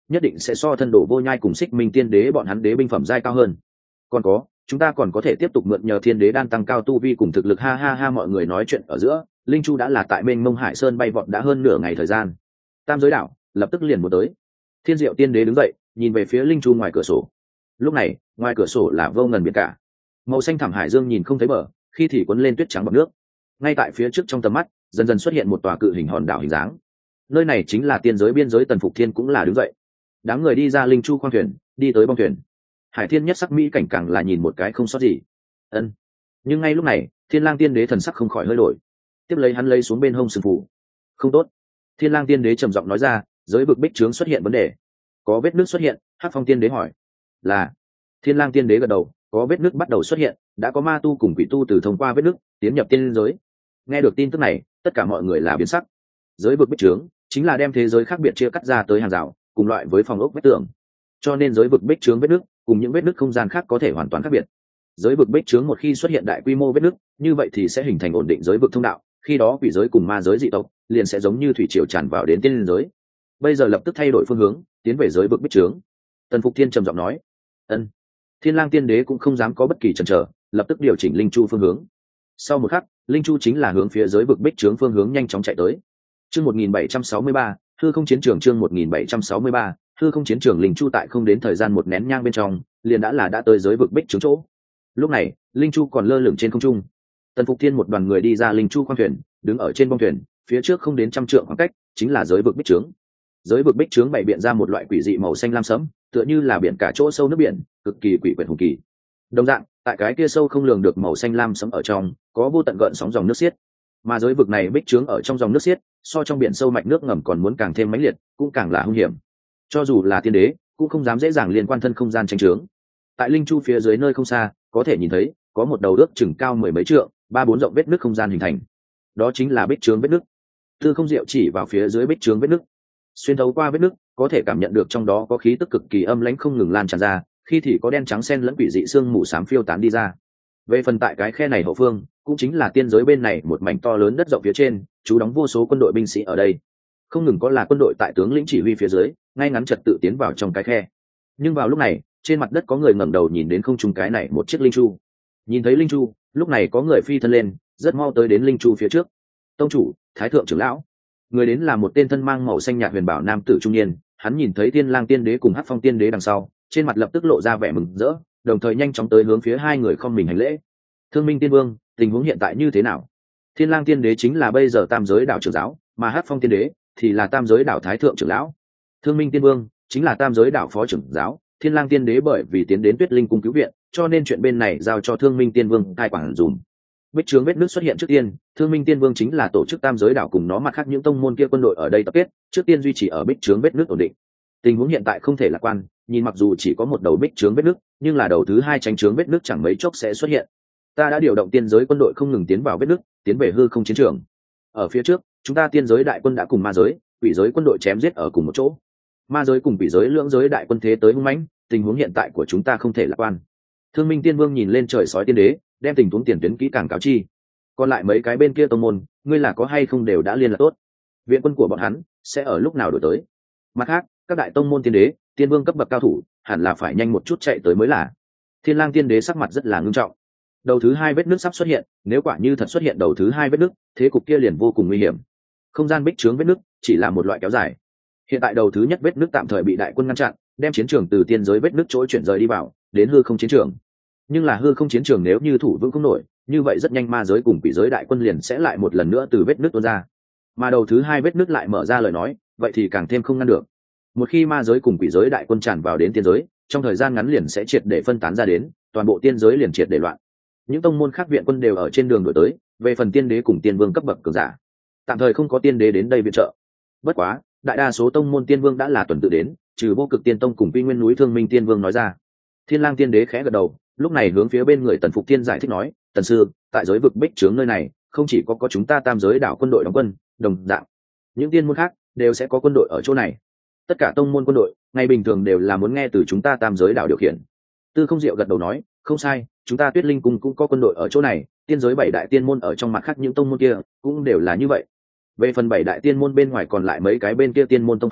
nhất định sẽ so thân đồ vô nhai cùng xích minh tiên đế bọn hắn đế binh phẩm giai cao hơn. Còn có, chúng ta còn có thể tiếp tục mượn nhờ thiên đế đan tăng cao tu vi cùng thực lực. Ha ha ha, mọi người nói chuyện ở giữa, linh chu đã là tại mênh mông hải sơn bay vọt đã hơn nửa ngày thời gian. Tam giới đảo lập tức liền muốn tới. Thiên diệu tiên đế đứng dậy, nhìn về phía linh chu ngoài cửa sổ. Lúc này ngoài cửa sổ là vô ngần biển cả, màu xanh thẳm hải dương nhìn không thấy bờ, khi thì cuốn lên tuyết trắng bọt nước. Ngay tại phía trước trong tầm mắt dần dần xuất hiện một tòa cự hình hòn đảo hình dáng. Nơi này chính là tiên giới biên giới. Tần Phục Thiên cũng là đứng dậy. Đám người đi ra linh chu khoang thuyền, đi tới bong thuyền. Hải Thiên nhất sắc mỹ cảnh càng là nhìn một cái không sót gì. Ân. Nhưng ngay lúc này, Thiên Lang Tiên Đế thần sắc không khỏi hơi đổi. Tiếp lấy hắn lấy xuống bên hông sừng phủ. Không tốt. Thiên Lang Tiên Đế trầm giọng nói ra, giới vực bích trướng xuất hiện vấn đề. Có vết nứt xuất hiện. Hắc Phong Tiên Đế hỏi. Là. Thiên Lang Tiên Đế gật đầu, có vết nứt bắt đầu xuất hiện, đã có ma tu cùng quỷ tu từ thông qua vết nứt tiến nhập tiên giới. Nghe được tin tức này, tất cả mọi người là biến sắc. Giới vực bích trướng chính là đem thế giới khác biệt chia cắt ra tới hàng rào, cùng loại với phòng ốc vách tường. Cho nên giới vực bích trướng vết nứt cùng những vết nứt không gian khác có thể hoàn toàn khác biệt. Giới vực bích trướng một khi xuất hiện đại quy mô vết nứt, như vậy thì sẽ hình thành ổn định giới vực thông đạo, khi đó quỷ giới cùng ma giới dị tộc liền sẽ giống như thủy triều tràn vào đến tiên giới. Bây giờ lập tức thay đổi phương hướng, tiến về giới vực bích trướng. Tần Phục Thiên trầm giọng nói. Ân. Thiên Lang Tiên Đế cũng không dám có bất kỳ chần chờ, lập tức điều chỉnh linh chu phương hướng. Sau một khắc, linh chu chính là hướng phía giới vực bích trướng phương hướng nhanh chóng chạy tới. Chương một nghìn bảy trăm sáu mươi ba, hư không chiến trường. Chương một nghìn bảy trăm sáu mươi ba, hư không chiến trường. Linh chu tại không đến thời gian một nén nhang bên trong, liền đã là đã tới giới vực bích trướng chỗ. Lúc này, linh chu còn lơ lửng trên không trung. Tần Phục Thiên một đoàn người đi ra linh chu khoang thuyền, đứng ở trên bong thuyền, phía trước không đến trăm trượng khoảng cách, chính là giới vực bích trướng. Giới vực bích trướng bày biện ra một loại quỷ dị màu xanh lam sẫm, tựa như là biển cả chỗ sâu nước biển, cực kỳ quỷ quyệt hùng kỳ. Đồng dạng, tại cái kia sâu không lường được màu xanh lam sẫm ở trong, có vô tận gợn sóng dòng nước xiết. Mà giới vực này bích trướng ở trong dòng nước xiết, so trong biển sâu mạch nước ngầm còn muốn càng thêm mãnh liệt, cũng càng là hung hiểm. Cho dù là tiên đế, cũng không dám dễ dàng liên quan thân không gian tranh chướng. Tại linh chu phía dưới nơi không xa, có thể nhìn thấy, có một đầu ước chừng cao mười mấy trượng, ba bốn rộng vết nước không gian hình thành. Đó chính là bích trướng vết nước. Tư Không Diệu chỉ vào phía dưới bích trướng vết nước. Xuyên thấu qua vết nước, có thể cảm nhận được trong đó có khí tức cực kỳ âm lãnh không ngừng lan tràn ra, khi thì có đen trắng xen lẫn quỷ dị xương mù xám phiêu tán đi ra. Về phần tại cái khe này hậu phương, cũng chính là tiên giới bên này một mảnh to lớn đất rộng phía trên, trú đóng vô số quân đội binh sĩ ở đây. Không ngừng có là quân đội tại tướng lĩnh chỉ huy phía dưới, ngay ngắn trật tự tiến vào trong cái khe. Nhưng vào lúc này, trên mặt đất có người ngẩng đầu nhìn đến không trung cái này một chiếc linh chu. Nhìn thấy linh chu, lúc này có người phi thân lên, rất mau tới đến linh chu phía trước. Tông chủ, Thái thượng trưởng lão. Người đến là một tên thân mang màu xanh nhạt huyền bảo nam tử trung niên, hắn nhìn thấy Thiên Lang Tiên Đế cùng Hắc Phong Tiên Đế đằng sau, trên mặt lập tức lộ ra vẻ mừng rỡ, đồng thời nhanh chóng tới hướng phía hai người không mình hành lễ. Thương Minh Tiên Vương, tình huống hiện tại như thế nào? Thiên Lang Tiên Đế chính là bây giờ Tam giới đảo trưởng giáo, mà Hắc Phong Tiên Đế thì là Tam giới đảo thái thượng trưởng lão. Thương Minh Tiên Vương chính là Tam giới đảo phó trưởng giáo, Thiên Lang Tiên Đế bởi vì tiến đến Tuyết Linh cung cứu viện, cho nên chuyện bên này giao cho Thương Minh Tiên Vương cai quản dùm. Bích trướng vết nước xuất hiện trước tiên, Thương Minh Tiên Vương chính là tổ chức Tam giới đảo cùng nó mặt khác những tông môn kia quân đội ở đây tập kết, trước tiên duy trì ở bích trướng vết nước ổn định. Tình huống hiện tại không thể lạc quan, nhìn mặc dù chỉ có một đầu bích trướng vết nước, nhưng là đầu thứ hai tránh trướng vết nước chẳng mấy chốc sẽ xuất hiện. Ta đã điều động tiên giới quân đội không ngừng tiến vào vết nước, tiến về hư không chiến trường. Ở phía trước, chúng ta tiên giới đại quân đã cùng ma giới, quỷ giới quân đội chém giết ở cùng một chỗ. Ma giới cùng quỷ giới lưỡng giới đại quân thế tới hung mãnh, tình huống hiện tại của chúng ta không thể lạc quan. Thương Minh Tiên Vương nhìn lên trời sói tiên đế, đem tình huống tiền tuyến kỹ càng cáo chi. Còn lại mấy cái bên kia tông môn, ngươi là có hay không đều đã liên lạc tốt. Viện quân của bọn hắn sẽ ở lúc nào đổi tới. Mặt khác, các đại tông môn tiên đế, tiên vương cấp bậc cao thủ, hẳn là phải nhanh một chút chạy tới mới là. Thiên Lang Tiên Đế sắc mặt rất là ngưng trọng. Đầu thứ hai vết nước sắp xuất hiện, nếu quả như thật xuất hiện đầu thứ hai vết nước, thế cục kia liền vô cùng nguy hiểm. Không gian bích trướng vết nước chỉ là một loại kéo dài. Hiện tại đầu thứ nhất vết nước tạm thời bị đại quân ngăn chặn, đem chiến trường từ tiên giới vết nước chỗ chuyển rời đi vào, đến hư không chiến trường. Nhưng là hư không chiến trường nếu như thủ vững không nổi, như vậy rất nhanh ma giới cùng quỷ giới đại quân liền sẽ lại một lần nữa từ vết nước tuôn ra. Mà đầu thứ hai vết nước lại mở ra lời nói, vậy thì càng thêm không ngăn được. Một khi ma giới cùng quỷ giới đại quân tràn vào đến tiên giới, trong thời gian ngắn liền sẽ triệt để phân tán ra đến, toàn bộ tiên giới liền triệt để loạn. Những tông môn khác viện quân đều ở trên đường đổi tới, về phần tiên đế cùng tiên vương cấp bậc cường giả, tạm thời không có tiên đế đến đây viện trợ. Bất quá, đại đa số tông môn tiên vương đã là tuần tự đến, trừ Vô Cực Tiên Tông cùng Quy Nguyên núi Thương Minh Tiên Vương nói ra. Thiên Lang Tiên Đế khẽ gật đầu, lúc này hướng phía bên người Tần Phục Tiên giải thích nói, "Tần sư, tại giới vực bích trướng nơi này, không chỉ có có chúng ta Tam giới đảo quân đội đóng quân, đồng dạng, những tiên môn khác đều sẽ có quân đội ở chỗ này. Tất cả tông môn quân đội, ngày bình thường đều là muốn nghe từ chúng ta Tam giới đảo điều khiển." Tư Không Diệu gật đầu nói, "Không sai, chúng ta Tuyết Linh cung cũng có quân đội ở chỗ này, tiên giới bảy đại tiên môn ở trong mặt khác những tông môn kia cũng đều là như vậy. Về phần bảy đại tiên môn bên ngoài còn lại mấy cái bên kia tiên môn tông phái,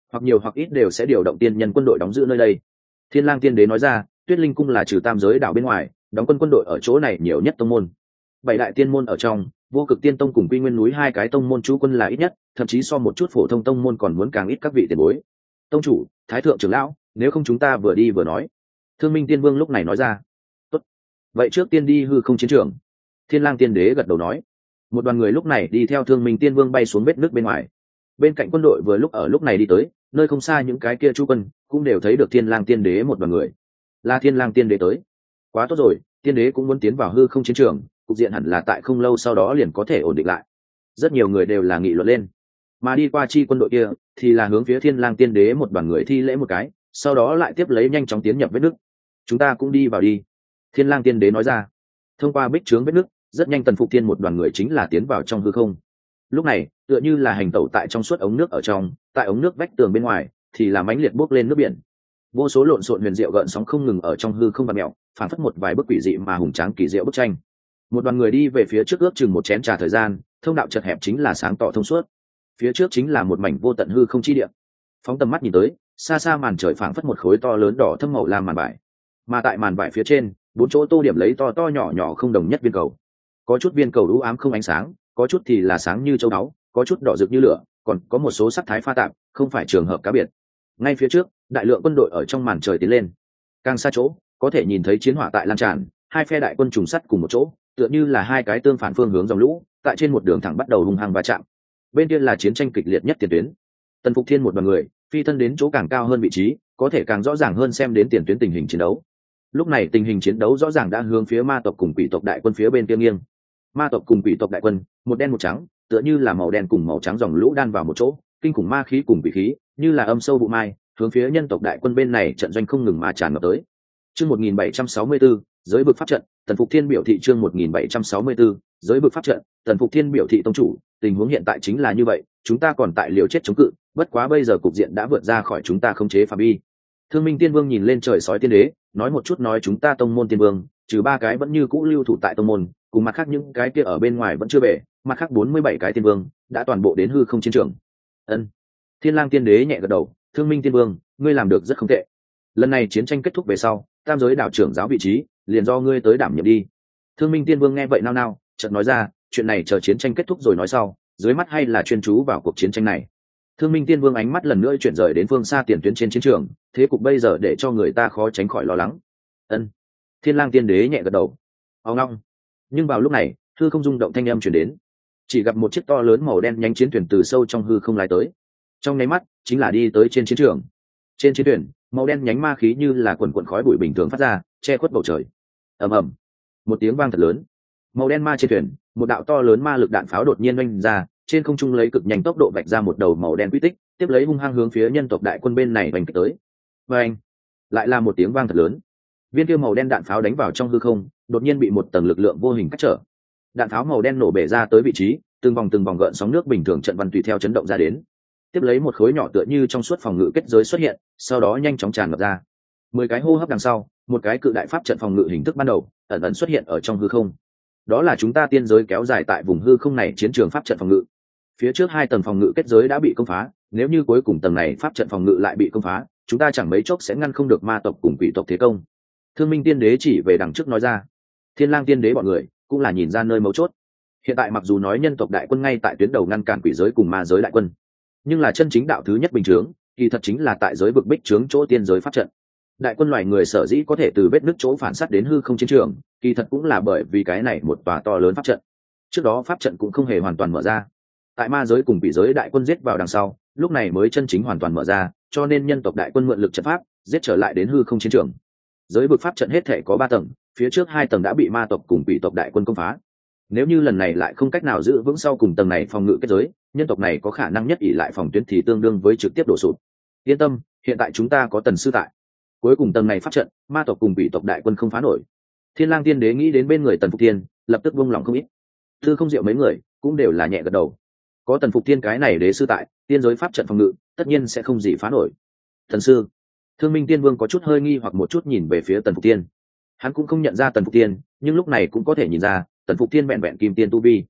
hoặc nhiều hoặc ít đều sẽ điều động tiên nhân quân đội đóng giữ nơi đây. Thiên Lang Tiên Đế nói ra, Tuyết Linh cung là trừ tam giới đảo bên ngoài đóng quân quân đội ở chỗ này nhiều nhất tông môn. Bảy đại tiên môn ở trong, Vô Cực Tiên Tông cùng Quy Nguyên núi hai cái tông môn trú quân là ít nhất, thậm chí so một chút phổ thông tông môn còn muốn càng ít các vị tiền bối. Tông chủ, Thái thượng trưởng lão, nếu không chúng ta vừa đi vừa nói. Thương Minh Tiên Vương lúc này nói ra. Tốt. Vậy trước tiên đi hư không chiến trường. Thiên Lang Tiên Đế gật đầu nói. Một đoàn người lúc này đi theo Thương Minh Tiên Vương bay xuống vết nước bên ngoài. Bên cạnh quân đội vừa lúc ở lúc này đi tới, nơi không xa những cái kia trú quân cũng đều thấy được Thiên Lang Tiên Đế một đoàn người. Là Thiên Lang Tiên Đế tới. Quá tốt rồi, Tiên Đế cũng muốn tiến vào hư không chiến trường, cục diện hẳn là tại không lâu sau đó liền có thể ổn định lại. Rất nhiều người đều là nghị luận lên. Mà đi qua chi quân đội kia thì là hướng phía Thiên Lang Tiên Đế một đoàn người thi lễ một cái, sau đó lại tiếp lấy nhanh chóng tiến nhập vết nước. Chúng ta cũng đi vào đi. Thiên Lang Tiên Đế nói ra. Thông qua bích trướng vết nước, rất nhanh Tần Phục Thiên một đoàn người chính là tiến vào trong hư không. Lúc này tựa như là hành tẩu tại trong suốt ống nước ở trong, tại ống nước vách tường bên ngoài thì là mãnh liệt bốc lên nước biển. Vô số lộn xộn huyền diệu gợn sóng không ngừng ở trong hư không vặn mèo, phản phất một vài bức quỷ dị mà hùng tráng kỳ diệu bức tranh. Một đoàn người đi về phía trước ước chừng một chén trà thời gian, thông đạo chật hẹp chính là sáng tỏ thông suốt. Phía trước chính là một mảnh vô tận hư không chi địa. Phóng tầm mắt nhìn tới, xa xa màn trời phảng phất một khối to lớn đỏ thâm màu lam màn vải. Mà tại màn vải phía trên, bốn chỗ tô điểm lấy to to nhỏ nhỏ không đồng nhất viên cầu. Có chút viên cầu u ám không ánh sáng, có chút thì là sáng như châu báu, có chút đỏ rực như lửa, còn có một số sắc thái pha tạp, không phải trường hợp cá biệt. Ngay phía trước, đại lượng quân đội ở trong màn trời tiến lên. Càng xa chỗ, có thể nhìn thấy chiến hỏa tại lan tràn, hai phe đại quân trùng sắt cùng một chỗ, tựa như là hai cái tương phản phương hướng dòng lũ, tại trên một đường thẳng bắt đầu hung hăng va chạm. Bên kia là chiến tranh kịch liệt nhất tiền tuyến. Tần Phục Thiên một đoàn người phi thân đến chỗ càng cao hơn vị trí, có thể càng rõ ràng hơn xem đến tiền tuyến tình hình chiến đấu. Lúc này tình hình chiến đấu rõ ràng đã hướng phía ma tộc cùng quỷ tộc đại quân phía bên kia nghiêng. Ma tộc cùng quỷ tộc đại quân, một đen một trắng, tựa như là màu đen cùng màu trắng dòng lũ đan vào một chỗ, kinh khủng ma khí cùng quỷ khí, như là âm sâu vụ mai, hướng phía nhân tộc đại quân bên này trận doanh không ngừng mà tràn ngập tới. Chương một nghìn bảy trăm sáu mươi tư, giới vực pháp trận, Tần Phục Thiên biểu thị chương một nghìn bảy trăm sáu mươi tư, giới vực pháp trận, Tần Phục Thiên biểu thị tông chủ, tình huống hiện tại chính là như vậy, chúng ta còn tại liều chết chống cự, bất quá bây giờ cục diện đã vượt ra khỏi chúng ta khống chế phạm vi. Thương Minh Tiên Vương nhìn lên trời sói tiên đế, nói một chút nói chúng ta tông môn tiên vương, trừ ba cái vẫn như cũ lưu thủ tại tông môn, cùng mặt khác những cái kia ở bên ngoài vẫn chưa về, mặt khác bốn mươi bảy cái tiên vương đã toàn bộ đến hư không chiến trường. Ân. Thiên Lang Tiên Đế nhẹ gật đầu, Thương Minh Tiên Vương, ngươi làm được rất không tệ. Lần này chiến tranh kết thúc về sau, tam giới đảo trưởng giáo vị trí liền do ngươi tới đảm nhiệm đi. Thương Minh Tiên Vương nghe vậy nao nao, chợt nói ra, chuyện này chờ chiến tranh kết thúc rồi nói sau, dưới mắt hay là chuyên chú vào cuộc chiến tranh này. Thương Minh Tiên Vương ánh mắt lần nữa chuyển rời đến phương xa tiền tuyến trên chiến trường, thế cục bây giờ để cho người ta khó tránh khỏi lo lắng. Ân. Thiên Lang Tiên Đế nhẹ gật đầu. Ông long. Nhưng vào lúc này, hư không rung động thanh âm truyền đến, chỉ gặp một chiếc to lớn màu đen nhánh chiến thuyền từ sâu trong hư không lái tới. Trong nháy mắt, chính là đi tới trên chiến trường. Trên chiến thuyền, màu đen nhánh ma khí như là quần quần khói bụi bình thường phát ra, che khuất bầu trời. Ầm ầm. Một tiếng vang thật lớn. Màu đen ma trên thuyền, một đạo to lớn ma lực đạn pháo đột nhiên oanh ra, trên không trung lấy cực nhanh tốc độ vạch ra một đầu màu đen quy tích, tiếp lấy hung hăng hướng phía nhân tộc đại quân bên này vành kích tới. Oanh! Lại là một tiếng vang thật lớn. Viên kia màu đen đạn pháo đánh vào trong hư không, đột nhiên bị một tầng lực lượng vô hình cắt trở. Đạn pháo màu đen nổ bể ra tới vị trí, từng vòng từng vòng gợn sóng nước bình thường trận văn tùy theo chấn động ra đến. Tiếp lấy một khối nhỏ tựa như trong suốt phòng ngự kết giới xuất hiện, sau đó nhanh chóng tràn ngập ra. Mười cái hô hấp đằng sau, một cái cự đại pháp trận phòng ngự hình thức ban đầu ẩn ẩn xuất hiện ở trong hư không. Đó là chúng ta tiên giới kéo dài tại vùng hư không này chiến trường pháp trận phòng ngự. Phía trước hai tầng phòng ngự kết giới đã bị công phá, nếu như cuối cùng tầng này pháp trận phòng ngự lại bị công phá, chúng ta chẳng mấy chốc sẽ ngăn không được ma tộc cùng quỷ tộc thế công. Thương Minh Tiên Đế chỉ về đằng trước nói ra. Thiên Lang Tiên Đế bọn người cũng là nhìn ra nơi mấu chốt. Hiện tại mặc dù nói nhân tộc đại quân ngay tại tuyến đầu ngăn cản quỷ giới cùng ma giới đại quân, nhưng là chân chính đạo thứ nhất bình chướng, kỳ thật chính là tại giới vực bích chướng chỗ tiên giới pháp trận. Đại quân loài người sở dĩ có thể từ vết nứt chỗ phản sát đến hư không chiến trường, kỳ thật cũng là bởi vì cái này một tòa to lớn pháp trận. Trước đó pháp trận cũng không hề hoàn toàn mở ra. Tại ma giới cùng quỷ giới đại quân giết vào đằng sau, lúc này mới chân chính hoàn toàn mở ra, cho nên nhân tộc đại quân mượn lực trận pháp, giết trở lại đến hư không chiến trường. Giới vực pháp trận hết thể có ba tầng, phía trước hai tầng đã bị ma tộc cùng quỷ tộc đại quân công phá. Nếu như lần này lại không cách nào giữ vững sau cùng tầng này phòng ngự kết giới, nhân tộc này có khả năng nhất ỷ lại phòng tuyến thì tương đương với trực tiếp đổ sụp. Yên tâm, hiện tại chúng ta có Tần sư tại. Cuối cùng tầng này pháp trận, ma tộc cùng quỷ tộc đại quân không phá nổi. Thiên Lang Tiên Đế nghĩ đến bên người Tần Phục Thiên, lập tức buông lòng không ít. Thư Không Diệu mấy người cũng đều là nhẹ gật đầu. Có Tần Phục Thiên cái này đế sư tại, tiên giới pháp trận phòng ngự tất nhiên sẽ không gì phá nổi. Thần sư, Thương Minh Tiên Vương có chút hơi nghi hoặc một chút nhìn về phía Tần Phục Thiên. Hắn cũng không nhận ra Tần Phục Thiên, nhưng lúc này cũng có thể nhìn ra, Tần Phục Thiên vẹn vẹn kim tiên tu vi.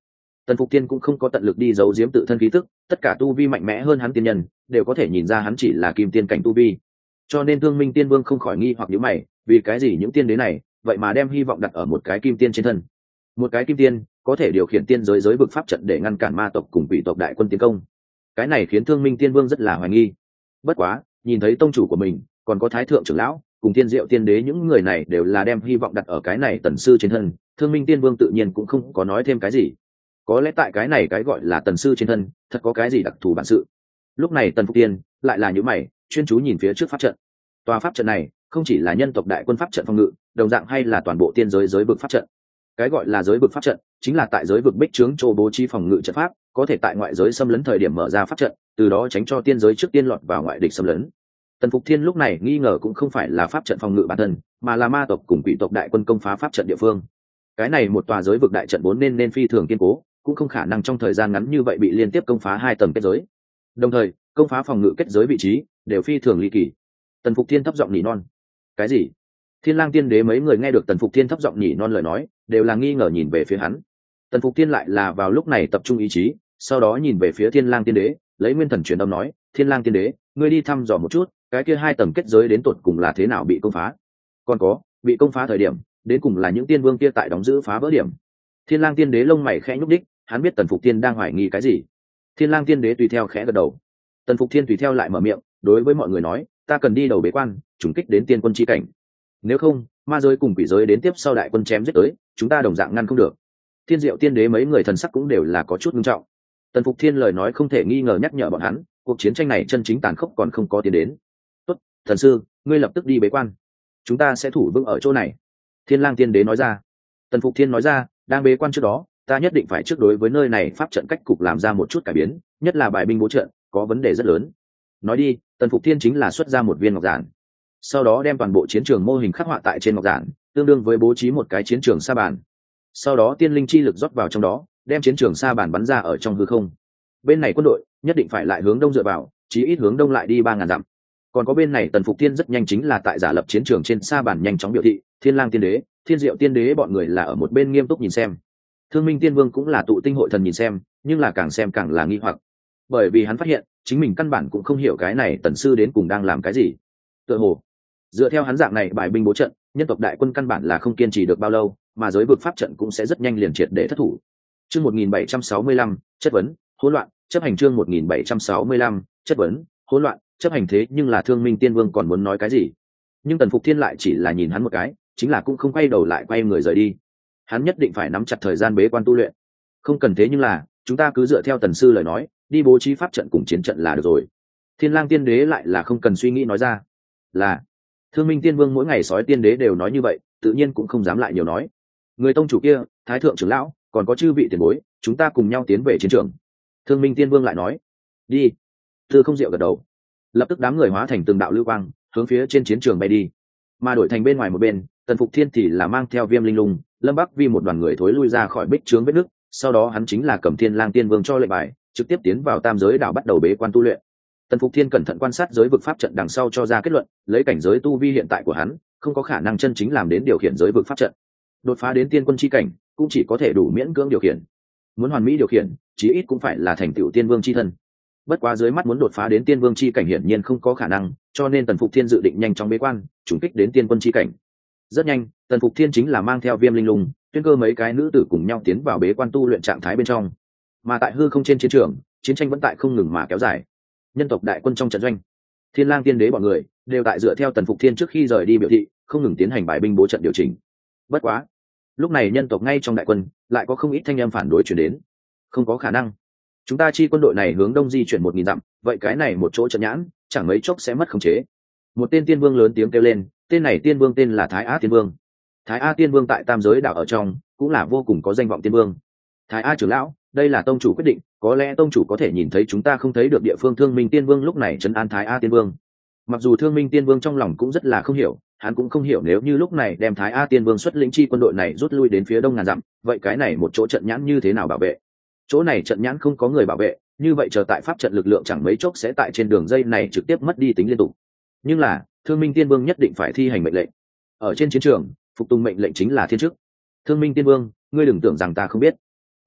Tần Phục Tiên cũng không có tận lực đi giấu giếm tự thân khí tức, tất cả tu vi mạnh mẽ hơn hắn tiên nhân đều có thể nhìn ra hắn chỉ là kim tiên cảnh tu vi. Cho nên Thương Minh Tiên Vương không khỏi nghi hoặc nhíu mày, vì cái gì những tiên đế này vậy mà đem hy vọng đặt ở một cái kim tiên trên thân? Một cái kim tiên có thể điều khiển tiên giới giới vực pháp trận để ngăn cản ma tộc cùng quỷ tộc đại quân tiến công. Cái này khiến Thương Minh Tiên Vương rất là hoài nghi. Bất quá, nhìn thấy tông chủ của mình, còn có Thái thượng trưởng lão, cùng Tiên Diệu tiên đế những người này đều là đem hy vọng đặt ở cái này tần sư trên thân, Thương Minh Tiên Vương tự nhiên cũng không có nói thêm cái gì. Có lẽ tại cái này cái gọi là tần sư trên thân, thật có cái gì đặc thù bản sự. Lúc này Tần Phục Tiên lại là những mày, chuyên chú nhìn phía trước pháp trận. Tòa pháp trận này không chỉ là nhân tộc đại quân pháp trận phòng ngự, đồng dạng hay là toàn bộ tiên giới giới vực pháp trận. Cái gọi là giới vực pháp trận chính là tại giới vực bích trướng chỗ bố trí phòng ngự trận pháp, có thể tại ngoại giới xâm lấn thời điểm mở ra pháp trận, từ đó tránh cho tiên giới trước tiên lọt vào ngoại địch xâm lấn. Tần Phục Thiên lúc này nghi ngờ cũng không phải là pháp trận phòng ngự bản thân, mà là ma tộc cùng quỷ tộc đại quân công phá pháp trận địa phương. Cái này một tòa giới vực đại trận vốn nên nên phi thường kiên cố, cũng không khả năng trong thời gian ngắn như vậy bị liên tiếp công phá hai tầng kết giới. Đồng thời, công phá phòng ngự kết giới vị trí đều phi thường ly kỳ. Tần Phục Thiên thấp giọng nhỉ non. Cái gì? Thiên Lang Tiên Đế mấy người nghe được Tần Phục Thiên thấp giọng nhỉ non lời nói, đều là nghi ngờ nhìn về phía hắn. Tần Phục Thiên lại là vào lúc này tập trung ý chí, sau đó nhìn về phía Thiên Lang Tiên Đế, lấy nguyên thần truyền âm nói: "Thiên Lang Tiên Đế, ngươi đi thăm dò một chút, cái kia hai tầng kết giới đến tột cùng là thế nào bị công phá? Còn có, bị công phá thời điểm, đến cùng là những tiên vương kia tại đóng giữ phá vỡ điểm." Thiên Lang Tiên Đế lông mày khẽ nhúc nhích, hắn biết Tần Phục Thiên đang hoài nghi cái gì. Thiên Lang Tiên Đế tùy theo khẽ gật đầu. Tần Phục Thiên tùy theo lại mở miệng, đối với mọi người nói: "Ta cần đi đầu bế quan, trùng kích đến tiên quân chi cảnh. Nếu không, ma giới cùng quỷ giới đến tiếp sau đại quân chém giết tới, chúng ta đồng dạng ngăn không được." Thiên Diệu Tiên Đế mấy người thần sắc cũng đều là có chút nghiêm trọng. Tần Phục Thiên lời nói không thể nghi ngờ nhắc nhở bọn hắn, cuộc chiến tranh này chân chính tàn khốc còn không có tiến đến. "Tốt, thần sư, ngươi lập tức đi bế quan. Chúng ta sẽ thủ vững ở chỗ này." Thiên Lang Tiên Đế nói ra. Tần Phục Thiên nói ra: "Đang bế quan trước đó, ta nhất định phải trước đối với nơi này pháp trận cách cục làm ra một chút cải biến, nhất là bài binh bố trận có vấn đề rất lớn." Nói đi, Tần Phục Thiên chính là xuất ra một viên ngọc giản, sau đó đem toàn bộ chiến trường mô hình khắc họa tại trên ngọc giản, tương đương với bố trí một cái chiến trường sa bàn. Sau đó tiên linh chi lực rót vào trong đó, đem chiến trường sa bàn bắn ra ở trong hư không. Bên này quân đội nhất định phải lại hướng đông dựa vào, chí ít hướng đông lại đi ba ngàn dặm. Còn có bên này Tần Phục Thiên rất nhanh chính là tại giả lập chiến trường trên sa bàn nhanh chóng biểu thị, Thiên Lang Tiên Đế, Thiên Diệu Tiên Đế bọn người là ở một bên nghiêm túc nhìn xem. Thương Minh Tiên Vương cũng là tụ tinh hội thần nhìn xem, nhưng là càng xem càng là nghi hoặc, bởi vì hắn phát hiện chính mình căn bản cũng không hiểu cái này tần sư đến cùng đang làm cái gì. Tựa hồ dựa theo hắn dạng này bài binh bố trận, nhân tộc đại quân căn bản là không kiên trì được bao lâu, mà giới vực pháp trận cũng sẽ rất nhanh liền triệt để thất thủ. Chương một nghìn bảy trăm sáu mươi lăm, chất vấn, hỗn loạn, chấp hành chương một nghìn bảy trăm sáu mươi lăm, chất vấn, hỗn loạn, chấp hành thế nhưng là Thương Minh Tiên Vương còn muốn nói cái gì? Nhưng Tần Phục Thiên lại chỉ là nhìn hắn một cái, chính là cũng không quay đầu lại quay người rời đi. Hắn nhất định phải nắm chặt thời gian bế quan tu luyện. Không cần thế nhưng là, chúng ta cứ dựa theo tần sư lời nói, đi bố trí pháp trận cùng chiến trận là được rồi. Thiên Lang Tiên Đế lại là không cần suy nghĩ nói ra. Là Thương Minh Tiên Vương mỗi ngày sói tiên đế đều nói như vậy, tự nhiên cũng không dám lại nhiều nói. Người tông chủ kia, Thái thượng trưởng lão, còn có chư vị tiền bối, chúng ta cùng nhau tiến về chiến trường. Thương Minh Tiên Vương lại nói. Đi. Tư Không Diệu gật đầu. Lập tức đám người hóa thành từng đạo lưu quang, hướng phía trên chiến trường bay đi. Mà đổi thành bên ngoài một bên, Tần Phục Thiên thì là mang theo Viêm Linh Lung, Lâm Bắc Vi một đoàn người thối lui ra khỏi bích trướng vết nước, sau đó hắn chính là cầm Thiên Lang Tiên Vương cho lệnh bài, trực tiếp tiến vào tam giới đảo bắt đầu bế quan tu luyện. Tần Phục Thiên cẩn thận quan sát giới vực pháp trận đằng sau cho ra kết luận, lấy cảnh giới tu vi hiện tại của hắn, không có khả năng chân chính làm đến điều khiển giới vực pháp trận. Đột phá đến tiên quân chi cảnh, cũng chỉ có thể đủ miễn cưỡng điều khiển. Muốn hoàn mỹ điều khiển, chí ít cũng phải là thành tựu tiên vương chi thân. Bất quá dưới mắt muốn đột phá đến tiên vương chi cảnh hiển nhiên không có khả năng, cho nên Tần Phục Thiên dự định nhanh chóng bế quan, trùng kích đến tiên quân chi cảnh. Rất nhanh, Tần Phục Thiên chính là mang theo Viêm Linh Lung, Tuyên Cơ mấy cái nữ tử cùng nhau tiến vào bế quan tu luyện trạng thái bên trong. Mà tại hư không trên chiến trường, chiến tranh vẫn tại không ngừng mà kéo dài. Nhân tộc đại quân trong trận doanh, Thiên Lang Tiên Đế bọn người đều tại dựa theo Tần Phục Thiên trước khi rời đi biểu thị, không ngừng tiến hành bài binh bố trận điều chỉnh. Bất quá, lúc này nhân tộc ngay trong đại quân lại có không ít thanh âm phản đối truyền đến. Không có khả năng, chúng ta chi quân đội này hướng đông di chuyển một nghìn dặm, vậy cái này một chỗ trận nhãn, chẳng mấy chốc sẽ mất khống chế. Một tên tiên vương lớn tiếng kêu lên, tên này tiên vương tên là Thái A Tiên Vương. Thái A Tiên Vương tại tam giới đảo ở trong cũng là vô cùng có danh vọng tiên vương. Thái A trưởng lão, đây là tông chủ quyết định, có lẽ tông chủ có thể nhìn thấy chúng ta không thấy được địa phương. Thương Minh Tiên Vương lúc này trấn an Thái A Tiên Vương. Mặc dù Thương Minh Tiên Vương trong lòng cũng rất là không hiểu, hắn cũng không hiểu nếu như lúc này đem Thái A Tiên Vương xuất lĩnh chi quân đội này rút lui đến phía đông ngàn dặm, vậy cái này một chỗ trận nhãn như thế nào bảo vệ? Chỗ này trận nhãn không có người bảo vệ, như vậy chờ tại pháp trận lực lượng chẳng mấy chốc sẽ tại trên đường dây này trực tiếp mất đi tính liên tục. Nhưng là Thương Minh Tiên Vương nhất định phải thi hành mệnh lệnh. Ở trên chiến trường, phục tùng mệnh lệnh chính là thiên chức. Thương Minh Tiên Vương, ngươi đừng tưởng rằng ta không biết.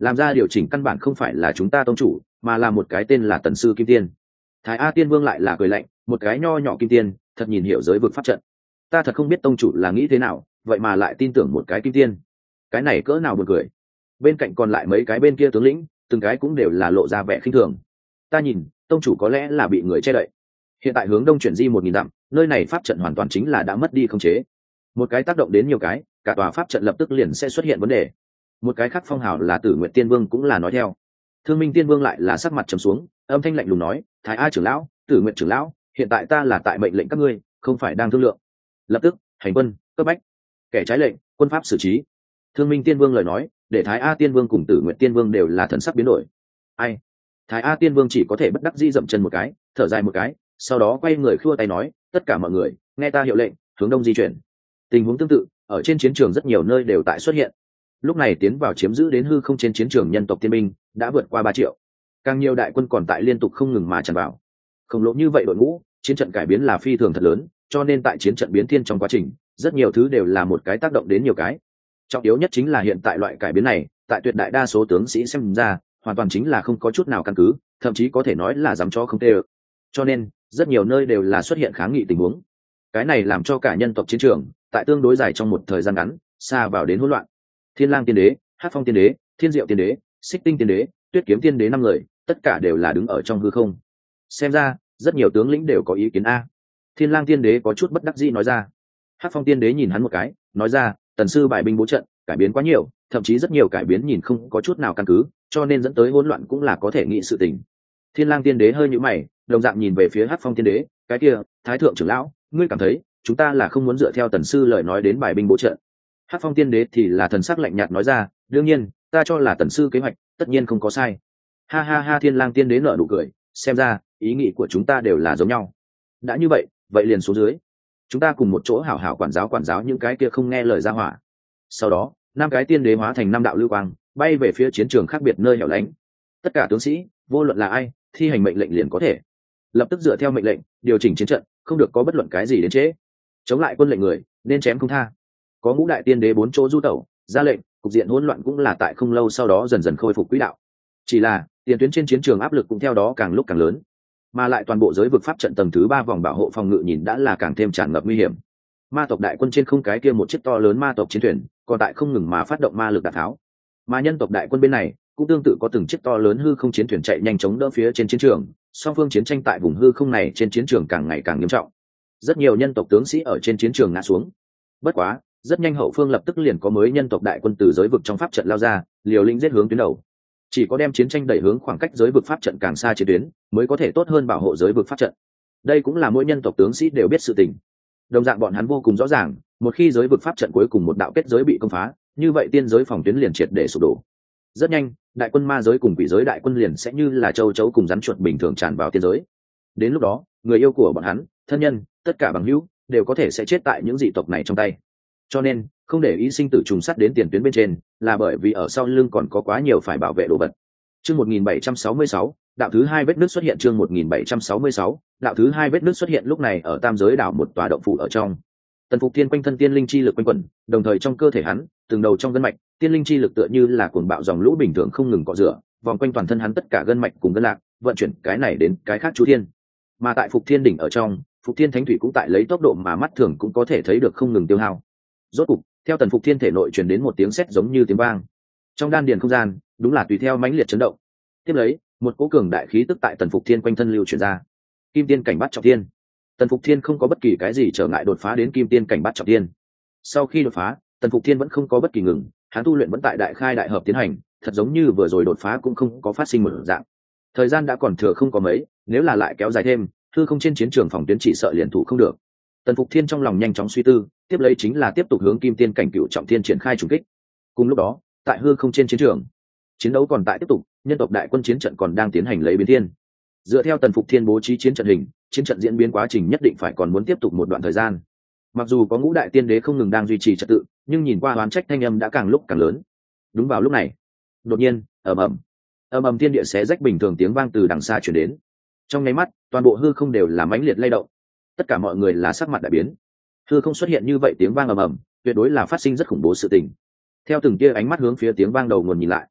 làm ra điều chỉnh căn bản không phải là chúng ta tông chủ, mà là một cái tên là Tần sư Kim Tiên. Thái A Tiên Vương lại là cười lạnh, một cái nho nhỏ kim tiên, thật nhìn hiểu giới vực pháp trận. Ta thật không biết tông chủ là nghĩ thế nào, vậy mà lại tin tưởng một cái kim tiên. Cái này cỡ nào buồn cười. Bên cạnh còn lại mấy cái bên kia tướng lĩnh, từng cái cũng đều là lộ ra vẻ khinh thường. Ta nhìn, tông chủ có lẽ là bị người che đậy. Hiện tại hướng đông chuyển di một nghìn dặm, nơi này pháp trận hoàn toàn chính là đã mất đi khống chế. Một cái tác động đến nhiều cái, cả tòa pháp trận lập tức liền sẽ xuất hiện vấn đề. Một cái khác phong hào là Tử Nguyệt Tiên Vương cũng là nói theo. Thương Minh Tiên Vương lại là sắc mặt trầm xuống, âm thanh lạnh lùng nói, Thái A trưởng lão, Tử Nguyệt trưởng lão, hiện tại ta là tại mệnh lệnh các ngươi, không phải đang thương lượng. Lập tức hành quân, cấp bách, kẻ trái lệnh, quân pháp xử trí. Thương Minh Tiên Vương lời nói, để Thái A Tiên Vương cùng Tử Nguyệt Tiên Vương đều là thần sắc biến đổi. Ai? Thái A Tiên Vương chỉ có thể bất đắc dĩ dậm chân một cái, thở dài một cái, sau đó quay người khua tay nói, tất cả mọi người, nghe ta hiệu lệnh, hướng đông di chuyển. Tình huống tương tự, ở trên chiến trường rất nhiều nơi đều tại xuất hiện. Lúc này tiến vào chiếm giữ đến hư không trên chiến trường nhân tộc tiên binh đã vượt qua ba triệu, càng nhiều đại quân còn tại liên tục không ngừng mà tràn vào. Khổng lồ như vậy đội ngũ, chiến trận cải biến là phi thường thật lớn, cho nên tại chiến trận biến thiên trong quá trình, rất nhiều thứ đều là một cái tác động đến nhiều cái. Trọng yếu nhất chính là hiện tại loại cải biến này, tại tuyệt đại đa số tướng sĩ xem ra, hoàn toàn chính là không có chút nào căn cứ, thậm chí có thể nói là dám cho không tê ơ. Cho nên, rất nhiều nơi đều là xuất hiện kháng nghị tình huống. Cái này làm cho cả nhân tộc chiến trường, tại tương đối dài trong một thời gian ngắn, xa vào đến hỗn loạn. Thiên Lang Tiên Đế, Hắc Phong Tiên Đế, Thiên Diệu Tiên Đế, Xích Tinh Tiên Đế, Tuyết Kiếm Tiên Đế năm người, tất cả đều là đứng ở trong hư không. Xem ra, rất nhiều tướng lĩnh đều có ý kiến a. Thiên Lang Tiên Đế có chút bất đắc dĩ nói ra. Hắc Phong Tiên Đế nhìn hắn một cái, nói ra, Tần sư bài binh bố trận, cải biến quá nhiều, thậm chí rất nhiều cải biến nhìn không có chút nào căn cứ, cho nên dẫn tới hỗn loạn cũng là có thể nghĩ sự tình. Thiên Lang Tiên Đế hơi nhíu mày, đồng dạng nhìn về phía Hắc Phong Tiên Đế, cái kia, Thái thượng trưởng lão, ngươi cảm thấy, chúng ta là không muốn dựa theo Tần sư lời nói đến bài binh bố trận. Hắc Phong Tiên Đế thì là thần sắc lạnh nhạt nói ra, đương nhiên, ta cho là Tần sư kế hoạch, tất nhiên không có sai. Ha ha ha, Thiên Lang Tiên Đế nở nụ cười, xem ra, ý nghĩ của chúng ta đều là giống nhau. Đã như vậy, vậy liền xuống dưới. Chúng ta cùng một chỗ hảo hảo quản giáo quản giáo những cái kia không nghe lời ra hỏa. Sau đó, năm cái tiên đế hóa thành năm đạo lưu quang, bay về phía chiến trường khác biệt nơi hẻo lánh. Tất cả tướng sĩ, vô luận là ai, thi hành mệnh lệnh liền có thể. Lập tức dựa theo mệnh lệnh, điều chỉnh chiến trận, không được có bất luận cái gì đến trễ. Chống lại quân lệnh người, nên chém không tha. Có ngũ đại tiên đế bốn chỗ du tẩu, ra lệnh, cục diện hỗn loạn cũng là tại không lâu sau đó dần dần khôi phục quỹ đạo. Chỉ là, tiền tuyến trên chiến trường áp lực cũng theo đó càng lúc càng lớn, mà lại toàn bộ giới vực pháp trận tầng thứ ba vòng bảo hộ phòng ngự nhìn đã là càng thêm tràn ngập nguy hiểm. Ma tộc đại quân trên không cái kia một chiếc to lớn ma tộc chiến thuyền, còn tại không ngừng mà phát động ma lực đạn tháo. Mà nhân tộc đại quân bên này cũng tương tự có từng chiếc to lớn hư không chiến thuyền chạy nhanh chóng đỡ phía trên chiến trường, song phương chiến tranh tại vùng hư không này trên chiến trường càng ngày càng nghiêm trọng. Rất nhiều nhân tộc tướng sĩ ở trên chiến trường ngã xuống. Bất quá, rất nhanh hậu phương lập tức liền có mới nhân tộc đại quân từ giới vực trong pháp trận lao ra, liều lĩnh giết hướng tuyến đầu. Chỉ có đem chiến tranh đẩy hướng khoảng cách giới vực pháp trận càng xa chiến tuyến, mới có thể tốt hơn bảo hộ giới vực pháp trận. Đây cũng là mỗi nhân tộc tướng sĩ đều biết sự tình. Đồng dạng bọn hắn vô cùng rõ ràng, một khi giới vực pháp trận cuối cùng một đạo kết giới bị công phá, như vậy tiên giới phòng tuyến liền triệt để sụp đổ. Rất nhanh, đại quân ma giới cùng quỷ giới đại quân liền sẽ như là châu chấu cùng rắn chuột bình thường tràn vào tiên giới. Đến lúc đó, người yêu của bọn hắn, thân nhân, tất cả bằng hữu đều có thể sẽ chết tại những dị tộc này trong tay. Cho nên, không để ý sinh tử trùng sắt đến tiền tuyến bên trên, là bởi vì ở sau lưng còn có quá nhiều phải bảo vệ đồ vật. Chương một nghìn bảy trăm sáu mươi sáu, đạo thứ hai vết nứt xuất hiện. Chương một nghìn bảy trăm sáu mươi sáu, đạo thứ hai vết nứt xuất hiện. Lúc này ở Tam giới đảo một tòa động phủ ở trong, Tần Phục Thiên quanh thân tiên linh chi lực quanh quẩn, đồng thời trong cơ thể hắn, từng đầu trong gân mạch, tiên linh chi lực tựa như là cuồng bạo dòng lũ bình thường không ngừng cọ rửa, vòng quanh toàn thân hắn tất cả gân mạch cùng gân lạc, vận chuyển cái này đến cái khác chú thiên. Mà tại Phục Thiên đỉnh ở trong, Phục Thiên Thánh Thủy cũng tại lấy tốc độ mà mắt thường cũng có thể thấy được không ngừng tiêu hao. Rốt cục, theo Tần Phục Thiên thể nội truyền đến một tiếng sét giống như tiếng vang. Trong đan điền không gian, đúng là tùy theo mãnh liệt chấn động. Tiếp lấy, một cỗ cường đại khí tức tại Tần Phục Thiên quanh thân lưu truyền ra. Kim tiên cảnh bắt trọng thiên. Tần Phục Thiên không có bất kỳ cái gì trở ngại đột phá đến kim tiên cảnh bắt trọng thiên. Sau khi đột phá, Tần Phục Thiên vẫn không có bất kỳ ngừng, hắn tu luyện vẫn tại đại khai đại hợp tiến hành, thật giống như vừa rồi đột phá cũng không có phát sinh một dạng. Thời gian đã còn thừa không có mấy, nếu là lại kéo dài thêm, hư không trên chiến trường phòng tuyến chỉ sợ liền thủ không được. Tần Phục Thiên trong lòng nhanh chóng suy tư, tiếp lấy chính là tiếp tục hướng kim tiên cảnh cựu trọng thiên triển khai trùng kích. Cùng lúc đó, tại hư không trên chiến trường, chiến đấu còn tại tiếp tục, nhân tộc đại quân chiến trận còn đang tiến hành lấy biến thiên. Dựa theo Tần Phục Thiên bố trí chiến trận hình, chiến trận diễn biến quá trình nhất định phải còn muốn tiếp tục một đoạn thời gian. Mặc dù có ngũ đại tiên đế không ngừng đang duy trì trật tự, nhưng nhìn qua oán trách thanh âm đã càng lúc càng lớn. Đúng vào lúc này, đột nhiên, ầm ầm, ầm ầm thiên địa xé rách bình thường tiếng vang từ đằng xa truyền đến. Trong nháy mắt, toàn bộ hư không đều là mãnh liệt lay động. Tất cả mọi người là sắc mặt đại biến. Hư không xuất hiện như vậy tiếng vang ầm ầm, tuyệt đối là phát sinh rất khủng bố sự tình. Theo từng tia ánh mắt hướng phía tiếng vang đầu nguồn nhìn lại,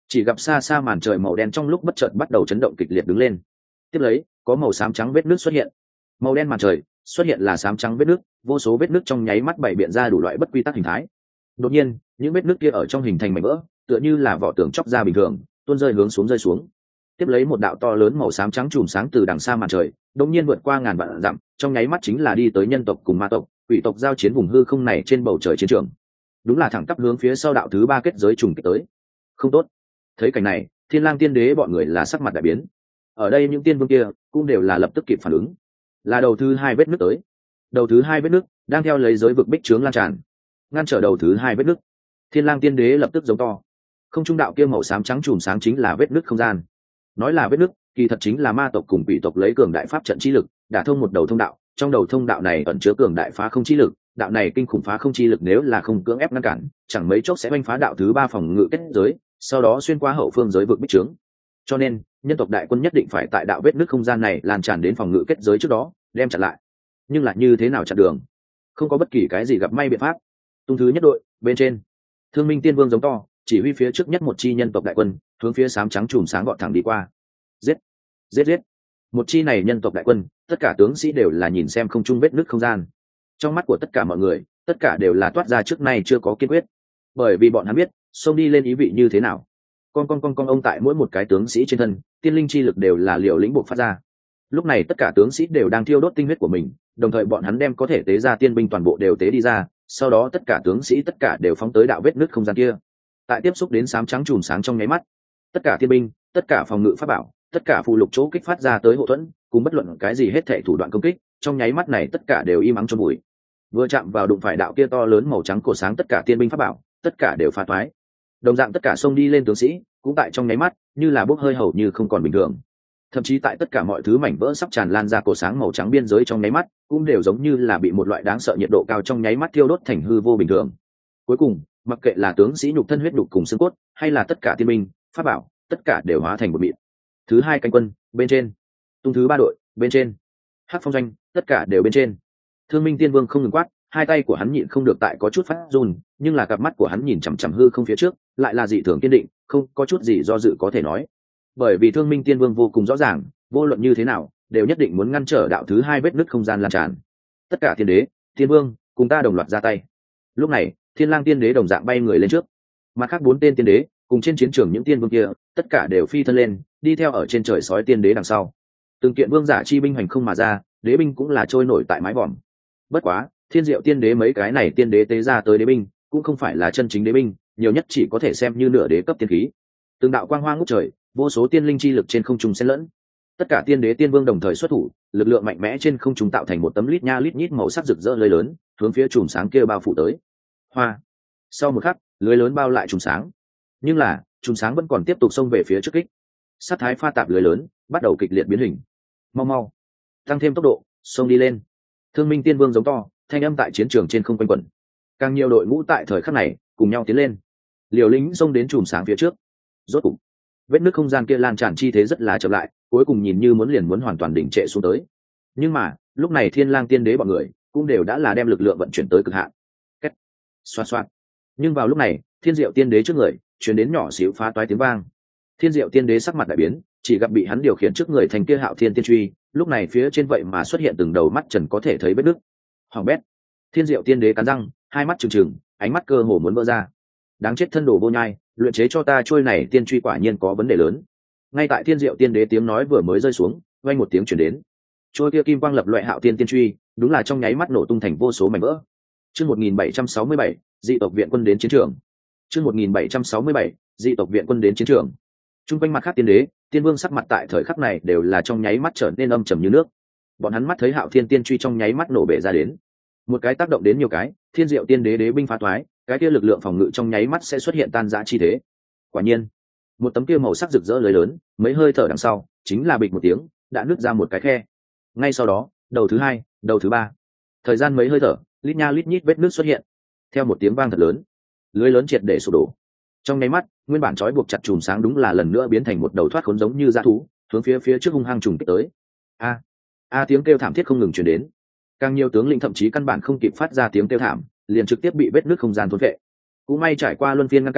chỉ gặp xa xa màn trời màu đen trong lúc bất chợt bắt đầu chấn động kịch liệt đứng lên. Tiếp lấy có màu xám trắng vết nước xuất hiện, màu đen màn trời xuất hiện là xám trắng vết nước, vô số vết nước trong nháy mắt bày biện ra đủ loại bất quy tắc hình thái. Đột nhiên những vết nước kia ở trong hình thành mảnh vỡ, tựa như là vỏ tường chóc ra bình thường, tuôn rơi hướng xuống rơi xuống. Tiếp lấy một đạo to lớn màu xám trắng chùm sáng từ đằng xa màn trời đột nhiên vượt qua ngàn vạn dặm, trong nháy mắt chính là đi tới nhân tộc cùng ma tộc, quỷ tộc giao chiến vùng hư không này trên bầu trời chiến trường. Đúng là thẳng tắp hướng phía sau đạo thứ ba kết giới trùng kích tới. Không tốt. Thấy cảnh này, Thiên Lang Tiên Đế bọn người là sắc mặt đại biến. Ở đây những tiên vương kia cũng đều là lập tức kịp phản ứng, là đầu thứ hai vết nứt tới. Đầu thứ hai vết nứt đang theo lấy giới vực bích trướng lan tràn, ngăn trở đầu thứ hai vết nứt. Thiên Lang Tiên Đế lập tức giống to. Không trung đạo kia màu xám trắng chùm sáng chính là vết nứt không gian. Nói là vết nứt, kỳ thật chính là ma tộc cùng quỷ tộc lấy cường đại pháp trận chi lực đả thông một đầu thông đạo, trong đầu thông đạo này ẩn chứa cường đại phá không chi lực, đạo này kinh khủng phá không chi lực nếu là không cưỡng ép ngăn cản, chẳng mấy chốc sẽ oanh phá đạo thứ ba phòng ngự kết giới, sau đó xuyên qua hậu phương giới vực bích trướng. Cho nên nhân tộc đại quân nhất định phải tại đạo vết nứt không gian này lan tràn đến phòng ngự kết giới trước đó đem chặn lại. Nhưng là như thế nào chặn đường? Không có bất kỳ cái gì gặp may biện pháp. Tung thứ nhất đội bên trên, Thương Minh Tiên Vương giống to, chỉ huy phía trước nhất một chi nhân tộc đại quân hướng phía xám trắng chùm sáng gọn thẳng đi qua. Giết, giết giết! Một chi này nhân tộc đại quân, tất cả tướng sĩ đều là nhìn xem không trung vết nứt không gian. Trong mắt của tất cả mọi người, tất cả đều là toát ra trước nay chưa có kiên quyết, bởi vì bọn hắn biết xông đi lên ý vị như thế nào. Con con con con ông tại mỗi một cái tướng sĩ trên thân, tiên linh chi lực đều là liều lĩnh buộc phát ra. Lúc này tất cả tướng sĩ đều đang thiêu đốt tinh huyết của mình, đồng thời bọn hắn đem có thể tế ra tiên binh toàn bộ đều tế đi ra, sau đó tất cả tướng sĩ tất cả đều phóng tới đạo vết nứt không gian kia. Tại tiếp xúc đến xám trắng chùm sáng trong nháy mắt, tất cả tiên binh, tất cả phòng ngự pháp bảo, tất cả phù lục chỗ kích phát ra tới hộ thuẫn, cùng bất luận cái gì hết thảy thủ đoạn công kích, trong nháy mắt này tất cả đều im ắng chôn bụi. Vừa chạm vào đụng phải đạo kia to lớn màu trắng cổ sáng, tất cả tiên binh pháp bảo, tất cả đều phá toái. Đồng dạng tất cả xông đi lên tướng sĩ, cũng tại trong nháy mắt, như là bốc hơi hầu như không còn bình thường. Thậm chí tại tất cả mọi thứ mảnh vỡ sắp tràn lan ra cổ sáng màu trắng biên giới trong nháy mắt, cũng đều giống như là bị một loại đáng sợ nhiệt độ cao trong nháy mắt thiêu đốt thành hư vô bình thường. Cuối cùng, mặc kệ là tướng sĩ nhục thân huyết nhục cùng xương cốt, hay là tất cả tiên binh, pháp bảo, tất cả đều hóa thành một mịn. Thứ hai cánh quân bên trên, tung thứ ba đội bên trên, hắc phong doanh tất cả đều bên trên. Thương Minh Tiên Vương không ngừng quát, hai tay của hắn nhịn không được tại có chút phát run, nhưng là cặp mắt của hắn nhìn chằm chằm hư không phía trước, lại là dị thường kiên định, không có chút gì do dự có thể nói. Bởi vì Thương Minh Tiên Vương vô cùng rõ ràng, vô luận như thế nào, đều nhất định muốn ngăn trở đạo thứ hai vết nứt không gian lan tràn. Tất cả tiên đế, tiên vương, cùng ta đồng loạt ra tay. Lúc này, Thiên Lang Tiên Đế đồng dạng bay người lên trước, mặt khác bốn tên tiên đế cùng trên chiến trường những tiên vương kia, tất cả đều phi thân lên, đi theo ở trên trời sói tiên đế đằng sau. Từng kiện vương giả chi binh hành không mà ra, đế binh cũng là trôi nổi tại mái vòm. Bất quá, Thiên Diệu Tiên Đế mấy cái này tiên đế tế ra tới đế binh, cũng không phải là chân chính đế binh, nhiều nhất chỉ có thể xem như nửa đế cấp tiên khí. Từng đạo quang hoa ngút trời, vô số tiên linh chi lực trên không trung xen lẫn. Tất cả tiên đế tiên vương đồng thời xuất thủ, lực lượng mạnh mẽ trên không trung tạo thành một tấm lít nha lít nhít màu sắc rực rỡ lưới lớn, hướng phía chùm sáng kia bao phủ tới. Hoa. Sau một khắc, lưới lớn bao lại chùm sáng. Nhưng là, chùm sáng vẫn còn tiếp tục xông về phía trước kích. Sát thái pha tạp lưới lớn, bắt đầu kịch liệt biến hình. Mau mau, tăng thêm tốc độ, xông đi lên. Thương Minh Tiên Vương giống to, thanh âm tại chiến trường trên không quanh quẩn. Càng nhiều đội ngũ tại thời khắc này cùng nhau tiến lên, liều lĩnh xông đến chùm sáng phía trước. Rốt cục, vết nứt không gian kia lan tràn chi thế rất là chậm lại, cuối cùng nhìn như muốn liền muốn hoàn toàn đỉnh trệ xuống tới. Nhưng mà lúc này Thiên Lang Tiên Đế bọn người cũng đều đã là đem lực lượng vận chuyển tới cực hạn. Két, xoạt xoạt. Nhưng vào lúc này, Thiên Diệu Tiên Đế trước người truyền đến nhỏ xíu phá toái tiếng vang. Thiên Diệu Tiên Đế sắc mặt đại biến, chỉ gặp bị hắn điều khiển trước người thành kia Hạo Thiên Tiên Truy, lúc này phía trên vậy mà xuất hiện từng đầu mắt trần có thể thấy vết nứt. Hoàng bét. Thiên Diệu Tiên Đế cắn răng, hai mắt trừng trừng, ánh mắt cơ hồ muốn vỡ ra. Đáng chết thân đồ vô nhai, luyện chế cho ta trôi này tiên truy quả nhiên có vấn đề lớn. Ngay tại Thiên Diệu Tiên Đế tiếng nói vừa mới rơi xuống, vang một tiếng truyền đến. Trôi kia kim quang lập loại Hạo Thiên Tiên Truy, đúng là trong nháy mắt nổ tung thành vô số mảnh vỡ. Chương một nghìn bảy trăm sáu mươi bảy, dị tộc viện quân đến chiến trường. Chương một nghìn bảy trăm sáu mươi bảy, dị tộc viện quân đến chiến trường. Trung quanh mặt khác tiên đế, tiên vương sắc mặt tại thời khắc này đều là trong nháy mắt trở nên âm trầm như nước. Bọn hắn mắt thấy Hạo Thiên Tiên Truy trong nháy mắt nổ bể ra đến. Một cái tác động đến nhiều cái, Thiên Diệu Tiên Đế đế binh phá toái, cái kia lực lượng phòng ngự trong nháy mắt sẽ xuất hiện tan rã chi thế. Quả nhiên, một tấm kia màu sắc rực rỡ lưới lớn, mấy hơi thở đằng sau, chính là bịch một tiếng, đã nứt ra một cái khe. Ngay sau đó, đầu thứ hai, đầu thứ ba. Thời gian mấy hơi thở, lít nha lít nhít vết nứt xuất hiện. Theo một tiếng vang thật lớn, lưới lớn triệt để sụp đổ. Trong nháy mắt, nguyên bản trói buộc chặt chùm sáng đúng là lần nữa biến thành một đầu thoát khốn giống như dã thú, hướng phía phía trước hung hăng trùng kích tới. A, a tiếng kêu thảm thiết không ngừng truyền đến. Càng nhiều tướng lĩnh thậm chí căn bản không kịp phát ra tiếng kêu thảm, liền trực tiếp bị vết nứt không gian thôn vệ. Cũng may trải qua luân phiên ngăn cản,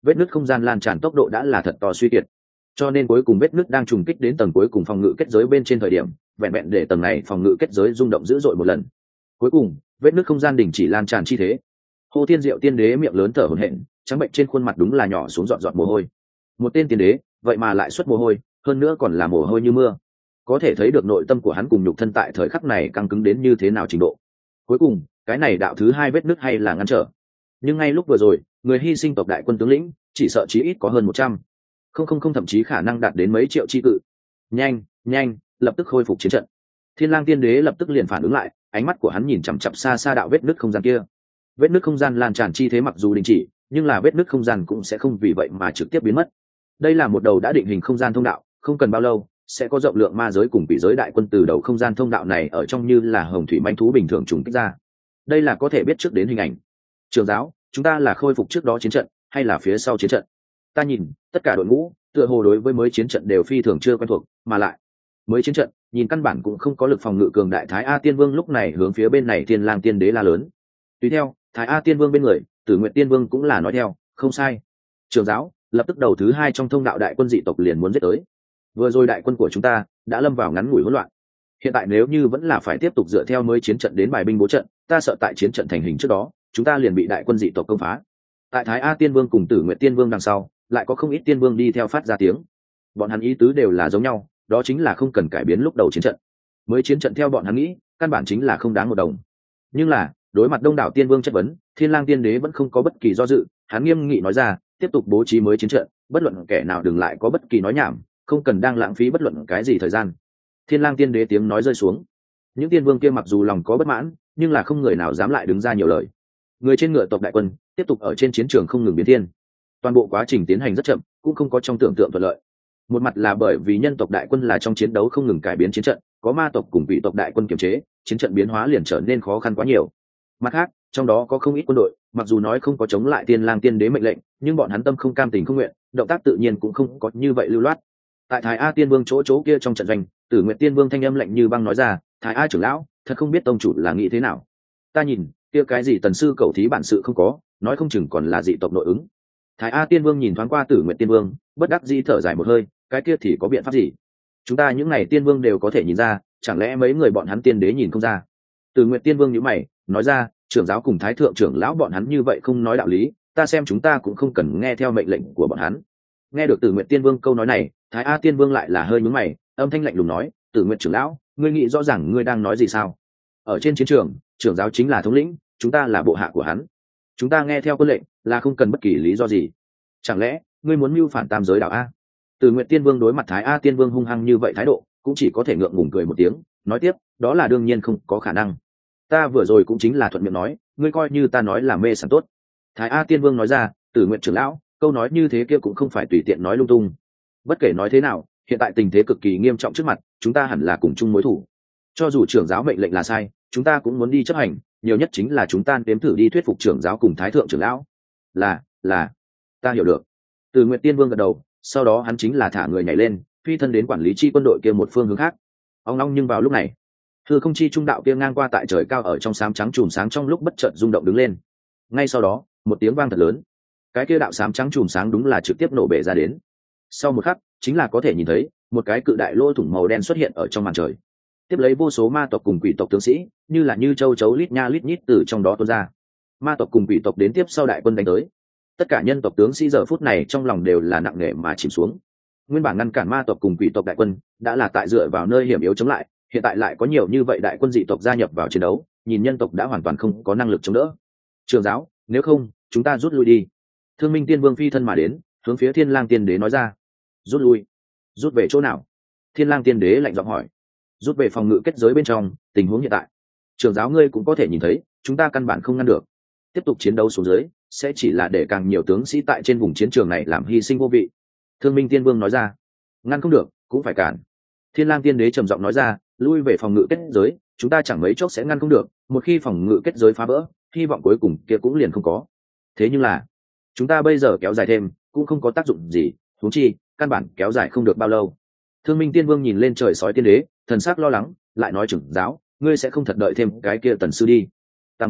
vết nứt không gian lan tràn tốc độ đã là thật to suy kiệt, cho nên cuối cùng vết nứt đang trùng kích đến tầng cuối cùng phòng ngự kết giới bên trên thời điểm, vẹn vẹn để tầng này phòng ngự kết giới rung động dữ dội một lần. Cuối cùng vết nứt không gian đình chỉ lan tràn chi thế. Hồ Thiên Diệu tiên đế miệng lớn thở hổn hển, trắng bệnh trên khuôn mặt đúng là nhỏ xuống giọt giọt mồ hôi. Một tên tiên đế vậy mà lại xuất mồ hôi, hơn nữa còn là mồ hôi như mưa, có thể thấy được nội tâm của hắn cùng nhục thân tại thời khắc này căng cứng đến như thế nào trình độ. Cuối cùng cái này đạo thứ hai vết nứt hay là ngăn trở, nhưng ngay lúc vừa rồi người hy sinh tộc đại quân tướng lĩnh chỉ sợ chí ít có hơn một trăm không không không thậm chí khả năng đạt đến mấy triệu chi cự. Nhanh nhanh lập tức khôi phục chiến trận. Thiên Lang tiên đế lập tức liền phản ứng lại, ánh mắt của hắn nhìn chằm chằm xa xa đạo vết nứt không gian kia. Vết nứt không gian lan tràn chi thế mặc dù đình chỉ, nhưng là vết nứt không gian cũng sẽ không vì vậy mà trực tiếp biến mất. Đây là một đầu đã định hình không gian thông đạo, không cần bao lâu sẽ có rộng lượng ma giới cùng quỷ giới đại quân từ đầu không gian thông đạo này ở trong như là hồng thủy manh thú bình thường trùng kích ra. Đây là có thể biết trước đến hình ảnh. Trường giáo, chúng ta là khôi phục trước đó chiến trận hay là phía sau chiến trận? Ta nhìn tất cả đội ngũ tựa hồ đối với mới chiến trận đều phi thường chưa quen thuộc, mà lại mới chiến trận nhìn căn bản cũng không có lực phòng ngự cường đại. Thái A Tiên Vương lúc này hướng phía bên này Thiên Lang tiên đế la lớn. Tùy theo Thái A Tiên Vương bên người Tử Nguyệt Tiên Vương cũng là nói theo, không sai. Trường giáo, lập tức đầu thứ hai trong thông đạo đại quân dị tộc liền muốn giết tới. Vừa rồi đại quân của chúng ta đã lâm vào ngắn ngủi hỗn loạn, hiện tại nếu như vẫn là phải tiếp tục dựa theo mới chiến trận đến bài binh bố trận, ta sợ tại chiến trận thành hình trước đó chúng ta liền bị đại quân dị tộc công phá. Tại Thái A Tiên Vương cùng Tử Nguyệt Tiên Vương đằng sau lại có không ít tiên vương đi theo phát ra tiếng. Bọn hắn ý tứ đều là giống nhau, đó chính là không cần cải biến lúc đầu chiến trận. Mới chiến trận theo bọn hắn nghĩ căn bản chính là không đáng một đồng. Nhưng là đối mặt đông đảo tiên vương chất vấn, Thiên Lang tiên đế vẫn không có bất kỳ do dự, hắn nghiêm nghị nói ra, tiếp tục bố trí mới chiến trận, bất luận kẻ nào đừng lại có bất kỳ nói nhảm, không cần đang lãng phí bất luận cái gì thời gian. Thiên Lang tiên đế tiếng nói rơi xuống, những tiên vương kia mặc dù lòng có bất mãn, nhưng là không người nào dám lại đứng ra nhiều lời. Người trên ngựa tộc đại quân tiếp tục ở trên chiến trường không ngừng biến thiên. Toàn bộ quá trình tiến hành rất chậm, cũng không có trong tưởng tượng thuận lợi. Một mặt là bởi vì nhân tộc đại quân là trong chiến đấu không ngừng cải biến chiến trận, có ma tộc cùng quỷ tộc đại quân kiềm chế, chiến trận biến hóa liền trở nên khó khăn quá nhiều. Mặt khác, trong đó có không ít quân đội, mặc dù nói không có chống lại Thiên Lang tiên đế mệnh lệnh, nhưng bọn hắn tâm không cam tình không nguyện, động tác tự nhiên cũng không có như vậy lưu loát. Tại Thái A Tiên Vương chỗ chỗ kia trong trận doanh, Tử Nguyệt Tiên Vương thanh âm lạnh như băng nói ra, Thái A trưởng lão, thật không biết tông chủ là nghĩ thế nào. Ta nhìn, kia cái gì tần sư cầu thí bản sự không có, nói không chừng còn là dị tộc nội ứng. Thái A Tiên Vương nhìn thoáng qua Tử Nguyệt Tiên Vương, bất đắc dĩ thở dài một hơi, cái kia thì có biện pháp gì? Chúng ta những này tiên vương đều có thể nhìn ra, chẳng lẽ mấy người bọn hắn tiên đế nhìn không ra? Tử Nguyệt Tiên Vương nhíu mày, nói ra, trưởng giáo cùng thái thượng trưởng lão bọn hắn như vậy không nói đạo lý, ta xem chúng ta cũng không cần nghe theo mệnh lệnh của bọn hắn. Nghe được Tử Nguyệt Tiên Vương câu nói này, Thái A Tiên Vương lại là hơi nhướng mày, âm thanh lạnh lùng nói, Tử Nguyệt trưởng lão, ngươi nghĩ rõ ràng ngươi đang nói gì sao? Ở trên chiến trường, trưởng giáo chính là thống lĩnh, chúng ta là bộ hạ của hắn, chúng ta nghe theo quân lệnh là không cần bất kỳ lý do gì. Chẳng lẽ ngươi muốn mưu phản tam giới đạo a? Từ Nguyệt Tiên Vương đối mặt Thái A Tiên Vương hung hăng như vậy thái độ, cũng chỉ có thể ngượng ngùng cười một tiếng, nói tiếp, đó là đương nhiên không có khả năng. Ta vừa rồi cũng chính là thuận miệng nói, ngươi coi như ta nói là mê sảng tốt. Thái A Tiên Vương nói ra, Tử Nguyệt trưởng lão, câu nói như thế kia cũng không phải tùy tiện nói lung tung. Bất kể nói thế nào, hiện tại tình thế cực kỳ nghiêm trọng trước mặt, chúng ta hẳn là cùng chung mối thủ. Cho dù trưởng giáo mệnh lệnh là sai, chúng ta cũng muốn đi chấp hành, nhiều nhất chính là chúng ta nếm thử đi thuyết phục trưởng giáo cùng thái thượng trưởng lão. Là, là, ta hiểu được. Từ Nguyệt Tiên Vương gật đầu, sau đó hắn chính là thả người nhảy lên, phi thân đến quản lý chi quân đội kia một phương hướng khác. Ông long nhưng vào lúc này, hư không chi trung đạo kia ngang qua tại trời cao ở trong xám trắng chùm sáng trong lúc bất chợt rung động đứng lên. Ngay sau đó, một tiếng vang thật lớn, cái kia đạo xám trắng chùm sáng đúng là trực tiếp nổ bể ra đến. Sau một khắc, chính là có thể nhìn thấy một cái cự đại lỗ thủng màu đen xuất hiện ở trong màn trời. Tiếp lấy vô số ma tộc cùng quỷ tộc tướng sĩ, như là như châu chấu lít nha lít nhít từ trong đó tuôn ra. Ma tộc cùng quỷ tộc đến tiếp sau đại quân đánh tới. Tất cả nhân tộc tướng sĩ giờ phút này trong lòng đều là nặng nề mà chìm xuống. Nguyên bản ngăn cản ma tộc cùng quỷ tộc đại quân đã là tại dựa vào nơi hiểm yếu chống lại, hiện tại lại có nhiều như vậy đại quân dị tộc gia nhập vào chiến đấu, nhìn nhân tộc đã hoàn toàn không có năng lực chống đỡ. Trường giáo, nếu không, chúng ta rút lui đi. Thương Minh Tiên Vương phi thân mà đến, hướng phía Thiên Lang Tiên Đế nói ra. Rút lui? Rút về chỗ nào? Thiên Lang Tiên Đế lạnh giọng hỏi. Rút về phòng ngự kết giới bên trong, tình huống hiện tại, trường giáo ngươi cũng có thể nhìn thấy, chúng ta căn bản không ngăn được. Tiếp tục chiến đấu xuống dưới, sẽ chỉ là để càng nhiều tướng sĩ tại trên vùng chiến trường này làm hy sinh vô vị. Thương Minh Tiên Vương nói ra. Ngăn không được, cũng phải cản. Thiên Lang Tiên Đế trầm giọng nói ra, lui về phòng ngự kết giới, chúng ta chẳng mấy chốc sẽ ngăn không được, một khi phòng ngự kết giới phá vỡ, hy vọng cuối cùng kia cũng liền không có. Thế nhưng là, chúng ta bây giờ kéo dài thêm, cũng không có tác dụng gì, huống chi, căn bản kéo dài không được bao lâu. Thương Minh Tiên Vương nhìn lên trời sói tiên đế, thần sắc lo lắng, lại nói trưởng giáo, ngươi sẽ không thật đợi thêm cái kia tần sư đi. Ta muốn,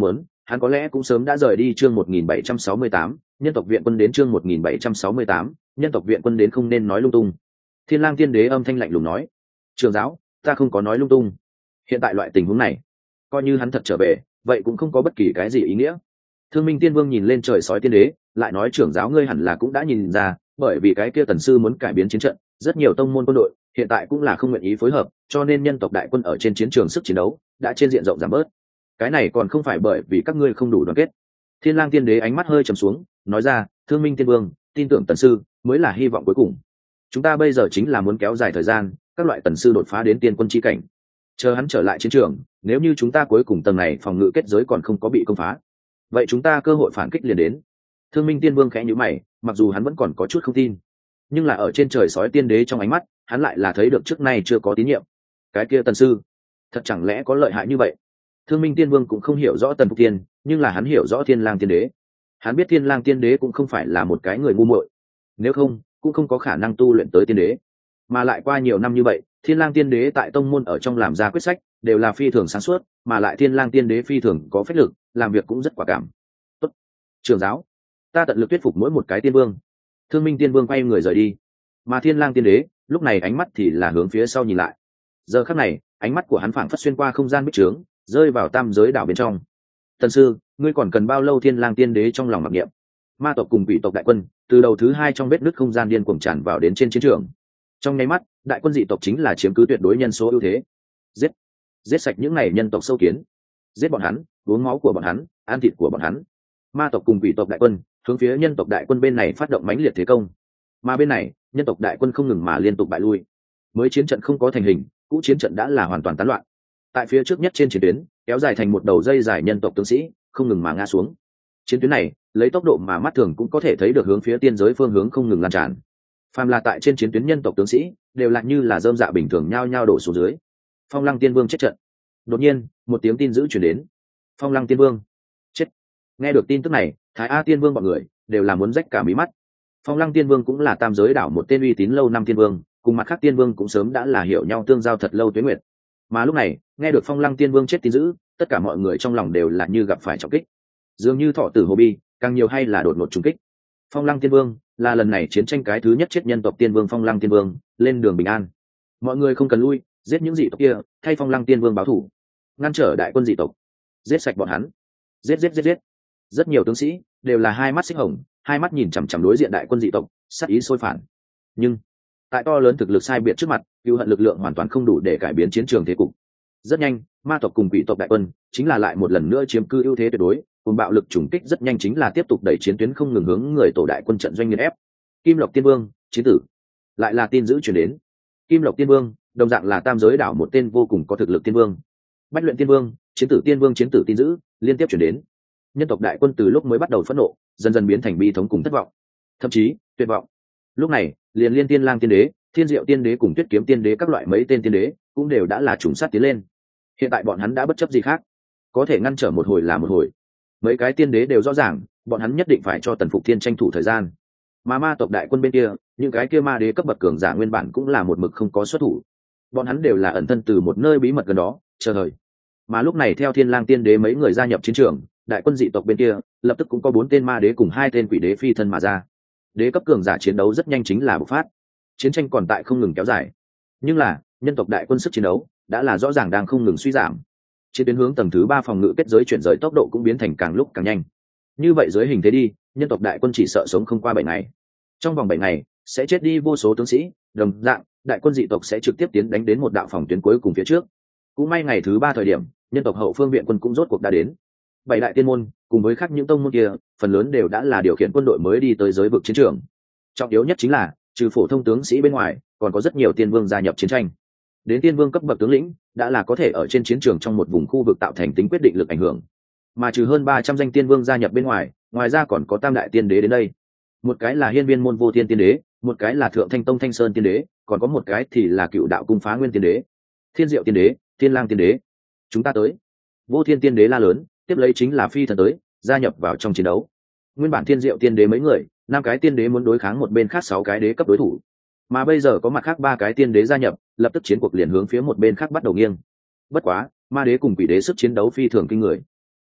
hắn có lẽ cũng sớm đã rời đi. Chương một nghìn bảy trăm sáu mươi tám, nhân tộc viện quân đến. Chương một nghìn bảy trăm sáu mươi tám, nhân tộc viện quân đến. Không nên nói lung tung. Thiên Lang Tiên Đế âm thanh lạnh lùng nói. Trường giáo, ta không có nói lung tung. Hiện tại loại tình huống này, coi như hắn thật trở về, vậy cũng không có bất kỳ cái gì ý nghĩa. Thương Minh Tiên Vương nhìn lên trời sói tiên đế, lại nói trưởng giáo ngươi hẳn là cũng đã nhìn ra, bởi vì cái kia tần sư muốn cải biến chiến trận, rất nhiều tông môn quân đội hiện tại cũng là không nguyện ý phối hợp, cho nên nhân tộc đại quân ở trên chiến trường sức chiến đấu đã trên diện rộng giảm bớt. Cái này còn không phải bởi vì các ngươi không đủ đoàn kết. Thiên Lang Tiên Đế ánh mắt hơi trầm xuống, nói ra, Thương Minh Tiên Vương, tin tưởng tần sư mới là hy vọng cuối cùng. Chúng ta bây giờ chính là muốn kéo dài thời gian, các loại tần sư đột phá đến tiên quân chi cảnh, chờ hắn trở lại chiến trường, nếu như chúng ta cuối cùng tầng này phòng ngự kết giới còn không có bị công phá, vậy chúng ta cơ hội phản kích liền đến. Thương Minh Tiên Vương khẽ nhíu mày, mặc dù hắn vẫn còn có chút không tin, nhưng là ở trên trời sói tiên đế trong ánh mắt, hắn lại là thấy được trước nay chưa có tín nhiệm. Cái kia tần sư, thật chẳng lẽ có lợi hại như vậy? Thương Minh Tiên Vương cũng không hiểu rõ Tần Phục Tiên, nhưng là hắn hiểu rõ Thiên Lang Tiên Đế. Hắn biết Thiên Lang Tiên Đế cũng không phải là một cái người ngu muội, nếu không, cũng không có khả năng tu luyện tới tiên đế. Mà lại qua nhiều năm như vậy, Thiên Lang Tiên Đế tại tông môn ở trong làm ra quyết sách, đều là phi thường sáng suốt, mà lại Thiên Lang Tiên Đế phi thường có phách lực, làm việc cũng rất quả cảm. Tốt, trưởng giáo, ta tận lực thuyết phục mỗi một cái tiên vương. Thương Minh Tiên Vương quay người rời đi, mà Thiên Lang Tiên Đế lúc này ánh mắt thì là hướng phía sau nhìn lại. Giờ khắc này, ánh mắt của hắn phảng phất xuyên qua không gian bích trướng, rơi vào tam giới đảo bên trong. Tần sư, ngươi còn cần bao lâu? Thiên Lang Tiên Đế trong lòng mặc niệm. Ma tộc cùng quỷ tộc đại quân từ đầu thứ hai trong vết nứt không gian điên cuồng tràn vào đến trên chiến trường. Trong nháy mắt, đại quân dị tộc chính là chiếm cứ tuyệt đối nhân số ưu thế. Giết, giết sạch những này nhân tộc sâu kiến, giết bọn hắn, uống máu của bọn hắn, ăn thịt của bọn hắn. Ma tộc cùng quỷ tộc đại quân hướng phía nhân tộc đại quân bên này phát động mãnh liệt thế công, mà bên này nhân tộc đại quân không ngừng mà liên tục bại lui. Mới chiến trận không có thành hình, cũ chiến trận đã là hoàn toàn tán loạn. Tại phía trước nhất trên chiến tuyến, kéo dài thành một đầu dây dài nhân tộc tướng sĩ không ngừng mà ngã xuống. Chiến tuyến này lấy tốc độ mà mắt thường cũng có thể thấy được hướng phía tiên giới phương hướng không ngừng lan tràn. Phàm là tại trên chiến tuyến nhân tộc tướng sĩ đều lại như là dơm dạ bình thường nhao nhao đổ xuống dưới. Phong Lăng Tiên Vương chết trận. Đột nhiên, một tiếng tin dữ truyền đến. Phong Lăng Tiên Vương chết. Nghe được tin tức này, Thái A Tiên Vương bọn người đều là muốn rách cả mí mắt. Phong Lăng Tiên Vương cũng là tam giới đảo một tên uy tín lâu năm tiên vương, cùng mặt khác tiên vương cũng sớm đã là hiểu nhau tương giao thật lâu tuế nguyệt. Mà lúc này, nghe được Phong Lăng Tiên Vương chết tin dữ, tất cả mọi người trong lòng đều là như gặp phải trọng kích. Dường như thọ tử hồ bi, càng nhiều hay là đột ngột trùng kích. Phong Lăng Tiên Vương là lần này chiến tranh cái thứ nhất chết nhân tộc tiên vương Phong Lăng Tiên Vương, lên đường bình an. Mọi người không cần lui, giết những dị tộc kia, thay Phong Lăng Tiên Vương báo thù, ngăn trở đại quân dị tộc, giết sạch bọn hắn. Giết giết giết giết. Rất nhiều tướng sĩ đều là hai mắt xích hồng, hai mắt nhìn chằm chằm đối diện đại quân dị tộc, sát ý sôi phản. Nhưng tại to lớn thực lực sai biệt trước mặt, cừu hận lực lượng hoàn toàn không đủ để cải biến chiến trường thế cục. Rất nhanh, ma tộc cùng quỷ tộc đại quân chính là lại một lần nữa chiếm cư ưu thế tuyệt đối, cùng bạo lực trùng kích rất nhanh chính là tiếp tục đẩy chiến tuyến không ngừng hướng người tổ đại quân trận doanh nghiền ép. Kim Lộc Tiên Vương chiến tử. Lại là tin dữ truyền đến. Kim Lộc Tiên Vương đồng dạng là tam giới đảo một tên vô cùng có thực lực tiên vương. Bách Luyện Tiên Vương chiến tử. Tiên Vương chiến tử tin dữ liên tiếp truyền đến. Nhân tộc đại quân từ lúc mới bắt đầu phẫn nộ, dần dần biến thành bi thống cùng thất vọng, thậm chí tuyệt vọng. Lúc này, liền Liên Tiên Lang Tiên Đế, Thiên Diệu Tiên Đế cùng Tuyết Kiếm Tiên Đế các loại mấy tên tiên đế cũng đều đã là trùng sát tiến lên. Hiện tại bọn hắn đã bất chấp gì khác, có thể ngăn trở một hồi là một hồi. Mấy cái tiên đế đều rõ ràng, bọn hắn nhất định phải cho Tần Phục Thiên tranh thủ thời gian. Mà ma tộc đại quân bên kia, những cái kia ma đế cấp bậc cường giả nguyên bản cũng là một mực không có xuất thủ. Bọn hắn đều là ẩn thân từ một nơi bí mật gần đó, chờ đợi. Mà lúc này theo Thiên Lang Tiên Đế mấy người gia nhập chiến trường, đại quân dị tộc bên kia lập tức cũng có bốn tên ma đế cùng hai tên quỷ đế phi thân mà ra. Đế cấp cường giả chiến đấu rất nhanh chính là bộc phát. Chiến tranh còn tại không ngừng kéo dài, nhưng là nhân tộc đại quân sức chiến đấu đã là rõ ràng đang không ngừng suy giảm. Chiến tuyến hướng tầng thứ ba phòng ngự kết giới chuyển rời tốc độ cũng biến thành càng lúc càng nhanh. Như vậy dưới hình thế đi, nhân tộc đại quân chỉ sợ sống không qua bảy ngày. Trong vòng bảy ngày sẽ chết đi vô số tướng sĩ, đồng dạng đại quân dị tộc sẽ trực tiếp tiến đánh đến một đạo phòng tuyến cuối cùng phía trước. Cũng may ngày thứ ba thời điểm, nhân tộc hậu phương viện quân cũng rốt cuộc đã đến. Bảy đại tiên môn cùng với khác những tông môn kia, phần lớn đều đã là điều khiển quân đội mới đi tới giới vực chiến trường. Trọng yếu nhất chính là, trừ phổ thông tướng sĩ bên ngoài, còn có rất nhiều tiên vương gia nhập chiến tranh. Đến tiên vương cấp bậc tướng lĩnh, đã là có thể ở trên chiến trường trong một vùng khu vực tạo thành tính quyết định lực ảnh hưởng. Mà trừ hơn ba trăm danh tiên vương gia nhập bên ngoài, ngoài ra còn có tam đại tiên đế đến đây. Một cái là Hiên Viên môn Vô Thiên tiên đế, một cái là Thượng Thanh tông Thanh Sơn tiên đế, còn có một cái thì là Cựu đạo cung Phá Nguyên tiên đế, Thiên Diệu tiên đế, Thiên Lang tiên đế. Chúng ta tới. Vô Thiên tiên đế la lớn, tiếp lấy chính là phi thần tới, gia nhập vào trong chiến đấu. Nguyên bản Thiên Diệu tiên đế mấy người, năm cái tiên đế muốn đối kháng một bên khác sáu cái đế cấp đối thủ, mà bây giờ có mặt khác ba cái tiên đế gia nhập, lập tức chiến cuộc liền hướng phía một bên khác bắt đầu nghiêng. Bất quá, ma đế cùng quỷ đế sức chiến đấu phi thường kinh người.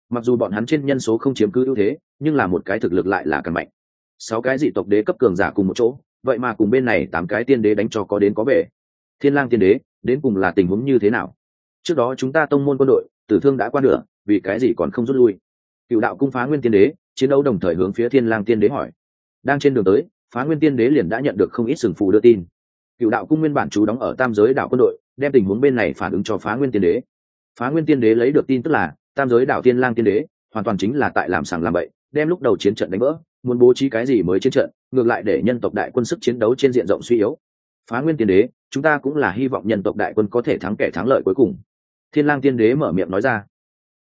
mặc dù bọn hắn trên nhân số không chiếm cứ ưu thế nhưng là một cái thực lực lại là càng mạnh. Sáu cái dị tộc đế cấp cường giả cùng một chỗ, vậy mà cùng bên này tám cái tiên đế đánh cho có đến có về. Thiên lang tiên đế đến cùng là tình huống như thế nào? Trước đó chúng ta tông môn quân đội tử thương đã qua nửa, vì cái gì còn không rút lui? Cựu đạo cung Phá Nguyên tiên đế chiến đấu đồng thời hướng phía Thiên lang tiên đế hỏi. Đang trên đường tới, Phá Nguyên tiên đế liền đã nhận được không ít sừng phù đưa tin. Cựu đạo cung nguyên bản trú đóng ở tam giới đảo quân đội đem tình huống bên này phản ứng cho Phá Nguyên tiên đế. Phá Nguyên tiên đế lấy được tin tức là tam giới đảo Thiên lang tiên đế hoàn toàn chính là tại làm sàng làm bậy, đem lúc đầu chiến trận đánh vỡ, muốn bố trí cái gì mới chiến trận, ngược lại để nhân tộc đại quân sức chiến đấu trên diện rộng suy yếu. Phá Nguyên tiên đế, chúng ta cũng là hy vọng nhân tộc đại quân có thể thắng kẻ thắng lợi cuối cùng. Thiên lang tiên đế mở miệng nói ra.